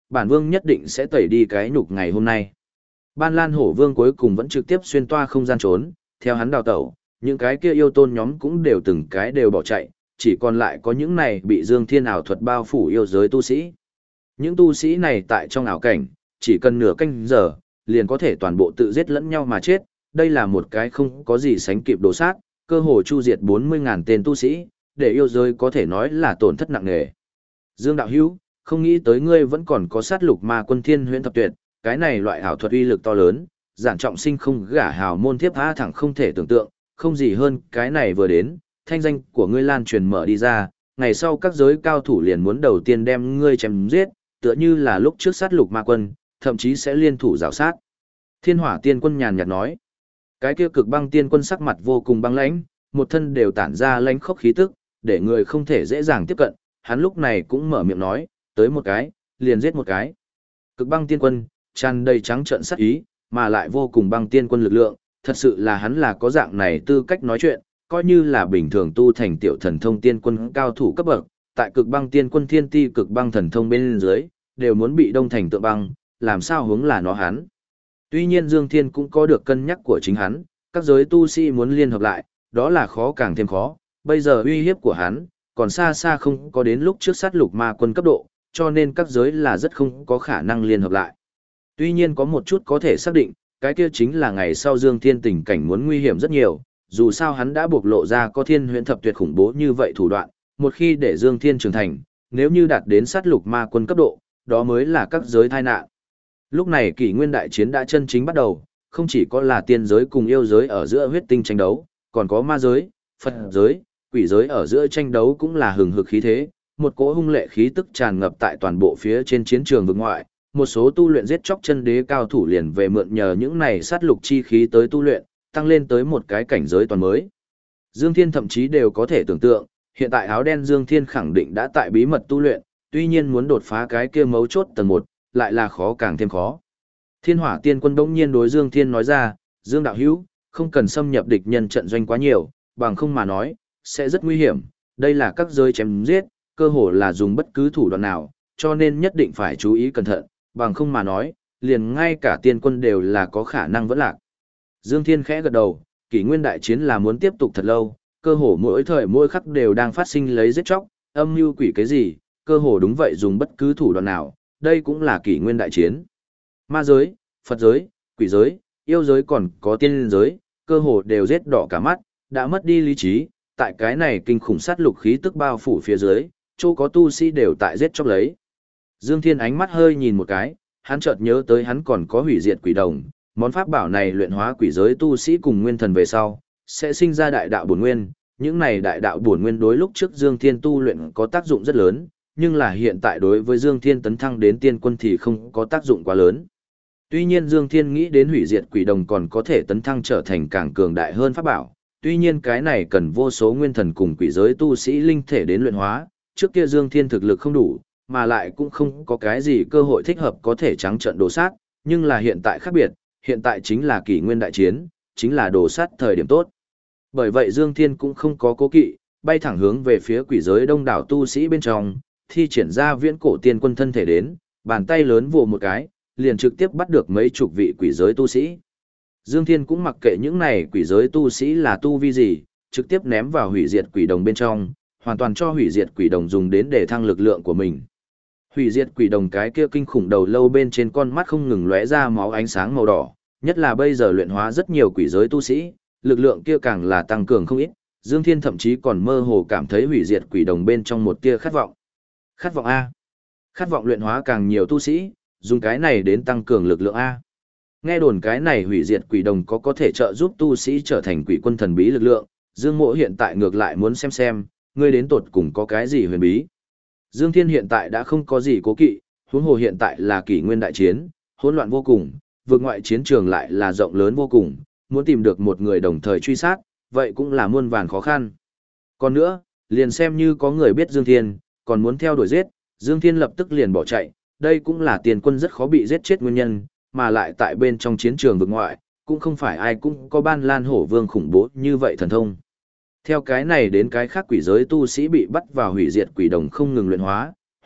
bản vương nhất định sẽ tẩy đi cái nhục ngày hôm nay. Ban Lan Hổ Vương cuối cùng vẫn trực tiếp xuyên toa không gian trốn, theo hắn đào tẩu, những cái kia yêu tôn nhóm cũng đều từng cái đều bỏ chạy, chỉ còn lại có những này bị Dương Thiên ảo thuật bao phủ yêu giới tu sĩ. Những tu sĩ này tại trong ảo cảnh, chỉ cần nửa canh giờ, liền có thể toàn bộ tự giết lẫn nhau mà chết, đây là một cái không có gì sánh kịp đồ sát, cơ hồ chu diệt 40.000 tên tu sĩ, để yêu giới có thể nói là tổn thất nặng nề. Dương Đạo Hữu, không nghĩ tới ngươi vẫn còn có sát lục ma quân thiên huyễn thập tuyệt, cái này loại ảo thuật uy lực to lớn, giản trọng sinh không gả hào môn thiếp tha thẳng không thể tưởng tượng, không gì hơn cái này vừa đến, thanh danh của ngươi lan truyền mở đi ra, ngày sau các giới cao thủ liền muốn đầu tiên đem ngươi chém giết, tựa như là lúc trước sát lục ma quân, thậm chí sẽ liên thủ rào sát. Thiên Hỏa Tiên Quân nhàn nhạt nói, cái kia Cực Băng Tiên Quân sắc mặt vô cùng băng lãnh, một thân đều tản ra lãnh khốc khí tức, để người không thể dễ dàng tiếp cận, hắn lúc này cũng mở miệng nói, tới một cái, liền giết một cái. Cực Băng Tiên Quân, tràn đầy trắng trợn sát ý, mà lại vô cùng băng tiên quân lực lượng, thật sự là hắn là có dạng này tư cách nói chuyện, coi như là bình thường tu thành tiểu thần thông tiên quân cao thủ cấp bậc, tại Cực Băng Tiên Quân thiên ti cực băng thần thông bên dưới, đều muốn bị đông thành tượng băng, làm sao hướng là nó hắn. Tuy nhiên Dương Thiên cũng có được cân nhắc của chính hắn, các giới tu sĩ muốn liên hợp lại, đó là khó càng thêm khó, bây giờ uy hiếp của hắn, còn xa xa không có đến lúc trước sát lục ma quân cấp độ, cho nên các giới là rất không có khả năng liên hợp lại. Tuy nhiên có một chút có thể xác định, cái kia chính là ngày sau Dương Thiên tình cảnh muốn nguy hiểm rất nhiều, dù sao hắn đã bộc lộ ra có thiên huyễn thập tuyệt khủng bố như vậy thủ đoạn, một khi để Dương Thiên trưởng thành, nếu như đạt đến sát lục ma quân cấp độ, đó mới là các giới tai nạn. Lúc này kỷ nguyên đại chiến đã chân chính bắt đầu, không chỉ có là tiên giới cùng yêu giới ở giữa huyết tinh tranh đấu, còn có ma giới, Phật giới, quỷ giới ở giữa tranh đấu cũng là hừng hực khí thế, một cỗ hung lệ khí tức tràn ngập tại toàn bộ phía trên chiến trường vực ngoại, một số tu luyện giết chóc chân đế cao thủ liền về mượn nhờ những này sát lục chi khí tới tu luyện, tăng lên tới một cái cảnh giới toàn mới. Dương Thiên thậm chí đều có thể tưởng tượng, hiện tại áo đen Dương Thiên khẳng định đã tại bí mật tu luyện, tuy nhiên muốn đột phá cái kia mấu chốt tầng 1, lại là khó càng thêm khó. Thiên Hỏa Tiên Quân bỗng nhiên đối Dương Thiên nói ra, Dương Đạo Hữu, không cần xâm nhập địch nhân trận doanh quá nhiều, bằng không mà nói, sẽ rất nguy hiểm, đây là các giới chém giết, cơ hồ là dùng bất cứ thủ đoạn nào, cho nên nhất định phải chú ý cẩn thận, bằng không mà nói, liền ngay cả tiên quân đều là có khả năng vẫn lạc. Dương Thiên khẽ gật đầu, kỷ nguyên đại chiến là muốn tiếp tục thật lâu, cơ hồ mỗi thời mỗi khắc đều đang phát sinh lấy giết chóc, âm mưu quỷ cái gì, cơ hồ đúng vậy dùng bất cứ thủ đoạn nào, đây cũng là kỷ nguyên đại chiến. Ma giới, Phật giới, quỷ giới, yêu giới còn có tiên giới, cơ hồ đều giết đỏ cả mắt, đã mất đi lý trí, tại cái này kinh khủng sát lục khí tức bao phủ phía dưới, chỗ có tu sĩ đều tại giết chóc lấy. Dương Thiên ánh mắt hơi nhìn một cái, hắn chợt nhớ tới hắn còn có hủy diệt quỷ đồng, món pháp bảo này luyện hóa quỷ giới tu sĩ cùng nguyên thần về sau, sẽ sinh ra đại đạo bổn nguyên, những này đại đạo bổn nguyên đối lúc trước Dương Thiên tu luyện có tác dụng rất lớn, nhưng là hiện tại đối với Dương Thiên tấn thăng đến tiên quân thì không có tác dụng quá lớn. Tuy nhiên Dương Thiên nghĩ đến hủy diệt quỷ đồng còn có thể tấn thăng trở thành càng cường đại hơn pháp bảo, tuy nhiên cái này cần vô số nguyên thần cùng quỷ giới tu sĩ linh thể đến luyện hóa, trước kia Dương Thiên thực lực không đủ, mà lại cũng không có cái gì cơ hội thích hợp có thể trắng trận đồ sát, nhưng là hiện tại khác biệt, hiện tại chính là kỷ nguyên đại chiến, chính là đồ sát thời điểm tốt. Bởi vậy Dương Thiên cũng không có cố kỵ, bay thẳng hướng về phía quỷ giới đông đảo tu sĩ bên trong, thi triển ra viễn cổ tiên quân thân thể đến, bàn tay lớn vồ một cái, liền trực tiếp bắt được mấy chục vị quỷ giới tu sĩ. Dương Thiên cũng mặc kệ những này quỷ giới tu sĩ là tu vi gì, trực tiếp ném vào hủy diệt quỷ đồng bên trong, hoàn toàn cho hủy diệt quỷ đồng dùng đến để thăng lực lượng của mình. Hủy diệt quỷ đồng cái kia kinh khủng đầu lâu bên trên con mắt không ngừng lóe ra máu ánh sáng màu đỏ, nhất là bây giờ luyện hóa rất nhiều quỷ giới tu sĩ, lực lượng kia càng là tăng cường không ít, Dương Thiên thậm chí còn mơ hồ cảm thấy hủy diệt quỷ đồng bên trong một tia khát vọng. Khát vọng A. Khát vọng luyện hóa càng nhiều tu sĩ, dùng cái này đến tăng cường lực lượng A. Nghe đồn cái này hủy diệt quỷ đồng có thể trợ giúp tu sĩ trở thành quỷ quân thần bí lực lượng, Dương Mộ hiện tại ngược lại muốn xem, ngươi đến tột cùng có cái gì huyền bí. Dương Thiên hiện tại đã không có gì cố kỵ, huống hồ hiện tại là kỷ nguyên đại chiến, hỗn loạn vô cùng, vượt ngoại chiến trường lại là rộng lớn vô cùng, muốn tìm được một người đồng thời truy sát, vậy cũng là muôn vàn khó khăn. Còn nữa, liền xem như có người biết Dương Thiên, còn muốn theo đuổi giết, Dương Thiên lập tức liền bỏ chạy, đây cũng là tiền quân rất khó bị giết chết nguyên nhân, mà lại tại bên trong chiến trường vực ngoại, cũng không phải ai cũng có Ban Lan Hổ Vương khủng bố như vậy thần thông. Theo cái này đến cái khác quỷ giới tu sĩ bị bắt vào hủy diệt quỷ đồng không ngừng luyện hóa,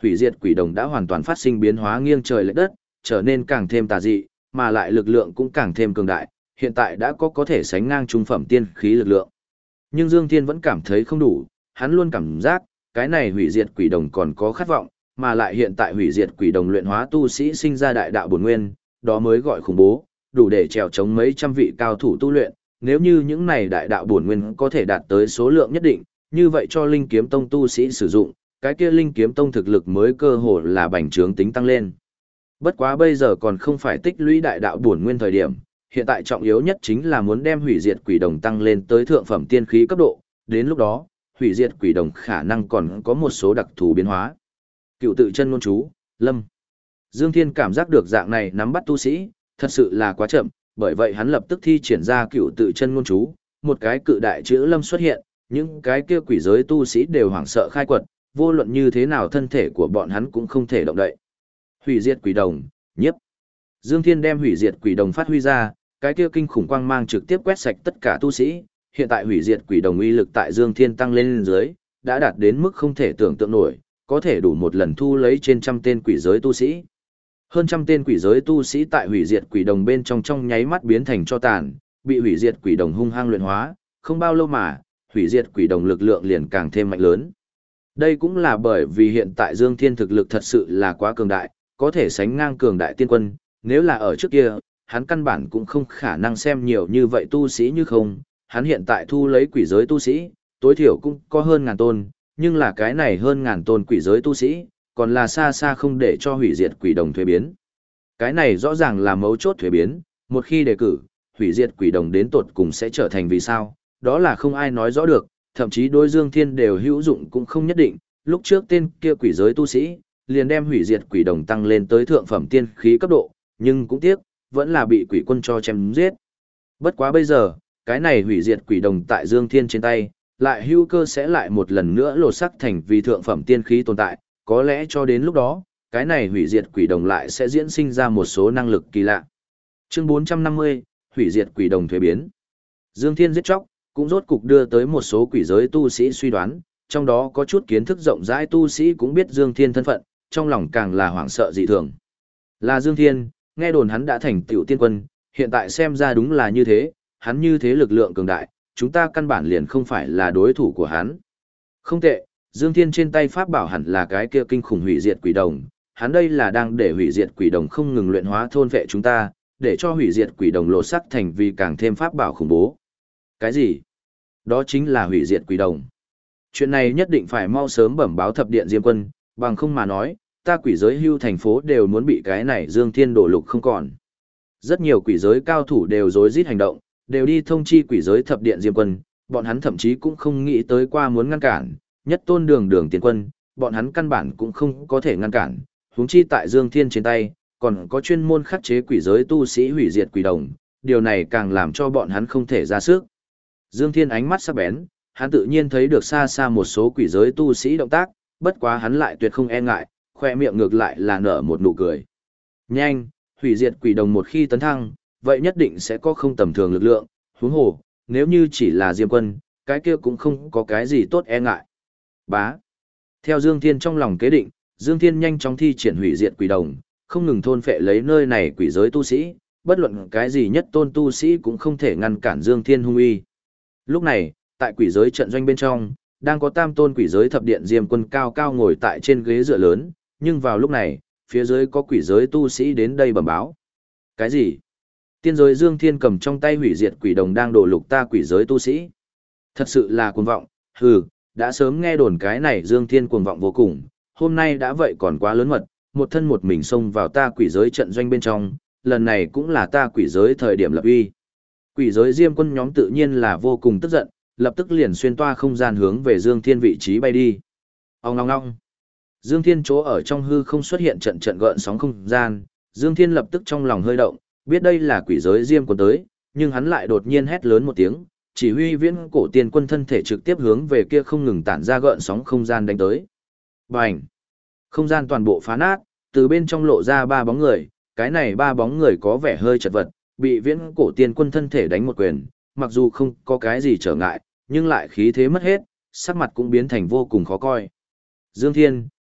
hủy diệt quỷ đồng đã hoàn toàn phát sinh biến hóa nghiêng trời lệch đất, trở nên càng thêm tà dị, mà lại lực lượng cũng càng thêm cường đại, hiện tại đã có thể sánh ngang trung phẩm tiên khí lực lượng. Nhưng Dương Thiên vẫn cảm thấy không đủ, hắn luôn cảm giác, cái này hủy diệt quỷ đồng còn có khát vọng, mà lại hiện tại hủy diệt quỷ đồng luyện hóa tu sĩ sinh ra đại đạo bổn nguyên, đó mới gọi khủng bố, đủ để trèo chống mấy trăm vị cao thủ tu luyện, nếu như những này đại đạo bổn nguyên có thể đạt tới số lượng nhất định, như vậy cho Linh Kiếm Tông tu sĩ sử dụng, cái kia Linh Kiếm Tông thực lực mới cơ hồ là bành trướng tính tăng lên. Bất quá bây giờ còn không phải tích lũy đại đạo bổn nguyên thời điểm, hiện tại trọng yếu nhất chính là muốn đem hủy diệt quỷ đồng tăng lên tới thượng phẩm tiên khí cấp độ, đến lúc đó, hủy diệt quỷ đồng khả năng còn có một số đặc thù biến hóa. Cựu tự chân ngôn chú, Lâm. Dương Thiên cảm giác được dạng này nắm bắt tu sĩ, thật sự là quá chậm, bởi vậy hắn lập tức thi triển ra cựu tự chân ngôn chú, một cái cự đại chữ Lâm xuất hiện, những cái kia quỷ giới tu sĩ đều hoảng sợ khai quật, vô luận như thế nào thân thể của bọn hắn cũng không thể động đậy. Hủy diệt quỷ đồng, nhiếp. Dương Thiên đem hủy diệt quỷ đồng phát huy ra, cái kia kinh khủng quang mang trực tiếp quét sạch tất cả tu sĩ, hiện tại hủy diệt quỷ đồng uy lực tại Dương Thiên tăng lên dưới, đã đạt đến mức không thể tưởng tượng nổi, có thể đủ một lần thu lấy trên trăm tên quỷ giới tu sĩ. Hơn trăm tên quỷ giới tu sĩ tại hủy diệt quỷ đồng bên trong nháy mắt biến thành tro tàn, bị hủy diệt quỷ đồng hung hăng luyện hóa, không bao lâu mà, hủy diệt quỷ đồng lực lượng liền càng thêm mạnh lớn. Đây cũng là bởi vì hiện tại Dương Thiên thực lực thật sự là quá cường đại, có thể sánh ngang cường đại tiên quân, nếu là ở trước kia, hắn căn bản cũng không khả năng xem nhiều như vậy tu sĩ như không, hắn hiện tại thu lấy quỷ giới tu sĩ, tối thiểu cũng có hơn ngàn tôn, nhưng là cái này hơn ngàn tôn quỷ giới tu sĩ, còn là xa xa không để cho hủy diệt quỷ đồng thuế biến. Cái này rõ ràng là mấu chốt thuế biến, một khi đề cử, hủy diệt quỷ đồng đến tột cùng sẽ trở thành vì sao, đó là không ai nói rõ được, thậm chí đối Dương Thiên đều hữu dụng cũng không nhất định, lúc trước tên kia quỷ giới tu sĩ, liền đem hủy diệt quỷ đồng tăng lên tới thượng phẩm tiên khí cấp độ, nhưng cũng tiếc, vẫn là bị quỷ quân cho chém giết. Bất quá bây giờ, cái này hủy diệt quỷ đồng tại Dương Thiên trên tay, lại hữu cơ sẽ lại một lần nữa lột sắc thành vì thượng phẩm tiên khí tồn tại, có lẽ cho đến lúc đó, cái này hủy diệt quỷ đồng lại sẽ diễn sinh ra một số năng lực kỳ lạ. Chương 450, hủy diệt quỷ đồng thuế biến. Dương Thiên giết chóc, cũng rốt cục đưa tới một số quỷ giới tu sĩ suy đoán, trong đó có chút kiến thức rộng rãi tu sĩ cũng biết Dương Thiên thân phận, trong lòng càng là hoảng sợ dị thường. Là Dương Thiên, nghe đồn hắn đã thành tiểu tiên quân, hiện tại xem ra đúng là như thế, hắn như thế lực lượng cường đại, chúng ta căn bản liền không phải là đối thủ của hắn. Không tệ, Dương Thiên trên tay pháp bảo hẳn là cái kia kinh khủng hủy diệt quỷ đồng, hắn đây là đang để hủy diệt quỷ đồng không ngừng luyện hóa thôn vệ chúng ta, để cho hủy diệt quỷ đồng lột sắc thành vì càng thêm pháp bảo khủng bố. Cái gì? Đó chính là hủy diệt quỷ đồng. Chuyện này nhất định phải mau sớm bẩm báo thập điện Diêm Quân, bằng không mà nói, ta quỷ giới hưu thành phố đều muốn bị cái này Dương Thiên đổ lục không còn. Rất nhiều quỷ giới cao thủ đều rối rít hành động, đều đi thông chi quỷ giới thập điện Diêm Quân, bọn hắn thậm chí cũng không nghĩ tới qua muốn ngăn cản, nhất tôn đường tiền quân, bọn hắn căn bản cũng không có thể ngăn cản, huống chi tại Dương Thiên trên tay, còn có chuyên môn khắc chế quỷ giới tu sĩ hủy diệt quỷ đồng, điều này càng làm cho bọn hắn không thể ra sức. Dương Thiên ánh mắt sắc bén, hắn tự nhiên thấy được xa xa một số quỷ giới tu sĩ động tác, bất quá hắn lại tuyệt không e ngại, khoe miệng ngược lại là nở một nụ cười. Nhanh, hủy diệt quỷ đồng một khi tấn thăng, vậy nhất định sẽ có không tầm thường lực lượng, huống hồ, nếu như chỉ là Diêm Quân, cái kia cũng không có cái gì tốt e ngại. Bá. Theo Dương Thiên trong lòng kế định, Dương Thiên nhanh chóng thi triển hủy diệt quỷ đồng, không ngừng thôn phệ lấy nơi này quỷ giới tu sĩ, bất luận cái gì nhất tôn tu sĩ cũng không thể ngăn cản Dương Thiên hung uy. Lúc này, tại quỷ giới trận doanh bên trong, đang có tam tôn quỷ giới thập điện Diêm Quân cao cao ngồi tại trên ghế dựa lớn, nhưng vào lúc này, phía dưới có quỷ giới tu sĩ đến đây bẩm báo. Cái gì? Tiên giới Dương Thiên cầm trong tay hủy diệt quỷ đồng đang đổ lục ta quỷ giới tu sĩ. Thật sự là cuồng vọng, hừ, đã sớm nghe đồn cái này Dương Thiên cuồng vọng vô cùng, hôm nay đã vậy còn quá lớn mật, một thân một mình xông vào ta quỷ giới trận doanh bên trong, lần này cũng là ta quỷ giới thời điểm lập uy. Quỷ giới Diêm Quân nhóm tự nhiên là vô cùng tức giận, lập tức liền xuyên toa không gian hướng về Dương Thiên vị trí bay đi. Ong ong ong. Dương Thiên chỗ ở trong hư không xuất hiện trận trận gợn sóng không gian, Dương Thiên lập tức trong lòng hơi động, biết đây là quỷ giới Diêm Quân tới, nhưng hắn lại đột nhiên hét lớn một tiếng, chỉ huy viễn cổ tiên quân thân thể trực tiếp hướng về kia không ngừng tản ra gợn sóng không gian đánh tới. Bành! Không gian toàn bộ phá nát, từ bên trong lộ ra ba bóng người, cái này ba bóng người có vẻ hơi chật vật, bị viễn cổ tiên quân thân thể đánh một quyền, mặc dù không có cái gì trở ngại, nhưng lại khí thế mất hết, sắc mặt cũng biến thành vô cùng khó coi. Dương Thiên,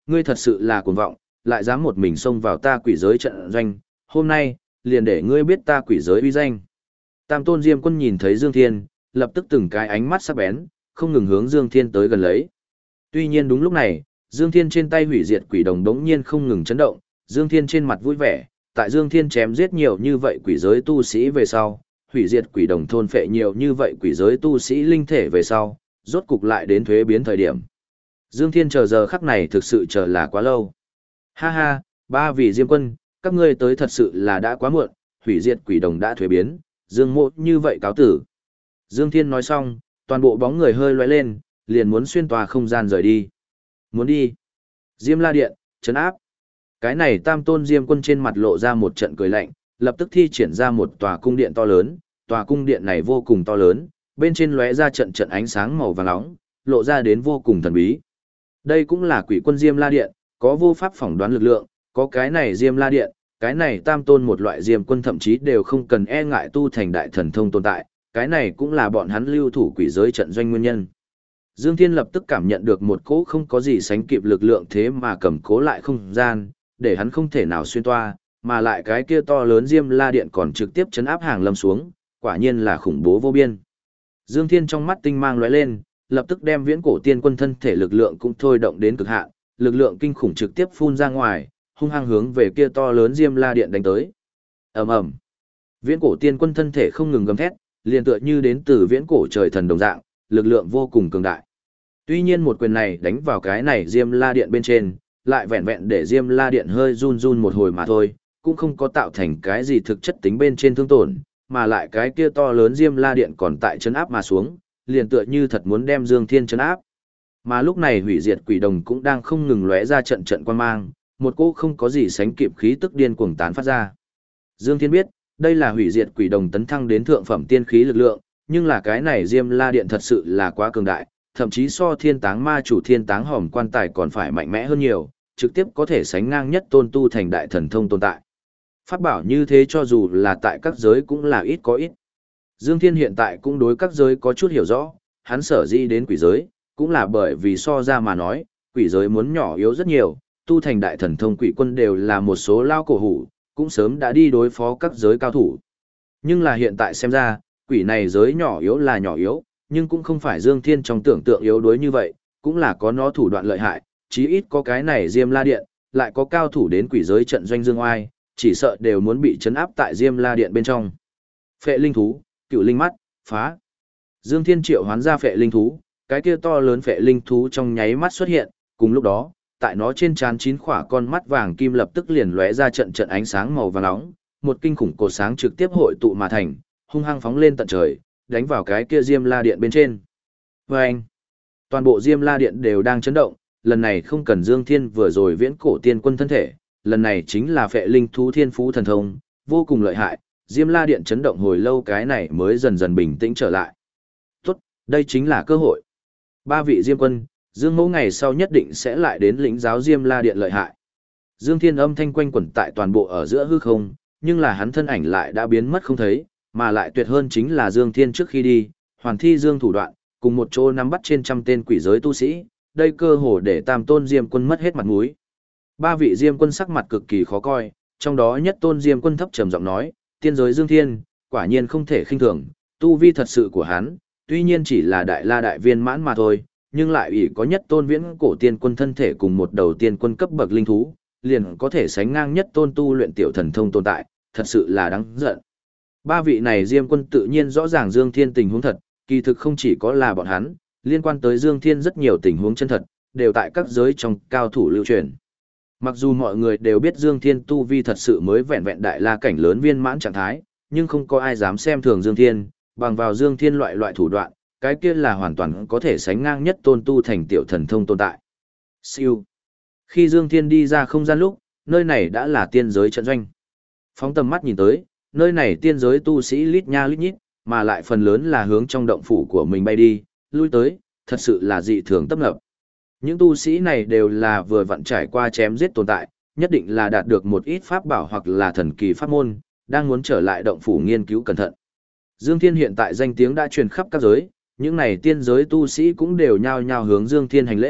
ngươi thật sự là cuồng vọng, lại dám một mình xông vào ta quỷ giới trận doanh, hôm nay, liền để ngươi biết ta quỷ giới uy danh. Tam tôn Diêm Quân nhìn thấy Dương Thiên, lập tức từng cái ánh mắt sắc bén, không ngừng hướng Dương Thiên tới gần lấy. Tuy nhiên đúng lúc này, Dương Thiên trên tay hủy diệt quỷ đồng đống nhiên không ngừng chấn động, Dương Thiên trên mặt vui vẻ, tại Dương Thiên chém giết nhiều như vậy quỷ giới tu sĩ về sau, hủy diệt quỷ đồng thôn phệ nhiều như vậy quỷ giới tu sĩ linh thể về sau, rốt cục lại đến thuế biến thời điểm. Dương Thiên chờ giờ khắc này thực sự chờ là quá lâu. Ha ha, ba vị Diêm Quân, các ngươi tới thật sự là đã quá muộn, hủy diệt quỷ đồng đã thuế biến, Dương Mộ như vậy cáo tử. Dương Thiên nói xong, toàn bộ bóng người hơi lóe lên, liền muốn xuyên tòa không gian rời đi. Muốn đi. Diêm La Điện, trấn áp. Cái này tam tôn Diêm Quân trên mặt lộ ra một trận cười lạnh, lập tức thi triển ra một tòa cung điện to lớn, tòa cung điện này vô cùng to lớn, bên trên lóe ra trận trận ánh sáng màu vàng nóng, lộ ra đến vô cùng thần bí. Đây cũng là quỷ quân Diêm La Điện, có vô pháp phỏng đoán lực lượng, có cái này Diêm La Điện, cái này tam tôn một loại Diêm Quân thậm chí đều không cần e ngại tu thành đại thần thông tồn tại, cái này cũng là bọn hắn lưu thủ quỷ giới trận doanh nguyên nhân. Dương Thiên lập tức cảm nhận được một cỗ không có gì sánh kịp lực lượng thế mà cầm cố lại không gian, để hắn không thể nào xuyên toa, mà lại cái kia to lớn Diêm La Điện còn trực tiếp chấn áp hàng lâm xuống, quả nhiên là khủng bố vô biên. Dương Thiên trong mắt tinh mang lóe lên, lập tức đem viễn cổ tiên quân thân thể lực lượng cũng thôi động đến cực hạn, lực lượng kinh khủng trực tiếp phun ra ngoài, hung hăng hướng về kia to lớn Diêm La Điện đánh tới. Ầm ầm. Viễn cổ tiên quân thân thể không ngừng gầm thét, liền tựa như đến từ viễn cổ trời thần đồng dạng, lực lượng vô cùng cường đại. Tuy nhiên một quyền này đánh vào cái này Diêm La Điện bên trên, lại vẹn vẹn để Diêm La Điện hơi run run một hồi mà thôi, cũng không có tạo thành cái gì thực chất tính bên trên thương tổn, mà lại cái kia to lớn Diêm La Điện còn tại chấn áp mà xuống, liền tựa như thật muốn đem Dương Thiên chấn áp. Mà lúc này hủy diệt quỷ đồng cũng đang không ngừng lóe ra trận trận quan mang, một cỗ không có gì sánh kịp khí tức điên cuồng tán phát ra. Dương Thiên biết, đây là hủy diệt quỷ đồng tấn thăng đến thượng phẩm tiên khí lực lượng, nhưng là cái này Diêm La Điện thật sự là quá cường đại, thậm chí so Thiên Táng Ma chủ Thiên Táng Hòm quan tài còn phải mạnh mẽ hơn nhiều, trực tiếp có thể sánh ngang nhất tôn tu thành đại thần thông tồn tại. Pháp bảo như thế cho dù là tại các giới cũng là ít có ít. Dương Thiên hiện tại cũng đối các giới có chút hiểu rõ, hắn sở dĩ đến quỷ giới, cũng là bởi vì so ra mà nói, quỷ giới muốn nhỏ yếu rất nhiều, tu thành đại thần thông quỷ quân đều là một số lao cổ hủ, cũng sớm đã đi đối phó các giới cao thủ. Nhưng là hiện tại xem ra, quỷ này giới nhỏ yếu là nhỏ yếu, nhưng cũng không phải Dương Thiên trong tưởng tượng yếu đuối như vậy, cũng là có nó thủ đoạn lợi hại, chí ít có cái này Diêm La Điện, lại có cao thủ đến quỷ giới trận doanh Dương Oai, chỉ sợ đều muốn bị chấn áp tại Diêm La Điện bên trong. Phệ linh thú, cựu linh mắt, phá. Dương Thiên triệu hoán ra phệ linh thú, cái kia to lớn phệ linh thú trong nháy mắt xuất hiện, cùng lúc đó, tại nó trên trán 9 khỏa con mắt vàng kim lập tức liền lóe ra trận trận ánh sáng màu vàng nóng, một kinh khủng cột sáng trực tiếp hội tụ mà thành, hung hăng phóng lên tận trời, đánh vào cái kia Diêm La Điện bên trên. Vâng! Toàn bộ Diêm La Điện đều đang chấn động, lần này không cần Dương Thiên vừa rồi viễn cổ tiên quân thân thể, lần này chính là phệ linh thú thiên phú thần thông, vô cùng lợi hại, Diêm La Điện chấn động hồi lâu cái này mới dần dần bình tĩnh trở lại. Tốt, đây chính là cơ hội. 3 vị Diêm Quân, Dương Mẫu ngày sau nhất định sẽ lại đến lĩnh giáo Diêm La Điện lợi hại. Dương Thiên âm thanh quanh quẩn tại toàn bộ ở giữa hư không, nhưng là hắn thân ảnh lại đã biến mất không thấy, mà lại tuyệt hơn chính là Dương Thiên trước khi đi, hoàn thi Dương thủ đoạn, cùng một chỗ nắm bắt trên trăm tên quỷ giới tu sĩ, đây cơ hồ để Tam Tôn Diêm Quân mất hết mặt mũi. 3 vị Diêm Quân sắc mặt cực kỳ khó coi, trong đó nhất Tôn Diêm Quân thấp trầm giọng nói, tiên giới Dương Thiên, quả nhiên không thể khinh thường, tu vi thật sự của hắn, tuy nhiên chỉ là đại la đại viên mãn mà thôi, nhưng lại ủy có nhất tôn viễn cổ tiên quân thân thể cùng một đầu tiên quân cấp bậc linh thú, liền có thể sánh ngang nhất tôn tu luyện tiểu thần thông tồn tại, thật sự là đáng giận. 3 vị này Diêm Quân tự nhiên rõ ràng Dương Thiên tình huống thật, kỳ thực không chỉ có là bọn hắn, liên quan tới Dương Thiên rất nhiều tình huống chân thật, đều tại các giới trong cao thủ lưu truyền. Mặc dù mọi người đều biết Dương Thiên tu vi thật sự mới vẹn vẹn đại la cảnh lớn viên mãn trạng thái, nhưng không có ai dám xem thường Dương Thiên, bằng vào Dương Thiên loại thủ đoạn, cái kia là hoàn toàn có thể sánh ngang nhất tôn tu thành tiểu thần thông tồn tại. Siêu. Khi Dương Thiên đi ra không gian lúc, nơi này đã là tiên giới trận doanh. Phóng tầm mắt nhìn tới, nơi này tiên giới tu sĩ lít nha lít nhít, mà lại phần lớn là hướng trong động phủ của mình bay đi, lui tới, thật sự là dị thường tấp nập. Những tu sĩ này đều là vừa vặn trải qua chém giết tồn tại, nhất định là đạt được một ít pháp bảo hoặc là thần kỳ pháp môn, đang muốn trở lại động phủ nghiên cứu cẩn thận. Dương Thiên hiện tại danh tiếng đã truyền khắp các giới, những này tiên giới tu sĩ cũng đều nhao nhao hướng Dương Thiên hành lễ,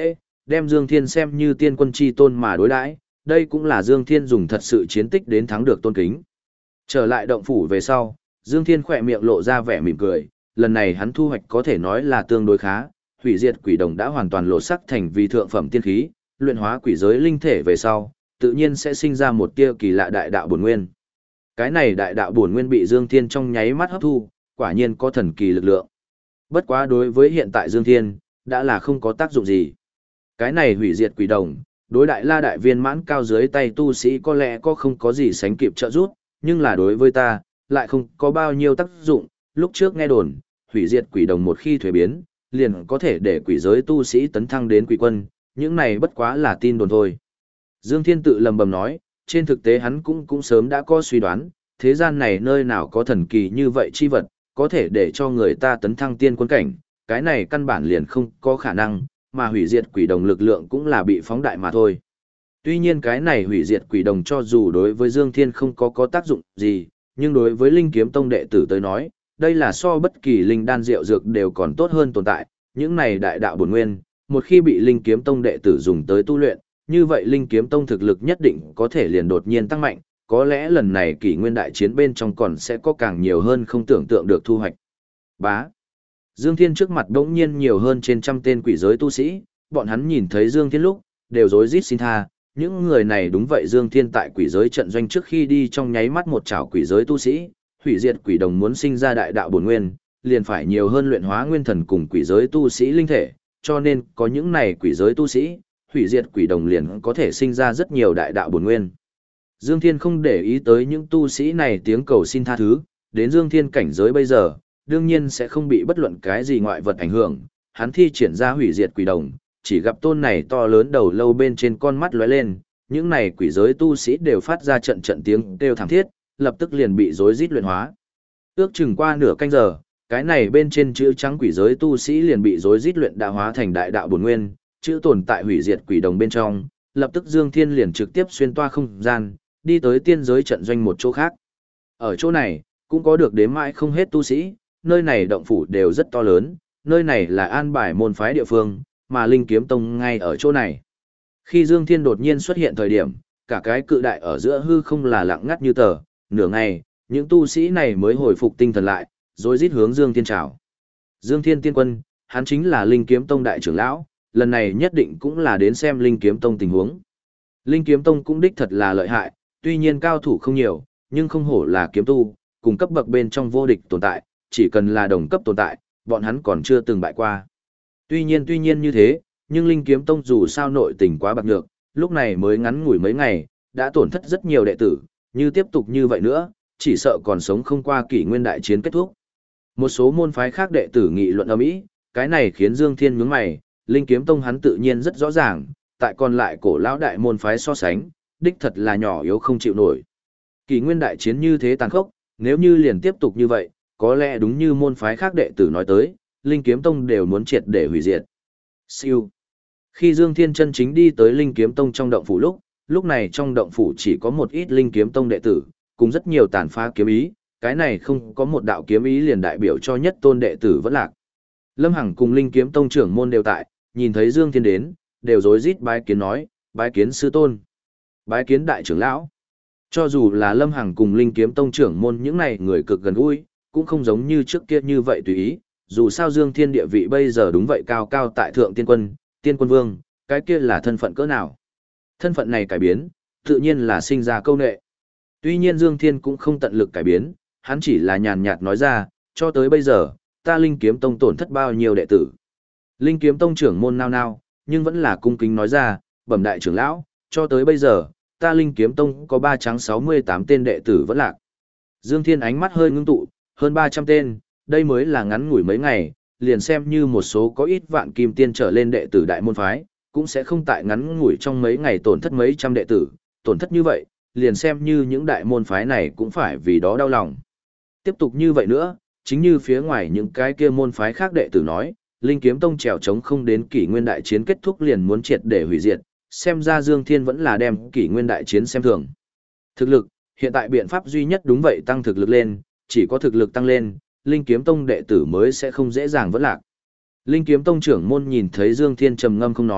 đem Dương Thiên xem như tiên quân chi tôn mà đối đãi, đây cũng là Dương Thiên dùng thật sự chiến tích đến thắng được tôn kính. Trở lại động phủ về sau, Dương Thiên khỏe miệng lộ ra vẻ mỉm cười, lần này hắn thu hoạch có thể nói là tương đối khá, hủy diệt quỷ đồng đã hoàn toàn lộ sắc thành vì thượng phẩm tiên khí, luyện hóa quỷ giới linh thể về sau, tự nhiên sẽ sinh ra một tia kỳ lạ đại đạo bổn nguyên. Cái này đại đạo bổn nguyên bị Dương Thiên trong nháy mắt hấp thu, quả nhiên có thần kỳ lực lượng. Bất quá đối với hiện tại Dương Thiên, đã là không có tác dụng gì. Cái này hủy diệt quỷ đồng, đối đại la đại viên mãn cao dưới tay tu sĩ có lẽ có không có gì sánh kịp trợ giúp, nhưng là đối với ta, lại không có bao nhiêu tác dụng. Lúc trước nghe đồn, hủy diệt quỷ đồng một khi thuế biến, liền có thể để quỷ giới tu sĩ tấn thăng đến quỷ quân, những này bất quá là tin đồn thôi. Dương Thiên tự lầm bầm nói, trên thực tế hắn cũng sớm đã có suy đoán, thế gian này nơi nào có thần kỳ như vậy chi vật, có thể để cho người ta tấn thăng tiên quân cảnh, cái này căn bản liền không có khả năng, mà hủy diệt quỷ đồng lực lượng cũng là bị phóng đại mà thôi. Tuy nhiên cái này hủy diệt quỷ đồng cho dù đối với Dương Thiên không có tác dụng gì, nhưng đối với Linh Kiếm Tông đệ tử tới nói, đây là so bất kỳ linh đan rượu dược đều còn tốt hơn tồn tại, những này đại đạo bổn nguyên, một khi bị Linh Kiếm Tông đệ tử dùng tới tu luyện, như vậy Linh Kiếm Tông thực lực nhất định có thể liền đột nhiên tăng mạnh, có lẽ lần này kỷ nguyên đại chiến bên trong còn sẽ có càng nhiều hơn không tưởng tượng được thu hoạch. Bá. Dương Thiên trước mặt đống nhiên nhiều hơn trên trăm tên quỷ giới tu sĩ, bọn hắn nhìn thấy Dương Thiên lúc, đều rối rít xin tha, những người này đúng vậy Dương Thiên tại quỷ giới trận doanh trước khi đi trong nháy mắt một chảo quỷ giới tu sĩ, hủy diệt quỷ đồng muốn sinh ra đại đạo bổn nguyên, liền phải nhiều hơn luyện hóa nguyên thần cùng quỷ giới tu sĩ linh thể, cho nên có những này quỷ giới tu sĩ, hủy diệt quỷ đồng liền có thể sinh ra rất nhiều đại đạo bổn nguyên. Dương Thiên không để ý tới những tu sĩ này tiếng cầu xin tha thứ, đến Dương Thiên cảnh giới bây giờ, đương nhiên sẽ không bị bất luận cái gì ngoại vật ảnh hưởng, hắn thi triển ra hủy diệt quỷ đồng, chỉ gặp tôn này to lớn đầu lâu bên trên con mắt lóe lên, những này quỷ giới tu sĩ đều phát ra trận trận tiếng kêu thảm thiết, lập tức liền bị rối rít luyện hóa. Ước chừng qua nửa canh giờ, cái này bên trên chữ trắng quỷ giới tu sĩ liền bị rối rít luyện đạo hóa thành đại đạo bổn nguyên, chữ tồn tại hủy diệt quỷ đồng bên trong, lập tức Dương Thiên liền trực tiếp xuyên toa không gian, đi tới tiên giới trận doanh một chỗ khác. Ở chỗ này, cũng có được đếm mãi không hết tu sĩ, nơi này động phủ đều rất to lớn, nơi này là an bài môn phái địa phương, mà Linh Kiếm Tông ngay ở chỗ này. Khi Dương Thiên đột nhiên xuất hiện thời điểm, cả cái cự đại ở giữa hư không là lặng ngắt như tờ, nửa ngày, những tu sĩ này mới hồi phục tinh thần lại, rồi rít hướng Dương Thiên chào. Dương Thiên tiên quân, hắn chính là Linh Kiếm Tông đại trưởng lão, lần này nhất định cũng là đến xem Linh Kiếm Tông tình huống. Linh Kiếm Tông cũng đích thật là lợi hại, tuy nhiên cao thủ không nhiều, nhưng không hổ là kiếm tu, cùng cấp bậc bên trong vô địch tồn tại, chỉ cần là đồng cấp tồn tại, bọn hắn còn chưa từng bại qua. Tuy nhiên như thế, nhưng Linh Kiếm Tông dù sao nội tình quá bạc nhược, lúc này mới ngắn ngủi mấy ngày, đã tổn thất rất nhiều đệ tử, như tiếp tục như vậy nữa, chỉ sợ còn sống không qua kỷ nguyên đại chiến kết thúc. Một số môn phái khác đệ tử nghị luận ầm ĩ, cái này khiến Dương Thiên nhướng mày, Linh Kiếm Tông hắn tự nhiên rất rõ ràng, tại còn lại cổ lão đại môn phái so sánh, đích thật là nhỏ yếu không chịu nổi. Kỷ nguyên đại chiến như thế tàn khốc, nếu như liền tiếp tục như vậy, có lẽ đúng như môn phái khác đệ tử nói tới, Linh Kiếm Tông đều muốn triệt để hủy diệt. Siêu. Khi Dương Thiên chân chính đi tới Linh Kiếm Tông trong động phủ lúc này trong động phủ chỉ có một ít Linh Kiếm Tông đệ tử, cùng rất nhiều tàn phá kiếm ý, cái này không có một đạo kiếm ý liền đại biểu cho nhất tôn đệ tử vẫn lạc. Lâm Hằng cùng Linh Kiếm Tông trưởng môn đều tại, nhìn thấy Dương Thiên đến, đều rối rít bái kiến nói, bái kiến sư tôn, bái kiến đại trưởng lão. Cho dù là Lâm Hằng cùng Linh Kiếm Tông trưởng môn những này người cực gần gũi, cũng không giống như trước kia như vậy tùy ý, dù sao Dương Thiên địa vị bây giờ đúng vậy cao cao tại thượng tiên quân vương, cái kia là thân phận cỡ nào. Thân phận này cải biến, tự nhiên là sinh ra câu nệ. Tuy nhiên Dương Thiên cũng không tận lực cải biến, hắn chỉ là nhàn nhạt nói ra, cho tới bây giờ, ta Linh Kiếm Tông tổn thất bao nhiêu đệ tử. Linh Kiếm Tông trưởng môn nao nao, nhưng vẫn là cung kính nói ra, bẩm đại trưởng lão, cho tới bây giờ, ta Linh Kiếm Tông có 368 tên đệ tử vẫn lạc. Dương Thiên ánh mắt hơi ngưng tụ, hơn 300 tên, đây mới là ngắn ngủi mấy ngày, liền xem như một số có ít vạn kim tiên trở lên đệ tử đại môn phái, cũng sẽ không tại ngắn ngủi trong mấy ngày tổn thất mấy trăm đệ tử, tổn thất như vậy, liền xem như những đại môn phái này cũng phải vì đó đau lòng. Tiếp tục như vậy nữa, chính như phía ngoài những cái kia môn phái khác đệ tử nói, Linh Kiếm Tông trèo trống không đến kỷ nguyên đại chiến kết thúc liền muốn triệt để hủy diệt, xem ra Dương Thiên vẫn là đem kỷ nguyên đại chiến xem thường. Thực lực, hiện tại biện pháp duy nhất đúng vậy tăng thực lực lên, chỉ có thực lực tăng lên, Linh Kiếm Tông đệ tử mới sẽ không dễ dàng vẫn lạc. Linh Kiếm Tông trưởng môn nhìn thấy Dương Thiên trầm ngâm không nói,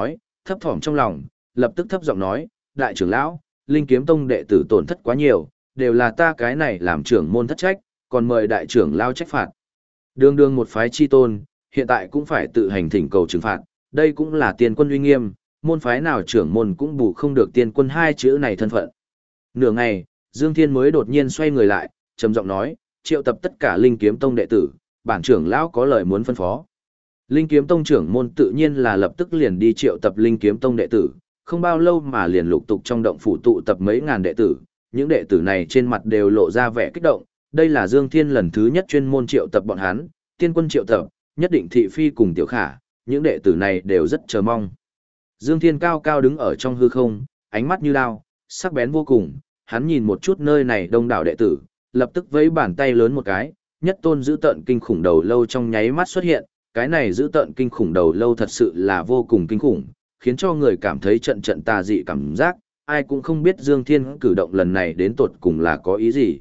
thấp thỏm trong lòng, lập tức thấp giọng nói, đại trưởng lão, Linh Kiếm Tông đệ tử tổn thất quá nhiều, đều là ta cái này làm trưởng môn thất trách, còn mời đại trưởng lão trách phạt. Đường đường một phái chi tôn, hiện tại cũng phải tự hành thỉnh cầu trừng phạt, đây cũng là tiên quân uy nghiêm, môn phái nào trưởng môn cũng bù không được tiên quân hai chữ này thân phận. Nửa ngày, Dương Thiên mới đột nhiên xoay người lại, trầm giọng nói, triệu tập tất cả Linh Kiếm Tông đệ tử, bản trưởng lão có lời muốn phân phó. Linh Kiếm Tông trưởng môn tự nhiên là lập tức liền đi triệu tập Linh Kiếm Tông đệ tử, không bao lâu mà liền lục tục trong động phủ tụ tập mấy ngàn đệ tử, những đệ tử này trên mặt đều lộ ra vẻ kích động, đây là Dương Thiên lần thứ nhất chuyên môn triệu tập bọn hắn, tiên quân triệu tập, nhất định thị phi cùng tiểu khả, những đệ tử này đều rất chờ mong. Dương Thiên cao cao đứng ở trong hư không, ánh mắt như đao, sắc bén vô cùng, hắn nhìn một chút nơi này đông đảo đệ tử, lập tức vẫy bàn tay lớn một cái, nhất tôn giữ tợn kinh khủng đầu lâu trong nháy mắt xuất hiện, cái này giữ tợn kinh khủng đầu lâu thật sự là vô cùng kinh khủng, khiến cho người cảm thấy trận trận tà dị cảm giác, ai cũng không biết Dương Thiên cử động lần này đến tột cùng là có ý gì.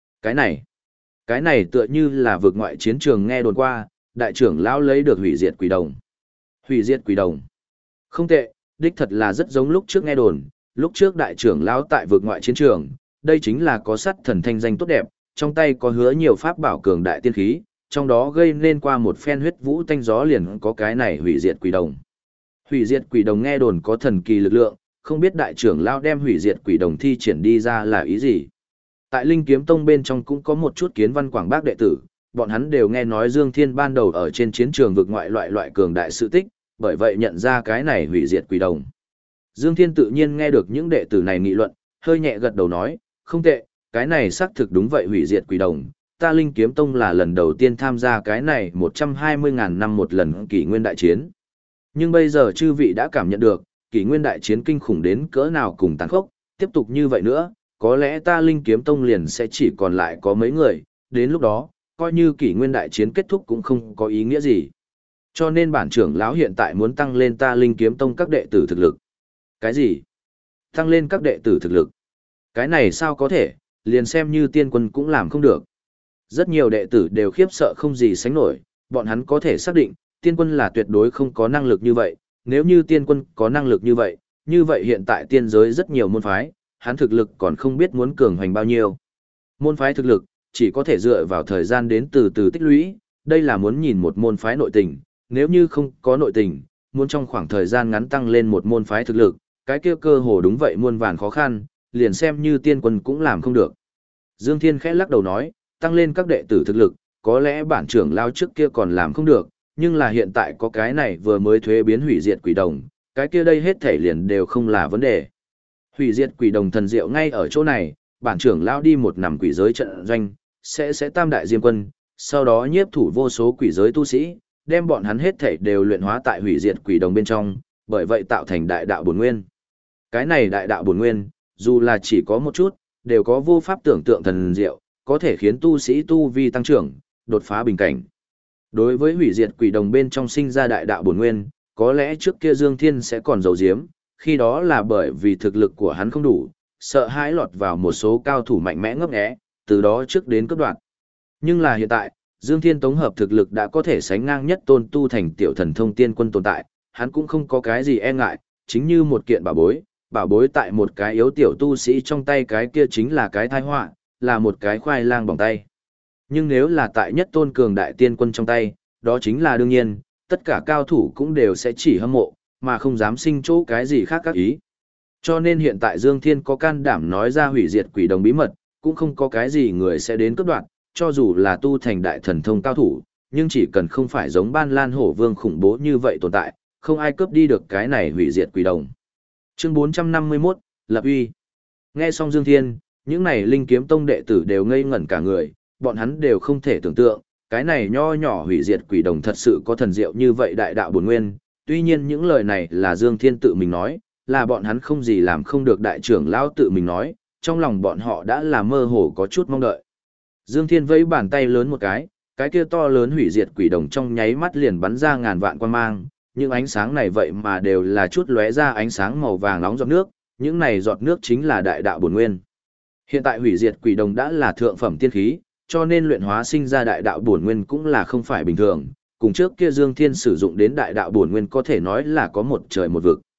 Cái này tựa như là vượt ngoại chiến trường nghe đồn qua, đại trưởng lão lấy được hủy diệt quỷ đồng. Hủy diệt quỷ đồng. Không tệ, đích thật là rất giống lúc trước nghe đồn, lúc trước đại trưởng lão tại vượt ngoại chiến trường, đây chính là có sắt thần thanh danh tốt đẹp, trong tay có hứa nhiều pháp bảo cường đại tiên khí, trong đó gây nên qua một phen huyết vũ tanh gió liền có cái này hủy diệt quỷ đồng. Hủy diệt quỷ đồng nghe đồn có thần kỳ lực lượng, không biết đại trưởng lão đem hủy diệt quỷ đồng thi triển đi ra là ý gì. Tại Linh Kiếm Tông bên trong cũng có một chút kiến văn quảng bác đệ tử, bọn hắn đều nghe nói Dương Thiên ban đầu ở trên chiến trường vực ngoại loại cường đại sự tích, bởi vậy nhận ra cái này hủy diệt quỷ đồng. Dương Thiên tự nhiên nghe được những đệ tử này nghị luận, hơi nhẹ gật đầu nói, không tệ, cái này xác thực đúng vậy hủy diệt quỷ đồng. Ta Linh Kiếm Tông là lần đầu tiên tham gia cái này 120.000 năm một lần kỷ nguyên đại chiến. Nhưng bây giờ chư vị đã cảm nhận được, kỷ nguyên đại chiến kinh khủng đến cỡ nào cùng tàn khốc, tiếp tục như vậy nữa, có lẽ ta Linh Kiếm Tông liền sẽ chỉ còn lại có mấy người, đến lúc đó, coi như kỷ nguyên đại chiến kết thúc cũng không có ý nghĩa gì. Cho nên bản trưởng lão hiện tại muốn tăng lên ta Linh Kiếm Tông các đệ tử thực lực. Cái gì? Tăng lên các đệ tử thực lực? Cái này sao có thể, liền xem như tiên quân cũng làm không được. Rất nhiều đệ tử đều khiếp sợ không gì sánh nổi, bọn hắn có thể xác định, tiên quân là tuyệt đối không có năng lực như vậy, nếu như tiên quân có năng lực như vậy hiện tại tiên giới rất nhiều môn phái, hắn thực lực còn không biết muốn cường hoành bao nhiêu. Môn phái thực lực, chỉ có thể dựa vào thời gian đến từ từ tích lũy, đây là muốn nhìn một môn phái nội tình, nếu như không có nội tình, muốn trong khoảng thời gian ngắn tăng lên một môn phái thực lực, cái kia cơ hồ đúng vậy muôn vàn khó khăn, liền xem như tiên quân cũng làm không được. Dương Thiên khẽ lắc đầu nói, tăng lên các đệ tử thực lực, có lẽ bản trưởng lao trước kia còn làm không được, nhưng là hiện tại có cái này vừa mới thuế biến hủy diệt quỷ đồng, cái kia đây hết thể liền đều không là vấn đề. Hủy diệt quỷ đồng thần diệu ngay ở chỗ này, bản trưởng lao đi một nằm quỷ giới trận doanh, sẽ tam đại diêm quân, sau đó nhiếp thủ vô số quỷ giới tu sĩ, đem bọn hắn hết thể đều luyện hóa tại hủy diệt quỷ đồng bên trong, bởi vậy tạo thành đại đạo bổn nguyên. Cái này đại đạo bổn nguyên, dù là chỉ có một chút, đều có vô pháp tưởng tượng thần diệu, có thể khiến tu sĩ tu vi tăng trưởng, đột phá bình cảnh. Đối với hủy diệt quỷ đồng bên trong sinh ra đại đạo bổn nguyên, có lẽ trước kia Dương Thiên sẽ còn giấu giếm, khi đó là bởi vì thực lực của hắn không đủ, sợ hãi lọt vào một số cao thủ mạnh mẽ ngấp nghé, từ đó trước đến cấp đoạn. Nhưng là hiện tại, Dương Thiên tổng hợp thực lực đã có thể sánh ngang nhất tôn tu thành tiểu thần thông tiên quân tồn tại, hắn cũng không có cái gì e ngại, chính như một kiện bảo bối tại một cái yếu tiểu tu sĩ trong tay cái kia chính là cái tai họa, là một cái khoai lang bỏng tay. Nhưng nếu là tại nhất tôn cường đại tiên quân trong tay, đó chính là đương nhiên, tất cả cao thủ cũng đều sẽ chỉ hâm mộ, mà không dám sinh chỗ cái gì khác các ý. Cho nên hiện tại Dương Thiên có can đảm nói ra hủy diệt quỷ đồng bí mật, cũng không có cái gì người sẽ đến cướp đoạt, cho dù là tu thành đại thần thông cao thủ, nhưng chỉ cần không phải giống Ban Lan Hổ Vương khủng bố như vậy tồn tại, không ai cướp đi được cái này hủy diệt quỷ đồng. Chương 451, Lập uy. Nghe xong Dương Thiên, những này Linh Kiếm Tông đệ tử đều ngây ngẩn cả người, bọn hắn đều không thể tưởng tượng, cái này nho nhỏ hủy diệt quỷ đồng thật sự có thần diệu như vậy đại đạo bổn nguyên. Tuy nhiên những lời này là Dương Thiên tự mình nói, là bọn hắn không gì làm không được đại trưởng lão tự mình nói, trong lòng bọn họ đã là mơ hồ có chút mong đợi. Dương Thiên vẫy bàn tay lớn một cái kia to lớn hủy diệt quỷ đồng trong nháy mắt liền bắn ra ngàn vạn quang mang, những ánh sáng này vậy mà đều là chút lóe ra ánh sáng màu vàng nóng giọt nước, những này giọt nước chính là đại đạo bổn nguyên. Hiện tại hủy diệt quỷ đồng đã là thượng phẩm tiên khí, cho nên luyện hóa sinh ra đại đạo bổn nguyên cũng là không phải bình thường, cùng trước kia Dương Thiên sử dụng đến đại đạo bổn nguyên có thể nói là có một trời một vực.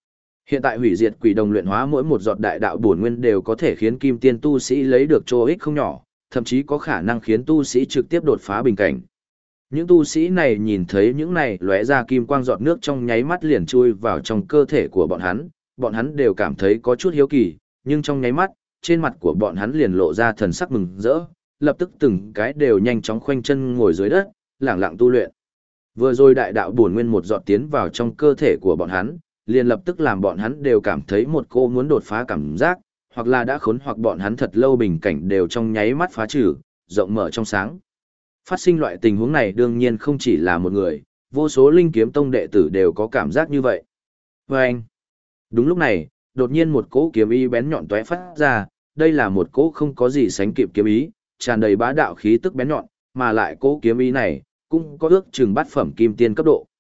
Hiện tại hủy diệt quỷ đồng luyện hóa mỗi một giọt đại đạo bổn nguyên đều có thể khiến kim tiên tu sĩ lấy được chỗ ích không nhỏ, thậm chí có khả năng khiến tu sĩ trực tiếp đột phá bình cảnh. Những tu sĩ này nhìn thấy những này lóe ra kim quang giọt nước trong nháy mắt liền chui vào trong cơ thể của bọn hắn đều cảm thấy có chút hiếu kỳ, nhưng trong nháy mắt, trên mặt của bọn hắn liền lộ ra thần sắc mừng rỡ, lập tức từng cái đều nhanh chóng khoanh chân ngồi dưới đất, lẳng lặng tu luyện. Vừa rồi đại đạo bổn nguyên một giọt tiến vào trong cơ thể của bọn hắn, liền lập tức làm bọn hắn đều cảm thấy một cô muốn đột phá cảm giác, hoặc là đã khốn hoặc bọn hắn thật lâu bình cảnh đều trong nháy mắt phá trừ, rộng mở trong sáng. Phát sinh loại tình huống này đương nhiên không chỉ là một người, vô số linh kiếm tông đệ tử đều có cảm giác như vậy. Và anh, đúng lúc này, đột nhiên một cỗ kiếm ý bén nhọn tóe phát ra, đây là một cỗ không có gì sánh kịp kiếm ý, tràn đầy bá đạo khí tức bén nhọn, mà lại cỗ kiếm ý này cũng có ước chừng bát phẩm kim tiên cấp độ.